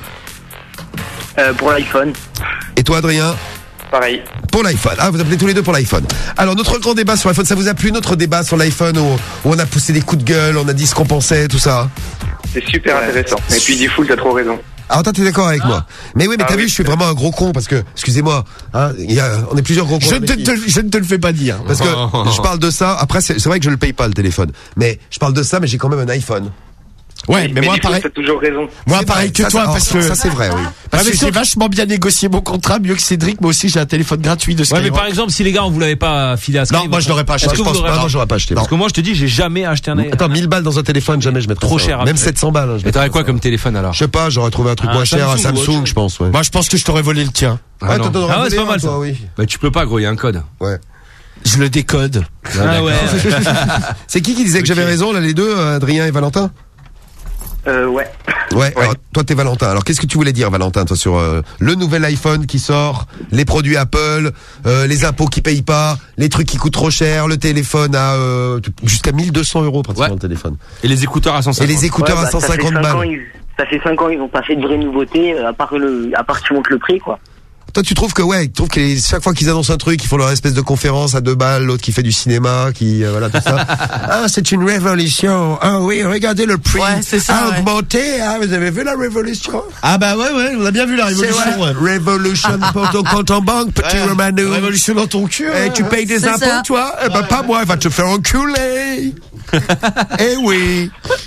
Euh, pour l'iPhone, Et toi Adrien? pareil. Pour l'iPhone. Ah, vous appelez tous les deux pour l'iPhone. Alors, notre grand débat sur l'iPhone, ça vous a plu, notre débat sur l'iPhone où, où on a poussé des coups de gueule, on a dit ce qu'on pensait, tout ça? C'est super intéressant. Et puis, du full, t'as trop raison. Alors, toi, t'es d'accord avec moi? Mais oui, mais Ah t'as oui. vu, je suis vraiment un gros con parce que, excusez-moi, hein, il y a, on est plusieurs gros cons. Je ne avec te, qui- te- je ne te le fais pas dire. Parce que je parle de ça, après, c'est c'est vrai que je le paye pas le téléphone. Mais je parle de ça, mais j'ai quand même un iPhone. Ouais, mais, moi du coup, pareil. t'as toujours raison. Moi C'est pareil vrai, que ça, toi ça- parce ça, que ça, c'est vrai, oui. Parce Ouais, mais que j'ai sauf- vachement bien négocié mon contrat, mieux que Cédric. Moi aussi, j'ai un téléphone gratuit de Ouais, Skyrock. mais par exemple, si les gars, on vous l'avait pas filé à Skyrock. Non, moi, je l'aurais pas acheté. Est-ce que Je vous pense l'aurez pas, pas non, j'aurais pas acheté. Parce que moi, je te dis, j'ai jamais acheté un. Attends, mille balles dans un téléphone, jamais je mettrais Trop ça. cher, Même après. sept cents balles. hein, je Et mettrais t'aurais quoi ça. comme téléphone alors? Je sais pas, j'aurais trouvé un truc Un moins cher, un Samsung ou autre Samsung, chose. je pense, ouais. Moi, je pense que je t'aurais volé le tien. Ah Ouais, non. toi, t'en aurais Ah ouais, c'est volé pas un, mal, toi, ça. oui. Bah tu peux pas, gros, il y a un code. Ouais. Je le décode. Ah ouais. C'est qui qui disait que j'avais raison, là, les deux, euh, Adrien et Valentin? Euh, ouais. Ouais, alors, toi t'es Valentin. Alors qu'est-ce que tu voulais dire, Valentin, toi, sur euh, le nouvel iPhone qui sort, les produits Apple, euh, les impôts qui payent pas, les trucs qui coûtent trop cher, le téléphone à euh, jusqu'à mille deux cents euros pratiquement Ouais. le téléphone. Et les écouteurs à cent cinquante. Et les écouteurs Ouais, à bah, cent ça fait cinquante cinq ans, balles. ils- Ça fait cinq ans, ils ont pas fait de vraie nouveauté, euh, à part le, à part que tu montes le prix, quoi. Toi, tu trouves que ouais, tu trouves que les- chaque fois qu'ils annoncent un truc, ils font leur espèce de conférence à deux balles, l'autre qui fait du cinéma, qui euh, voilà tout ça. Ah, c'est une révolution. Ah oui, regardez le prix Ouais, c'est ça, a ouais. augmenté. Ah, vous avez vu la révolution? Ah bah ouais, ouais, on a bien vu la révolution. C'est vrai. Ouais. Révolution pour ton compte en banque, petit Ouais. Romano. Révolution dans ton cul. Eh, ouais. tu payes des C'est impôts, ça. toi? Eh ben, pas moi, va te faire enculer. Eh oui.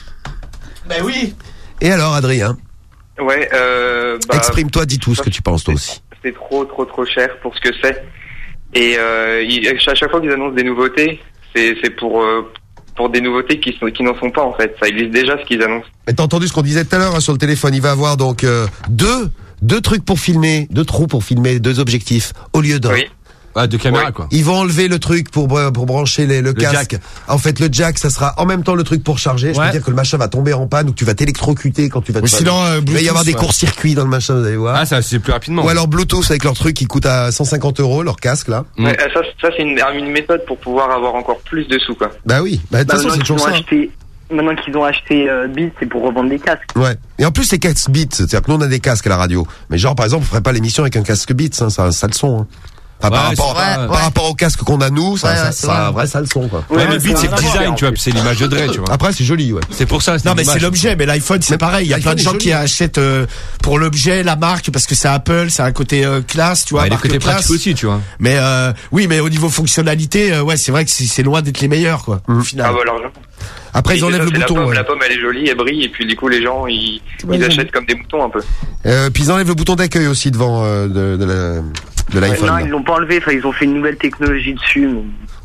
Ben oui. Et alors, Adrien, Ouais, euh, bah, exprime-toi, dis tout ce que tu penses, toi aussi. c'est trop, trop, trop cher pour ce que c'est. Et euh, ils- à chaque fois qu'ils annoncent des nouveautés, c'est, c'est pour, euh, pour des nouveautés qui, sont, qui n'en sont pas, en fait. Ça existe déjà, ce qu'ils annoncent. Mais t'as entendu ce qu'on disait tout à l'heure hein, sur le téléphone. Il va avoir donc euh, deux, deux trucs pour filmer, deux trous pour filmer, deux objectifs au lieu d'un. Oui. Ah, de caméra, Ouais. quoi. Ils vont enlever le truc pour br- pour brancher les, le, casque. jack. En fait, le jack, ça sera en même temps le truc pour charger. Je Ouais. veux dire que le machin va tomber en panne ou que tu vas t'électrocuter quand tu vas. Ou te sinon, euh, il va y avoir des Bluetooth, ouais. courts-circuits dans le machin, vous allez voir. Ah, ça, c'est plus rapidement. Ou alors Bluetooth avec leur truc qui coûte à cent cinquante euros, leur casque là. Mm. Ouais, ça, ça c'est une, une méthode pour pouvoir avoir encore plus de sous, quoi. Bah oui. Bah de toute Bah, façon c'est maintenant toujours qu'ils ont ça. acheté, maintenant qu'ils ont acheté euh, Beats, c'est pour revendre des casques. Ouais. Et en plus c'est casques Beats, c'est-à-dire que nous on a des casques à la radio. Mais genre par exemple on ferait pas l'émission avec un casque Beats, hein, ça a un sale son. Hein. Enfin, par, Ouais, rapport, c'est par vrai, ouais. rapport au casque qu'on a nous, ça, Ouais, ça, ouais, ça c'est a un vrai. vrai sale son quoi. Ouais, Ouais, mais le but, ça c'est a le rien à design, voir, tu vois, en puis c'est l'image de Dre, tu vois. Après c'est joli ouais. C'est pour ça, c'est Non mais c'est l'image. l'objet, mais l'iPhone c'est pareil. Il y a plein de L'iPhone gens est qui joli. achètent euh, pour l'objet, la marque, parce que c'est Apple, c'est un côté euh, classe, tu vois. Ouais, les marque côtés classe. pratiques aussi, tu vois. Mais euh, oui, mais au niveau fonctionnalité, euh, ouais, c'est vrai que c'est c'est loin d'être les meilleurs, quoi. Au final. Ah, bah, alors, Après ils Et enlèvent déjà, le c'est bouton. La pomme, ouais. la pomme, elle est jolie, elle brille, et puis du coup, les gens, ils, Ouais, ils ouais. achètent comme des moutons un peu. Euh, puis ils enlèvent le bouton d'accueil aussi devant euh, de, de la- de Ouais, l'iPhone. non, là. ils l'ont pas enlevé, enfin, ils ont fait une nouvelle technologie dessus. mais-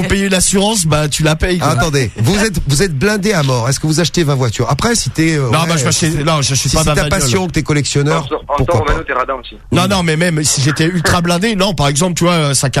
faut payer l'assurance, bah tu la payes. Quoi. Attendez, vous êtes vous êtes blindé à mort. Est-ce que vous achetez vingt voitures? Après, si t'es euh, non, ouais, bah je m'achète, non, j'achète si pas c'est ta bagnole. passion, que t'es collectionneur, En pourquoi pas? Romano, t'es radin aussi. Non, non, mais même si j'étais ultra blindé, non, par exemple, tu vois, sac à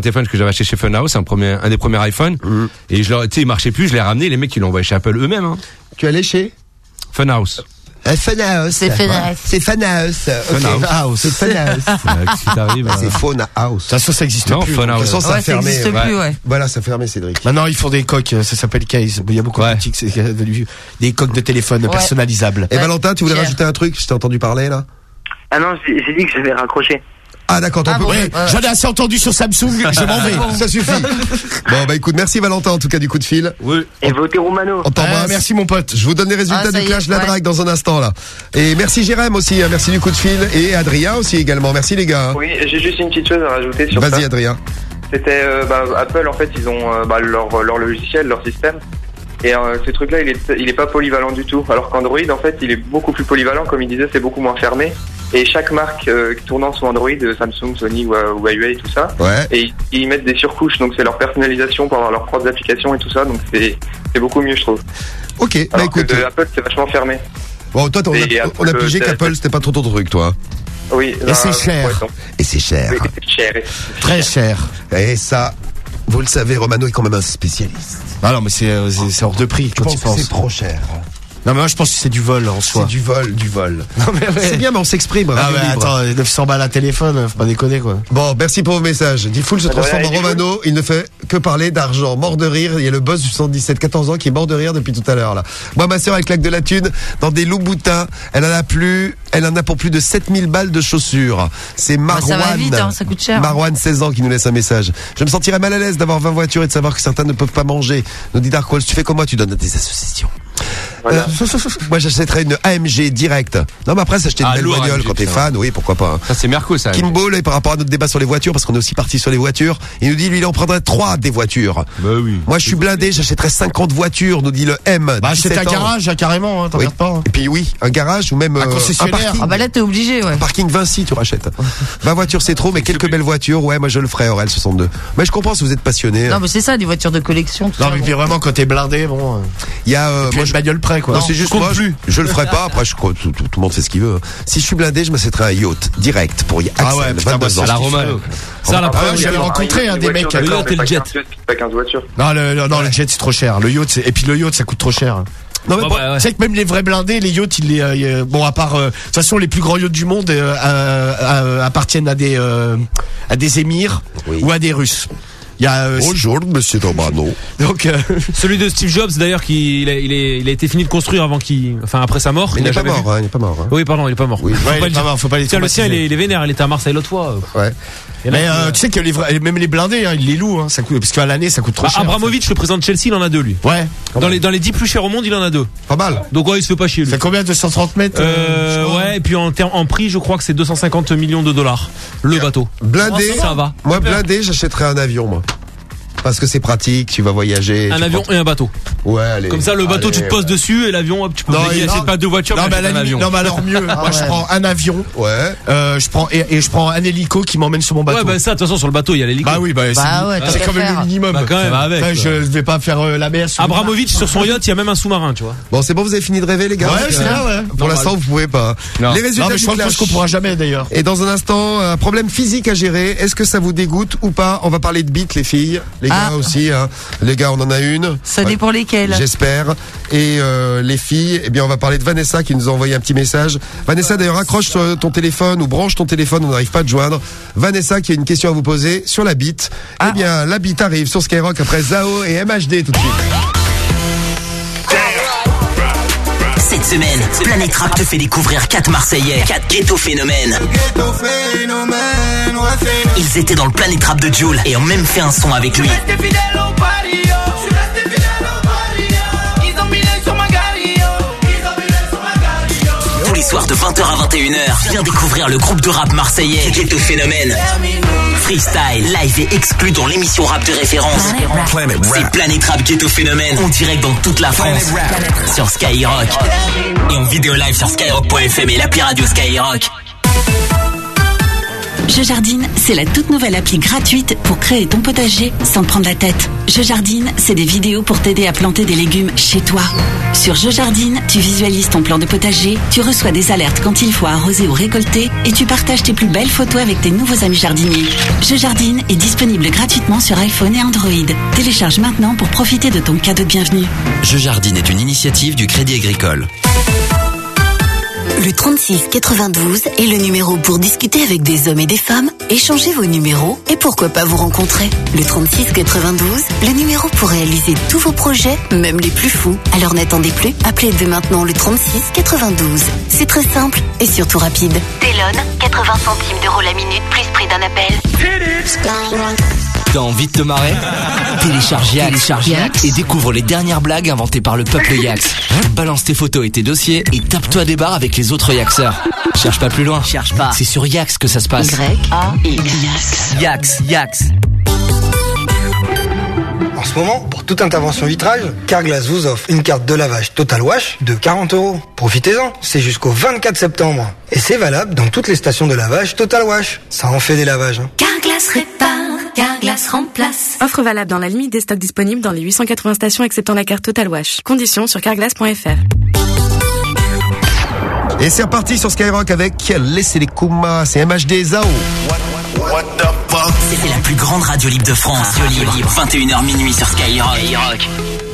un téléphone que j'avais acheté chez Funhouse, un premier, un des premiers iPhones. Mmh. Et je leur, tu sais, il marchait plus, je l'ai ramené, les mecs, ils l'ont envoyé chez Apple eux-mêmes, hein. Tu es allé chez? Funhouse. Euh, Funhouse. C'est Funhouse. C'est Funhouse. Funhouse. C'est Funhouse. Qu'est-ce qui t'arrive? C'est Funhouse. De toute façon, ça existe Non, plus. Funhouse. toute façon, ça Ouais, a ça fermé. existe plus, ouais. Voilà, ça a fermé, Cédric. Maintenant, ils font des coques, ça s'appelle case. Il y a beaucoup de boutiques, c'est devenu des coques de téléphone Ouais. personnalisables. Et Valentin, tu voulais Pierre. rajouter un truc? Je t'ai entendu parler, là? Ah non, j'ai j'ai dit que je vais raccrocher. Ah, d'accord, t'en Ah peux bon, plus. ouais. J'en ai assez entendu sur Samsung, je m'en vais. Ça suffit. Bon, bah écoute, merci Valentin en tout cas du coup de fil. Oui. Et votez Romano. On t'embrasse. Ah, merci mon pote. Je vous donne les résultats Ah, ça du y clash est, de la ouais. drague dans un instant là. Et merci Jérém aussi, hein, merci du coup de fil. Et Adrien aussi également, merci les gars. Oui, j'ai juste une petite chose à rajouter sur ça. Vas-y Adrien. C'était euh, bah, Apple en fait, ils ont euh, bah, leur leur logiciel, leur système. Et euh, ce truc-là, il est il est pas polyvalent du tout. Alors qu'Android, en fait, il est beaucoup plus polyvalent. Comme il disait, c'est beaucoup moins fermé. Et chaque marque euh, tournant sous Android, Samsung, Sony ou euh, Huawei, tout ça, Ouais. et ils, ils mettent des surcouches. Donc c'est leur personnalisation pour avoir leurs propres applications et tout ça. Donc c'est c'est beaucoup mieux, je trouve. Ok, bah Alors écoute. que de Apple, c'est vachement fermé. Bon, toi, on a, Et on a Apple, pigé c'est- qu'Apple c'était pas trop ton truc, toi. Oui. Et c'est cher. ouais, non. Et c'est cher. Oui, c'est cher. et c'est Très cher. Et ça, vous le savez, Romano est quand même un spécialiste. Ah non, mais c'est euh, c'est- c'est hors de prix Je quand pense tu que penses. c'est trop cher. Non, mais moi je pense que c'est du vol en soi. C'est du vol, du vol. Non, mais ouais. C'est bien, mais on s'exprime. Ah radio ouais, libre. attends, neuf cents balles à téléphone, faut pas déconner quoi. Bon, merci pour vos messages. Diffoul se Ah, transforme ouais, en Diffoul. Romano. Il ne fait que parler d'argent. Mort de rire. Il y a le boss du soixante-dix-sept, quatorze ans qui est mort de rire depuis tout à l'heure, là. Moi, ma sœur, elle claque de la thune dans des loups-boutins. Elle en a plus, elle en a pour plus de sept mille balles de chaussures. C'est Marwan. ça va vite, hein, ça coûte cher. Marwan, seize ans, qui nous laisse un message. Je me sentirais mal à l'aise d'avoir vingt voitures et de savoir que certains ne peuvent pas manger. Nous dit Dark Walls, tu fais comme moi, tu donnes à des associations. Voilà. Euh, moi, j'achèterais une A M G directe. Non, mais après, s'acheter une Ah, belle lourd, bagnole A M G, quand t'es putain. fan, oui, pourquoi pas. hein. Ça, c'est Merco, ça. Kimbo, là, par rapport à notre débat sur les voitures, parce qu'on est aussi parti sur les voitures, il nous dit, lui, il en prendrait trois des voitures. Bah oui. Moi, je suis blindé, j'achèterais cinquante voitures, nous dit le M. Bah c'est dix-sept un ans. garage hein, carrément, hein, t'en Oui. regardes pas. hein. Et puis oui, un garage ou même Un euh, concessionnaire. parking. Ah bah là, t'es obligé, ouais. Un parking Vinci, tu rachètes. vingt voitures, c'est trop, mais quelques belles voitures, ouais, moi je le ferais, Aurel soixante-deux. Mais je comprends si vous êtes passionné. Non, mais c'est ça, des voitures de collection, tout Non ça. mais bon. puis vraiment quand t'es blindé, bon. euh, Il y a, euh, puis moi, une bagnole près quoi. Non, c'est juste compte moi, je, plus. je le ferai pas. Après, je crois tout, tout, tout le monde fait ce qu'il veut. Si je suis blindé, je m'achèterais un yacht direct pour y Axel, Ah ouais, putain, moi, vingt-deux c'est ans. À la Romano. Ça, la Ah ouais, première, j'avais j'avais rencontré un des mecs. Voiture, Le d'accord, yacht mais et le pas jet. quinze, pas quinze voitures. Non, le, le- non, le jet c'est trop cher. Le yacht, c'est- et puis le yacht ça coûte trop cher. Non, mais Ouais, pour- bah, ouais. Tu sais que même les vrais blindés, les yachts, ils les, euh, bon à part, euh, de toute façon les plus grands yachts du monde euh, euh, euh, appartiennent à des euh, à des émirs Oui. ou à des Russes. Il y a euh, Bonjour, monsieur Romano. donc euh, Celui de Steve Jobs d'ailleurs qui il a, il, est, il a été fini de construire avant qu'il enfin après sa mort. Mais il n'est l'a pas jamais mort, hein, il n'est pas mort. hein. vu. Oui pardon il est pas mort. Oui. Faut ouais, pas il est le pas dire. mort, faut pas les Tiens le sien il traumatiser. est, il est vénère, il était à Marseille l'autre fois. Ouais. Et là, mais il- euh, tu sais que les vrais, même les blindés, hein, ils les louent, hein, ça coûte, parce qu'à l'année ça coûte trop Bah, cher. Abramovich, le président de Chelsea, il en a deux lui. Ouais. Dans les dans les dix plus chers au monde, il en a deux. Pas mal. Donc ouais, il se fait pas chier lui. C'est combien deux cent trente mètres Euh, ouais, et puis en termes en prix, je crois que c'est deux cent cinquante millions de dollars le bateau. Blindé. Ça va. Moi, blindé, j'achèterais un avion, moi. Parce que c'est pratique, tu vas voyager. Un tu avion prends- et un bateau. Ouais, allez. Comme ça, le bateau, Allez, tu te poses ouais. dessus et l'avion, hop, tu peux Non, payer. il- Achète pas deux voitures, non, mais mais, à achète la un limite- avion. non, mais alors mieux. Ah Moi, ouais. je prends un avion. Ouais. Euh, je prends et, et je prends un hélico qui m'emmène sur mon bateau. Ouais, bah ça, de toute façon, sur le bateau, il y a l'hélico. Bah oui, bah, c'est, Bah ouais, c'est tant quand qu'à même faire. le minimum. Bah, quand même. Ça va avec, Enfin, je vais pas faire euh, la mer sur une Abramovich, sur son yacht, il y a même un sous-marin, tu vois. Bon, c'est bon, vous avez fini de rêver, les gars. Ouais, Donc, c'est euh, là, ouais. Pour l'instant, vous pouvez pas. Non. Les résultats Non, mais du je pense clash. qu'on pourra jamais d'ailleurs. Et dans un instant, un problème physique à gérer. Est-ce que ça vous dégoûte ou pas? On va parler de bites, les filles. Les gars Ah. aussi, hein. Les gars, on en a une. Ça dépend lesquels. J'espère. Et euh, les filles, eh bien, on va parler de Vanessa qui nous a envoyé un petit message. Vanessa, d'ailleurs, accroche euh, ton téléphone ou branche ton téléphone, on n'arrive pas à te joindre. Vanessa qui a une question à vous poser sur la bite. Ah. Eh bien, la bite arrive sur Skyrock après Zao et M H D tout de suite. Cette semaine, Planète Rap te fait découvrir quatre Marseillais, quatre ghetto phénomènes. Ils étaient dans le Planète Rap de Jul et ont même fait un son avec lui. Tous les soirs de vingt heures à vingt et une heures, viens découvrir le groupe de rap marseillais Ghetto Phénomène. Freestyle, live et exclu dans l'émission rap de référence. C'est Planète Rap Ghetto Phénomène en direct dans toute la France sur Skyrock et en vidéo live sur skyrock point f m et l'appli radio Skyrock. Je Jardine, c'est la toute nouvelle appli gratuite pour créer ton potager sans te prendre la tête. Je Jardine, c'est des vidéos pour t'aider à planter des légumes chez toi. Sur Je Jardine, tu visualises ton plan de potager, tu reçois des alertes quand il faut arroser ou récolter et tu partages tes plus belles photos avec tes nouveaux amis jardiniers. Je Jardine est disponible gratuitement sur iPhone et Android. Télécharge maintenant pour profiter de ton cadeau de bienvenue. Je Jardine est une initiative du Crédit Agricole. Le trente-six quatre-vingt-douze est le numéro pour discuter avec des hommes et des femmes, échanger vos numéros et pourquoi pas vous rencontrer. Le trente-six quatre-vingt-douze, le numéro pour réaliser tous vos projets, même les plus fous. Alors n'attendez plus, appelez dès maintenant le trente-six quatre-vingt-douze. C'est très simple et surtout rapide. Telon, quatre-vingts centimes d'euros la minute plus prix d'un appel. T'as envie de te marrer? Télécharge Yax, Télécharge Yax et découvre les dernières blagues inventées par le peuple Yax. Balance tes photos et tes dossiers et tape-toi des barres avec les autres Yaxeurs. Cherche pas plus loin. Cherche pas. C'est sur Yax que ça se passe. Y A X. Yax, Yax. En ce moment, pour toute intervention vitrage, Carglass vous offre une carte de lavage Total Wash de quarante euros. Profitez-en, c'est jusqu'au vingt-quatre septembre. Et c'est valable dans toutes les stations de lavage Total Wash. Ça en fait des lavages. Hein. Carglass répare, Carglass remplace. Offre valable dans la limite des stocks disponibles dans les huit cent quatre-vingts stations acceptant la carte Total Wash. Conditions sur carglass point f r. Et c'est reparti sur Skyrock avec Laissez les Kuma, c'est M H D Zao. What the fuck? C'est la plus grande radio libre de France. Radio libre, vingt et une heures minuit sur Skyrock. Skyrock.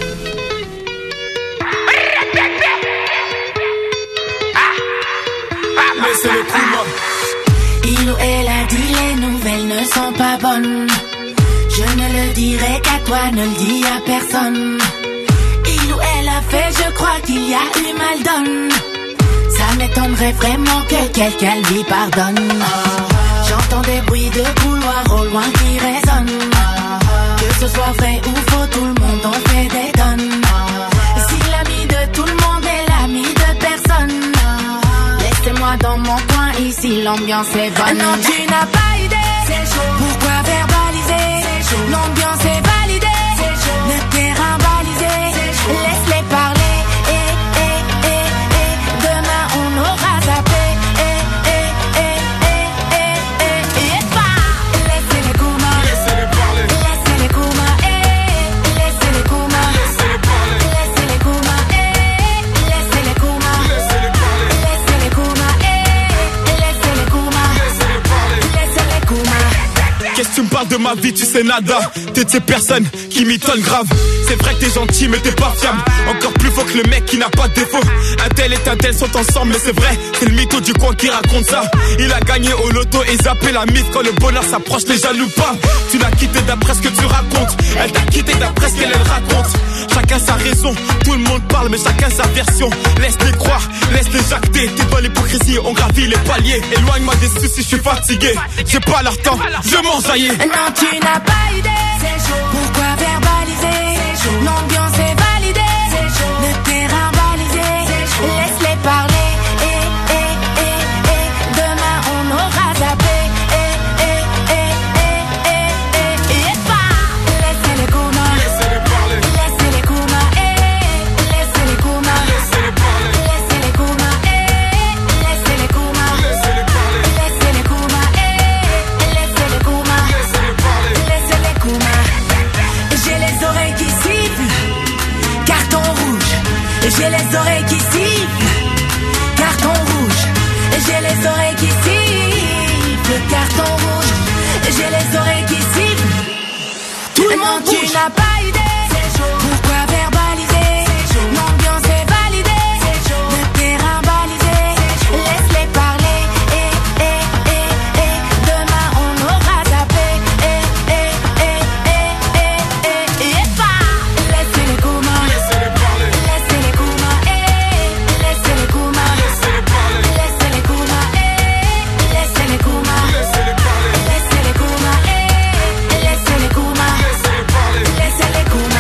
Laissez les Kuma. Il ou elle a dit les nouvelles ne sont pas bonnes. Je ne le dirai qu'à toi, ne le dis à personne. Il ou elle a fait, je crois qu'il y a eu mal donne. Ça m'étonnerait vraiment que quelqu'un lui pardonne. J'entends des bruits de couloir au loin qui résonnent. Que ce soit vrai ou faux, tout le monde en fait des tonnes. Si l'ami de tout le monde est l'ami de personne, laissez-moi dans mon coin, ici l'ambiance est bonne. Non, tu n'as pas idée, c'est chaud. Pourquoi verbaliser, c'est chaud. L'ambiance est validée, c'est chaud. Le terrain balisé, laisse-les parler. Qu'est-ce que tu me parles de ma vie, tu sais nada. T'es de ces personnes qui m'étonnent grave. C'est vrai que t'es gentil mais t'es pas fiable. Encore plus faux que le mec qui n'a pas de défaut. Un tel et un tel sont ensemble mais c'est vrai. C'est le mytho du coin qui raconte ça. Il a gagné au loto et zappé la mise. Quand le bonheur s'approche les jaloux pas. Tu l'as quitté d'après ce que tu racontes. Elle t'a quitté d'après ce qu'elle elle raconte. Chacun sa raison, tout le monde parle mais chacun sa version. Laisse-les croire, laisse-les jacter. T'es dans l'hypocrisie, on gravit les paliers. Éloigne-moi des soucis, je suis fatigué. J'ai pas leur temps, je m'en jaillis. Non, tu n'as pas idée, c'est chaud. Pourquoi verbaliser, c'est chaud. L'ambiance est validée, c'est chaud. Le terrain balisé, c'est chaud. Laisse-les parler, et, et, et, et. Demain on aura zappé, et, et, et, et, et, et, et, pas. Laissez-les Kuma, laissez-les parler. Laissez-les Kuma, et, laissez-les Kuma, laissez-les parler. Laissez-les Kuma, et, laissez-les Kuma, laissez-les parler. Laissez-les Kuma, et, laissez-les Kuma. Laissez-les Kuma. J'ai les oreilles qui sifflent, carton rouge. J'ai les oreilles qui sifflent, carton rouge. J'ai les oreilles qui sifflent, carton rouge. J'ai les oreilles qui sifflent. Tout le monde bouge. Tu n'as pas idée, c'est chaud. Pourquoi verbaliser, c'est chaud. L'ambiance est validée, c'est chaud. Le terrain balisé, c'est chaud. Laisse-les parler, et, et, et, et. Demain on aura zappé, et, et, et, et, et, et, et, pas. Laissez-les Kuma, laissez-les parler. Laissez-les Kuma, et, laissez-les Kuma, laissez-les parler. Laissez-les Kuma, et, laissez-les Kuma, laissez-les parler. Laissez-les Kuma, et, laissez-les Kuma, laissez-les parler. Laissez-les Kuma.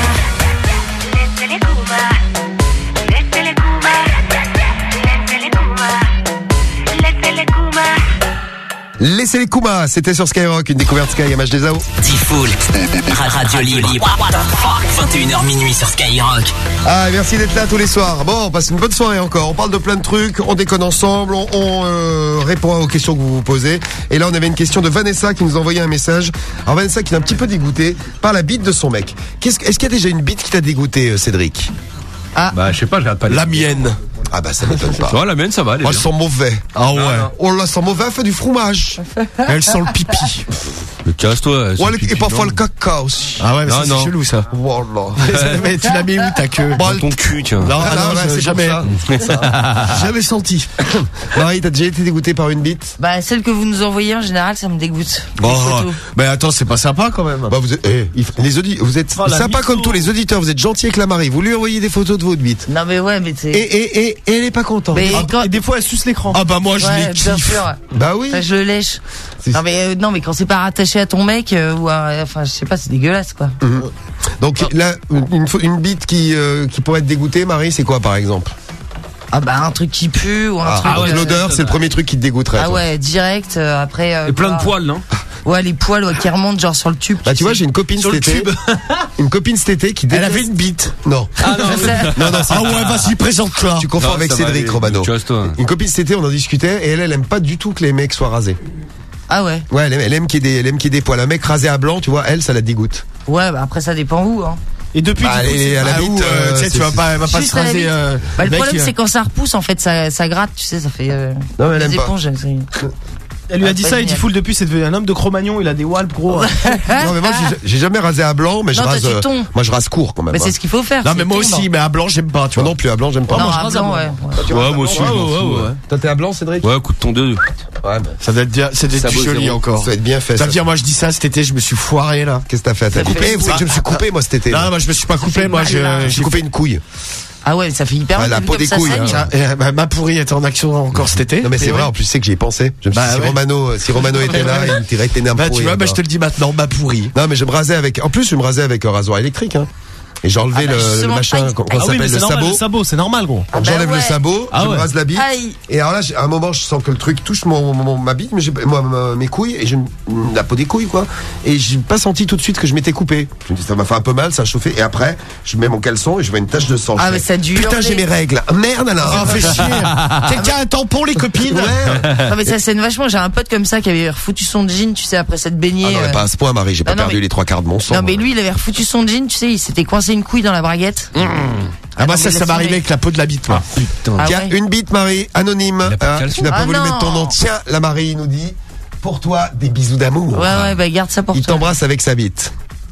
Laissez les Kuma, c'était sur Skyrock, une découverte Sky M H D A O. Diffoul, radio libre. vingt et une heures minuit sur Skyrock. Ah, merci d'être là tous les soirs. Bon, on passe une bonne soirée encore. On parle de plein de trucs, on déconne ensemble, on, on euh, répond aux questions que vous vous posez. Et là, on avait une question de Vanessa qui nous a envoyé un message. Alors Vanessa qui est un petit peu dégoûtée par la bite de son mec. Qu'est-ce, est-ce qu'il y a déjà une bite qui t'a dégoûté, euh, Cédric? Ah. Bah, je sais pas, je regarde pas les... La mienne. Ah bah ça m'étonne pas. Oh, la mienne, ça va. Elle est oh, bien. elles sont mauvais. Ah ouais. Oh là, elles sont mauvais, elle fait du fromage. Elle sent le pipi. Le casse-toi. Ouais, et parfois le caca aussi. Ah ouais, mais non, ça, non. c'est chelou ça. Voilà. Mais tu l'as mis où ta queue? Dans ton cul, tiens. Non, ah, non, non, je- c'est jamais. ça. Jamais senti. Marie, t'as déjà été dégoûtée par une bite? Bah, celle que vous nous envoyez en général, ça me dégoûte. Bon, Les photos. mais attends, c'est pas sympa quand même. Bah vous êtes, eh, il- les audi- vous êtes Oh, la sympa mytho. comme tous les auditeurs, vous êtes gentils avec la Marie. Vous lui envoyez des photos de votre bite. Non, mais ouais, mais c'est. Et, et, et, et elle est pas contente. Mais quand... Et des fois, elle suce l'écran. Ah bah moi je Ouais, les bien kiffe. sûr. Bah oui. Enfin, je le lèche. C'est- Non, mais, euh, non, mais quand c'est pas rattaché à ton mec, euh, ou à, enfin, je sais pas, c'est dégueulasse, quoi. Mhm. Donc là, une, une bite qui, euh, qui pourrait être dégoûtée, Marie, c'est quoi par exemple? Ah, bah, un truc qui pue, ou un Ah, truc. donc euh, l'odeur, c'est le premier truc qui te dégoûterait. Ah toi. ouais, direct, euh, après. euh, Et plein de quoi. poils, non? Ouais, les poils ouais, qui remontent genre sur le tube. Bah tu vois, j'ai une copine Sur cet le été. tube. Une copine cet été qui Elle déteste... avait une bite. Non. Ah non, Non, non, c'est- Ah ouais, vas-y, présente-toi. tu confonds Non, avec ça va Cédric aller. Romano. Casse-toi. Une copine cet été, on en discutait et elle, elle aime pas du tout que les mecs soient rasés. Ah ouais. Ouais, elle aime, elle aime qu'il y ait des, elle aime qu'il y ait des poils. Un mec rasé à blanc, tu vois, elle, ça la dégoûte. Ouais, bah après ça dépend où, hein. Et depuis, Bah, du coup, elle est c'est- à la Ah, bite, où, euh, euh, tu sais, tu c'est- vas pas, elle va pas Juste se à la raser. bite. euh, Bah, le mec, problème, euh, c'est quand ça repousse, en fait, ça, ça gratte, tu sais, ça fait. Euh, Non, elle des aime pas. éponges. c'est- Elle lui a Ah, dit pas ça et génial. Diffoul depuis c'est devenu un homme de Cro-Magnon, il a des walpes gros. Non, mais moi, j'ai- j'ai jamais rasé à blanc, mais je Non, toi, rase. tu euh, tombes. moi, je rase court quand même. Mais hein. c'est ce qu'il faut faire. Non c'est mais moi tombe. aussi, mais à blanc j'aime pas, tu Moi vois. non plus, à blanc, j'aime pas. Non, Moi, à rase à blanc, blanc. ouais. Ouais, moi aussi, je m'en fous, ouais. Toi, t'es à blanc, Cédric? Ouais, coup de tondeuse. Ouais, bah, Ça doit être bien, ça doit être Ça vaut joli zéro. encore. ça va être bien fait. Ça Ça. veut dire, moi je dis ça cet été, je me suis foiré là. Qu'est-ce que t'as fait? T'as Ça coupé? fait- Vous savez que je me suis coupé, moi, cet été. Non, moi je me suis pas coupé, moi je, J'ai j'ai coupé une couille. Ah ouais, ça fait hyper Ouais, mal. la vu peau comme des ça couilles, saigne. hein. Ça, euh, ma, ma pourrie était en action encore cet été. Non, mais c'est Et vrai, ouais. en plus, c'est que j'y ai pensé. Je me suis Bah dit, si ouais. Romano, si Romano était là, il me tirait tes nerfs Bah pourris, tu vois, hein, bah je te le dis maintenant, ma pourrie. Non, mais je me rasais avec, en plus, je me rasais avec un rasoir électrique, hein. Et j'ai enlevé Ah bah, le, le justement, machin, aïe. qu'on Ah oui, s'appelle mais le c'est normal, sabot. le sabot, c'est normal, gros. Ah bah J'enlève le ouais. sabot, Ah je me ouais. rase la bite. Aïe. Et alors là, j'ai- à un moment, je sens que le truc touche mon, mon- ma bite, mais j'ai, moi, ma- mes couilles, et j'ai la peau des couilles, quoi. Et j'ai pas senti tout de suite que je m'étais coupé. Je me dis, ça m'a fait un peu mal, ça a chauffé. Et après, je mets mon caleçon et je vois une tache de sang. Ah, Je mais fais, ça a dû putain, hurler. j'ai mes règles. Merde, alors. Ah, fais chier. Quelqu'un a un tampon, les copines? Non, mais ça scène vachement. J'ai un pote comme ça qui avait refoutu son jean, tu sais, après s'être baigné. Ah non, mais euh, pas à ce point, Marie, j'ai pas Ah non, perdu mais- les trois quarts de mon sang. Non, mais lui, il avait refoutu son jean, tu sais, il s'était coincé une couille dans la braguette. Ah bah non, ça, mais ça laisse m'est arrivé tomber. avec la peau de la bite, moi. Putain. Ah Tiens, ouais. une bite, Marie, anonyme. a pas de Hein, caleçon. tu n'as pas Ah voulu non. mettre ton nom. Tiens, la Marie nous dit, pour toi, des bisous d'amour. Ouais, ouais, bah garde ça pour Il toi. t'embrasse avec sa bite.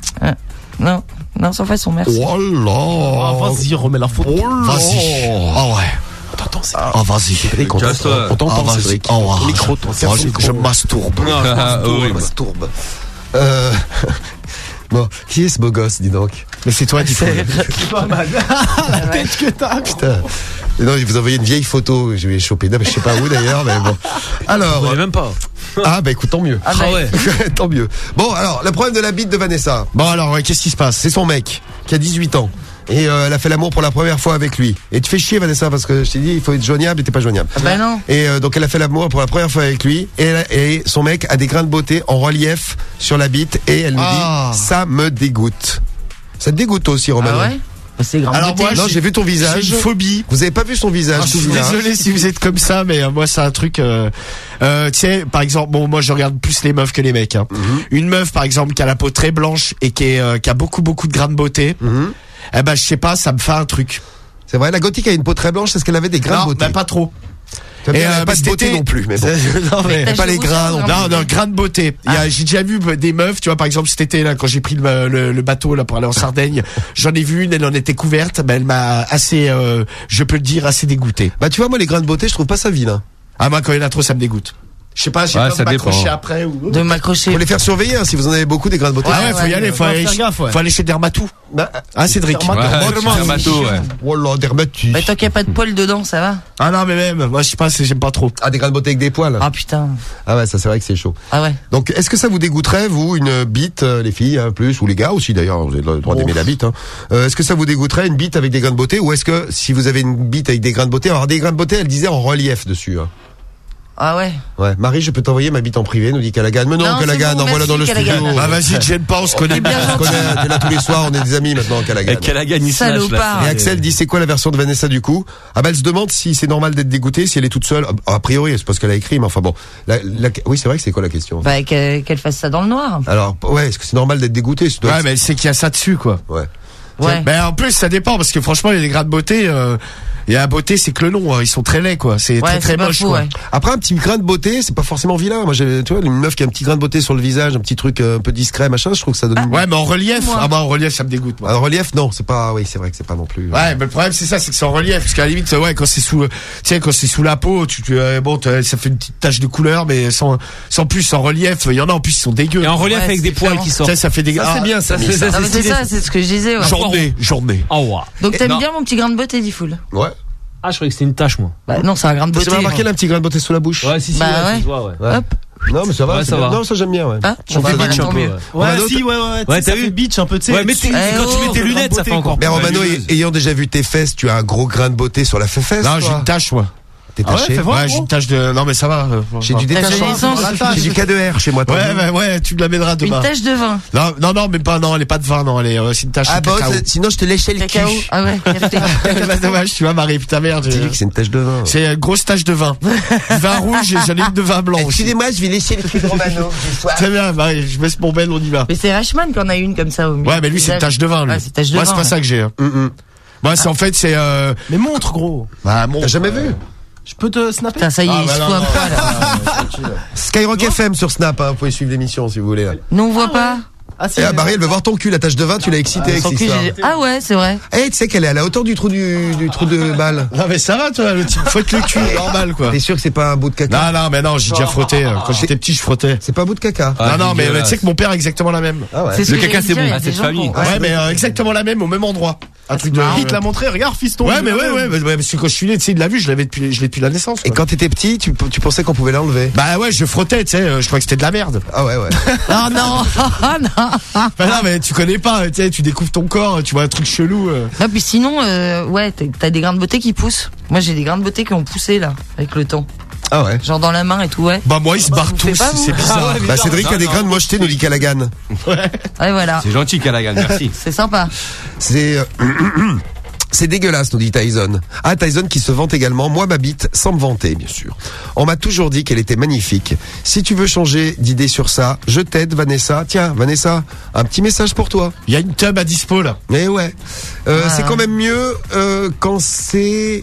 Non, non, sans façon, merci. Oh là. Ah, vas-y, remets la photo. Vas-y. Ah ouais. Ah vas-y. Cédric, on Casse-toi. t'entend, on t'entend, Ah, vas-y. Cédric. Oh, ouais. Le micro, toi, Ah, je, je masturbe. Ah, On horrible. masturbe. Euh... Bon, qui est ce beau gosse, dis donc? Mais c'est toi, Diffoul. C'est pas mal. La tête que t'as. Putain. Non, il vous envoyez une vieille photo, je vais choper. Non, mais je sais pas où d'ailleurs, mais bon. Alors. Je connais même pas. Ah, bah écoute, tant mieux. Ah, bah, ouais. Tant mieux. Bon, alors, le problème de la bite de Vanessa. Bon alors, ouais, qu'est-ce qui se passe? C'est son mec, qui a dix-huit ans. Et euh, elle a fait l'amour pour la première fois avec lui. Et tu fais chier, Vanessa, parce que je t'ai dit, il faut être joignable et t'es pas joignable. Ah bah non. Et euh, donc elle a fait l'amour pour la première fois avec lui. Et, elle a- et son mec a des grains de beauté en relief sur la bite. Et elle nous Ah. dit, ça me dégoûte. Ça te dégoûte toi aussi, Romano? Ah ouais? Bah, c'est grand. Alors moi, Non, j'ai vu ton visage. J'ai une phobie. Vous avez pas vu son visage, Ah, je tout suis vilain. désolé si vous êtes comme ça, mais euh, moi c'est un truc. Euh, euh, tu sais, par exemple, bon, moi je regarde plus les meufs que les mecs. Hein. Une meuf, par exemple, qui a la peau très blanche et qui, est, euh, qui a beaucoup beaucoup de grains de beauté. Eh ben, je sais pas, ça me fait un truc. C'est vrai, la gothique a une peau très blanche, est-ce qu'elle avait des grains de Non, beauté? ben pas trop. Tu vois, Et, elle avait euh, pas mais de beauté c'était- non plus, mais bon. non, mais Mais pas les grains non plus. Non, non, grain de beauté. Il y a, j'ai déjà vu des meufs, tu vois, par exemple, cet été, là, quand j'ai pris le, le, le bateau, là, pour aller en Sardaigne, j'en ai vu une, elle en était couverte, ben, elle m'a assez, euh, je peux le dire, assez dégoûté. Bah tu vois, moi les grains de beauté, je trouve pas ça vilain. Ah, moi, quand il y en a trop, ça me dégoûte. Je sais pas, j'ai Ouais, peur ça de m'accrocher dépend. après ou. De m'accrocher. Faut les faire surveiller, hein, si vous en avez beaucoup des grains de beauté. Ah ouais, faut y aller, faut faut aller, faire gaffe, ouais. faut aller chez Dermatou. Bah, Ah, Cédric. Ouais, Dermato, ouais. oh là, dermatus. Bah, tant qu'il n'y a pas de poils dedans, ça va. Ah non, mais même, moi, je sais pas, c'est- j'aime pas trop. Ah, des grains de beauté avec des poils. Ah putain. Ah ouais, ça c'est vrai que c'est chaud. Ah ouais. Donc, est-ce que ça vous dégoûterait, vous, une bite, euh, les filles, hein, plus, ou les gars aussi d'ailleurs, vous avez le droit d'aimer la bite, hein. Euh, est-ce que ça vous dégoûterait une bite avec des grains de beauté, ou est-ce que si vous avez une bite avec des grains de beauté, alors des grains de beauté, elle disait en relief dessus, hein. Ah ouais. Ouais, Marie, je peux t'envoyer ma bite en privé, nous dit Callaghan. Mais non, Non, Callaghan, c'est bon, envoie-la dans le merci, studio. Callaghan. Ah, vas-y, te gêne pas, on se connaît. On se connaît, t'es là tous les soirs, on est des amis maintenant, Callaghan. Et Callaghan, il se lâche, là. Salopard. Et Axel dit, c'est quoi la version de Vanessa du coup? Ah bah, elle se demande si c'est normal d'être dégoûtée, si elle est toute seule. A priori, c'est parce qu'elle a écrit, mais enfin bon. La, la, oui, c'est vrai que c'est quoi la question? Bah, qu'elle qu'elle fasse ça dans le noir. Alors, ouais, est-ce que c'est normal d'être dégoûté? Ouais, mais elle sait qu'il y a ça dessus, quoi. Ouais. Ouais. Mais en plus, ça dépend, parce que franchement, il y a des grains de beauté, euh, et la beauté, c'est que le nom, hein, ils sont très laids, quoi. C'est Ouais, très très c'est pas moche, fou, quoi. ouais. Après, un petit grain de beauté, c'est pas forcément vilain. Moi, j'ai, tu vois, une meuf qui a un petit grain de beauté sur le visage, un petit truc euh, un peu discret, machin, je trouve que ça donne. Ouais, mais en relief, Moi. ah bah en relief, ça me dégoûte, moi. En relief, non, c'est pas, oui, c'est vrai que c'est pas non plus. Ouais, mais le problème c'est ça, c'est que c'est en relief, parce qu'à la limite, ouais, quand c'est sous, tu sais, quand c'est sous la peau, tu, tu euh, bon, t'as- ça fait une petite tache de couleur, mais sans, sans plus, en relief, il y en a en plus, ils sont dégueux. Et en relief Ouais, avec c'est des poils différent. qui Ça, sortent. ça fait des. Ça, c'est bien, ça, c'est- Mimi, ça, Non, mais c'est stylé. ça, c'est ce que je disais, ouais. Journée, journée. Oh, ouais. Donc t'aimes Non. bien mon petit grain de beauté, dit Foul? Ouais. Ah, je croyais que c'était une tache, moi. Bah non, c'est un grain de T'as beauté. jamais remarqué là, un petit grain de beauté sous la bouche? Ouais, si, si, Bah ouais, ouais. ça se voit, ouais. Ouais. Hop. Non, mais ça va, Ouais, c'est ça bien. va. Non, ça j'aime bien, ouais. Ah, On bah, fait voilà, bitch tant un peu. mieux. Ouais, Ouais, Romano, si, ouais, ouais, ouais. Ouais, ça t'as fait vu bitch un peu, tu sais. Ouais, mais dessus. tu- Eh quand tu oh, mets tes grain de lunettes, ça beauté, fait encore. Mais plus Romano, lumineuse. ayant déjà vu tes fesses, tu as un gros grain de beauté sur la fesses. Non, j'ai toi une tache, moi. T'es Ah ouais, taché? fais voir. Ouais, j'ai une tache de, non, mais ça va. euh, J'ai ça du va. détachement. Tache de J'ai du K deux R chez moi. t'as Ouais, vu ouais, ouais, tu me l'amèneras Une demain. tache de vin. Non, non, non, mais pas, non, elle est pas de vin, non, elle est, euh, c'est une tache Ah de bah, cacao. c'est- sinon je te léchais le Cacao. cul. Ah ouais, café. Bah, dommage, tu vois, Marie, putain, merde. Tu j'ai- dis que c'est une tache de vin. C'est une grosse tache de vin. Du vin rouge et j'en ai une de vin blanc aussi. Excusez-moi, je vais lécher le cul de Romano. Très bien, Marie, je baisse mon bel, on y va. Mais c'est Rashman qui en a une comme ça au milieu. Ouais, mais lui, c'est une tache de vin, lui. Ouais, c'est tache de Moi, vin. c'est pas ça que j'ai. hein. Moi, c'est en fait, c'est, euh, Mais montre, gros. bah, mon. T'as jamais vu? Je peux te snapper? Putain, ça y est, Ah, il bah, se non, fout un non. poil. Skyrock F M sur Snap, hein, vous pouvez suivre l'émission si vous voulez. Non, on voit pas. Ah, si. Et ah, Barry, elle veut voir ton cul, la tache de vin, tu l'as excité avec Sans cette cul, histoire. j'ai- Ah ouais, c'est vrai. Eh, tu sais qu'elle est à la hauteur du trou du, du trou de balle. Non, mais ça va, toi, le type frotte le cul, normal, quoi. T'es sûr que c'est pas un bout de caca? Non, non, mais non, j'ai déjà frotté. euh, Quand j'étais petit, je frottais. C'est pas un bout de caca. Ah, non, non, mais dégueulasse. tu sais que mon père a exactement la même. Ah ouais. C'est ce Le que caca, j'allais c'est dire, bon. il y a Ah, des c'est de gens famille. qui ont- Ouais, mais euh, exactement la même, au même endroit. Un truc de. Il te l'a montré, regarde, fiston. Ouais, il mais l'a ouais, même. ouais, ouais, parce que quand je suis né, tu sais, il l'a vu, je l'avais depuis, je l'ai depuis la naissance. Et quoi. quand t'étais petit, tu, tu pensais qu'on pouvait l'enlever? Bah ouais, je frottais, tu sais, euh, je crois que c'était de la merde. Ah ouais, ouais. Oh non, oh non. Bah non, mais tu connais pas, tu sais, tu découvres ton corps, tu vois un truc chelou. euh. Non, puis sinon, euh, ouais, t'as- t'as des grains de beauté qui poussent. Moi, j'ai des grains de beauté qui ont poussé, là, avec le temps. Ah ouais. Genre dans la main et tout, ouais. Bah moi, ils se barrent vous faites tous, pas, vous c'est bizarre. Ah ouais, Bah Cédric a Non, des non. grains de mocheté, nous dit Callaghan. Ouais, voilà. C'est gentil, Callaghan, merci. C'est sympa. C'est... euh, C'est dégueulasse, nous dit Tyson. Ah, Tyson qui se vante également. Moi, ma bite, sans me vanter, bien sûr. On m'a toujours dit qu'elle était magnifique. Si tu veux changer d'idée sur ça, je t'aide, Vanessa. Tiens, Vanessa, un petit message pour toi. Il y a une tub à dispo, là. Eh ouais. Euh, Ah. C'est quand même mieux euh, quand c'est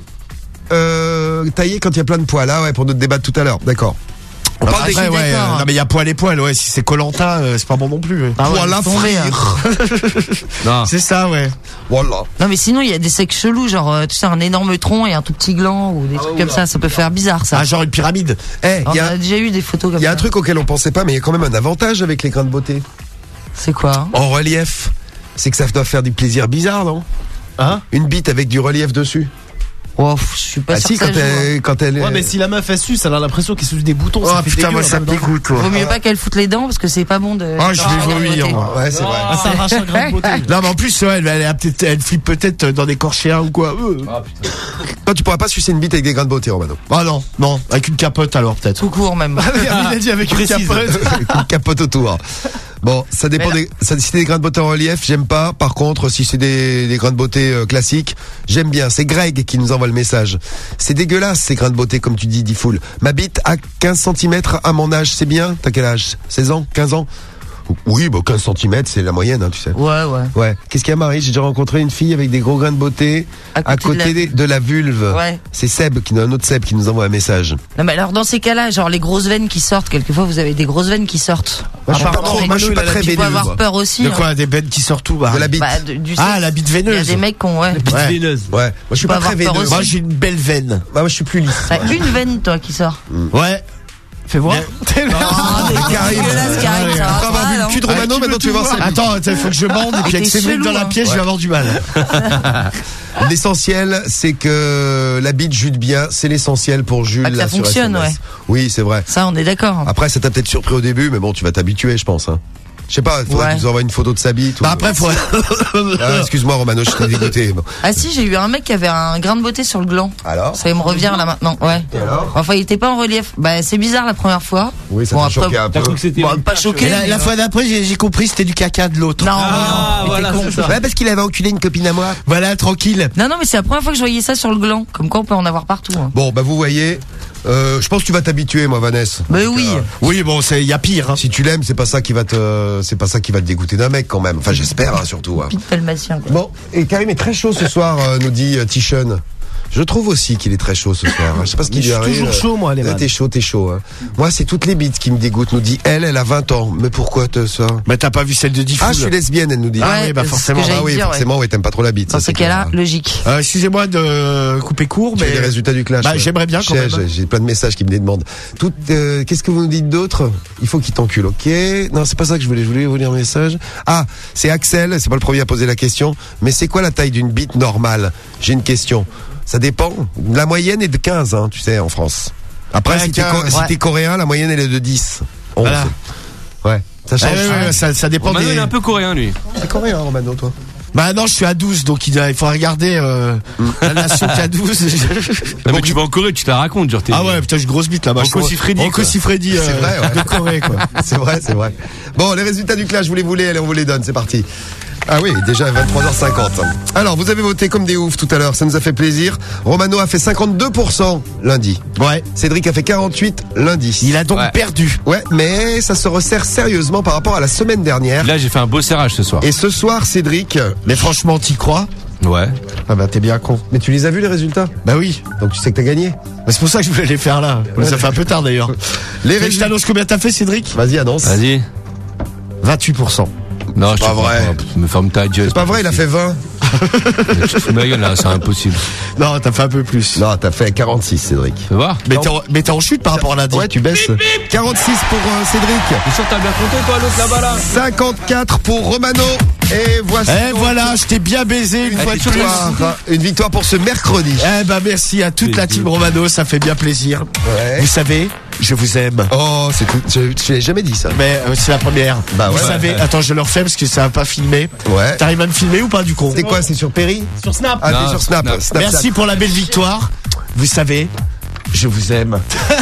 euh, taillé quand il y a plein de poils. Ah ouais, pour notre débat de tout à l'heure. D'accord. On parle des Après, ouais, d'accord. euh, non mais il y a poil et poil, ouais, si c'est Colanta, euh, c'est pas bon non plus. ouais. Ah ouais, poils à laisse tomber, hein. frire. Non. C'est ça, ouais. Voilà. Non, mais sinon, il y a des sexes chelous, genre, euh, tu sais, un énorme tronc et un tout petit gland ou des trucs comme ça. Ça peut faire bizarre, ça. Ah, genre une pyramide. Eh, On il y a, a déjà eu des photos comme il y a ça. un truc auquel on pensait pas, mais il y a quand même un avantage avec les grains de beauté. C'est quoi hein En relief. C'est que ça doit faire du plaisir bizarre, non? Hein? Une bite avec du relief dessus. Oh, pff, je suis pas Ah sûr si, que ça quand joue, hein. elle, quand elle Ouais, est... mais si la meuf elle suce, elle a l'impression qu'il suce des boutons. Oh ça fait putain, dégueu, moi ça me là-dedans. dégoûte, toi. Vaut mieux pas qu'elle foute les dents parce que c'est pas bon de. Ah, je vais vomir, beauté. moi. Ouais, c'est vrai. Ah, ça arrache un grain de beauté. Non mais en plus, ouais, elle, elle, elle, peut-être- elle flippe peut-être dans des corchéens ou quoi. Euh. Toi, tu pourras pas sucer une bite avec des grains de beauté, Romano. Ah non, non, avec une capote alors peut-être. Tout court même. Il a dit avec une capote. Avec une capote autour. Bon, ça dépend Mais des, ça, si c'est des grains de beauté en relief, j'aime pas. Par contre, si c'est des, des grains de beauté euh, classiques, j'aime bien. C'est Greg qui nous envoie le message. C'est dégueulasse, ces grains de beauté, comme tu dis, Diffoul. Ma bite à quinze centimètres à mon âge, c'est bien? T'as quel âge? seize ans? quinze ans? Oui, bah, quinze centimètres, c'est la moyenne, hein, tu sais. Ouais, ouais. Ouais. Qu'est-ce qu'il y a, Marie? J'ai déjà rencontré une fille avec des gros grains de beauté à côté, de la- des- de la vulve. Ouais. C'est Seb, qui, un autre Seb qui nous envoie un message. Non, mais alors dans ces cas-là, genre les grosses veines qui sortent, quelquefois vous avez des grosses veines qui sortent. Moi, je suis pas Apparemment, trop- moi, je suis pas très tu peux veineuse, avoir moi. peur aussi. De hein. quoi? Des bêtes qui sortent tout, bah. De la bite. Bah, de- du Ah, sexe. la bite Il y a veineuse. des mecs qui ont, ouais. Ouais. Veineuse. Ouais. Moi, je suis Tu pas peux très avoir peur veineux. aussi. Moi j'ai une belle veine. Bah, moi, je suis plus lisse. T'as une veine, toi, qui sort. Ouais. Fais voir. Oh, c'est Karim. dégueulasse, Karim, ça va Après avoir pas, vu le non cul de Romano, maintenant tu vas voir ça. Attends, il faut que je bande et puis avec t'es Cédric chelou, dans la hein. pièce, je vais avoir du mal. L'essentiel, c'est que la bite jute bien. C'est l'essentiel pour Jules. Ah, que là, ça sur fonctionne, S M S. ouais. Oui, c'est vrai. Ça, on est d'accord. Après, ça t'a peut-être surpris au début, mais bon, tu vas t'habituer, je pense. Hein. Je sais pas, il faudrait Ouais. qu'il nous envoie une photo de sa bite. Bah ou- après, faut... Ah, excuse-moi Romano, je t'ai dégoûté. Bon. Ah si, j'ai eu un mec qui avait un grain de beauté sur le gland. Alors Ça me revient là maintenant, ouais. Et alors Enfin, il était pas en relief. Bah, c'est bizarre la première fois. Oui, ça Bon, t'a après- choqué un peu. Bon, pas choqué. Et la, mais, la euh, fois d'après, j'ai, j'ai compris c'était du caca de l'autre. Non, Ah, mais non, mais voilà, t'es con. c'est ça. Ouais, parce qu'il avait enculé une copine à moi. Voilà, tranquille. Non, non, mais c'est la première fois que je voyais ça sur le gland. Comme quoi, on peut en avoir partout. Hein. Bon, bah vous voyez, euh, je pense que tu vas t'habituer, moi, Vanessa. Mais oui. Oui, bon, c'est, il y a pire, hein. Si tu l'aimes, c'est pas ça qui va te, c'est pas ça qui va te dégoûter d'un mec quand même. Enfin, j'espère hein, surtout. Hein. Pete Palmatien, quoi. Bon, et Karim est très chaud ce soir, euh, nous dit euh, Tichon. Je trouve aussi qu'il est très chaud ce soir. Je sais pas ce Mais qu'il je lui suis arrive. toujours chaud, moi, les Là, man. T'es chaud, t'es chaud. Hein. Moi, c'est toutes les bites qui me dégoûtent. Nous dit elle, elle a vingt ans. Mais pourquoi te ça Mais t'as pas vu celle de Diffoul? Ah, je suis lesbienne, elle nous dit. Ouais, ah oui, bah c'est ce forcément. que j'allais Ah oui, dire, ouais. forcément, oui, t'aimes pas trop la bite. Dans ça, ce c'est cas-là, clair. logique. Euh, excusez-moi de couper court, Tu mais as les résultats du clash. Bah, ouais. j'aimerais bien quand J'ai- même. J'ai j'ai plein de messages qui me les demandent. Tout, euh, qu'est-ce que vous nous dites d'autre? Il faut qu'il t'encule, ok? Non, c'est pas ça que je voulais. Je voulais vous lire un message. Ah, c'est Axel. C'est pas le premier à poser la question. Mais c'est quoi la taille d'une bite normale? J'ai une question. Ça dépend. La moyenne est de quinze, hein, tu sais, en France. Après, Ouais, si t'es quinze, co- si ouais. t'es coréen, la moyenne elle est de dix. onze. Voilà. Ouais. Ça change. Ouais, ouais, ouais, ça, ça dépend Romano, des... il est un peu coréen, lui. T'es coréen, Romano, toi? Bah non, je suis à douze, donc il, il faut regarder euh, la nation qui a douze. Non, mais tu vas en Corée, tu te la racontes, genre t'es. Ah ouais, putain, j'ai une grosse bite là-bas. Rocco Je- Siffredi, Rocco quoi. Siffredi, euh, C'est vrai, ouais. de Corée, quoi. C'est vrai, c'est vrai. Bon, les résultats du clash, vous les voulez, allez, on vous les donne, c'est parti. Ah oui, déjà vingt-trois heures cinquante. Alors, vous avez voté comme des oufs tout à l'heure, ça nous a fait plaisir. Romano a fait cinquante-deux pour cent lundi. Ouais. Cédric a fait quarante-huit lundi. Il a donc Ouais. perdu. Ouais, mais ça se resserre sérieusement par rapport à la semaine dernière. Là, j'ai fait un beau serrage ce soir. Et ce soir, Cédric... Mais franchement, t'y crois? Ouais. Ah bah t'es bien con. Mais tu les as vus les résultats? Bah oui. Donc tu sais que t'as gagné? Bah, c'est pour ça que je voulais les faire là. Mais ça fait un peu tard d'ailleurs. Les Tu veux que je résultats... t'annonce combien t'as fait, Cédric? Vas-y, annonce. Vas-y. vingt-huit pour cent. Non, je pas te crois vrai. pas. Me ferme ta gueule. C'est pas vrai, il a fait vingt. Tu te fous de ma gueule, là, c'est impossible. Non, t'as fait un peu plus. Non, t'as fait quarante-six, Cédric. Tu vas voir? Mais t'es, en, mais t'es en chute par rapport à lundi. Ouais, tu baisses. quarante-six pour euh, Cédric. T'es sûr que t'as bien compté, toi, l'autre là-bas, là? cinquante-quatre pour Romano. Et voici Eh donc voilà, je t'ai bien baisé une une fois de plus. victoire. Une victoire pour ce mercredi. Eh ben merci à toute la team Romano, ça fait bien plaisir. Ouais. Vous savez, je vous aime. Oh, c'est tout. Je, je l'ai jamais dit ça. Mais euh, c'est la première. Bah vous ouais. savez, attends, je le refais parce que ça va pas filmer. Ouais. T'arrives à me filmer ou pas du coup? C'est quoi? C'est sur Perry? Sur Snap. Ah, Non, t'es sur Snap. Snap. Snapchat. Merci pour la belle victoire. Vous savez, je vous aime.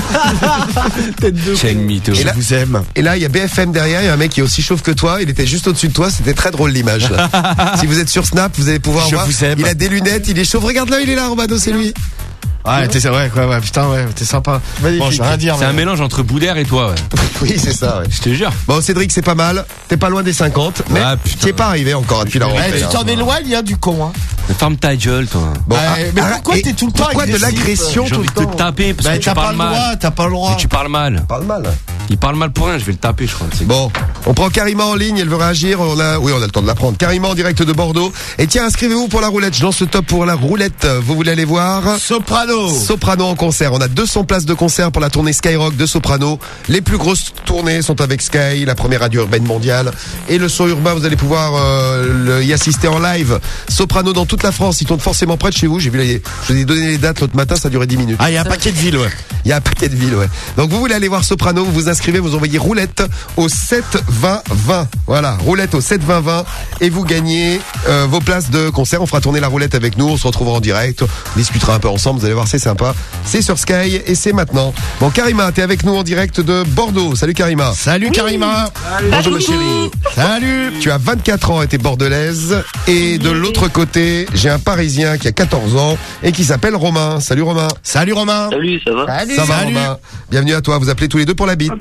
Tiens, une mytho. Et là- Je vous aime. Et là, il y a B F M derrière, il y a un mec qui est aussi chauve que toi, il était juste au-dessus de toi, c'était très drôle l'image. là. Si vous êtes sur Snap, vous allez pouvoir Je voir. vous aime. Il a des lunettes, il est chauve. Regarde là, il est là, Romano, c'est lui. Ouais, t'es, ouais, ouais, ouais, putain, ouais, t'es sympa. Magnifique. Bon, je vais rien dire. C'est mais- un mélange entre Boudère et toi, ouais. Oui, c'est ça, ouais. Je te jure. Bon, Cédric, c'est pas mal. T'es pas loin des cinquante, mais Ah, putain. t'y es pas arrivé encore depuis la Ouais, rentrée. tu hein. t'en éloignes, hein, du con, hein. Mais ferme ta gueule, toi. Bon, Ouais, ah, mais ah, pourquoi et t'es tout le temps pourquoi de agressif, l'agression J'ai tout envie le de temps te taper parce Bah, que tu t'as pas parles le mal. droit, t'as pas le droit. Mais tu parles mal. Parle mal. Il parle mal pour rien, je vais le taper, je crois. C'est- Bon, on prend Karima en ligne, elle veut réagir. On a, oui, on a le temps de la prendre. Karima en direct de Bordeaux. Et tiens, inscrivez-vous pour la roulette. Je lance le top pour la roulette. Vous voulez aller voir? Soprano. Soprano en concert. On a deux cents places de concert pour la tournée Skyrock de Soprano. Les plus grosses tournées sont avec Sky, la première radio urbaine mondiale. Et le son urbain, vous allez pouvoir euh, le- y assister en live. Soprano dans toute la France. Ils tournent forcément près de chez vous. J'ai vu les, je vous ai donné les dates l'autre matin, ça a duré dix minutes. Ah, il y a un paquet de villes, ouais. Il y a un paquet de villes, ouais. Donc vous voulez aller voir Soprano, vous vous inscrivez, vous envoyez roulette au sept vingt vingt. Voilà, roulette au sept vingt vingt et vous gagnez euh, vos places de concert. On fera tourner la roulette avec nous, on se retrouvera en direct, on discutera un peu ensemble, vous allez voir, c'est sympa. C'est sur Sky et c'est maintenant. Bon, Karima, t'es avec nous en direct de Bordeaux. Salut Karima. Salut Karima. Bonjour ma chérie. Salut. Tu as vingt-quatre ans et t'es bordelaise. Et de l'autre côté, j'ai un Parisien qui a quatorze ans et qui s'appelle Romain. Salut Romain. Salut Romain. Salut, ça va? Salut. Ça va Salut. Romain. Bienvenue à toi, vous appelez tous les deux pour la bite.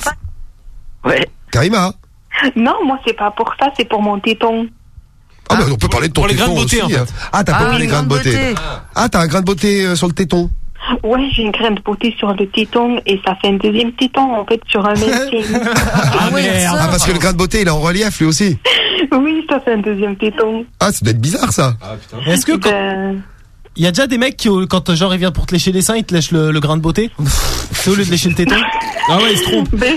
Ouais. Karima. Non, moi c'est pas pour ça, c'est pour mon téton. Ah, bah on peut parler de ton pour les téton grains de beauté, aussi, en fait. hein. Ah, t'as Ah, pas les les grains de grains de beauté. beauté. Ah, t'as un grain de beauté euh, sur le téton. Ouais, j'ai une graine de beauté sur le téton et ça fait un deuxième téton en fait sur un même signe. Ah oui, merde. ça. Ah, parce que le grain de beauté, il est en relief lui aussi. Oui, ça fait un deuxième téton. Ah, ça doit être bizarre ça. Est-ce que quand- Ben, il y a déjà des mecs qui, quand genre il vient pour te lécher les seins, ils te lèchent le, le grain de beauté? C'est au lieu de lécher le téton? Ah ouais, il se trompe. ben,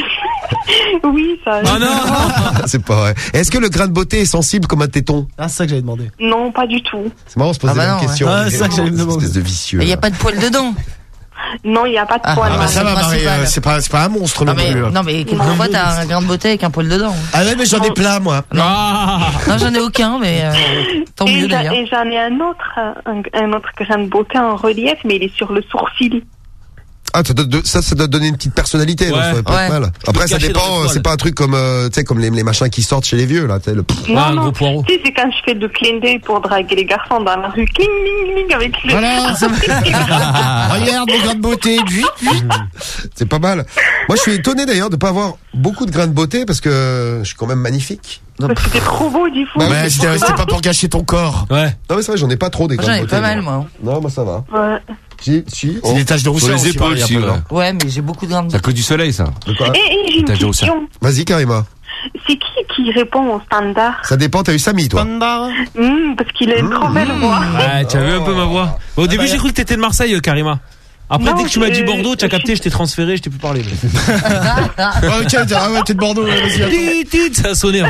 oui, ça. Ah non! C'est pas vrai. Est-ce que le grain de beauté est sensible comme un téton? Ah, c'est ça que j'avais demandé. Non, pas du tout. C'est marrant, on se pose Ah bah la même non, question. ouais. Ah, c'est ça que j'allais me demander. Espèce de vicieux. Il n'y a pas de poils dedans. Non, il n'y a pas de Ah, poils. Ah bah ça c'est va, Marie, principal. euh, c'est pas, c'est pas un monstre Non non, mais, plus. non mais quelquefois t'as un grain de beauté avec un poil dedans. Ah ouais, mais j'en ai plein, moi. Non, non j'en ai aucun, mais euh, tant et mieux j'a- d'ailleurs. Et j'en ai un autre, un, un autre grain de beauté en relief, mais il est sur le sourcil. Ah, ça doit, ça, ça doit donner une petite personnalité, donc Ouais. ça va pas Ouais. être mal. peux Après, te ça cacher dans dépend, les poils. c'est pas un truc comme, euh, tu sais, comme les, les machins qui sortent chez les vieux, là, tu sais, le... Non, un non, gros poireau. tu sais, c'est quand je fais le clin d'œil pour draguer les garçons dans la rue, cling, cling, cling, avec le... Voilà. Regarde mon grain de beauté, vite, vite. C'est pas mal. Moi, je suis étonné d'ailleurs de pas avoir beaucoup de grains de beauté parce que je suis quand même magnifique. Parce que t'es trop beau, du coup. Bah Ouais, oui, c'était c'était pas pour gâcher ton corps. Ouais. Non, mais c'est vrai, j'en ai pas trop des Moi, grains j'en de ai beauté. pas mal moi. Non, moi ça va. Ouais. Si, si. C'est des taches de rousseur. Sur les aussi, épaules Marie, un aussi, peu, ouais. non Ouais, mais j'ai beaucoup de grains de Ça beauté. que du soleil, ça. De quoi Et, et j'ai une T'as déjà aussi. question. Vas-y, Karima. C'est qui qui répond au standard? Ça dépend, t'as eu Samy, toi. Mmh, parce qu'il a une trop belle voix. Ouais, tu as vu un peu ma voix. Au début, j'ai cru que t'étais de Marseille, euh, Karima. Après, Non, dès que tu m'as dit je- Bordeaux, tu as capté, je t'ai transféré, je t'ai plus parlé. Ah, ok, t'es ah ouais, t'es de Bordeaux, ouais, vas-y, attends. Tit, tit, ça a sonné. hein.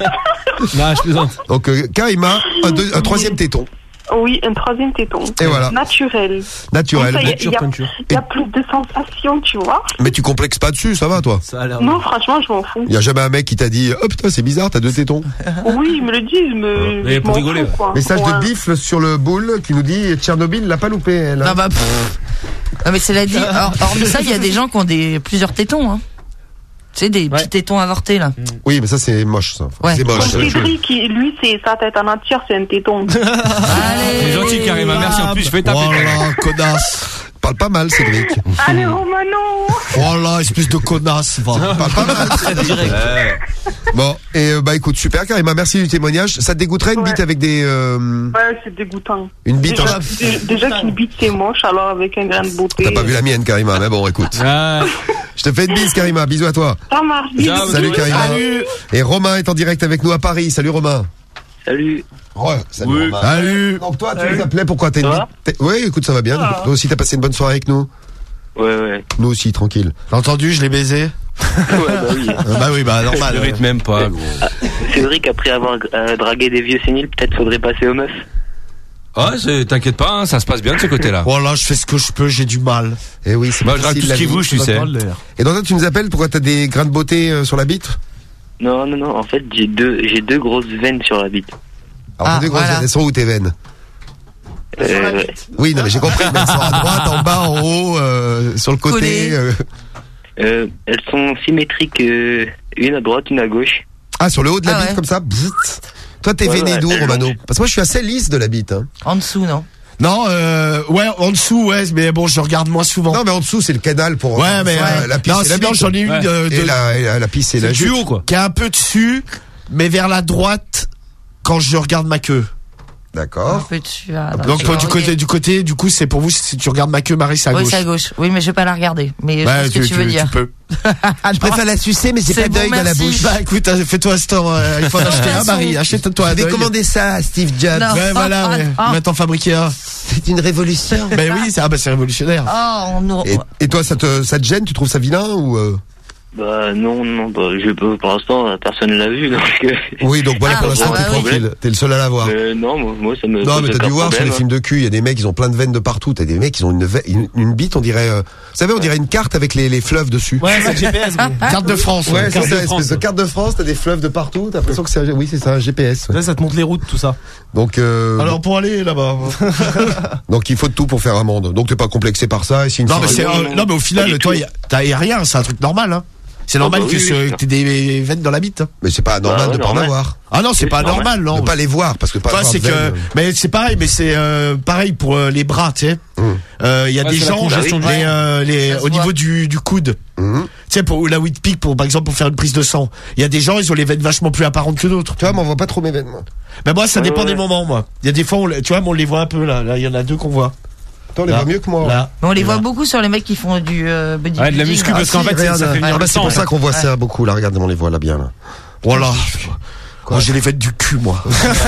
Non, je plaisante. Donc, euh, Karima, un, deux- un troisième téton. Oui, un troisième téton. Et voilà. Naturel. Naturel. Comme ça, Il y, a- Nature il y a- peinture. il y a plus de sensations, tu vois. Mais tu complexes pas dessus, ça va, toi? Ça a l'air. Non, franchement, je m'en fous. Y a jamais un mec qui t'a dit, oh putain, c'est bizarre, t'as deux tétons. Oui, ils me le disent, mais. Mais je pour m'en rigoler, fous, quoi. Message Ouais. de Bifle sur le boule qui nous dit, Tchernobyl l'a pas loupé, elle. Non bah pff. Non mais cela dit, hor- hormis ça, il y a des gens qui ont des plusieurs tétons. Hein. Tu sais, des petits tétons avortés là. Oui, mais ça, c'est moche, ça. Ouais. C'est moche. Comme Cédric, il- lui, c'est sa tête en entière, c'est un téton. C'est gentil, Karima. Merci. En plus, je vais taper. Voilà, connasse. Parle pas mal, Cédric. Allez, Romano. Voilà, espèce de connasse. va. Parle pas mal. Ouais. Bon, et euh, bah écoute, super, Karima, merci du témoignage. Ça te dégoûterait une Ouais. bite avec des... euh, Ouais, c'est dégoûtant. une bite Déjà, en... dé- déjà qu'une bite, c'est moche, alors avec un grain de beauté. T'as pas vu la mienne, Karima, mais bon, écoute. Ouais. Je te fais une bise, Karima. Bisous à toi. Ça marche, bisous. Ciao, Salut, Karima. Salut. Et Romain est en direct avec nous à Paris. Salut, Romain. Salut. Ouais, salut, Oui. Romain. Salut. Donc toi, tu nous appelais, pourquoi t'as une Ça bite va t'es- Oui, écoute, ça va bien. Toi aussi, t'as passé une bonne soirée avec nous. Ouais, ouais. Nous aussi, tranquille. T'as entendu, je l'ai baisé. Ouais, bah oui. Euh, bah oui, bah Je normal. le ouais. rythme même pas, gros. Cédric, après avoir euh, dragué des vieux séniles, peut-être faudrait passer aux meufs. Ah, c'est- t'inquiète pas, hein, ça se passe bien de ce côté-là. Voilà, je fais ce que je peux, j'ai du mal. Et oui, c'est Moi, pas je drague facile, tout la ce qui vie. bouge, tu sais. Et donc toi, tu nous appelles pourquoi t'as des grains de beauté euh, sur la bite? Non, non, non. En fait, j'ai deux, j'ai deux grosses veines sur la bite. Alors, Ah, t'as des grosses voilà. veines, elles sont où tes veines? Euh, ouais. Oui, non, mais j'ai compris, mais elles sont à droite, en bas, en haut, euh, sur le côté. Collées. euh. Euh, elles sont symétriques, euh, une à droite, une à gauche. Ah, sur le haut de la Ah bite, ouais. comme ça. Bzzzt. Toi, t'es Ouais, veiné ouais, d'où, elles Romano? longes. Parce que moi, je suis assez lisse de la bite. Hein. En dessous, non. Non, euh, ouais, en dessous, ouais, mais bon, je regarde moins souvent. Non, mais en dessous, c'est le canal pour. Ouais, mais euh, ouais. la pisse non, et la sinon bite. j'en ai une Ouais. de, Et de- la, et la, la pisse et la C'est jute. le tuyau, quoi. qui est un peu dessus, mais vers la droite quand je regarde ma queue. Un D'accord. peu dessus. Ah, non, Donc je toi, vois, du ok. côté, du côté, du coup, c'est pour vous si tu regardes ma queue, Marie, c'est à Oui, gauche. c'est à gauche. Oui, mais je vais pas la regarder. Mais je Ouais, vois ce que tu, veux dire. peux. Je préfère la sucer, mais j'ai C'est pas bon, d'œil dans la merci. bouche. Bah écoute, euh, fais-toi un store, euh, il faut en acheter un, Marie. Achète-toi un. J'avais œil. commandé ça à Steve Jobs. Non. Ouais, voilà, ouais. Ah. Maintenant fabriquer un. C'est une révolution. Ben oui, c'est ah, bah, c'est révolutionnaire. Oh, on nous... Et, et toi, ça te, ça te gêne? Tu trouves ça vilain ou euh... Bah non, non, bah, je peux, pour l'instant, personne l'a vu, donc. euh, Oui, donc voilà, Ah, pour l'instant, bah t'es oui. tranquille. T'es le seul à l'avoir. euh, non, moi, moi, ça me. Non, pose mais t'as aucun dû voir sur problème, les films de cul, il y a des mecs, ils ont plein de veines de partout. T'as des mecs, ils ont une, ve- une, une bite, on dirait, euh, vous savez, on dirait une carte avec les, les fleuves dessus. Ouais, c'est le G P S, gros. Carte de France. Ouais, c'est carte ça, de espèce France. de carte de France, t'as des fleuves de partout, t'as l'impression que c'est un, oui, c'est ça, un G P S. ouais. Là, ça te montre les routes, tout ça. Donc, euh, Alors pour aller là-bas. donc il faut de tout pour faire amende. Donc t'es pas complexé par ça, et si une Non mais fois- c'est non, euh, non. non mais au final, Pas du toi, tout. y a- t'as y a rien, c'est un truc normal. Hein. C'est Ah normal bah que oui, ce- oui, que t'aies des veines dans la bite. Hein. mais c'est pas normal Bah ouais, de pas en normal. avoir. Ah non, c'est Oui, pas c'est normal, non. De pas les voir, parce que pas Toi, avoir c'est de que, veines, mais c'est pareil, mais c'est euh, pareil pour euh, les bras, tu sais. Hum. Euh, Il y a Ouais, des c'est la gens, congestion les, du- euh, les, Ça se au voit. niveau du, du coude, Hum. tu sais, pour la whip pick, pour par exemple pour faire une prise de sang. Il y a des gens, ils ont les veines vachement plus apparentes que d'autres. Tu vois, m'envoie pas trop mes veines, moi. Mais moi, ça Ouais, dépend ouais. des moments, moi. Il y a des fois, on, les- tu vois, mais on les voit un peu là. Là, il y en a deux qu'on voit. Toi, on les Là. voit mieux que moi. Là. Mais on les voit Là. beaucoup sur les mecs qui font du euh, bodybuilding. Ouais, de la muscu, là. parce qu'en si, fait, c'est- regarde, ça fait ah, venir bah, le c'est sang. pour ça ouais. qu'on voit ça beaucoup, là, regarde, on les voit là bien, là. Voilà. Quoi Moi, j'ai les veines du cul, moi.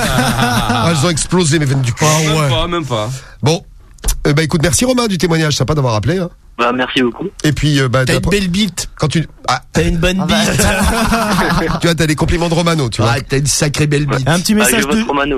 Ah, elles ont explosé, mes veines du cul. Ah Même ouais. pas, même pas. Bon. Eh ben, écoute, merci Romain du témoignage, sympa d'avoir appelé, hein. Bah, merci beaucoup. Et puis, euh, bah, T'as une t'as- belle bite. quand tu, ah, T'as une bonne Ah bah, bite. tu vois, t'as des compliments de Romano, tu vois. Ah, t'as une sacrée belle bite. Un petit Ah, message je vote de, Romano.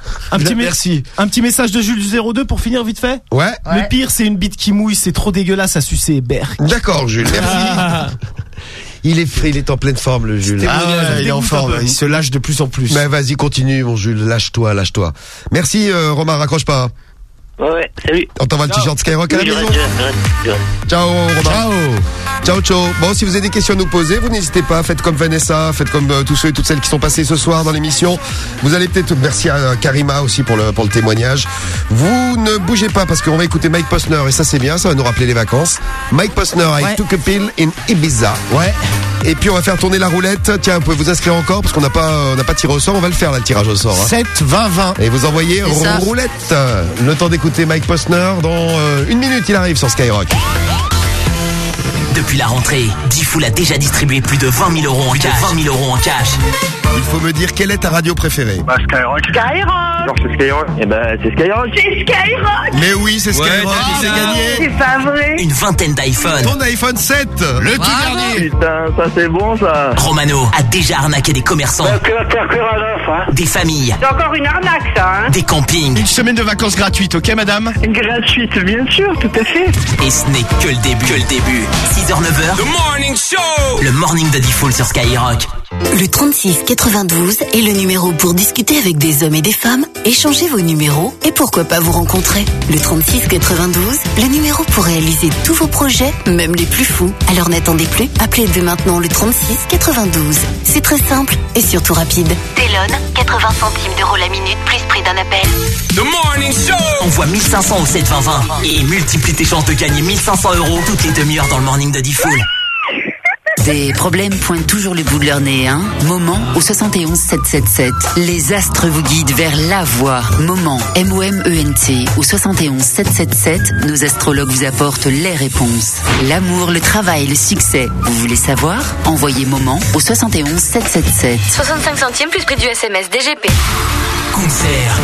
Un petit, me- Merci. un petit message de Jules zéro deux pour finir vite fait. Ouais. Le Ouais. pire, c'est une bite qui mouille, c'est trop dégueulasse à sucer. Berk. D'accord, Jules, merci. Il est frais, il est en pleine forme, le Jules. Ah ouais, il est en forme, il se lâche de plus en plus. Mais vas-y, continue, mon Jules, lâche-toi, lâche-toi. Merci, euh, Romain, raccroche pas. Ouais, ouais, salut. On t'envoie le t-shirt Skyrock à la Oui, je maison. reste, je reste, je reste. Ciao, Romain. Ciao. Ciao, ciao. Bon, si vous avez des questions à nous poser, vous n'hésitez pas. Faites comme Vanessa, faites comme euh, tous ceux et toutes celles qui sont passés ce soir dans l'émission. Vous allez peut-être, merci à euh, Karima aussi pour le, pour le témoignage. Vous ne bougez pas parce qu'on va écouter Mike Posner et ça c'est bien, ça va nous rappeler les vacances. Mike Posner, I Ouais. took a pill in Ibiza. Ouais. Et puis on va faire tourner la roulette. Tiens, vous pouvez vous inscrire encore parce qu'on n'a pas, on n'a pas tiré au sort. On va le faire là, le tirage au sort. Hein. sept, vingt, vingt. Et vous envoyez C'est ça. roulette. Le temps d'écouter Mike Posner. Dans euh, une minute, il arrive sur Skyrock. Depuis la rentrée, Diffoul a déjà distribué plus de vingt mille euros en cash. vingt mille euros en cash. Il faut me dire quelle est ta radio préférée. Bah, Skyrock. Skyrock. Genre, c'est Skyrock. Eh ben, c'est Skyrock. C'est Skyrock. Mais oui, c'est Ouais, Skyrock. t'as dit, c'est gagné. C'est pas vrai. Une vingtaine d'iPhones. Ton iPhone sept. Le tout dernier. Putain, ça c'est bon ça. Romano a déjà arnaqué des commerçants, Que la terre que à l'œuf, hein. des familles, C'est encore une arnaque, ça, hein. des campings. Une semaine de vacances gratuites, ok madame? Gratuite, bien sûr, tout à fait. Et ce n'est que le début. Que le début. six heures neuf heures. The Morning Show. Le morning de Diffoul sur Skyrock. Le trente-six quatre-vingt-douze est le numéro pour discuter avec des hommes et des femmes, échanger vos numéros et pourquoi pas vous rencontrer. Le trente-six quatre-vingt-douze, le numéro pour réaliser tous vos projets, même les plus fous. Alors n'attendez plus, appelez dès maintenant le trente-six quatre-vingt-douze. C'est très simple et surtout rapide. Télone, quatre-vingts centimes d'euros la minute plus prix d'un appel. The Morning Show. Envoie mille cinq cents au sept vingt vingt et multiplie tes chances de gagner mille cinq cents euros toutes les demi-heures dans le morning de Diffoul. Des problèmes pointent toujours le bout de leur nez, hein. Moment au soixante et onze sept cent soixante-dix-sept. Les astres vous guident vers la voie. Moment, M O M E N T, au soixante et onze sept cent soixante-dix-sept. Nos astrologues vous apportent les réponses. L'amour, le travail, le succès. Vous voulez savoir? Envoyez Moment au soixante et onze sept cent soixante-dix-sept. soixante-cinq centimes plus prix du S M S D G P. Concert.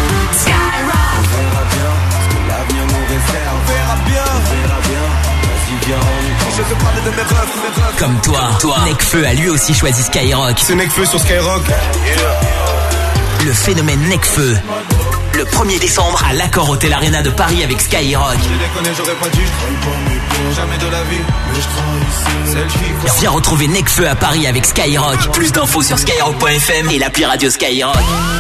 Comme toi, toi, Nekfeu a lui aussi choisi Skyrock. C'est Nekfeu sur Skyrock. Le phénomène Nekfeu. Le premier décembre à l'Accor Hotel Arena de Paris avec Skyrock. Viens retrouver Nekfeu à Paris avec Skyrock. Plus d'infos sur skyrock point f m et l'appli radio Skyrock.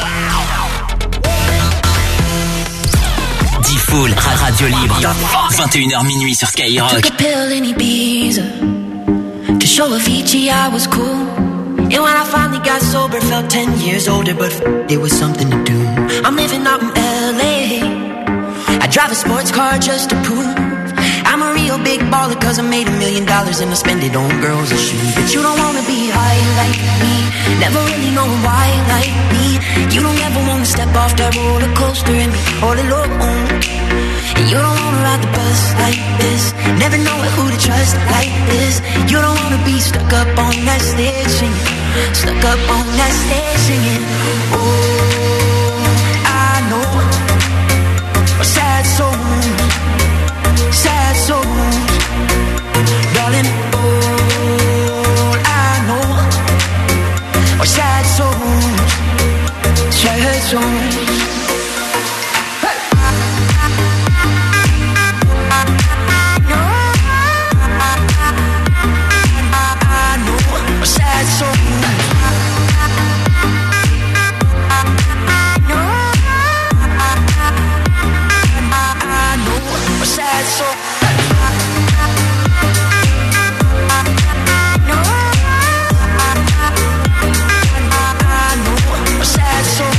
Diffoul, radio libre. vingt et une heures minuit sur Skyrock. Took a pill in Ibiza to show Avicii I was cool. And when I finally got sober, felt ten years older, but f- it was something to do. I'm living out in L A. I drive a sports car just to prove I'm a real big baller, cause I made a million dollars and I spend it on girls and shoes. But you don't wanna be high like me, never really knowing why like me. You don't ever wanna step off that roller coaster and be all alone. And you don't wanna ride the bus like this, never know who to trust like this. You don't wanna be stuck up on that stage singing, stuck up on that stage singing. Oh, I know a sad soul, sad souls, darling. All I know are sad souls, sad souls. Sad soul. I know a sad soul. I know a sad soul.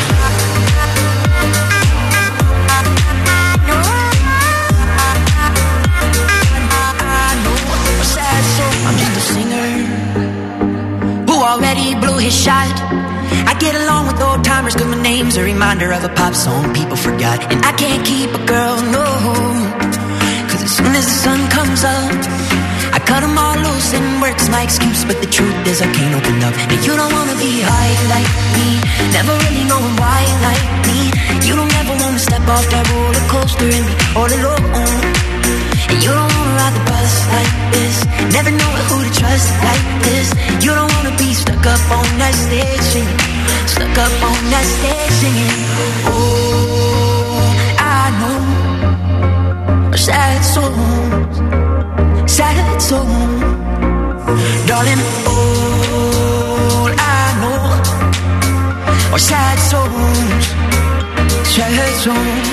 I know a sad soul. I'm just a singer who already blew his shot. I get along with old timers cause my name's a reminder of a pop song people forgot. And I can't keep a girl, no, cause as soon as the sun comes up I cut them all loose and work's my excuse. But the truth is I can't open up. And you don't wanna be high like me, never really knowing why like me. You don't ever wanna step off that roller coaster and be all alone. And you don't wanna ride the bus like this, never know who to trust like this. You don't wanna be stuck up on that stage singing, stuck Woke up on that stage singing. Oh, I know sad songs, sad songs, darling. All I know are sad songs, sad songs.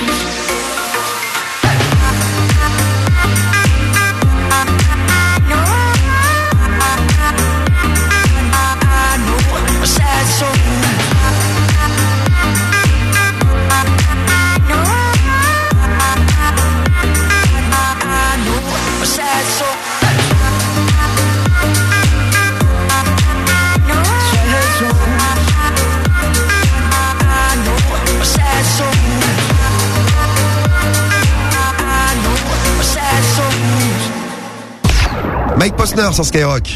Mike Posner sur Skyrock.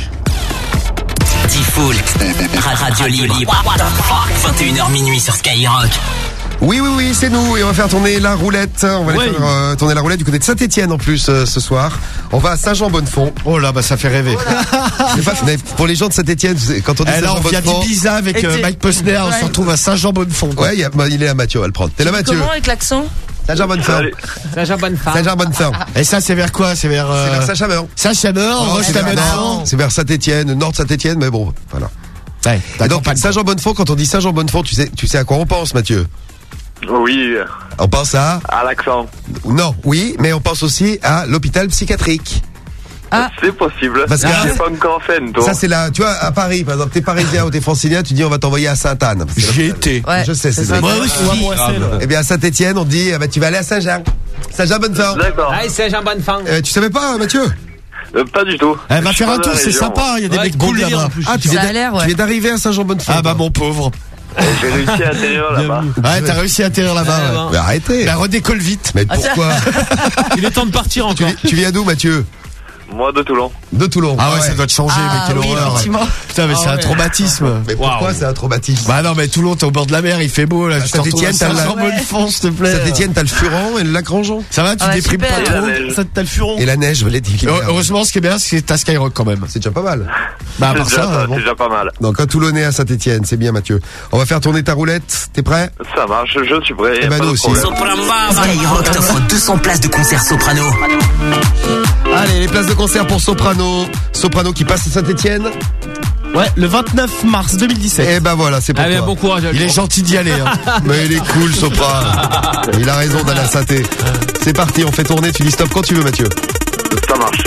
Diffoul, Radio Libre, vingt et une heures minuit sur Skyrock. Oui, oui, oui, c'est nous et on va faire tourner la roulette. On va aller Oui. faire euh, tourner la roulette du côté de Saint-Etienne en plus euh, ce soir. On va à Saint-Jean-Bonnefond. Oh là, bah ça fait rêver. C'est pas, mais pour les gens de Saint-Etienne, quand on dit Eh là, on vient Saint-Jean-Bonnefond, d'Ibiza avec euh, Mike Posner, on se retrouve à Saint-Jean-Bonnefond. ouais, il, y a, bah, il est là, Mathieu, on va le prendre. T'es là, Mathieu? Comment avec l'accent? Saint-Jean-Bonnefond. Saint-Jean-Bonnefond. Saint-Jean-Bonnefond. Et ça, c'est vers quoi? C'est vers, euh... C'est vers Saint-Chameur. Saint-Chameur, Oh, c'est vers- Roche-Lameur. C'est vers Saint-Etienne, nord de Saint-Etienne, mais bon, voilà. Ouais, Et donc, Saint-Jean-Bonnefond, quand on dit Saint-Jean-Bonnefond, tu sais, tu sais à quoi on pense, Mathieu? Oui, On pense à? à l'accent. Non, oui, mais on pense aussi à l'hôpital psychiatrique. C'est possible. Parce que- J'ai pas encore fait, toi. Ça, c'est là, tu vois, à Paris, par exemple, t'es parisien ou t'es francilien, tu dis on va t'envoyer à Sainte-Anne. J'y étais. Ouais, Je sais, c'est c'est ça. vrai. Moi aussi. Ou à Moisselles. Eh bien, à Saint-Etienne, on dit, ah bah, tu vas aller à Saint-Jean. Saint-Jean-Bonnefond. D'accord. Ah, Saint-Jean-Bonnefond. Euh, tu savais pas, Mathieu? Euh, pas du tout. Eh, va Je suis faire pas un de tour, la c'est région. sympa, il y a des Ouais, mecs cool cool délire, là-bas. en plus. Ah, tu Ça viens a d'a- l'air, ouais. tu viens d'arriver à Saint-Jean-Bonnefond. Ah bah mon pauvre. J'ai réussi à atterrir là-bas. Ouais, t'as réussi à atterrir là-bas. Ouais, ouais. bon. Mais arrêtez. Bah redécolle vite. Mais pourquoi? Il est temps de partir tu, encore. tu viens d'où, Mathieu? Moi de Toulon. De Toulon. Ah ouais, ça doit te changer, Ah mais quelle oui, horreur. effectivement. Putain, mais Ah c'est un ouais. traumatisme. Mais pourquoi Waouh. c'est un traumatisme? Bah non, mais Toulon, t'es au bord de la mer, il fait beau là. À Je te retrouve Saint-Étienne, à t'as la- Saint-Jean-Bonnefond, s'il te plaît. Saint-Etienne, t'as le Furon et le lac Rangeon. Ça va, tu Ah ouais, déprimes super. pas Et trop. la neige. Ça, t'as le furon. Et la neige, je l'ai dit. Heu- Heureusement, ce qui est bien, c'est que t'as Skyrock quand même. C'est déjà pas mal. Bah, à C'est part déjà, ça, pas- bon. c'est déjà pas mal. Donc, un Toulonnais à Saint-Etienne, c'est bien, Mathieu. On va faire tourner ta roulette. T'es prêt? Ça marche, je suis prêt. Eh ben, pas nous de aussi. problème. Skyrock t'offre deux cents places de concert soprano. Allez, les places de concert pour Soprano. Soprano qui passe à Saint-Etienne. Ouais, le vingt-neuf mars deux mille dix-sept. Eh ben voilà, c'est pour Ah, bien, toi. bon courage. Il est gentil d'y aller. Hein. Mais il est cool, Sopra. Il a raison d'aller à Saint-Étienne. C'est parti, on fait tourner. Tu dis stop quand tu veux, Mathieu. Ça marche.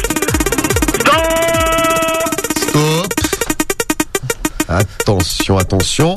Stop. Attention, attention.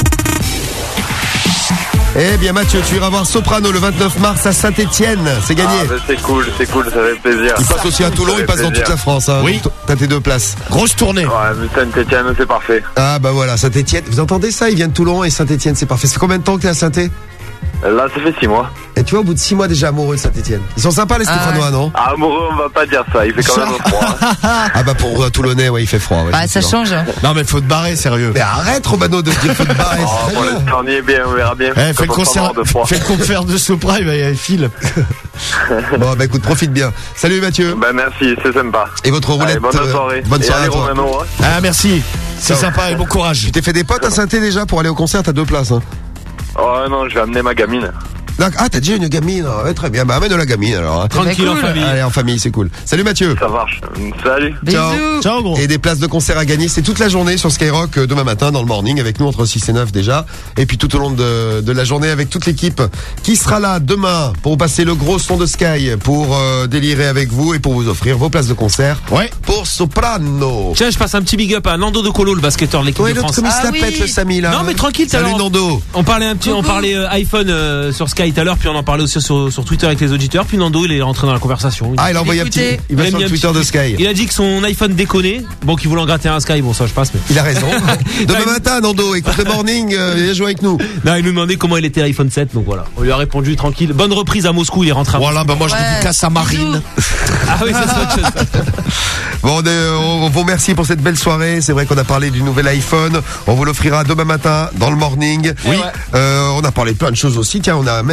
Eh bien, Mathieu, tu iras voir Soprano le vingt-neuf mars à Saint-Etienne. C'est gagné. Ah, bah, c'est cool, c'est cool, ça fait plaisir. Il passe aussi à Toulon, Ça fait il passe dans plaisir. toute la France. Hein. Oui. Donc, t'as tes deux places. Grosse tournée. Ouais, mais Saint-Etienne, c'est parfait. Ah bah voilà, Saint-Etienne. Vous entendez ça? Il vient de Toulon et Saint-Etienne, c'est parfait. Ça fait combien de temps que t'es à Saint-Étienne? Là, ça fait six mois. Et tu vois, au bout de six mois déjà amoureux de Saint-Etienne. Ils sont sympas les Ah Stéphanois, ouais. non? Ah, amoureux, on va pas dire ça, il fait quand même froid. Ah bah pour euh, Toulonnais, ouais, il fait froid. Ouais, Bah, c'est ça sûr. change. hein. Non, mais faut te barrer, sérieux. Mais arrête, Romano, de dire faut te barrer. Oh, c'est pour très bien. l'instant, on y est bien, on verra bien. Eh, fais le Quand on sera concert, mort de froid. fais le concert de Sopra, il va y avoir fil. Bon, bah écoute, profite bien. Salut Mathieu. Bah, merci, c'est sympa. Et votre roulette. Allez, bonne euh, soirée. Bonne Et soirée allez, à toi. Romano, hein. Ah, merci. C'est Ciao. sympa et bon courage. Tu t'es fait des potes à Saint-Étienne déjà pour aller au concert? T'as deux places. Hein. Oh non, je vais amener ma gamine. D'accord. Ah, t'as déjà une gamine. Ouais, très bien. Bah amène la gamine alors. Hein. Tranquille en cool. famille. Allez, en famille, c'est cool. Salut Mathieu. Ça marche. Salut. Ciao. Bisous. Ciao, gros. Et des places de concert à gagner, c'est toute la journée sur Skyrock euh, demain matin dans le morning avec nous entre six et neuf déjà. Et puis tout au long de, de la journée avec toute l'équipe qui sera là demain pour vous passer le gros son de Sky, pour euh, délirer avec vous et pour vous offrir vos places de concert. Ouais. Pour Soprano. Tiens, je passe un petit big up à Nando De Colo, le basketteur de l'équipe Ouais, de l'autre France. comme il se Ah la oui. pète le Samy là. Non, mais tranquille, Salut alors. Nando. On parlait un petit, on Coucou. parlait euh, iPhone euh, sur Sky tout à l'heure, puis on en parlait aussi sur, sur Twitter avec les auditeurs. Puis Nando, il est rentré dans la conversation. Il, Ah, il a envoyé un petit. Écoutez, Il va a sur mis le un Twitter petit- de Sky. il a dit que son iPhone déconnait. Bon, qu'il voulait en gratter un Sky. Bon, ça, je passe. Mais Il a raison. Demain Non, matin, Nando, écoute le morning, euh, viens jouer avec nous. non, il nous demandait comment il était l'iPhone sept. Donc voilà, on lui a répondu tranquille. Bonne reprise à Moscou. Il est rentré. À Voilà, bah moi je Ouais. dédicace à Marine. Ah oui, ça c'est autre chose. ça. Bon, on, est- on vous remercie pour cette belle soirée. C'est vrai qu'on a parlé du nouvel iPhone. On vous l'offrira demain matin dans le morning. Oui. Euh, on a parlé de plein de choses aussi. Tiens, on a même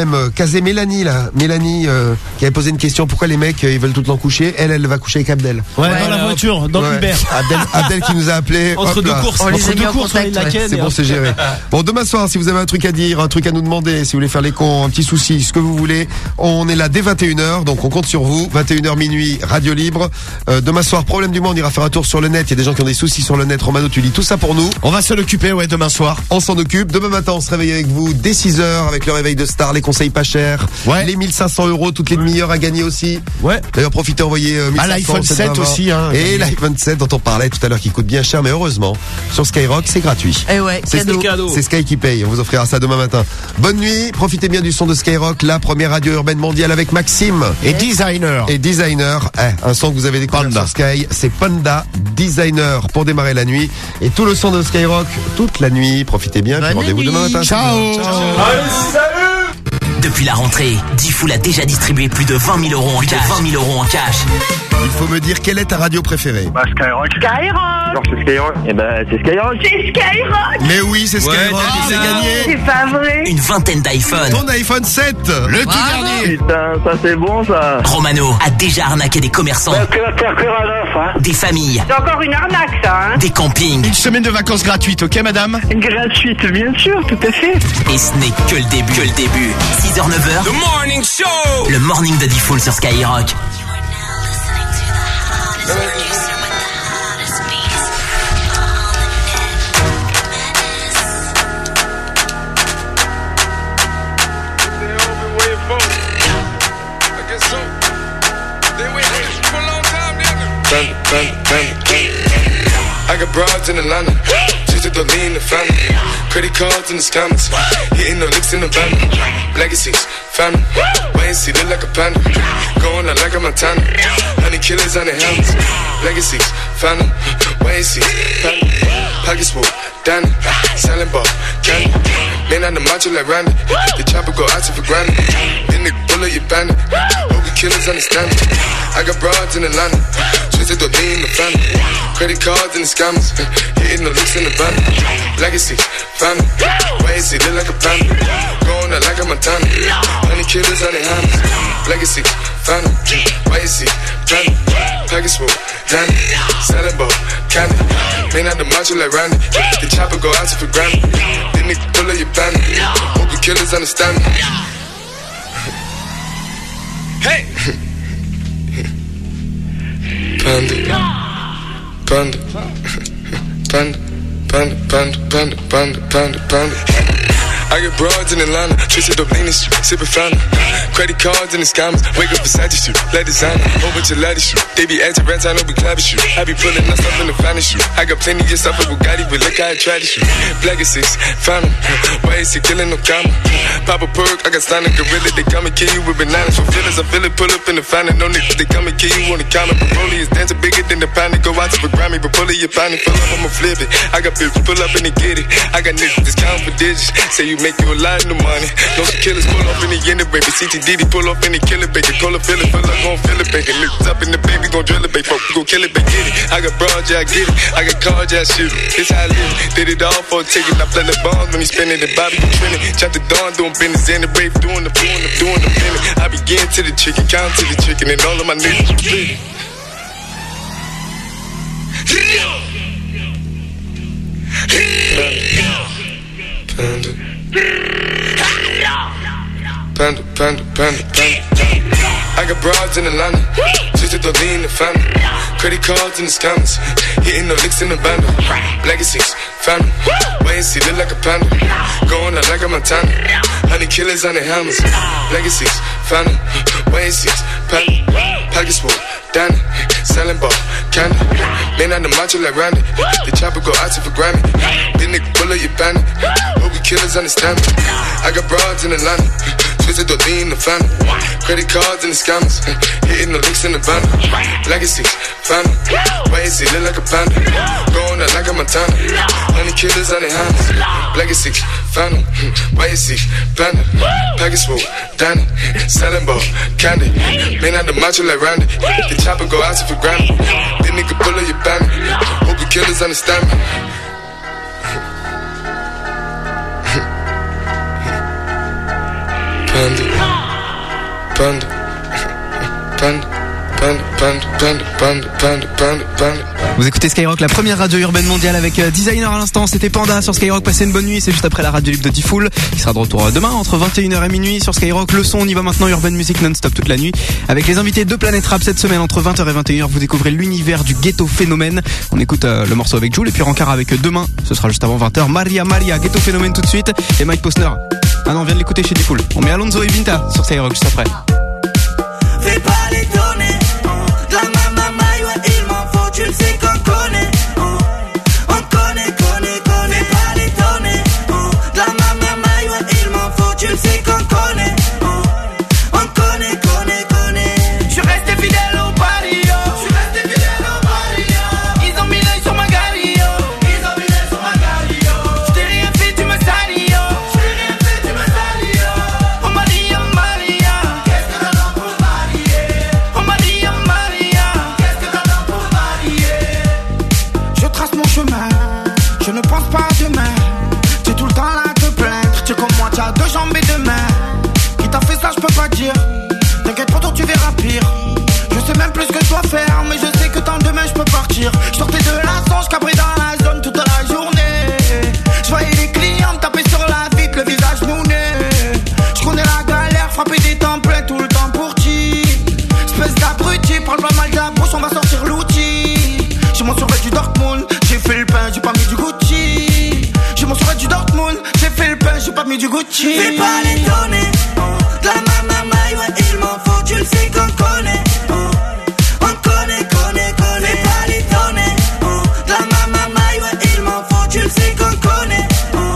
même euh, casé Mélanie là, Mélanie euh, qui avait posé une question, pourquoi les mecs euh, ils veulent tout le temps coucher, elle elle va coucher avec Abdel. Ouais, ouais dans la voiture, dans ouais. l'Uber. Abdel, Abdel qui nous a appelé entre deux courses, entre deux courses, ouais. C'est bon, c'est géré. Bon, demain soir, si vous avez un truc à dire, un truc à nous demander, si vous voulez faire les cons, un petit souci, ce que vous voulez, on est là dès vingt et une heures, donc on compte sur vous. vingt et une heures minuit, radio libre. Euh, demain soir, problème du monde, on ira faire un tour sur le net. Il y a des gens qui ont des soucis sur le net. Romano, tu lis tout ça pour nous. On va s'en occuper, ouais, demain soir. On s'en occupe. Demain matin, on se réveille avec vous dès six heures avec le réveil de Star, les conseils pas chers, ouais. les mille cinq cents euros toutes les demi-heures à gagner aussi. Ouais. D'ailleurs, profitez, envoyez euh, ah, l'iPhone sept aussi, hein. Et l'iPhone sept dont on parlait tout à l'heure qui coûte bien cher, mais heureusement, sur Skyrock, c'est gratuit. Et ouais, c'est cadeau. cadeau. C'est Sky qui paye. On vous offrira ça demain matin. Bonne nuit. Profitez bien du son de Skyrock, la première radio urbaine mondiale avec Maxime. Et Designer. Et Designer. Eh, un son que vous avez découvert sur Sky. C'est Panda Designer pour démarrer la nuit. Et tout le son de Skyrock toute la nuit. Profitez bien. Puis rendez-vous demain matin. Ciao. Ciao. Allez, salut. Depuis la rentrée, Diffoul a déjà distribué plus de vingt mille euros en cash. vingt mille euros en cash. Il faut me dire quelle est ta radio préférée. Bah Skyrock. Skyrock. Alors c'est Skyrock. Eh ben c'est Skyrock. C'est Skyrock. Mais oui, c'est Skyrock. Ouais, c'est gagné. C'est pas vrai. Une vingtaine d'iPhones. Ton iPhone sept. Le tout dernier. Putain, ça c'est bon ça. Romano a déjà arnaqué des commerçants. Bah, que la terre que la neuf, hein. Des familles. C'est encore une arnaque ça, hein. Des campings. Une semaine de vacances gratuites, ok madame? Gratuite, bien sûr, tout à fait. Et ce n'est que le début. Que le début. six heures neuf heures. The Morning Show. Le morning de Diffoul sur Skyrock. I got broads in Atlanta, just to lean the family. Credit cards in the scammers, hitting the licks in the van. Legacies, family, wait and see, look like a panda. Going out like a Montana, honey killers on the helmets. Legacies, family, wait and see, family. Pockets full, Danny, selling ball, candy. Man on the macho like Randy, the chopper go out to for granted. Then the bullet you bandit, hope the killers understand it. I got broads in Atlanta, twisted to lean the family. Credit cards and the scammers, hitting the licks in the van. Legacy, family, wait and see, look like a panda. Going out like a Montana, honey killers on their hands. Legacy, family, wait and see, family. Package full, Danny, selling ball, candy. Man out the macho like Randy, the chopper go out to for granted. Then they pull up your bandit, hope the killers understand me. Hey! Panda, panda, panda, panda, panda, panda, panda, panda, panda. I get broads in Atlanta, twisted up lean street, sipping fountain. Credit cards and the scammers, wake up beside you shoot, let designer, whole bunch of ladder shoot. They be acting rats, I know we clapping shoot. I be pulling my stuff in the finest shoot. I got plenty of stuff with Bugatti, but look how I try to shoot. Black is six, fountain, why is he killing no comma? Pop a perk, I got standing gorilla, they come and kill you with bananas. For feelings, I feel it, pull up in the fountain. No niggas, they come and kill you on the counter. Broly is dancing bigger than the pound. Go out to the Grammy, but pull it, your pound, pull up, I'ma flip it. I got bitches, pull up and they get it. I got niggas, discount for digits. Say you make you a lot of money. No some killers pull off in the end of baby. C T D D pull off in the killer baby. Call a feel it, feel like gon' feel it, baby. Niggas up in the baby, gon' drill it, baby. Folk gon' kill it, baby. Get it. I got broad, yeah, I get it. I got cards, yeah, I shoot it. This how I live. Did it all for a ticket. I play the bombs when he spinning the Bobby, you trending. Chop the dawn, doing business in the brave, doing the doing the doing the minute. I begin to the chicken, count to the chicken, and all of my niggas split. Panda. Panda, panda, panda, panda. I got broads in Atlanta, just to lean the family. Credit cards and the scammers, hitting the licks in the band. Legacies, family, wait and see, look like a panda. Going out like a Montana, honey killers on their hammers. Legacies, family, wait and see, panda. Pockets full, Danny, selling ball, candy. Man on the macho like Randy, the chopper go out to for granted. Then nigga pull up your bandit, hope the killers understand me. I got broads in Atlanta, twisted to lean the family. Credit cards and the scammers, hitting the licks in the van. Legacies, family, wait and see, look like a panda. Going out like a Montana, honey killers on their hands. Legacies, family, wait and see, panda. Package full, Danny, selling ball, candy. Man out the macho like Randy, the chopper go out to for granted. Then nigga pull up your bandit, hope the killers understand me. panda, panda, panda, panda, panda, panda, panda, panda, panda, panda. Vous écoutez Skyrock, la première radio urbaine mondiale avec euh, Designer à l'instant. C'était Panda sur Skyrock. Passez une bonne nuit. C'est juste après la radio libre de Diffoul qui sera de retour demain entre vingt et une heures et minuit sur Skyrock. Le son, on y va maintenant. Urban Music non-stop toute la nuit avec les invités de Planète Rap cette semaine entre vingt heures et vingt et une heures. Vous découvrez l'univers du Ghetto Phénomène. On écoute euh, le morceau avec Jules et puis Rancard avec euh, demain. Ce sera juste avant vingt heures. Maria Maria, Ghetto Phénomène tout de suite. Et Mike Posner. Ah non, on vient de l'écouter chez Diffoul. On met Alonso et Vinta sur Skyrock juste après. Fais pas les données, de la mamama, ouais, il m'en faut, tu le sais qu'on connaît. On connaît, connaît, connaît. Fais pas les données, de la mamama, ouais, il m'en faut, tu le sais qu'on connaît. On connaît, connaît, connaît. Je suis resté fidèle au barrio. Je suis resté fidèle au barrio. Ils ont mis l'œil sur ma gario. Ils ont mis l'œil sur ma gario. Je t'ai rien fait, tu me salis, yo. Je t'ai rien fait, tu me salis, yo. Oh Maria, Maria, qu'est-ce que t'as dans pour varier? Oh Maria, Maria, qu'est-ce que t'as dans pour varier? Je trace mon chemin, je ne pense pas à demain. T'es tout le temps là à te plaindre. T'es comme moi, t'as deux jambes et deux mains. Qui t'a fait ça, je peux pas dire. T'inquiète pas, toi tu verras pire. Je sais même plus ce que je dois faire, mais je sais que tant demain je peux partir. Je sortais de la songe, cabré dans la zone toute la journée. Je voyais les clients me taper sur la vitre, le visage mouné. Je connais la galère, frapper des templates tout le temps pour qui. Espèce d'abruti, parle pas mal de la bouche, on va sortir l'outil. J'ai mon survêt du Dortmund, j'ai fait le pain, j'ai pas mis du Gucci. J'ai mon survêt du Dortmund, j'ai fait le pain, j'ai pas mis du Gucci. Fais pas les données, de la mamama, ouais, il m'en faut, tu le sais qu'on connaît. On connaît, connaît, connaît. Fais pas les données, de la mamama, ouais, il m'en faut, tu le sais qu'on connaît.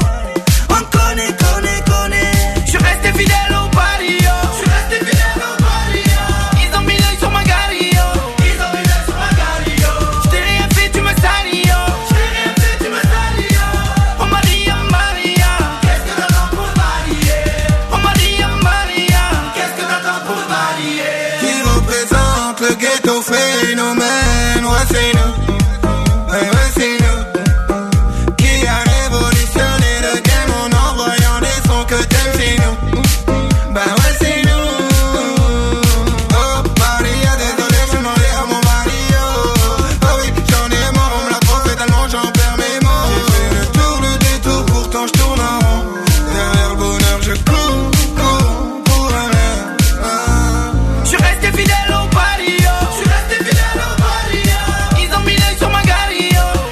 On connaît, connaît, connaît. Je suis resté fidèle au barrio. Je suis resté fidèle au barrio. Ils ont mis l'œil sur ma gario. Ils ont mis l'œil sur ma gario. Je t'ai rien fait, tu me salis, yo. Je t'ai rien fait, tu me salis, yo. Oh Maria, Maria, qu'est-ce que t'attends pour varier? Oh Maria, Maria, qu'est-ce que t'attends pour varier? Qui représente le ghetto phénomène? Ouais, c'est nous. Ouais, ouais, c'est nous. Qui a révolutionné le game en envoyant des sons que t'aimes chez nous? Ben ouais, c'est nous. Oh, Maria, désolé, je suis marié à mon Mario. Oh oui, j'en ai marre, on me l'a trop fait tellement j'en perds mes mots. J'ai fait le tour, le détour, pourtant je tourne en rond. Derrière le bonheur, je cours, cours pour rien. Ah. Je suis resté fidèle au barrio. Je suis resté fidèle au barrio. Ils ont mis l'œil sur ma gario.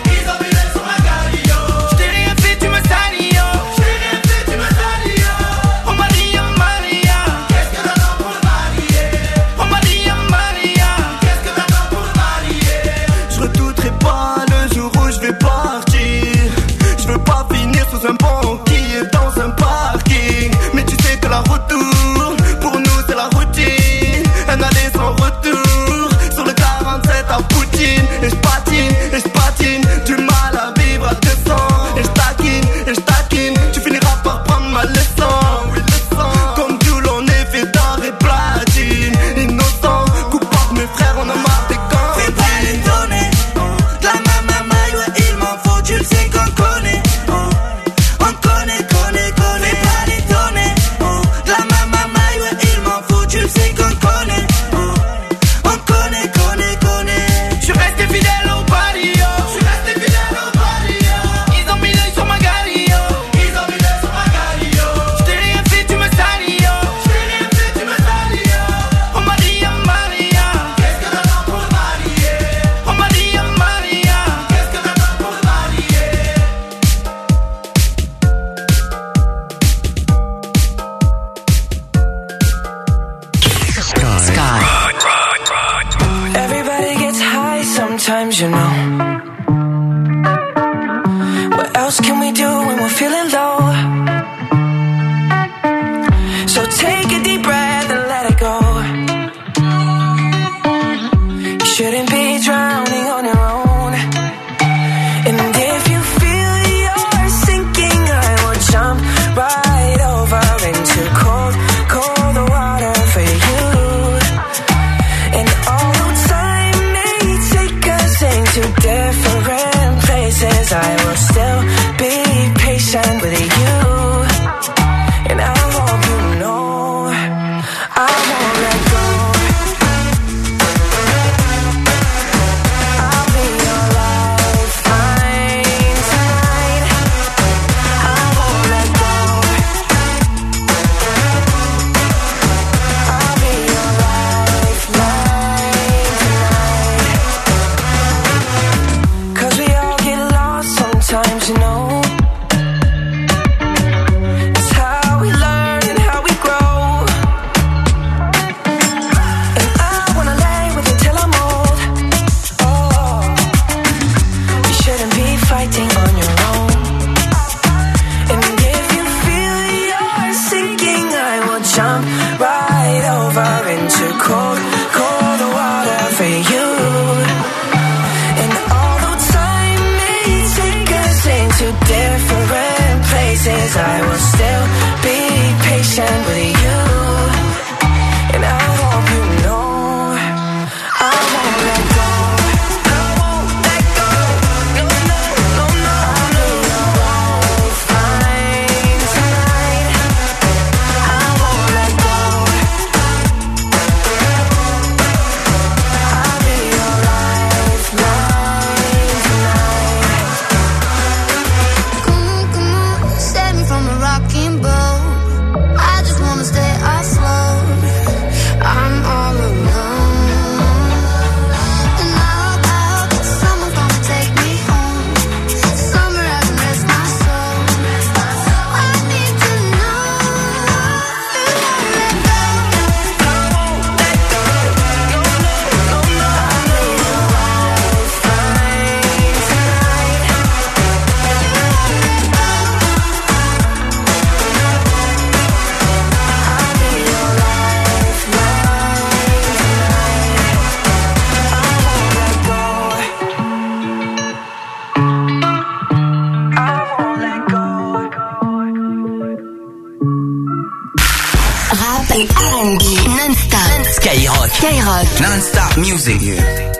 Skyrock. Non-stop music. Yeah.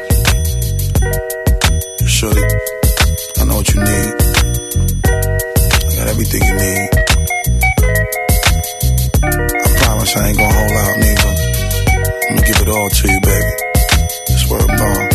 Shorty, I know what you need. I got everything you need. I promise I ain't gonna hold out neither. I'm gonna give it all to you, baby. Swear to God.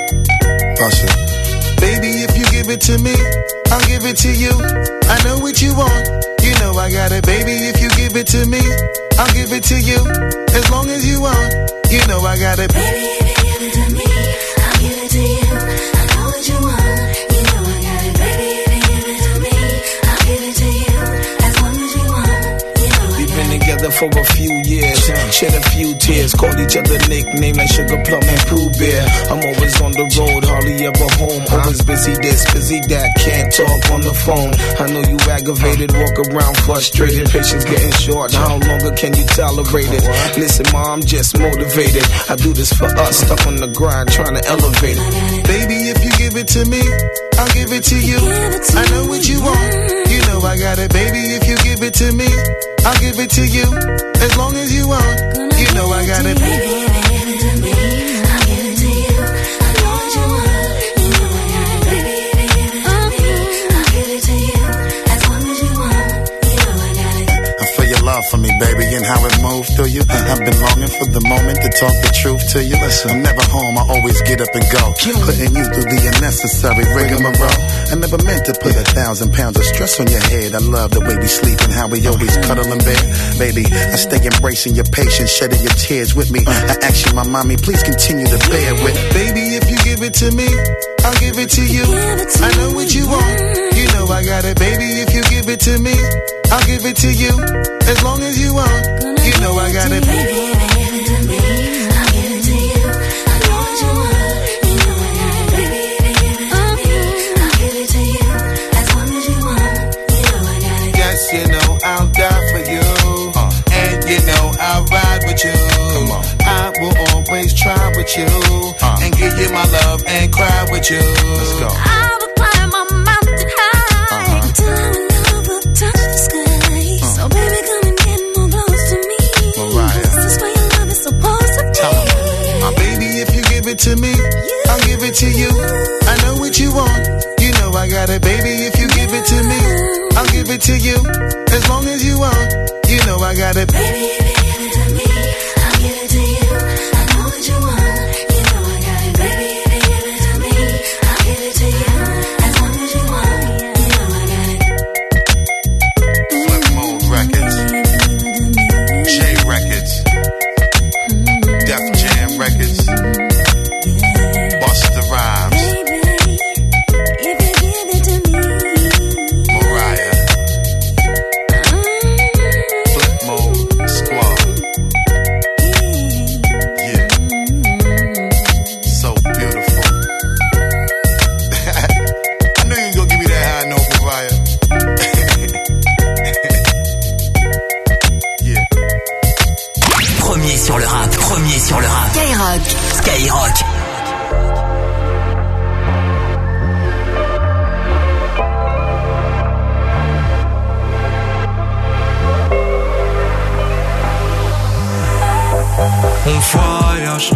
Bust it. Baby, if you give it to me, I'll give it to you. I know what you want. You know I got it, baby. If you give it to me, I'll give it to you. As long as you want, you know I got it. Baby, if you give it to me, I'll give it to you. I know what you want. You know I got it. Baby, if you give it to me, I'll give it to you. As long as you want, you know I got it. We've been together for a few years, shed a few tears, called each other nicknames like Sugar Plum and Pooh Bear. I'm always on the road, hardly ever home. Always busy this, busy that, can't talk on the phone. I know you aggravated, walk around frustrated, patience getting short. How longer can you tolerate it? Listen, ma, I'm just motivated. I do this for us, stuck on the grind, trying to elevate it. Baby, if you give it to me, I'll give it to you. I know what you want. You know I got it, baby. If you give it to me, I'll give it to you. As long as you want, you know I got it. Baby, if you give it to me, I'll give it to you. I know what you want. You know I got it. Baby, if you give it to me, I'll give it to you. As long as you want, you know I got it. I feel your love for me, baby, and how it moves through you. I've been longing for the moment to talk the truth to you. Listen, I'm never home, I always get up and go. Putting you through the unnecessary rigmarole. I never meant to put a thousand pounds of stress on your head. I love the way we sleep and how we always cuddle in bed. Baby, I stay embracing your patience, shedding your tears with me. I ask you, my mommy, please continue to bear with. Baby, if you give it to me, I'll give it to you. I know what you want. You know I got it, baby. If you give it to me, I'll give it to you. As long as you want, you know I got it. Baby, if you give it to me, I'll give it to you. I know what you want. You know I got it. Baby, if you give it to me, I'll give it to you. As long as you want, you know I got it. Yes, you know I'll die for you. Uh, and you know I'll ride with you. Come on. I will always try with you. Uh, and give you my love and cry with you. Let's go. I will climb a mountain high uh-huh. till I will never touch the sky. Uh. So baby, come and get more close to me. Mariah. This is where your love is supposed to be. My baby, if you give it to me, yeah. I'll give it to you. I know what you want. You know I got it, baby. If you give it to me, I'll give it to you. As long as you want, you know I got it. Baby, if you give it to me, I'll give it to you. I know what you want. You know I got it. Baby, if you give it to me, I'll give it to you. As long as you want, you know I got it. Flip Mode Records, J Records, Def Jam Records, Busta Rhymes. Sur le rap, premier sur le rap. Skyrock. Skyrock. On voyage.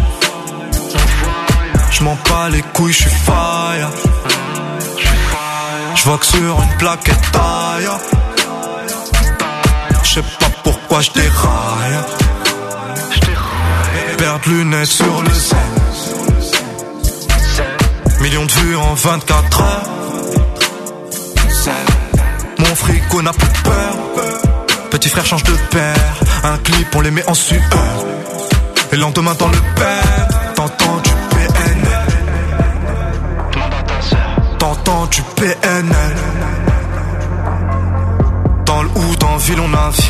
Je m'en bats les couilles, je suis fire. Je vois que sur une plaquette taille. Je sais pas pourquoi je déraille. Perdre lunettes sur le zen. Millions de vues en vingt-quatre heures. Mon frigo n'a plus peur. Petit frère change de père. Un clip on les met en sueur. Et le lendemain dans le père. T'entends du P N L. T'entends du P N L. Dans le hood, en ville on navigue.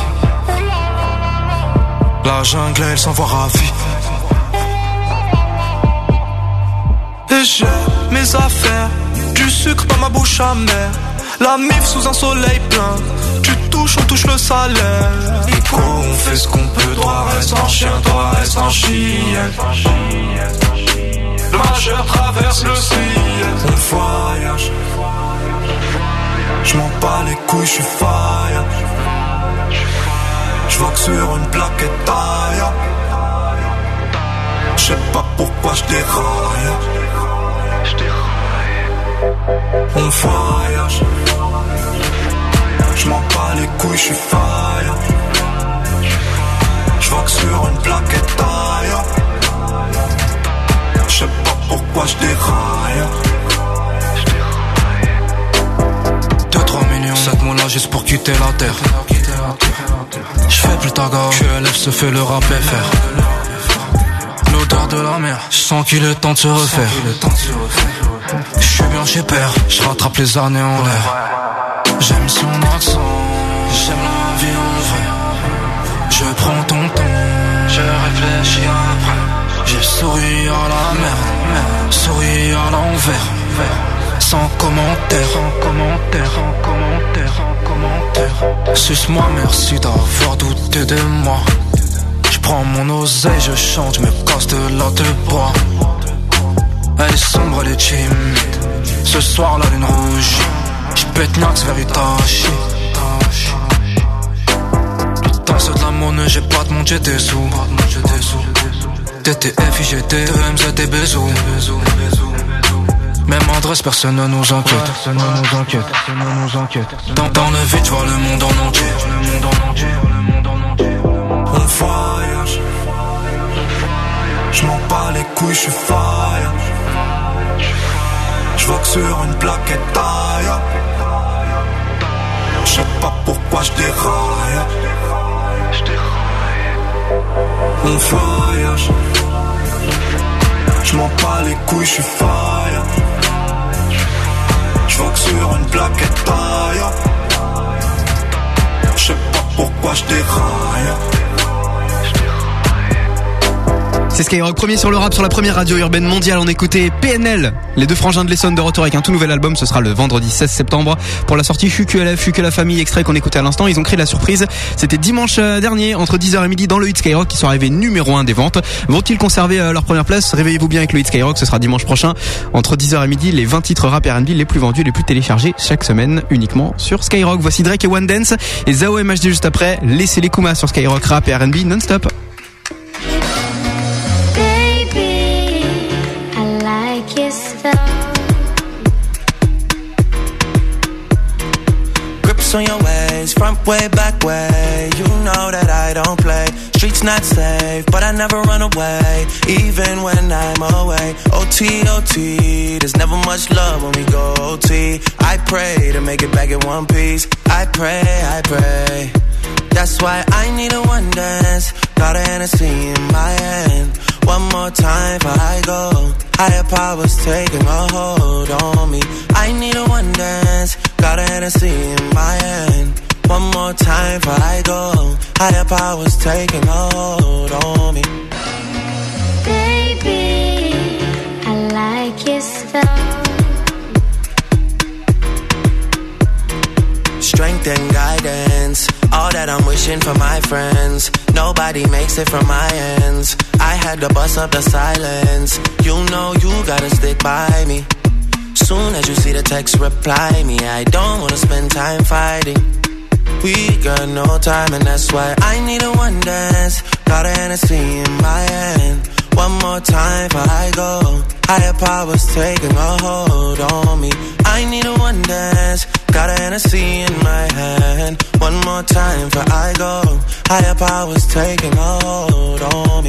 La jungle, elle s'en voit ravie. Et j'ai mes affaires, du sucre dans ma bouche amère. La mif sous un soleil plein. Tu touches, on touche le salaire. Écho, on fait ce qu'on peut. Droit reste en chien, droit reste en chien. Le majeur traverse le ciel. On voyage. Je m'en bats les couilles, je suis fire. Je vois que sur une plaquette taille. Je sais pas pourquoi je déraille. On voyage. Je m'en bats les couilles, je suis fire. Je vois que sur une plaquette taille. Je sais pas pourquoi je déraille. deux trois millions, sept mois là juste pour quitter la terre. Je fais plus ta gare, Q L F se fait le rap F R. L'odeur de la mer, je sens qu'il est temps de se refaire. Je suis bien chez père, je rattrape les années en l'air. J'aime son accent, j'aime la vie en vrai. Je prends ton temps, je réfléchis après. J'ai souri à la mer, souri à l'envers. Sans commentaire, sans commentaire, sans commentaire, sans commentaire. Suce-moi, merci d'avoir douté de moi. Je prends mon oseille, je chante, je me casse de là de bois. Elle est sombre, elle est timide. Ce soir la lune rouge. J'pète Nax vers Itachi. Putain c'est de la monnaie, j'ai pas de mon j'ai des sous. T T F I G T deux M Z et bisous. Même adresse, personne ne nous inquiète. Personne ne nous inquiète. Dans, dans le vide, j'vois le monde en entier. Le monde en entier, le monde en entier. On voyage. J'm'en bats les couilles, j'suis fire. J'vois que sur une plaquette taille. J'sais pas pourquoi j'déraille. On voyage. J'm'en bats les couilles, j'suis fire. J'vois que sur une plaquette taille. J'sais pas pourquoi j'déraille. C'est Skyrock, premier sur le rap, sur la première radio urbaine mondiale. On écoutait P N L, les deux frangins de l'Essonne de retour avec un tout nouvel album. Ce sera le vendredi seize septembre pour la sortie. Je suis Q L F, je suis que la famille, extrait qu'on écoutait à l'instant. Ils ont créé la surprise. C'était dimanche dernier, entre dix heures et midi, dans le hit Skyrock, qui sont arrivés numéro un des ventes. Vont-ils conserver leur première place? Réveillez-vous bien avec le hit Skyrock. Ce sera dimanche prochain, entre dix heures et midi, les vingt titres rap R and B les plus vendus, les plus téléchargés chaque semaine, uniquement sur Skyrock. Voici Drake et One Dance et Zao M H D juste après. Laissez les Kuma sur Skyrock, rap et R and B non-stop. On your ways, front way, back way. You know that I don't play. Streets not safe, but I never run away, even when I'm away. O T, O T, there's never much love when we go O T. I pray to make it back in one piece. I pray, I pray. That's why I need a one dance. Got a Hennessy in my hand. One more time before I go. Higher powers taking a hold on me. I need a one dance. Got a Hennessy in my hand. One more time before I go. Higher powers taking a hold on me. Baby, I like your style. Strength and guidance, all that I'm wishing for my friends. Nobody makes it from my ends. I had to bust up the silence. You know you gotta stick by me. Soon as you see the text, reply me. I don't wanna spend time fighting. We got no time and that's why I need a one dance. Got a Hennessy in my hand. One more time before I go. Higher powers taking a hold on me. I need a one dance. Got a Hennessy in my hand. One more time before I go. Higher powers taking a hold on me.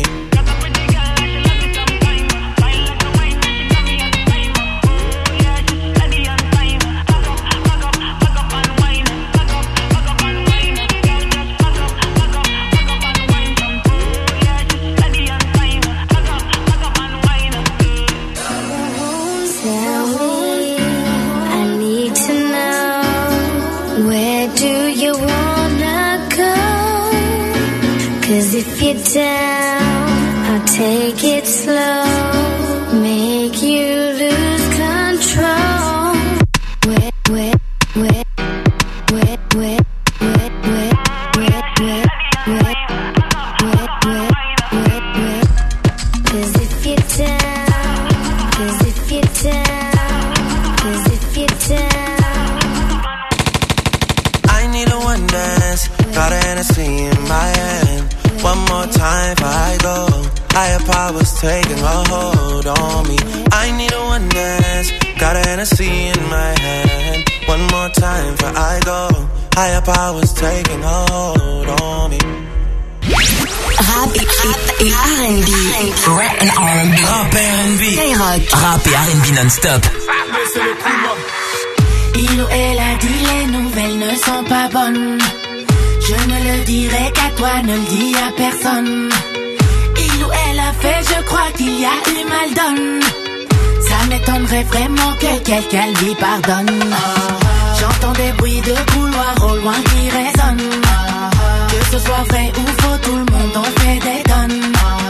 If you're down, I'll take it slow, make you lose control. Where, where, where, where, where, where, where, where, where, where, where, where, where, where. 'Cause if you're down, 'cause if you're down, 'cause if you're down. I need a one dance, got a Hennessy in my hand. One more time before I go. Higher powers taking a hold on me. I need a one dance, got a Hennessy in my hand. One more time before I go. Higher powers taking a hold on me. Rap et, et, et R and B. Rap and R and B. Rap et R and B. Skyrock. Rap et R and B non-stop. Il ou elle a dit les nouvelles ne sont pas bonnes. Je ne le dirai qu'à toi, ne le dis à personne. Il ou elle a fait, je crois qu'il y a eu mal donne. Ça m'étonnerait vraiment que quelqu'un lui pardonne. J'entends des bruits de couloir au loin qui résonnent. Que ce soit vrai ou faux, tout le monde en fait des tonnes.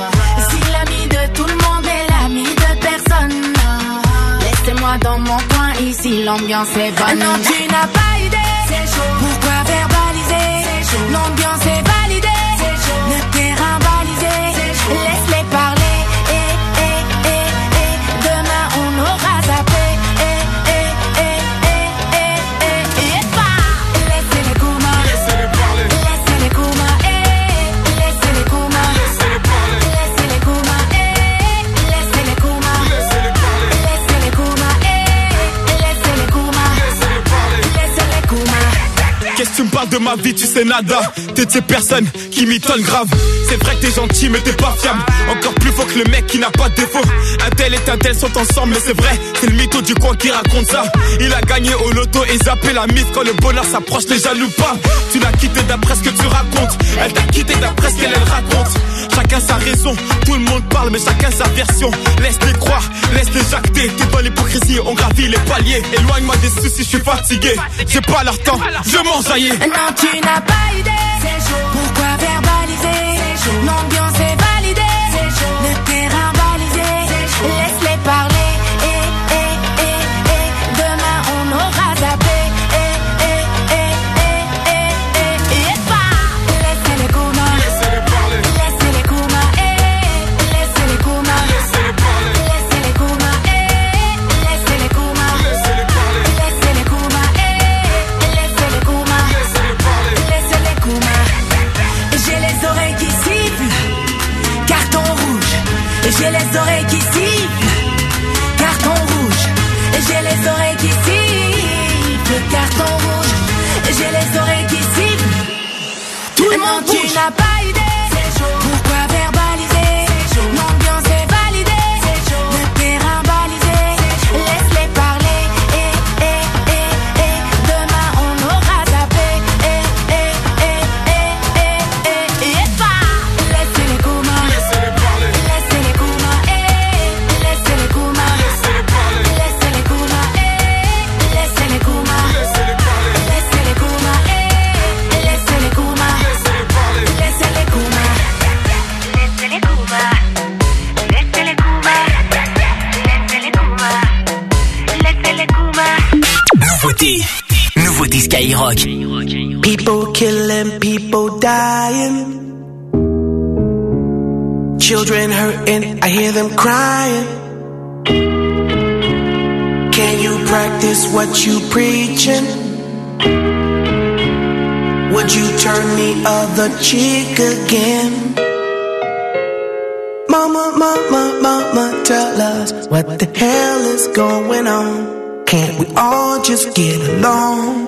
Si l'ami de tout le monde est l'ami de personne, laissez-moi dans mon coin, ici l'ambiance est bonne. Non, tu n'as pas idée, c'est chaud. Pourquoi verbaliser? C'est chaud. L'ambiance est validée, c'est chaud. Le terrain balisé, c'est chaud. Laisse-les parler, et, et, et, et. Demain on aura zappé, et, et, et, et, et, et, et, pas. Laissez-les coumas, laissez-les parler. Laissez-les coumas, et, laissez-les coumas. Laissez-les parler. Laissez-les coumas, et, laissez-les coumas. Laissez-les parler. Laissez-les coumas, et, laissez-les coumas. Laissez-les parler. Laissez-les coumas. Qu'est-ce que tu me parles de ma vie, tu sais nada. T'es de ces personnes qui m'étonnent grave. C'est vrai que t'es gentil mais t'es pas fiable. Encore plus faux que le mec qui n'a pas de défaut. Un tel et un tel sont ensemble mais c'est vrai. C'est le mytho du coin qui raconte ça. Il a gagné au loto et zappé la mise. Quand le bonheur s'approche les jaloux pas. Tu l'as quitté d'après ce que tu racontes. Elle t'a quitté d'après ce qu'elle elle raconte. Chacun sa raison, tout le monde parle mais chacun sa version. Laisse-les croire, laisse-les jacter. T'es dans l'hypocrisie, on gravit les paliers. Éloigne-moi des soucis, je suis fatigué. J'ai pas leur temps, je m'enjaillais. Non, tu n'as pas idée, c'est chaud. Pourquoi verbaliser? C'est chaud. L'ambiance est validée, c'est chaud. Le terrain balisé, c'est chaud. Laisse-les parler, et, et, et, et. Demain on aura zappé, et, et, et, et, et, et, et, pas. Laissez-les coumas, laissez-les parler. Laissez-les coumas, et, laissez-les coumas. Laissez-les parler. Laissez-les coumas, et, laissez-les coumas. Laissez-les parler. Laissez-les coumas, et, laissez-les coumas. Laissez-les parler. Laissez-les coumas. J'ai les oreilles qui sifflent, carton rouge. J'ai les oreilles qui sifflent, carton rouge. J'ai les oreilles qui sifflent, carton rouge. J'ai les oreilles qui sifflent. Tout le monde bouge. Tu n'as pas idée, c'est chaud. Pourquoi verbaliser? C'est chaud. L'ambiance est validée, c'est chaud. Le terrain balisé, c'est chaud. Laisse-les parler, et, et, et, et. Demain on aura zappé, et, et, et, et, et, et, et, pas. Laissez-les coumas, laissez-les parler. Laissez-les coumas, et, laissez-les coumas. Laissez-les parler. Laissez-les coumas, et, laissez-les coumas. Laissez-les parler. Laissez-les coumas, et, laissez-les coumas. Laissez-les parler. Laissez-les coumas. Laissez-les coumas. Laissez-les coumas. Laissez-les coumas. Laissez-les coumas. Nouveauté. Nouveauté Skyrock. People killing, people dying. Children hurting, I hear them crying. Can you practice what you preaching? Would you turn the other cheek again? Mama, mama, mama, tell us what the hell is going on. Can't we all just get along?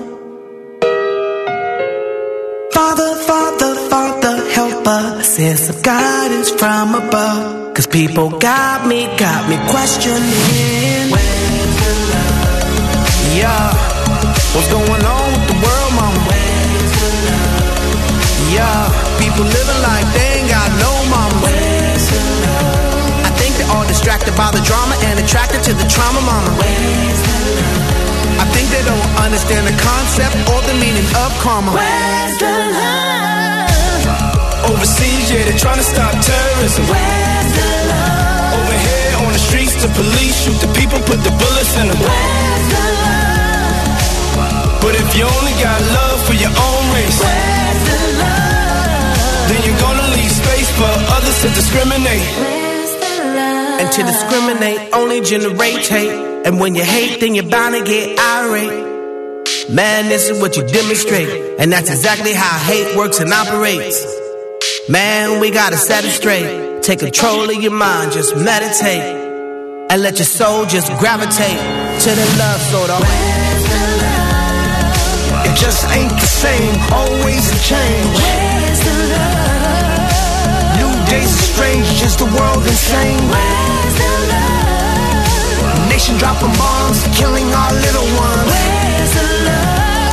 Father, Father, Father, help us. Send some guidance from above. Cause people got me, got me questioning. Where's the love? Yeah. What's going on with the world, mama? Where's the love? Yeah. People living like they ain't got no mama. Where's the love? I think they're all distracted by the drama and attracted to the trauma, mama. Where's the love? I think they don't understand the concept or the meaning of karma. Where's the love? Overseas, yeah, they're trying to stop terrorism. Where's the love? Over here on the streets, the police shoot the people, put the bullets in them. Where's the love? But if you only got love for your own race, where's the love? Then you're gonna leave space for others to discriminate. Where's the love? And to discriminate only generates hate. And when you hate, then you're bound to get irate. Man, this is what you demonstrate. And that's exactly how hate works and operates. Man, we gotta set it straight. Take control of your mind, just meditate. And let your soul just gravitate to the love, sort of. Where's the love? It just ain't the same, always a change. Where's the love? New days are strange, just the world insane. Where's the love? Nation dropping bombs, killing our little ones. Where's the love?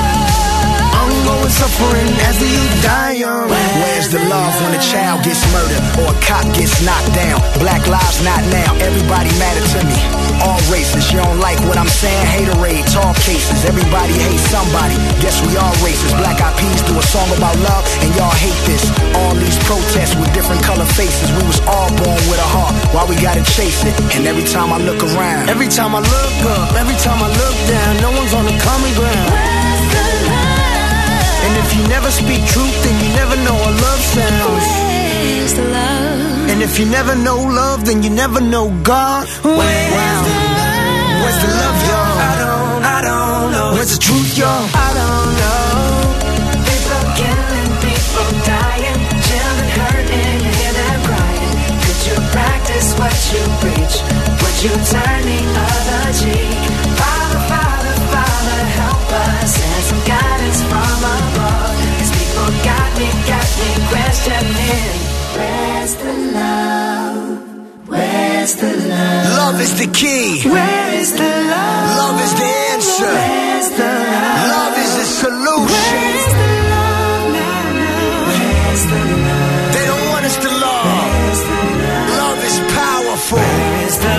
Ongoing suffering as we die young. Where's the love when a child gets murdered or a cop gets knocked down? Black lives not now, everybody matter to me. All races, you don't like what I'm saying? Haterade, tall cases, everybody hates somebody. Guess we all racist. Black Eyed Peas do a song about love and y'all hate this. All these protests with different color faces. We was all born with a heart, why we gotta chase it? And every time I look around, every time I look up, every time I look down, no one's on the common ground. Where's the love? And if you never speak truth, then you never know what love sounds. Where's the love? And if you never know love, then you never know God. Where's wow. the love? Where's the love, y'all? I don't, I don't know. Where's the truth, y'all? I don't know. People killing, people dying, children hurting, you hear them crying. Could you practice what you preach? Would you turn the other cheek? Father, Father, Father, help us. Send some guidance from above. These people got me, got me questioning. Where's the love? Where's the love? Love is the key. Where is the love? Love is the answer. Where's the love? Love is the solution. Where's the love now, now? Where's the love? They don't want us to love. Where's the love? Love is powerful. Where's the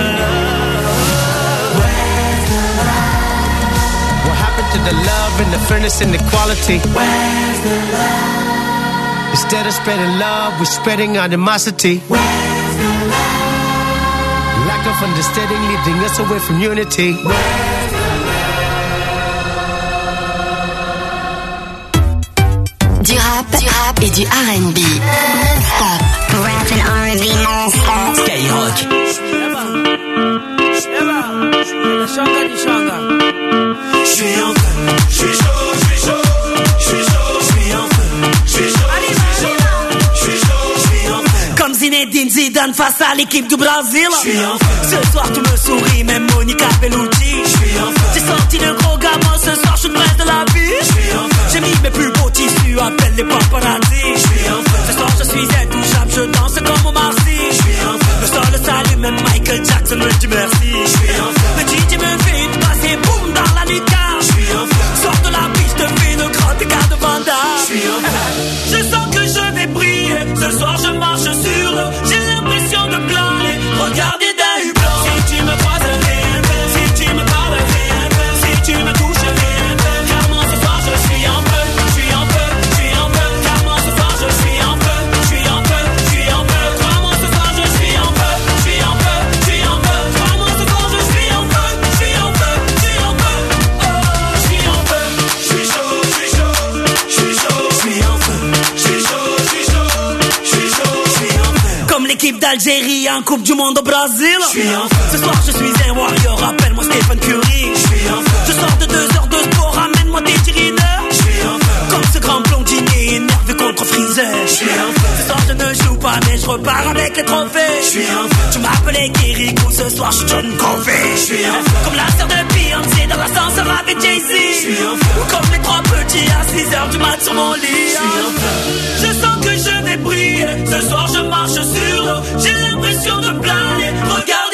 love? Where's the love? What happened to the love and the fairness and equality? Where's the love? Instead of spreading love, we're spreading animosity. Where's the love? Lack of understanding leading us away from unity. Where's the love? Du rap, du rap et du R and B. Non-stop. Rap and R and B non-stop. Skyrock. Je suis en feu, je suis chaud, je suis chaud, je suis chaud, je suis en feu, je suis chaud, je suis chaud, je suis en feu. Comme Zinedine Zidane face à l'équipe du Brésil. Je suis en feu. Ce soir tu me souris, même Monica Bellucci. Je suis en feu. J'ai sorti le gros gamin, ce soir je suis près de la vie. Je suis en feu. J'ai mis mes plus beaux tissus, appelle les paparazzi. Je suis en feu. Ce soir je suis intouchable, je danse comme Omar Sy. Je suis en feu. Le sol s'allume, même Michael Jackson me dit merci. Je suis en feu. Le D J me fait une passe et boum dans la lucarne. Je suis en feu. Sors de la piste, fais une grande écart de Vanda. Je suis en feu. Je sens que je vais briller. Ce soir je marche sur l'eau. J'ai l'impression de planer. Regardez d'un hublot. Si tu me croises, rien fait. Si tu me parles, rien fait. Si tu me touches, rien fait. Car moi ce soir je suis en feu. Je suis en feu, je suis en feu. Car moi ce soir je suis en feu. Je suis en feu, je suis en feu. Car moi ce soir je suis en feu. Je suis en feu, je suis en feu. Car moi ce soir je suis en feu. Je suis en feu, je suis en feu. Oh, je suis en feu. Je suis chaud, je suis chaud. Je suis chaud, je suis en feu. Je suis chaud, je suis chaud. Je suis chaud, je suis en feu. Comme l'équipe d'Algérie en Coupe du Monde au Brésil. Je suis en feu. Ce soir je suis un warrior, appelle-moi Stephen Curry. Je suis en feu. Je sors de deux heures de sport, ramène-moi des tirineurs. Je suis en feu. Comme ce grand blondinier énervé contre Freezer. Je suis en feu. Ce soir je ne joue pas mais je repars avec les trophées. Je suis en feu. Tu m'appelais Kirikou, ce soir je suis John Covey. Je suis en feu. Comme la sœur de Beyoncé dans l'ascenseur avec Jay-Z. Je suis en feu. Ou comme les trois petits à six heures du mat sur mon lit. Je suis en feu. Je sens que je vais briller. Ce soir je marche sur l'eau. J'ai l'impression de planer. Regarde